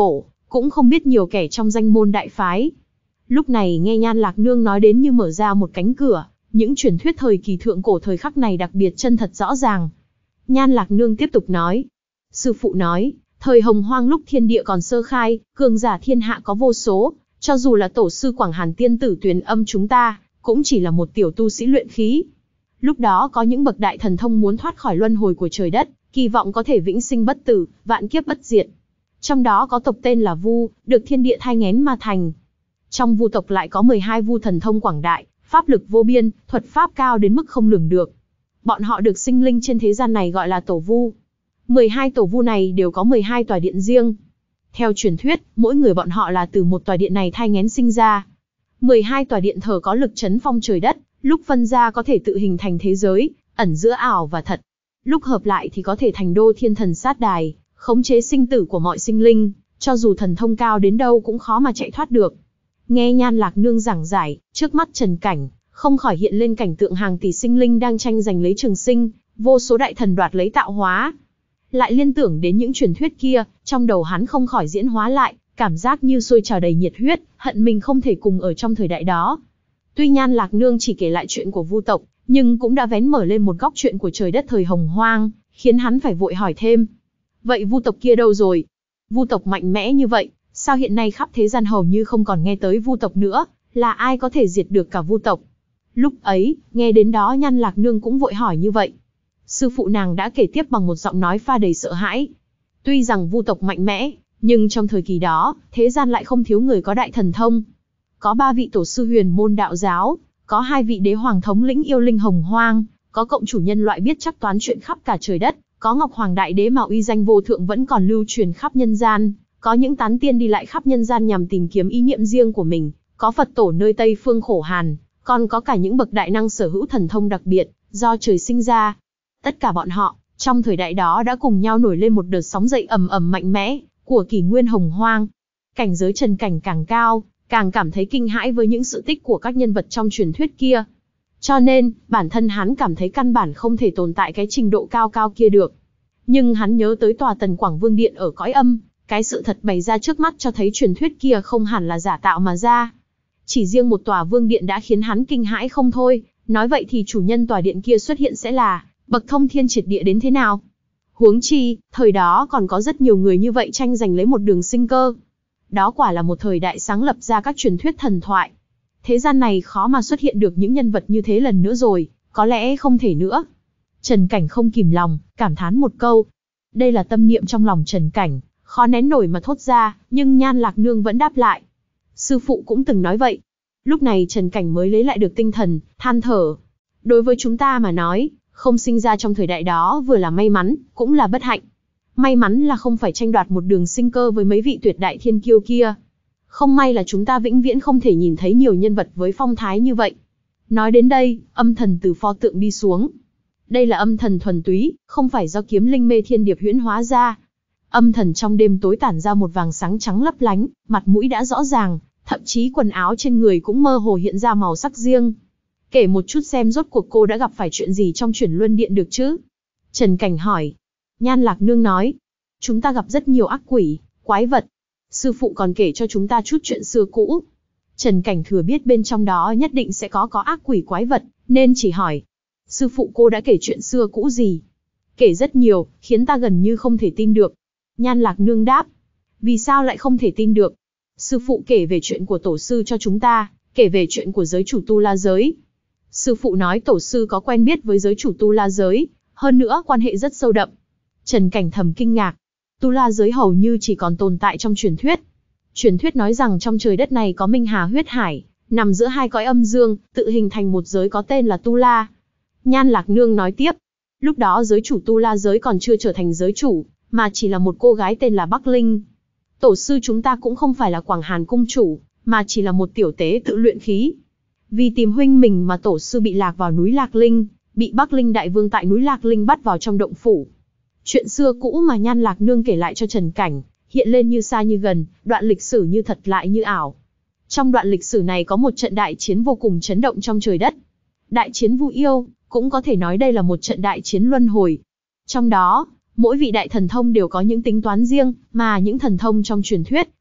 S1: cũng không biết nhiều kẻ trong danh môn đại phái. Lúc này nghe Nhan Lạc Nương nói đến như mở ra một cánh cửa, những truyền thuyết thời kỳ thượng cổ thời khắc này đặc biệt chân thật rõ ràng. Nhan Lạc Nương tiếp tục nói, sư phụ nói, thời Hồng Hoang lúc thiên địa còn sơ khai, cường giả thiên hạ có vô số, cho dù là tổ sư Quảng Hàn tiên tử Tuyền Âm chúng ta, cũng chỉ là một tiểu tu sĩ luyện khí. Lúc đó có những bậc đại thần thông muốn thoát khỏi luân hồi của trời đất, kỳ vọng có thể vĩnh sinh bất tử, vạn kiếp bất diệt. Trong đó có tộc tên là Vu, được thiên địa thai nghén mà thành. Trong Vu tộc lại có mười hai Vu thần thông quảng đại, pháp lực vô biên, thuật pháp cao đến mức không lường được. Bọn họ được sinh linh trên thế gian này gọi là tổ Vu. mười hai tổ Vu này đều có mười hai tòa điện riêng. Theo truyền thuyết, mỗi người bọn họ là từ một tòa điện này thai nghén sinh ra. mười hai tòa điện thờ có lực chấn phong trời đất, lúc phân ra có thể tự hình thành thế giới, ẩn giữa ảo và thật. Lúc hợp lại thì có thể thành đô thiên thần sát đài, khống chế sinh tử của mọi sinh linh, cho dù thần thông cao đến đâu cũng khó mà chạy thoát được. Nghe Nhan Lạc Nương giảng giải, trước mắt Trần Cảnh, không khỏi hiện lên cảnh tượng hàng tỷ sinh linh đang tranh giành lấy trường sinh, vô số đại thần đoạt lấy tạo hóa. Lại liên tưởng đến những truyền thuyết kia, trong đầu hắn không khỏi diễn hóa lại, cảm giác như sôi trào đầy nhiệt huyết, hận mình không thể cùng ở trong thời đại đó. Tuy Nhan Lạc Nương chỉ kể lại chuyện của Vu tộc, nhưng cũng đã vén mở lên một góc chuyện của trời đất thời Hồng Hoang, khiến hắn phải vội hỏi thêm. Vậy Vu tộc kia đâu rồi? Vu tộc mạnh mẽ như vậy, sao hiện nay khắp thế gian hầu như không còn nghe tới Vu tộc nữa, là ai có thể diệt được cả Vu tộc? Lúc ấy, nghe đến đó Nhan Lạc Nương cũng vội hỏi như vậy. Sư phụ nàng đã kể tiếp bằng một giọng nói pha đầy sợ hãi. Tuy rằng Vu tộc mạnh mẽ, nhưng trong thời kỳ đó, thế gian lại không thiếu người có đại thần thông. Có ba vị tổ sư huyền môn đạo giáo, có hai vị đế hoàng thống lĩnh yêu linh hồng hoang, có cộng chủ nhân loại biết chắc toán chuyện khắp cả trời đất, có Ngọc Hoàng Đại Đế mà uy danh vô thượng vẫn còn lưu truyền khắp nhân gian, có những tán tiên đi lại khắp nhân gian nhằm tìm kiếm ý niệm riêng của mình, có Phật tổ nơi Tây Phương khổ hàn, còn có cả những bậc đại năng sở hữu thần thông đặc biệt, do trời sinh ra. Tất cả bọn họ, trong thời đại đó đã cùng nhau nổi lên một đợt sóng dậy ầm ầm mạnh mẽ, của kỷ nguyên hồng hoang. Cảnh giới Trần Cảnh càng cao, càng cảm thấy kinh hãi với những sự tích của các nhân vật trong truyền thuyết kia. Cho nên, bản thân hắn cảm thấy căn bản không thể tồn tại cái trình độ cao cao kia được. Nhưng hắn nhớ tới tòa Tần Quảng Vương Điện ở cõi âm, cái sự thật bày ra trước mắt cho thấy truyền thuyết kia không hẳn là giả tạo mà ra. Chỉ riêng một tòa vương điện đã khiến hắn kinh hãi không thôi, nói vậy thì chủ nhân tòa điện kia xuất hiện sẽ là bậc thông thiên triệt địa đến thế nào? Huống chi, thời đó còn có rất nhiều người như vậy tranh giành lấy một đường sinh cơ. Đó quả là một thời đại sáng lập ra các truyền thuyết thần thoại. Thế gian này khó mà xuất hiện được những nhân vật như thế lần nữa rồi, có lẽ không thể nữa. Trần Cảnh không kìm lòng, cảm thán một câu. Đây là tâm niệm trong lòng Trần Cảnh, khó nén nổi mà thốt ra, nhưng Nhan Lạc Nương vẫn đáp lại. Sư phụ cũng từng nói vậy. Lúc này Trần Cảnh mới lấy lại được tinh thần, than thở. Đối với chúng ta mà nói, không sinh ra trong thời đại đó vừa là may mắn, cũng là bất hạnh. May mắn là không phải tranh đoạt một đường sinh cơ với mấy vị tuyệt đại thiên kiêu kia. Không may là chúng ta vĩnh viễn không thể nhìn thấy nhiều nhân vật với phong thái như vậy. Nói đến đây, âm thần từ pho tượng đi xuống. Đây là âm thần thuần túy, không phải do kiếm linh mê thiên điệp huyễn hóa ra. Âm thần trong đêm tối tản ra một vàng sáng trắng lấp lánh, mặt mũi đã rõ ràng, thậm chí quần áo trên người cũng mơ hồ hiện ra màu sắc riêng. Kể một chút xem rốt cuộc cô đã gặp phải chuyện gì trong chuyển luân điện được chứ? Trần Cảnh hỏi. Nhan Lạc Nương nói. Chúng ta gặp rất nhiều ác quỷ, quái vật. Sư phụ còn kể cho chúng ta chút chuyện xưa cũ. Trần Cảnh thừa biết bên trong đó nhất định sẽ có có ác quỷ quái vật, nên chỉ hỏi. Sư phụ cô đã kể chuyện xưa cũ gì? Kể rất nhiều, khiến ta gần như không thể tin được. Nhan Lạc Nương đáp. Vì sao lại không thể tin được? Sư phụ kể về chuyện của tổ sư cho chúng ta, kể về chuyện của giới chủ Tu La Giới. Sư phụ nói tổ sư có quen biết với giới chủ Tu La Giới, hơn nữa quan hệ rất sâu đậm. Trần Cảnh thầm kinh ngạc. Tu La Giới hầu như chỉ còn tồn tại trong truyền thuyết. Truyền thuyết nói rằng trong trời đất này có Minh Hà huyết hải, nằm giữa hai cõi âm dương, tự hình thành một giới có tên là Tu La. Nhan Lạc Nương nói tiếp. Lúc đó giới chủ Tu La Giới còn chưa trở thành giới chủ, mà chỉ là một cô gái tên là Bắc Linh. Tổ sư chúng ta cũng không phải là Quảng Hàn cung chủ, mà chỉ là một tiểu tế tự luyện khí. Vì tìm huynh mình mà tổ sư bị lạc vào núi Lạc Linh, bị Bắc Linh đại vương tại núi Lạc Linh bắt vào trong động phủ. Chuyện xưa cũ mà Nhan Lạc Nương kể lại cho Trần Cảnh, hiện lên như xa như gần, đoạn lịch sử như thật lại như ảo. Trong đoạn lịch sử này có một trận đại chiến vô cùng chấn động trong trời đất. Đại chiến Vu Yêu, cũng có thể nói đây là một trận đại chiến luân hồi. Trong đó, mỗi vị đại thần thông đều có những tính toán riêng, mà những thần thông trong truyền thuyết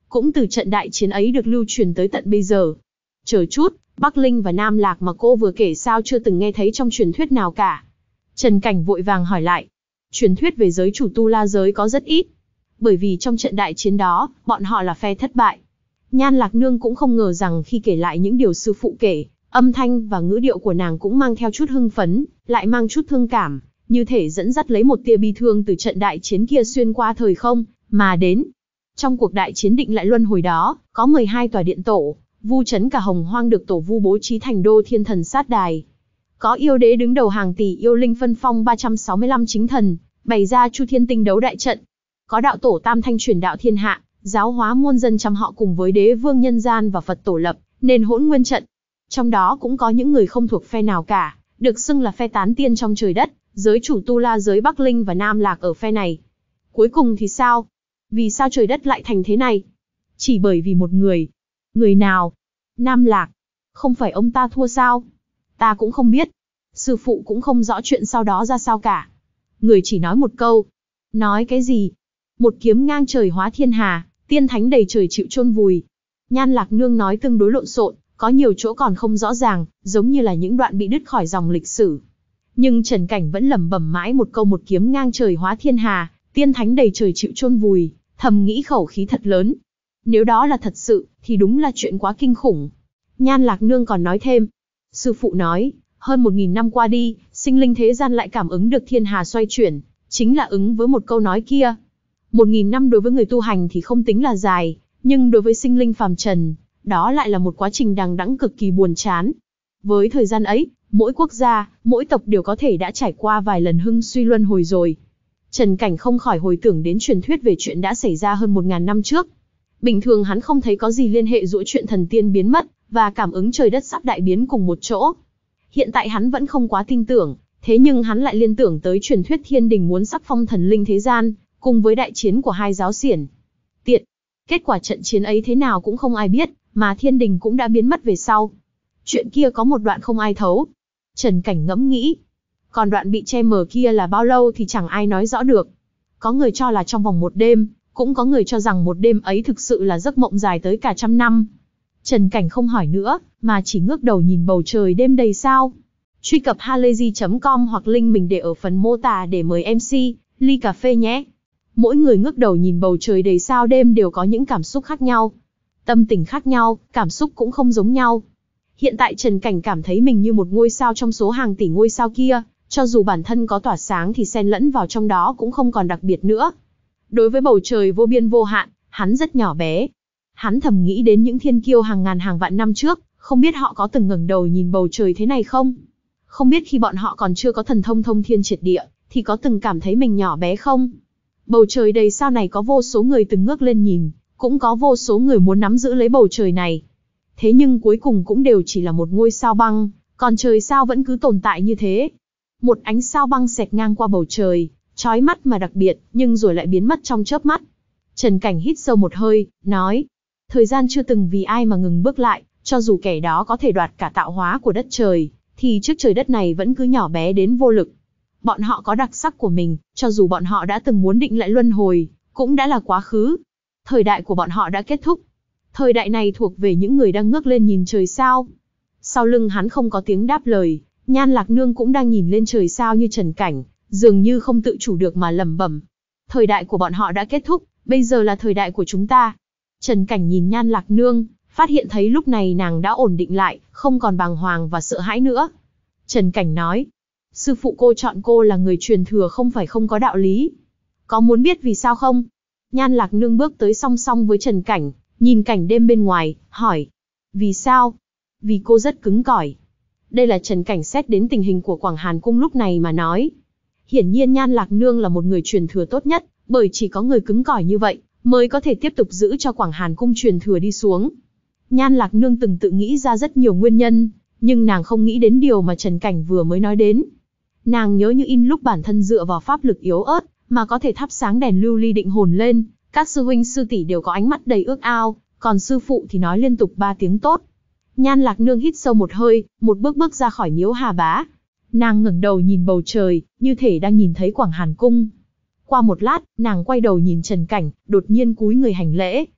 S1: cũng từ trận đại chiến ấy được lưu truyền tới tận bây giờ. Chờ chút, Bắc Linh và Nam Lạc mà cô vừa kể sao chưa từng nghe thấy trong truyền thuyết nào cả? Trần Cảnh vội vàng hỏi lại. Truyền thuyết về giới chủ Tu La giới có rất ít. Bởi vì trong trận đại chiến đó, bọn họ là phe thất bại. Nhan Lạc Nương cũng không ngờ rằng khi kể lại những điều sư phụ kể, âm thanh và ngữ điệu của nàng cũng mang theo chút hưng phấn, lại mang chút thương cảm, như thể dẫn dắt lấy một tia bi thương từ trận đại chiến kia xuyên qua thời không, mà đến. Trong cuộc đại chiến định lại luân hồi đó, có mười hai tòa điện tổ, vu trấn cả Hồng Hoang được tổ vu bố trí thành đô thiên thần sát đài. Có yêu đế đứng đầu hàng tỷ yêu linh phân phong ba trăm sáu mươi lăm chính thần, bày ra chu thiên tinh đấu đại trận. Có đạo tổ tam thanh truyền đạo thiên hạ, giáo hóa muôn dân trăm họ cùng với đế vương nhân gian và Phật tổ lập, nên hỗn nguyên trận. Trong đó cũng có những người không thuộc phe nào cả, được xưng là phe tán tiên trong trời đất, giới chủ Tu La giới Bắc Linh và Nam Lạc ở phe này. Cuối cùng thì sao? Vì sao trời đất lại thành thế này? Chỉ bởi vì một người. Người nào? Nam Lạc. Không phải ông ta thua sao? Ta cũng không biết. Sư phụ cũng không rõ chuyện sau đó ra sao cả. Người chỉ nói một câu. Nói cái gì? Một kiếm ngang trời hóa thiên hà, tiên thánh đầy trời chịu chôn vùi. Nhan Lạc Nương nói tương đối lộn xộn, có nhiều chỗ còn không rõ ràng, giống như là những đoạn bị đứt khỏi dòng lịch sử. Nhưng Trần Cảnh vẫn lẩm bẩm mãi một câu một kiếm ngang trời hóa thiên hà, tiên thánh đầy trời chịu chôn vùi, thầm nghĩ khẩu khí thật lớn. Nếu đó là thật sự, thì đúng là chuyện quá kinh khủng. Nhan Lạc Nương còn nói thêm. Sư phụ nói, hơn một nghìn năm qua đi, sinh linh thế gian lại cảm ứng được thiên hà xoay chuyển, chính là ứng với một câu nói kia. Một nghìn năm đối với người tu hành thì không tính là dài, nhưng đối với sinh linh phàm trần, đó lại là một quá trình đằng đẵng cực kỳ buồn chán. Với thời gian ấy, mỗi quốc gia, mỗi tộc đều có thể đã trải qua vài lần hưng suy luân hồi rồi. Trần Cảnh không khỏi hồi tưởng đến truyền thuyết về chuyện đã xảy ra hơn một ngàn năm trước. Bình thường hắn không thấy có gì liên hệ giữa chuyện thần tiên biến mất, và cảm ứng trời đất sắp đại biến cùng một chỗ. Hiện tại hắn vẫn không quá tin tưởng, thế nhưng hắn lại liên tưởng tới truyền thuyết thiên đình muốn sắc phong thần linh thế gian, cùng với đại chiến của hai giáo xiển. Tiện, kết quả trận chiến ấy thế nào cũng không ai biết, mà thiên đình cũng đã biến mất về sau. Chuyện kia có một đoạn không ai thấu. Trần Cảnh ngẫm nghĩ. Còn đoạn bị che mờ kia là bao lâu thì chẳng ai nói rõ được. Có người cho là trong vòng một đêm, cũng có người cho rằng một đêm ấy thực sự là giấc mộng dài tới cả trăm năm. Trần Cảnh không hỏi nữa, mà chỉ ngước đầu nhìn bầu trời đêm đầy sao. Truy cập halayzi chấm com hoặc link mình để ở phần mô tả để mời em xê, ly cà phê nhé. Mỗi người ngước đầu nhìn bầu trời đầy sao đêm đều có những cảm xúc khác nhau. Tâm tình khác nhau, cảm xúc cũng không giống nhau. Hiện tại Trần Cảnh cảm thấy mình như một ngôi sao trong số hàng tỷ ngôi sao kia, cho dù bản thân có tỏa sáng thì xen lẫn vào trong đó cũng không còn đặc biệt nữa. Đối với bầu trời vô biên vô hạn, hắn rất nhỏ bé. Hắn thầm nghĩ đến những thiên kiêu hàng ngàn hàng vạn năm trước, không biết họ có từng ngẩng đầu nhìn bầu trời thế này không? Không biết khi bọn họ còn chưa có thần thông thông thiên triệt địa, thì có từng cảm thấy mình nhỏ bé không? Bầu trời đầy sao này có vô số người từng ngước lên nhìn, cũng có vô số người muốn nắm giữ lấy bầu trời này. Thế nhưng cuối cùng cũng đều chỉ là một ngôi sao băng, còn trời sao vẫn cứ tồn tại như thế. Một ánh sao băng xẹt ngang qua bầu trời, chói mắt mà đặc biệt, nhưng rồi lại biến mất trong chớp mắt. Trần Cảnh hít sâu một hơi, nói, thời gian chưa từng vì ai mà ngừng bước lại, cho dù kẻ đó có thể đoạt cả tạo hóa của đất trời, thì trước trời đất này vẫn cứ nhỏ bé đến vô lực. Bọn họ có đặc sắc của mình, cho dù bọn họ đã từng muốn định lại luân hồi, cũng đã là quá khứ. Thời đại của bọn họ đã kết thúc. Thời đại này thuộc về những người đang ngước lên nhìn trời sao. Sau lưng hắn không có tiếng đáp lời, Nhan Lạc Nương cũng đang nhìn lên trời sao như Trần Cảnh, dường như không tự chủ được mà lẩm bẩm. Thời đại của bọn họ đã kết thúc, bây giờ là thời đại của chúng ta. Trần Cảnh nhìn Nhan Lạc Nương, phát hiện thấy lúc này nàng đã ổn định lại, không còn bàng hoàng và sợ hãi nữa. Trần Cảnh nói, sư phụ cô chọn cô là người truyền thừa không phải không có đạo lý. Có muốn biết vì sao không? Nhan Lạc Nương bước tới song song với Trần Cảnh, nhìn cảnh đêm bên ngoài, hỏi. Vì sao? Vì cô rất cứng cỏi. Đây là Trần Cảnh xét đến tình hình của Quảng Hàn Cung lúc này mà nói. Hiển nhiên Nhan Lạc Nương là một người truyền thừa tốt nhất, bởi chỉ có người cứng cỏi như vậy, mới có thể tiếp tục giữ cho Quảng Hàn Cung truyền thừa đi xuống. Nhan Lạc Nương từng tự nghĩ ra rất nhiều nguyên nhân, nhưng nàng không nghĩ đến điều mà Trần Cảnh vừa mới nói đến. Nàng nhớ như in lúc bản thân dựa vào pháp lực yếu ớt, mà có thể thắp sáng đèn lưu ly định hồn lên, các sư huynh sư tỷ đều có ánh mắt đầy ước ao, còn sư phụ thì nói liên tục ba tiếng tốt. Nhan Lạc Nương hít sâu một hơi, một bước bước ra khỏi miếu Hà Bá. Nàng ngẩng đầu nhìn bầu trời, như thể đang nhìn thấy Quảng Hàn Cung. Qua một lát, nàng quay đầu nhìn Trần Cảnh, đột nhiên cúi người hành lễ,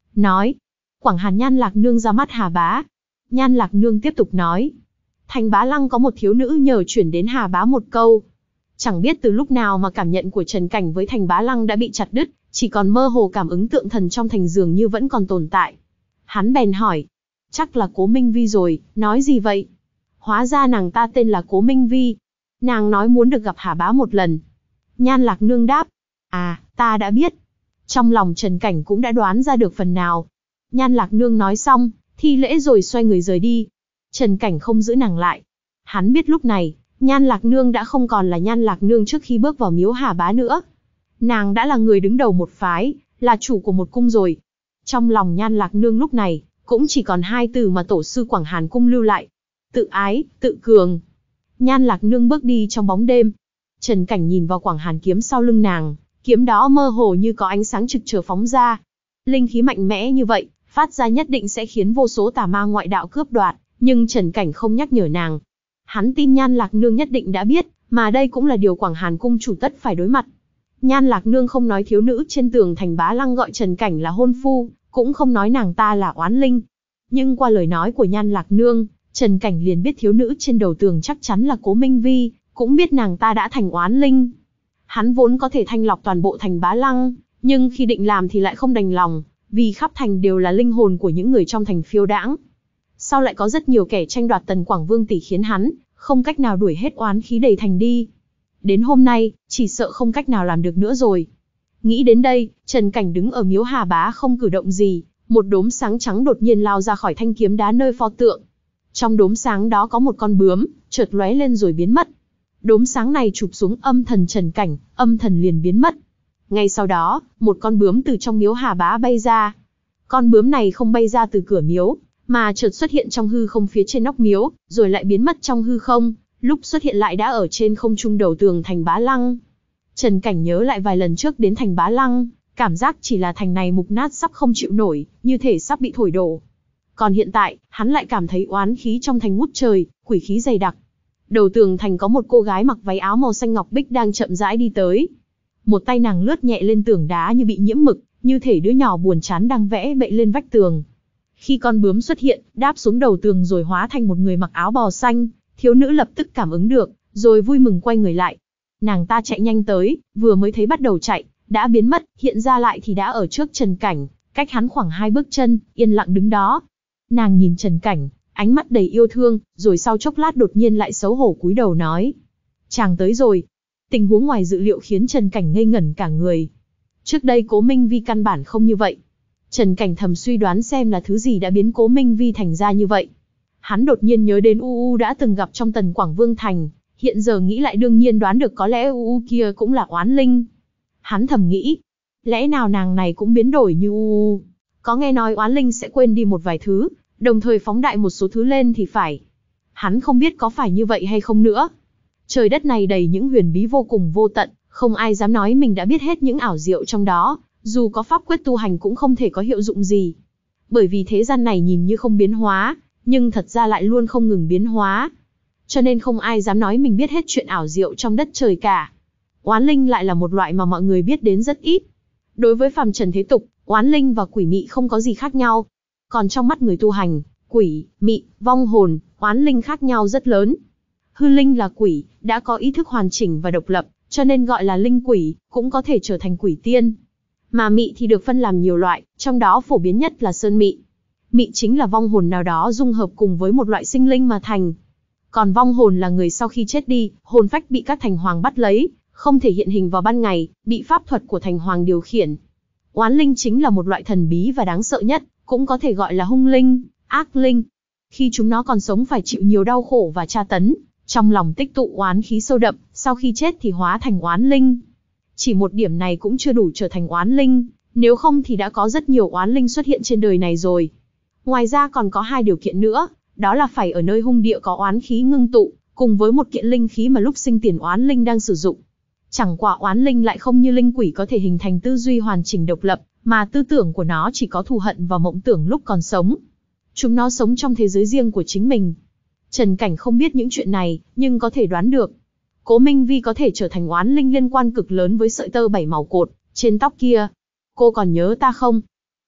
S1: nói. Quảng Hàn Nhan Lạc Nương ra mắt Hà Bá. Nhan Lạc Nương tiếp tục nói. Thành Bá Lăng có một thiếu nữ nhờ chuyển đến Hà Bá một câu. Chẳng biết từ lúc nào mà cảm nhận của Trần Cảnh với Thành Bá Lăng đã bị chặt đứt, chỉ còn mơ hồ cảm ứng tượng thần trong thành dường như vẫn còn tồn tại. Hắn bèn hỏi. Chắc là Cố Minh Vi rồi, nói gì vậy? Hóa ra nàng ta tên là Cố Minh Vi. Nàng nói muốn được gặp Hà Bá một lần. Nhan Lạc Nương đáp. À, ta đã biết. Trong lòng Trần Cảnh cũng đã đoán ra được phần nào. Nhan Lạc Nương nói xong, thi lễ rồi xoay người rời đi. Trần Cảnh không giữ nàng lại. Hắn biết lúc này, Nhan Lạc Nương đã không còn là Nhan Lạc Nương trước khi bước vào miếu Hà Bá nữa. Nàng đã là người đứng đầu một phái, là chủ của một cung rồi. Trong lòng Nhan Lạc Nương lúc này, cũng chỉ còn hai từ mà tổ sư Quảng Hàn Cung lưu lại. Tự ái, tự cường. Nhan Lạc Nương bước đi trong bóng đêm. Trần Cảnh nhìn vào Quảng Hàn kiếm sau lưng nàng, kiếm đó mơ hồ như có ánh sáng trực trở phóng ra. Linh khí mạnh mẽ như vậy, phát ra nhất định sẽ khiến vô số tà ma ngoại đạo cướp đoạt, nhưng Trần Cảnh không nhắc nhở nàng. Hắn tin Nhan Lạc Nương nhất định đã biết, mà đây cũng là điều Quảng Hàn Cung chủ tất phải đối mặt. Nhan Lạc Nương không nói thiếu nữ trên tường thành Bá Lăng gọi Trần Cảnh là hôn phu, cũng không nói nàng ta là oán linh. Nhưng qua lời nói của Nhan Lạc Nương, Trần Cảnh liền biết thiếu nữ trên đầu tường chắc chắn là Cố Minh Vi, cũng biết nàng ta đã thành oán linh. Hắn vốn có thể thanh lọc toàn bộ thành Bá Lăng, nhưng khi định làm thì lại không đành lòng, vì khắp thành đều là linh hồn của những người trong thành phiêu đãng. Sau lại có rất nhiều kẻ tranh đoạt Tần Quảng Vương tỷ khiến hắn không cách nào đuổi hết oán khí đầy thành đi. Đến hôm nay, chỉ sợ không cách nào làm được nữa rồi. Nghĩ đến đây, Trần Cảnh đứng ở miếu Hà Bá không cử động gì, một đốm sáng trắng đột nhiên lao ra khỏi thanh kiếm đá nơi pho tượng. Trong đốm sáng đó có một con bướm, chợt lóe lên rồi biến mất. Đốm sáng này chụp xuống âm thần Trần Cảnh, âm thần liền biến mất. Ngay sau đó, một con bướm từ trong miếu Hà Bá bay ra. Con bướm này không bay ra từ cửa miếu, mà chợt xuất hiện trong hư không phía trên nóc miếu, rồi lại biến mất trong hư không, lúc xuất hiện lại đã ở trên không trung đầu tường thành Bá Lăng. Trần Cảnh nhớ lại vài lần trước đến thành Bá Lăng, cảm giác chỉ là thành này mục nát sắp không chịu nổi, như thể sắp bị thổi đổ. Còn hiện tại, hắn lại cảm thấy oán khí trong thành ngút trời, quỷ khí dày đặc. Đầu tường thành có một cô gái mặc váy áo màu xanh ngọc bích đang chậm rãi đi tới. Một tay nàng lướt nhẹ lên tường đá như bị nhiễm mực, như thể đứa nhỏ buồn chán đang vẽ bậy lên vách tường. Khi con bướm xuất hiện, đáp xuống đầu tường rồi hóa thành một người mặc áo bò xanh, thiếu nữ lập tức cảm ứng được, rồi vui mừng quay người lại. Nàng ta chạy nhanh tới, vừa mới thấy bắt đầu chạy, đã biến mất, hiện ra lại thì đã ở trước Trần Cảnh, cách hắn khoảng hai bước chân, yên lặng đứng đó. Nàng nhìn Trần Cảnh, ánh mắt đầy yêu thương, rồi sau chốc lát đột nhiên lại xấu hổ cúi đầu nói. Chàng tới rồi. Tình huống ngoài dự liệu khiến Trần Cảnh ngây ngẩn cả người. Trước đây Cố Minh Vi căn bản không như vậy. Trần Cảnh thầm suy đoán xem là thứ gì đã biến Cố Minh Vi thành ra như vậy. Hắn đột nhiên nhớ đến U U đã từng gặp trong Tần Quảng Vương Thành, hiện giờ nghĩ lại đương nhiên đoán được có lẽ U U kia cũng là oán linh. Hắn thầm nghĩ, lẽ nào nàng này cũng biến đổi như U U? Có nghe nói oán linh sẽ quên đi một vài thứ, đồng thời phóng đại một số thứ lên thì phải. Hắn không biết có phải như vậy hay không nữa. Trời đất này đầy những huyền bí vô cùng vô tận, không ai dám nói mình đã biết hết những ảo diệu trong đó, dù có pháp quyết tu hành cũng không thể có hiệu dụng gì. Bởi vì thế gian này nhìn như không biến hóa, nhưng thật ra lại luôn không ngừng biến hóa. Cho nên không ai dám nói mình biết hết chuyện ảo diệu trong đất trời cả. Oán linh lại là một loại mà mọi người biết đến rất ít. Đối với phàm trần thế tục, oán linh và quỷ mị không có gì khác nhau. Còn trong mắt người tu hành, quỷ, mị, vong hồn, oán linh khác nhau rất lớn. Hư linh là quỷ, đã có ý thức hoàn chỉnh và độc lập, cho nên gọi là linh quỷ, cũng có thể trở thành quỷ tiên. Mà mị thì được phân làm nhiều loại, trong đó phổ biến nhất là sơn mị. Mị chính là vong hồn nào đó dung hợp cùng với một loại sinh linh mà thành. Còn vong hồn là người sau khi chết đi, hồn phách bị các thành hoàng bắt lấy, không thể hiện hình vào ban ngày, bị pháp thuật của thành hoàng điều khiển. Oán linh chính là một loại thần bí và đáng sợ nhất, cũng có thể gọi là hung linh, ác linh. Khi chúng nó còn sống phải chịu nhiều đau khổ và tra tấn, trong lòng tích tụ oán khí sâu đậm, sau khi chết thì hóa thành oán linh. Chỉ một điểm này cũng chưa đủ trở thành oán linh, nếu không thì đã có rất nhiều oán linh xuất hiện trên đời này rồi. Ngoài ra còn có hai điều kiện nữa, đó là phải ở nơi hung địa có oán khí ngưng tụ, cùng với một kiện linh khí mà lúc sinh tiền oán linh đang sử dụng. Chẳng qua oán linh lại không như linh quỷ có thể hình thành tư duy hoàn chỉnh độc lập, mà tư tưởng của nó chỉ có thù hận và mộng tưởng lúc còn sống. Chúng nó sống trong thế giới riêng của chính mình. Trần Cảnh không biết những chuyện này, nhưng có thể đoán được. Cố Minh Vi có thể trở thành oán linh liên quan cực lớn với sợi tơ bảy màu cột trên tóc kia. Cô còn nhớ ta không?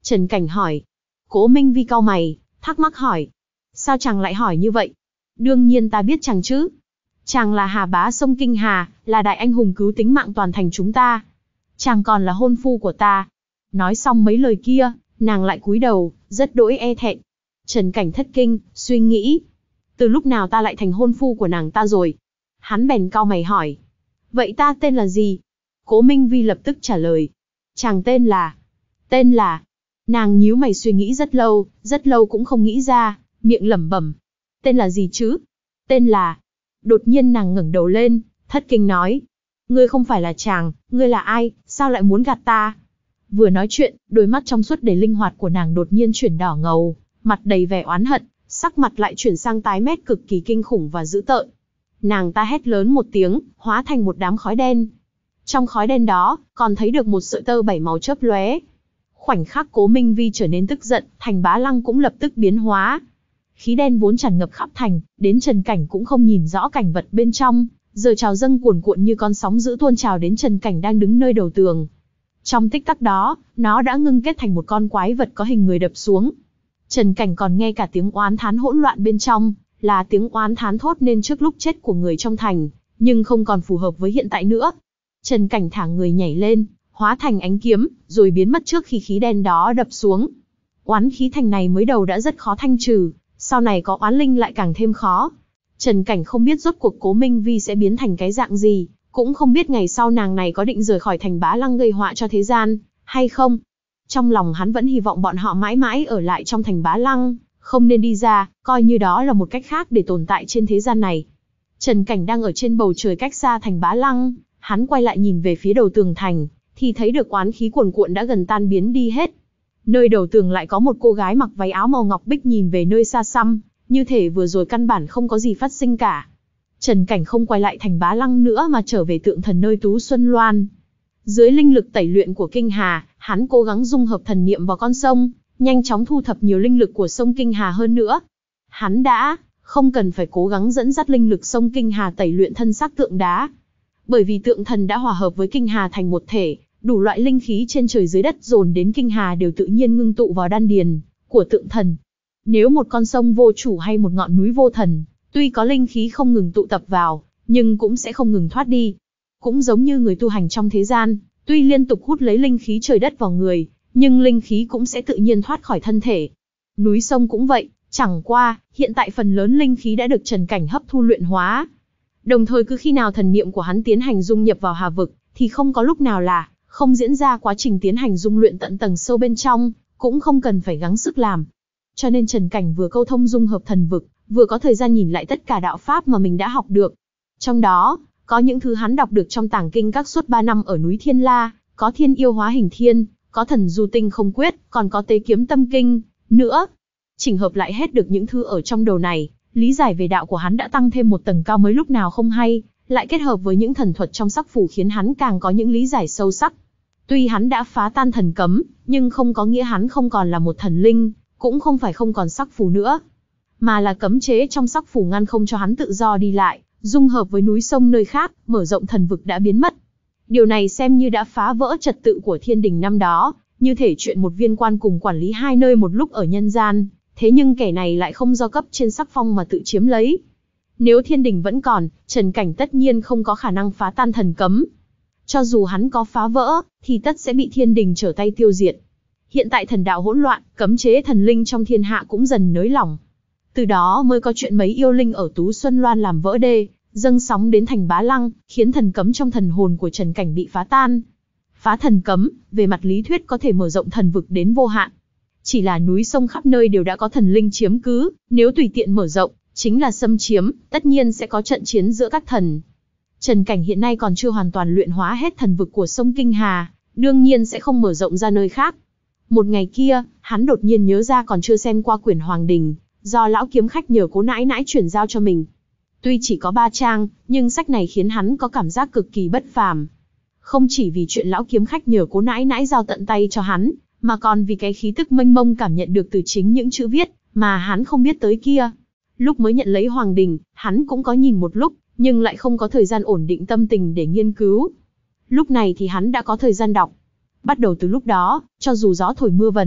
S1: Trần Cảnh hỏi. Cố Minh Vi cau mày, thắc mắc hỏi. Sao chàng lại hỏi như vậy? Đương nhiên ta biết chàng chứ. Chàng là Hà Bá sông Kinh Hà, là đại anh hùng cứu tính mạng toàn thành chúng ta. Chàng còn là hôn phu của ta. Nói xong mấy lời kia, nàng lại cúi đầu, rất đỗi e thẹn. Trần Cảnh thất kinh, suy nghĩ. Từ lúc nào ta lại thành hôn phu của nàng ta rồi? Hắn bèn cau mày hỏi. Vậy ta tên là gì? Cố Minh Vi lập tức trả lời. Chàng tên là... Tên là... Nàng nhíu mày suy nghĩ rất lâu, rất lâu cũng không nghĩ ra, miệng lẩm bẩm. Tên là gì chứ? Tên là... Đột nhiên nàng ngẩng đầu lên, thất kinh nói. Ngươi không phải là chàng, ngươi là ai, sao lại muốn gạt ta? Vừa nói chuyện, đôi mắt trong suốt đầy linh hoạt của nàng đột nhiên chuyển đỏ ngầu, mặt đầy vẻ oán hận, sắc mặt lại chuyển sang tái mét cực kỳ kinh khủng và dữ tợn. Nàng ta hét lớn một tiếng, hóa thành một đám khói đen. Trong khói đen đó, còn thấy được một sợi tơ bảy màu chớp lóe. Khoảnh khắc Cố Minh Vi trở nên tức giận, Thành Bá Lăng cũng lập tức biến hóa. Khí đen vốn tràn ngập khắp thành, đến Trần Cảnh cũng không nhìn rõ cảnh vật bên trong, giờ trào dâng cuồn cuộn như con sóng dữ tuôn trào đến Trần Cảnh đang đứng nơi đầu tường. Trong tích tắc đó, nó đã ngưng kết thành một con quái vật có hình người đập xuống. Trần Cảnh còn nghe cả tiếng oán thán hỗn loạn bên trong, là tiếng oán thán thốt nên trước lúc chết của người trong thành, nhưng không còn phù hợp với hiện tại nữa. Trần Cảnh thả người nhảy lên, hóa thành ánh kiếm, rồi biến mất trước khi khí đen đó đập xuống. Oán khí thành này mới đầu đã rất khó thanh trừ, sau này có oán linh lại càng thêm khó. Trần Cảnh không biết rốt cuộc Cố Minh Vi sẽ biến thành cái dạng gì, cũng không biết ngày sau nàng này có định rời khỏi Thành Bá Lăng gây họa cho thế gian, hay không. Trong lòng hắn vẫn hy vọng bọn họ mãi mãi ở lại trong Thành Bá Lăng, không nên đi ra, coi như đó là một cách khác để tồn tại trên thế gian này. Trần Cảnh đang ở trên bầu trời cách xa Thành Bá Lăng, hắn quay lại nhìn về phía đầu tường thành, thì thấy được oán khí cuồn cuộn đã gần tan biến đi hết. Nơi đầu tường lại có một cô gái mặc váy áo màu ngọc bích nhìn về nơi xa xăm, như thể vừa rồi căn bản không có gì phát sinh cả. Trần Cảnh không quay lại Thành Bá Lăng nữa mà trở về tượng thần nơi Tú Xuân Loan. Dưới linh lực tẩy luyện của Kinh Hà, hắn cố gắng dung hợp thần niệm vào con sông, nhanh chóng thu thập nhiều linh lực của sông Kinh Hà hơn nữa. Hắn đã không cần phải cố gắng dẫn dắt linh lực sông Kinh Hà tẩy luyện thân xác tượng đá. Bởi vì tượng thần đã hòa hợp với Kinh Hà thành một thể, đủ loại linh khí trên trời dưới đất dồn đến Kinh Hà đều tự nhiên ngưng tụ vào đan điền của tượng thần. Nếu một con sông vô chủ hay một ngọn núi vô thần, tuy có linh khí không ngừng tụ tập vào, nhưng cũng sẽ không ngừng thoát đi. Cũng giống như người tu hành trong thế gian, tuy liên tục hút lấy linh khí trời đất vào người, nhưng linh khí cũng sẽ tự nhiên thoát khỏi thân thể. Núi sông cũng vậy, chẳng qua, hiện tại phần lớn linh khí đã được Trần Cảnh hấp thu luyện hóa. Đồng thời cứ khi nào thần niệm của hắn tiến hành dung nhập vào hà vực, thì không có lúc nào là không diễn ra quá trình tiến hành dung luyện tận tầng sâu bên trong, cũng không cần phải gắng sức làm. Cho nên Trần Cảnh vừa câu thông dung hợp thần vực, vừa có thời gian nhìn lại tất cả đạo pháp mà mình đã học được. Trong đó, có những thứ hắn đọc được trong tàng kinh các suốt ba năm ở núi Thiên La, có thiên yêu hóa hình thiên, có thần du tinh không quyết, còn có tế kiếm tâm kinh, nữa. Chỉnh hợp lại hết được những thứ ở trong đầu này, lý giải về đạo của hắn đã tăng thêm một tầng cao mới lúc nào không hay, lại kết hợp với những thần thuật trong sắc phù khiến hắn càng có những lý giải sâu sắc. Tuy hắn đã phá tan thần cấm, nhưng không có nghĩa hắn không còn là một thần linh, cũng không phải không còn sắc phù nữa, mà là cấm chế trong sắc phù ngăn không cho hắn tự do đi lại, dung hợp với núi sông nơi khác, mở rộng thần vực đã biến mất. Điều này xem như đã phá vỡ trật tự của thiên đình năm đó, như thể chuyện một viên quan cùng quản lý hai nơi một lúc ở nhân gian, thế nhưng kẻ này lại không do cấp trên sắc phong mà tự chiếm lấy. Nếu thiên đình vẫn còn, Trần Cảnh tất nhiên không có khả năng phá tan thần cấm. Cho dù hắn có phá vỡ, thì tất sẽ bị thiên đình trở tay tiêu diệt. Hiện tại thần đạo hỗn loạn, cấm chế thần linh trong thiên hạ cũng dần nới lỏng. Từ đó mới có chuyện mấy yêu linh ở Tú Xuân Loan làm vỡ đê, dâng sóng đến Thành Bá Lăng, khiến thần cấm trong thần hồn của Trần Cảnh bị phá tan. Phá thần cấm, về mặt lý thuyết có thể mở rộng thần vực đến vô hạn. Chỉ là núi sông khắp nơi đều đã có thần linh chiếm cứ, nếu tùy tiện mở rộng, chính là xâm chiếm, tất nhiên sẽ có trận chiến giữa các thần. Trần Cảnh hiện nay còn chưa hoàn toàn luyện hóa hết thần vực của sông Kinh Hà, đương nhiên sẽ không mở rộng ra nơi khác. Một ngày kia, hắn đột nhiên nhớ ra còn chưa xem qua quyển Hoàng Đình, do lão kiếm khách nhờ Cố nãi nãi chuyển giao cho mình. Tuy chỉ có ba trang, nhưng sách này khiến hắn có cảm giác cực kỳ bất phàm. Không chỉ vì chuyện lão kiếm khách nhờ Cố nãi nãi giao tận tay cho hắn, mà còn vì cái khí tức mênh mông cảm nhận được từ chính những chữ viết mà hắn không biết tới kia. Lúc mới nhận lấy Hoàng Đình, hắn cũng có nhìn một lúc, nhưng lại không có thời gian ổn định tâm tình để nghiên cứu. Lúc này thì hắn đã có thời gian đọc. Bắt đầu từ lúc đó, cho dù gió thổi mưa vần,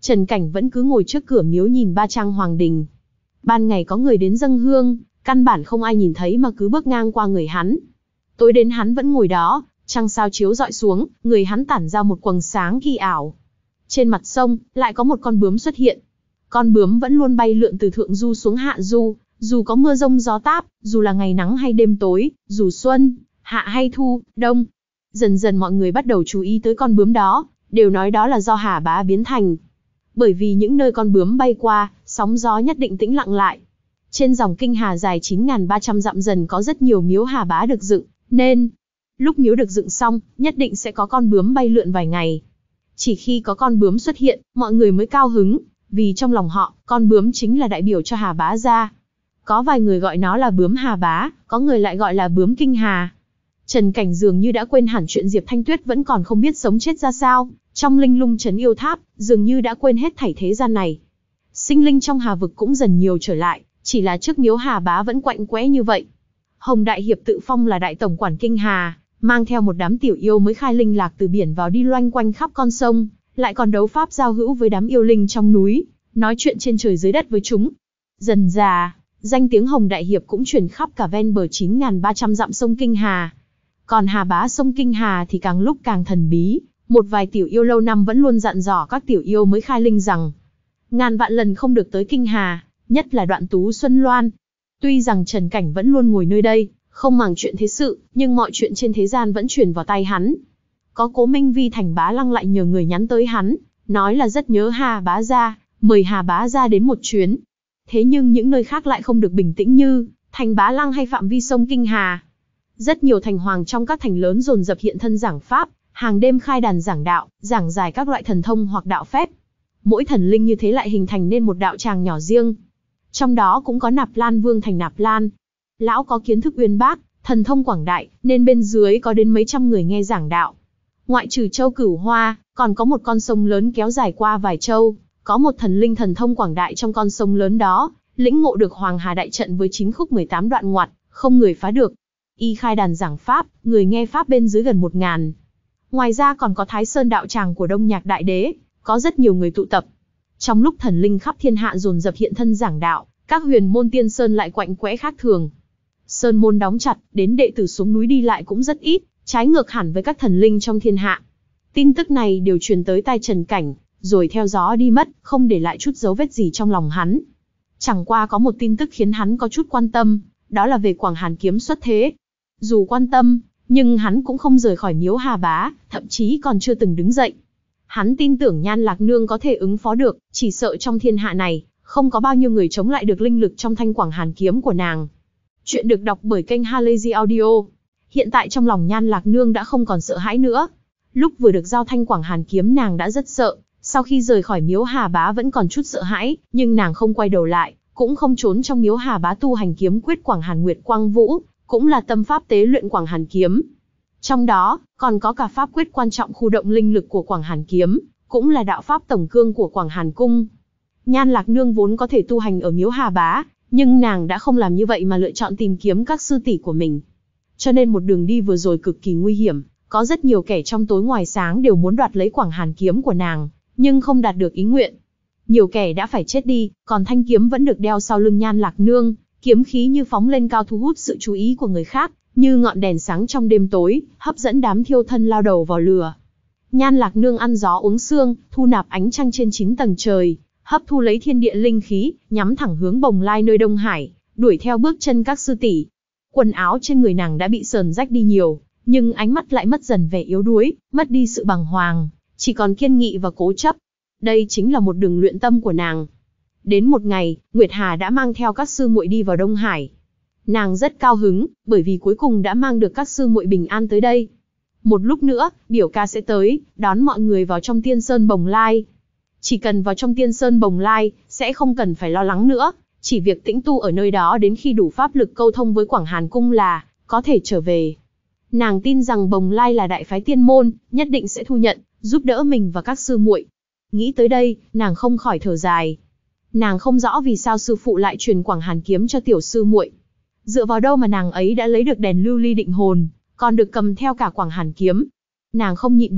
S1: Trần Cảnh vẫn cứ ngồi trước cửa miếu nhìn ba trang hoàng đình. Ban ngày có người đến dâng hương, căn bản không ai nhìn thấy mà cứ bước ngang qua người hắn. Tối đến hắn vẫn ngồi đó, trăng sao chiếu rọi xuống, người hắn tản ra một quầng sáng kỳ ảo. Trên mặt sông, lại có một con bướm xuất hiện. Con bướm vẫn luôn bay lượn từ thượng du xuống hạ du, dù có mưa rông gió táp, dù là ngày nắng hay đêm tối, dù xuân, hạ hay thu, đông. Dần dần mọi người bắt đầu chú ý tới con bướm đó, đều nói đó là do Hà Bá biến thành. Bởi vì những nơi con bướm bay qua, sóng gió nhất định tĩnh lặng lại. Trên dòng kinh Hà dài chín nghìn ba trăm dặm dần có rất nhiều miếu Hà Bá được dựng, nên lúc miếu được dựng xong, nhất định sẽ có con bướm bay lượn vài ngày. Chỉ khi có con bướm xuất hiện, mọi người mới cao hứng, vì trong lòng họ, con bướm chính là đại biểu cho Hà Bá gia. Có vài người gọi nó là bướm Hà Bá, có người lại gọi là bướm kinh Hà. Trần Cảnh dường như đã quên hẳn chuyện Diệp Thanh Tuyết vẫn còn không biết sống chết ra sao, trong linh lung trấn yêu tháp, dường như đã quên hết thảy thế gian này. Sinh linh trong Hà vực cũng dần nhiều trở lại, chỉ là trước miếu Hà Bá vẫn quạnh quẽ như vậy. Hồng Đại Hiệp tự phong là đại tổng quản kinh Hà, mang theo một đám tiểu yêu mới khai linh lạc từ biển vào đi loanh quanh khắp con sông, lại còn đấu pháp giao hữu với đám yêu linh trong núi, nói chuyện trên trời dưới đất với chúng. Dần dà, danh tiếng Hồng Đại Hiệp cũng truyền khắp cả ven bờ chín nghìn ba trăm dặm sông Kinh Hà. Còn Hà Bá sông Kinh Hà thì càng lúc càng thần bí, một vài tiểu yêu lâu năm vẫn luôn dặn dò các tiểu yêu mới khai linh rằng ngàn vạn lần không được tới Kinh Hà, nhất là Đoạn Tú Xuân Loan. Tuy rằng Trần Cảnh vẫn luôn ngồi nơi đây, không màng chuyện thế sự, nhưng mọi chuyện trên thế gian vẫn truyền vào tay hắn. Có Cố Minh Vi Thành Bá Lăng lại nhờ người nhắn tới hắn, nói là rất nhớ Hà Bá gia, mời Hà Bá gia đến một chuyến. Thế nhưng những nơi khác lại không được bình tĩnh như Thành Bá Lăng hay phạm vi sông Kinh Hà. Rất nhiều thành hoàng trong các thành lớn dồn dập hiện thân giảng pháp, hàng đêm khai đàn giảng đạo, giảng giải các loại thần thông hoặc đạo phép. Mỗi thần linh như thế lại hình thành nên một đạo tràng nhỏ riêng. Trong đó cũng có Nạp Lan Vương Thành Nạp Lan. Lão có kiến thức uyên bác, thần thông quảng đại, nên bên dưới có đến mấy trăm người nghe giảng đạo. Ngoại trừ châu Cửu Hoa, còn có một con sông lớn kéo dài qua vài châu, có một thần linh thần thông quảng đại trong con sông lớn đó, lĩnh ngộ được Hoàng Hà đại trận với chín khúc mười tám đoạn ngoặt, không người phá được. Y khai đàn giảng pháp, người nghe pháp bên dưới gần một ngàn. Ngoài ra còn có Thái Sơn đạo tràng của Đông Nhạc Đại Đế, có rất nhiều người tụ tập. Trong lúc thần linh khắp thiên hạ dồn dập hiện thân giảng đạo, các huyền môn tiên sơn lại quạnh quẽ khác thường. Sơn môn đóng chặt, đến đệ tử xuống núi đi lại cũng rất ít, trái ngược hẳn với các thần linh trong thiên hạ. Tin tức này đều truyền tới tai Trần Cảnh, rồi theo gió đi mất, không để lại chút dấu vết gì trong lòng hắn. Chẳng qua có một tin tức khiến hắn có chút quan tâm, đó là về Quảng Hàn Kiếm xuất thế. Dù quan tâm, nhưng hắn cũng không rời khỏi miếu Hà Bá, thậm chí còn chưa từng đứng dậy. Hắn tin tưởng Nhan Lạc Nương có thể ứng phó được, chỉ sợ trong thiên hạ này, không có bao nhiêu người chống lại được linh lực trong thanh Quảng Hàn Kiếm của nàng. Chuyện được đọc bởi kênh Halazy Audio. Hiện tại trong lòng Nhan Lạc Nương đã không còn sợ hãi nữa. Lúc vừa được giao thanh Quảng Hàn Kiếm nàng đã rất sợ, sau khi rời khỏi miếu Hà Bá vẫn còn chút sợ hãi, nhưng nàng không quay đầu lại, cũng không trốn trong miếu Hà Bá tu hành kiếm quyết Quảng Hàn Nguyệt Quang Vũ, cũng là tâm pháp tế luyện Quảng Hàn Kiếm. Trong đó, còn có cả pháp quyết quan trọng khu động linh lực của Quảng Hàn Kiếm, cũng là đạo pháp tổng cương của Quảng Hàn Cung. Nhan Lạc Nương vốn có thể tu hành ở miếu Hà Bá, nhưng nàng đã không làm như vậy mà lựa chọn tìm kiếm các sư tỷ của mình. Cho nên một đường đi vừa rồi cực kỳ nguy hiểm, có rất nhiều kẻ trong tối ngoài sáng đều muốn đoạt lấy Quảng Hàn Kiếm của nàng, nhưng không đạt được ý nguyện. Nhiều kẻ đã phải chết đi, còn thanh kiếm vẫn được đeo sau lưng Nhan Lạc Nương, kiếm khí như phóng lên cao thu hút sự chú ý của người khác, như ngọn đèn sáng trong đêm tối, hấp dẫn đám thiêu thân lao đầu vào lửa. Nhan Lạc Nương ăn gió uống sương, thu nạp ánh trăng trên chín tầng trời, hấp thu lấy thiên địa linh khí, nhắm thẳng hướng Bồng Lai nơi Đông Hải, đuổi theo bước chân các sư tỷ. Quần áo trên người nàng đã bị sờn rách đi nhiều, nhưng ánh mắt lại mất dần vẻ yếu đuối, mất đi sự bàng hoàng, chỉ còn kiên nghị và cố chấp. Đây chính là một đường luyện tâm của nàng. Đến một ngày, Nguyệt Hà đã mang theo các sư muội đi vào Đông Hải. Nàng rất cao hứng, bởi vì cuối cùng đã mang được các sư muội bình an tới đây. Một lúc nữa, biểu ca sẽ tới, đón mọi người vào trong Tiên Sơn Bồng Lai. Chỉ cần vào trong Tiên Sơn Bồng Lai, sẽ không cần phải lo lắng nữa, chỉ việc tĩnh tu ở nơi đó đến khi đủ pháp lực câu thông với Quảng Hàn Cung là có thể trở về. Nàng tin rằng Bồng Lai là đại phái tiên môn, nhất định sẽ thu nhận, giúp đỡ mình và các sư muội. Nghĩ tới đây, nàng không khỏi thở dài. Nàng không rõ vì sao sư phụ lại truyền Quảng Hàn Kiếm cho tiểu sư muội. Dựa vào đâu mà nàng ấy đã lấy được đèn lưu ly định hồn, còn được cầm theo cả Quảng Hàn Kiếm. Nàng không nhịn được,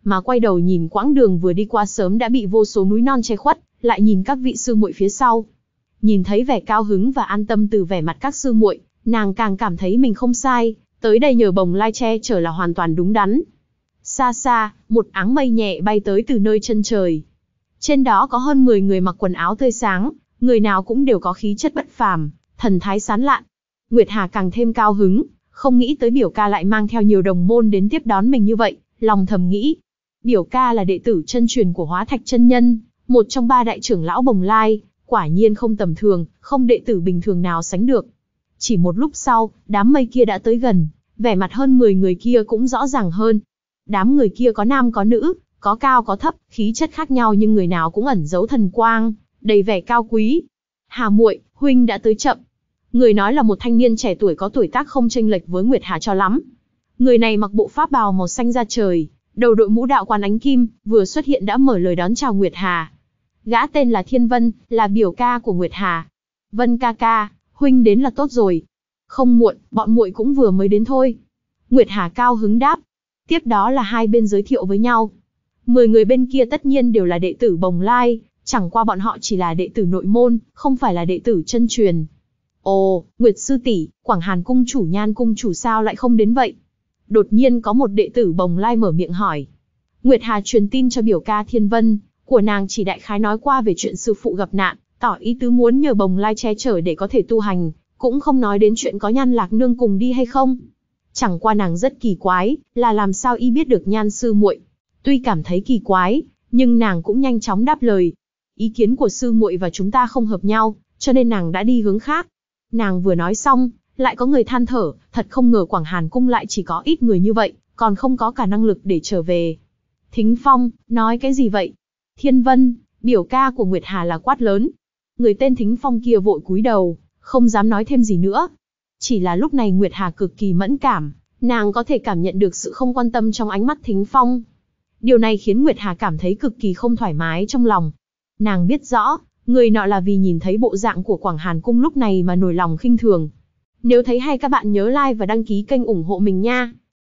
S1: mà quay đầu nhìn quãng đường vừa đi qua sớm đã bị vô số núi non che khuất, lại nhìn các vị sư muội phía sau. Nhìn thấy vẻ cao hứng và an tâm từ vẻ mặt các sư muội, nàng càng cảm thấy mình không sai, tới đây nhờ bồng lai che chở là hoàn toàn đúng đắn. Xa xa, một áng mây nhẹ bay tới từ nơi chân trời. Trên đó có hơn mười người mặc quần áo tươi sáng, người nào cũng đều có khí chất bất phàm, thần thái sáng lạn. Nguyệt Hà càng thêm cao hứng, không nghĩ tới biểu ca lại mang theo nhiều đồng môn đến tiếp đón mình như vậy, lòng thầm nghĩ. Biểu ca là đệ tử chân truyền của Hóa Thạch chân nhân, một trong ba đại trưởng lão Bồng Lai, quả nhiên không tầm thường, không đệ tử bình thường nào sánh được. Chỉ một lúc sau, đám mây kia đã tới gần, vẻ mặt hơn mười người kia cũng rõ ràng hơn. Đám người kia có nam có nữ, có cao có thấp, khí chất khác nhau nhưng người nào cũng ẩn giấu thần quang, đầy vẻ cao quý. Hà muội, huynh đã tới chậm. Người nói là một thanh niên trẻ tuổi có tuổi tác không chênh lệch với Nguyệt Hà cho lắm. Người này mặc bộ pháp bào màu xanh da trời, đầu đội mũ đạo quan ánh kim, vừa xuất hiện đã mở lời đón chào Nguyệt Hà. Gã tên là Thiên Vân, là biểu ca của Nguyệt Hà. Vân ca ca, huynh đến là tốt rồi. Không muộn, bọn muội cũng vừa mới đến thôi. Nguyệt Hà cao hứng đáp. Tiếp đó là hai bên giới thiệu với nhau. Mười người bên kia tất nhiên đều là đệ tử Bồng Lai, chẳng qua bọn họ chỉ là đệ tử nội môn, không phải là đệ tử chân truyền. Ồ, Nguyệt sư tỷ, Quảng Hàn cung chủ Nhan cung chủ sao lại không đến vậy? Đột nhiên có một đệ tử Bồng Lai mở miệng hỏi. Nguyệt Hà truyền tin cho biểu ca Thiên Vân, của nàng chỉ đại khái nói qua về chuyện sư phụ gặp nạn, tỏ ý tứ muốn nhờ Bồng Lai che chở để có thể tu hành, cũng không nói đến chuyện có Nhan Lạc Nương cùng đi hay không. Chẳng qua nàng rất kỳ quái, là làm sao y biết được Nhan sư muội. Tuy cảm thấy kỳ quái, nhưng nàng cũng nhanh chóng đáp lời. Ý kiến của sư muội và chúng ta không hợp nhau, cho nên nàng đã đi hướng khác. Nàng vừa nói xong, lại có người than thở, thật không ngờ Quảng Hàn cung lại chỉ có ít người như vậy, còn không có cả năng lực để trở về. Thính Phong, nói cái gì vậy? Thiên Vân, biểu ca của Nguyệt Hà là quát lớn. Người tên Thính Phong kia vội cúi đầu, không dám nói thêm gì nữa. Chỉ là lúc này Nguyệt Hà cực kỳ mẫn cảm, nàng có thể cảm nhận được sự không quan tâm trong ánh mắt Thính Phong. Điều này khiến Nguyệt Hà cảm thấy cực kỳ không thoải mái trong lòng. Nàng biết rõ, người nọ là vì nhìn thấy bộ dạng của Quảng Hàn cung lúc này mà nổi lòng khinh thường. Nếu thấy hay các bạn nhớ like và đăng ký kênh ủng hộ mình nha.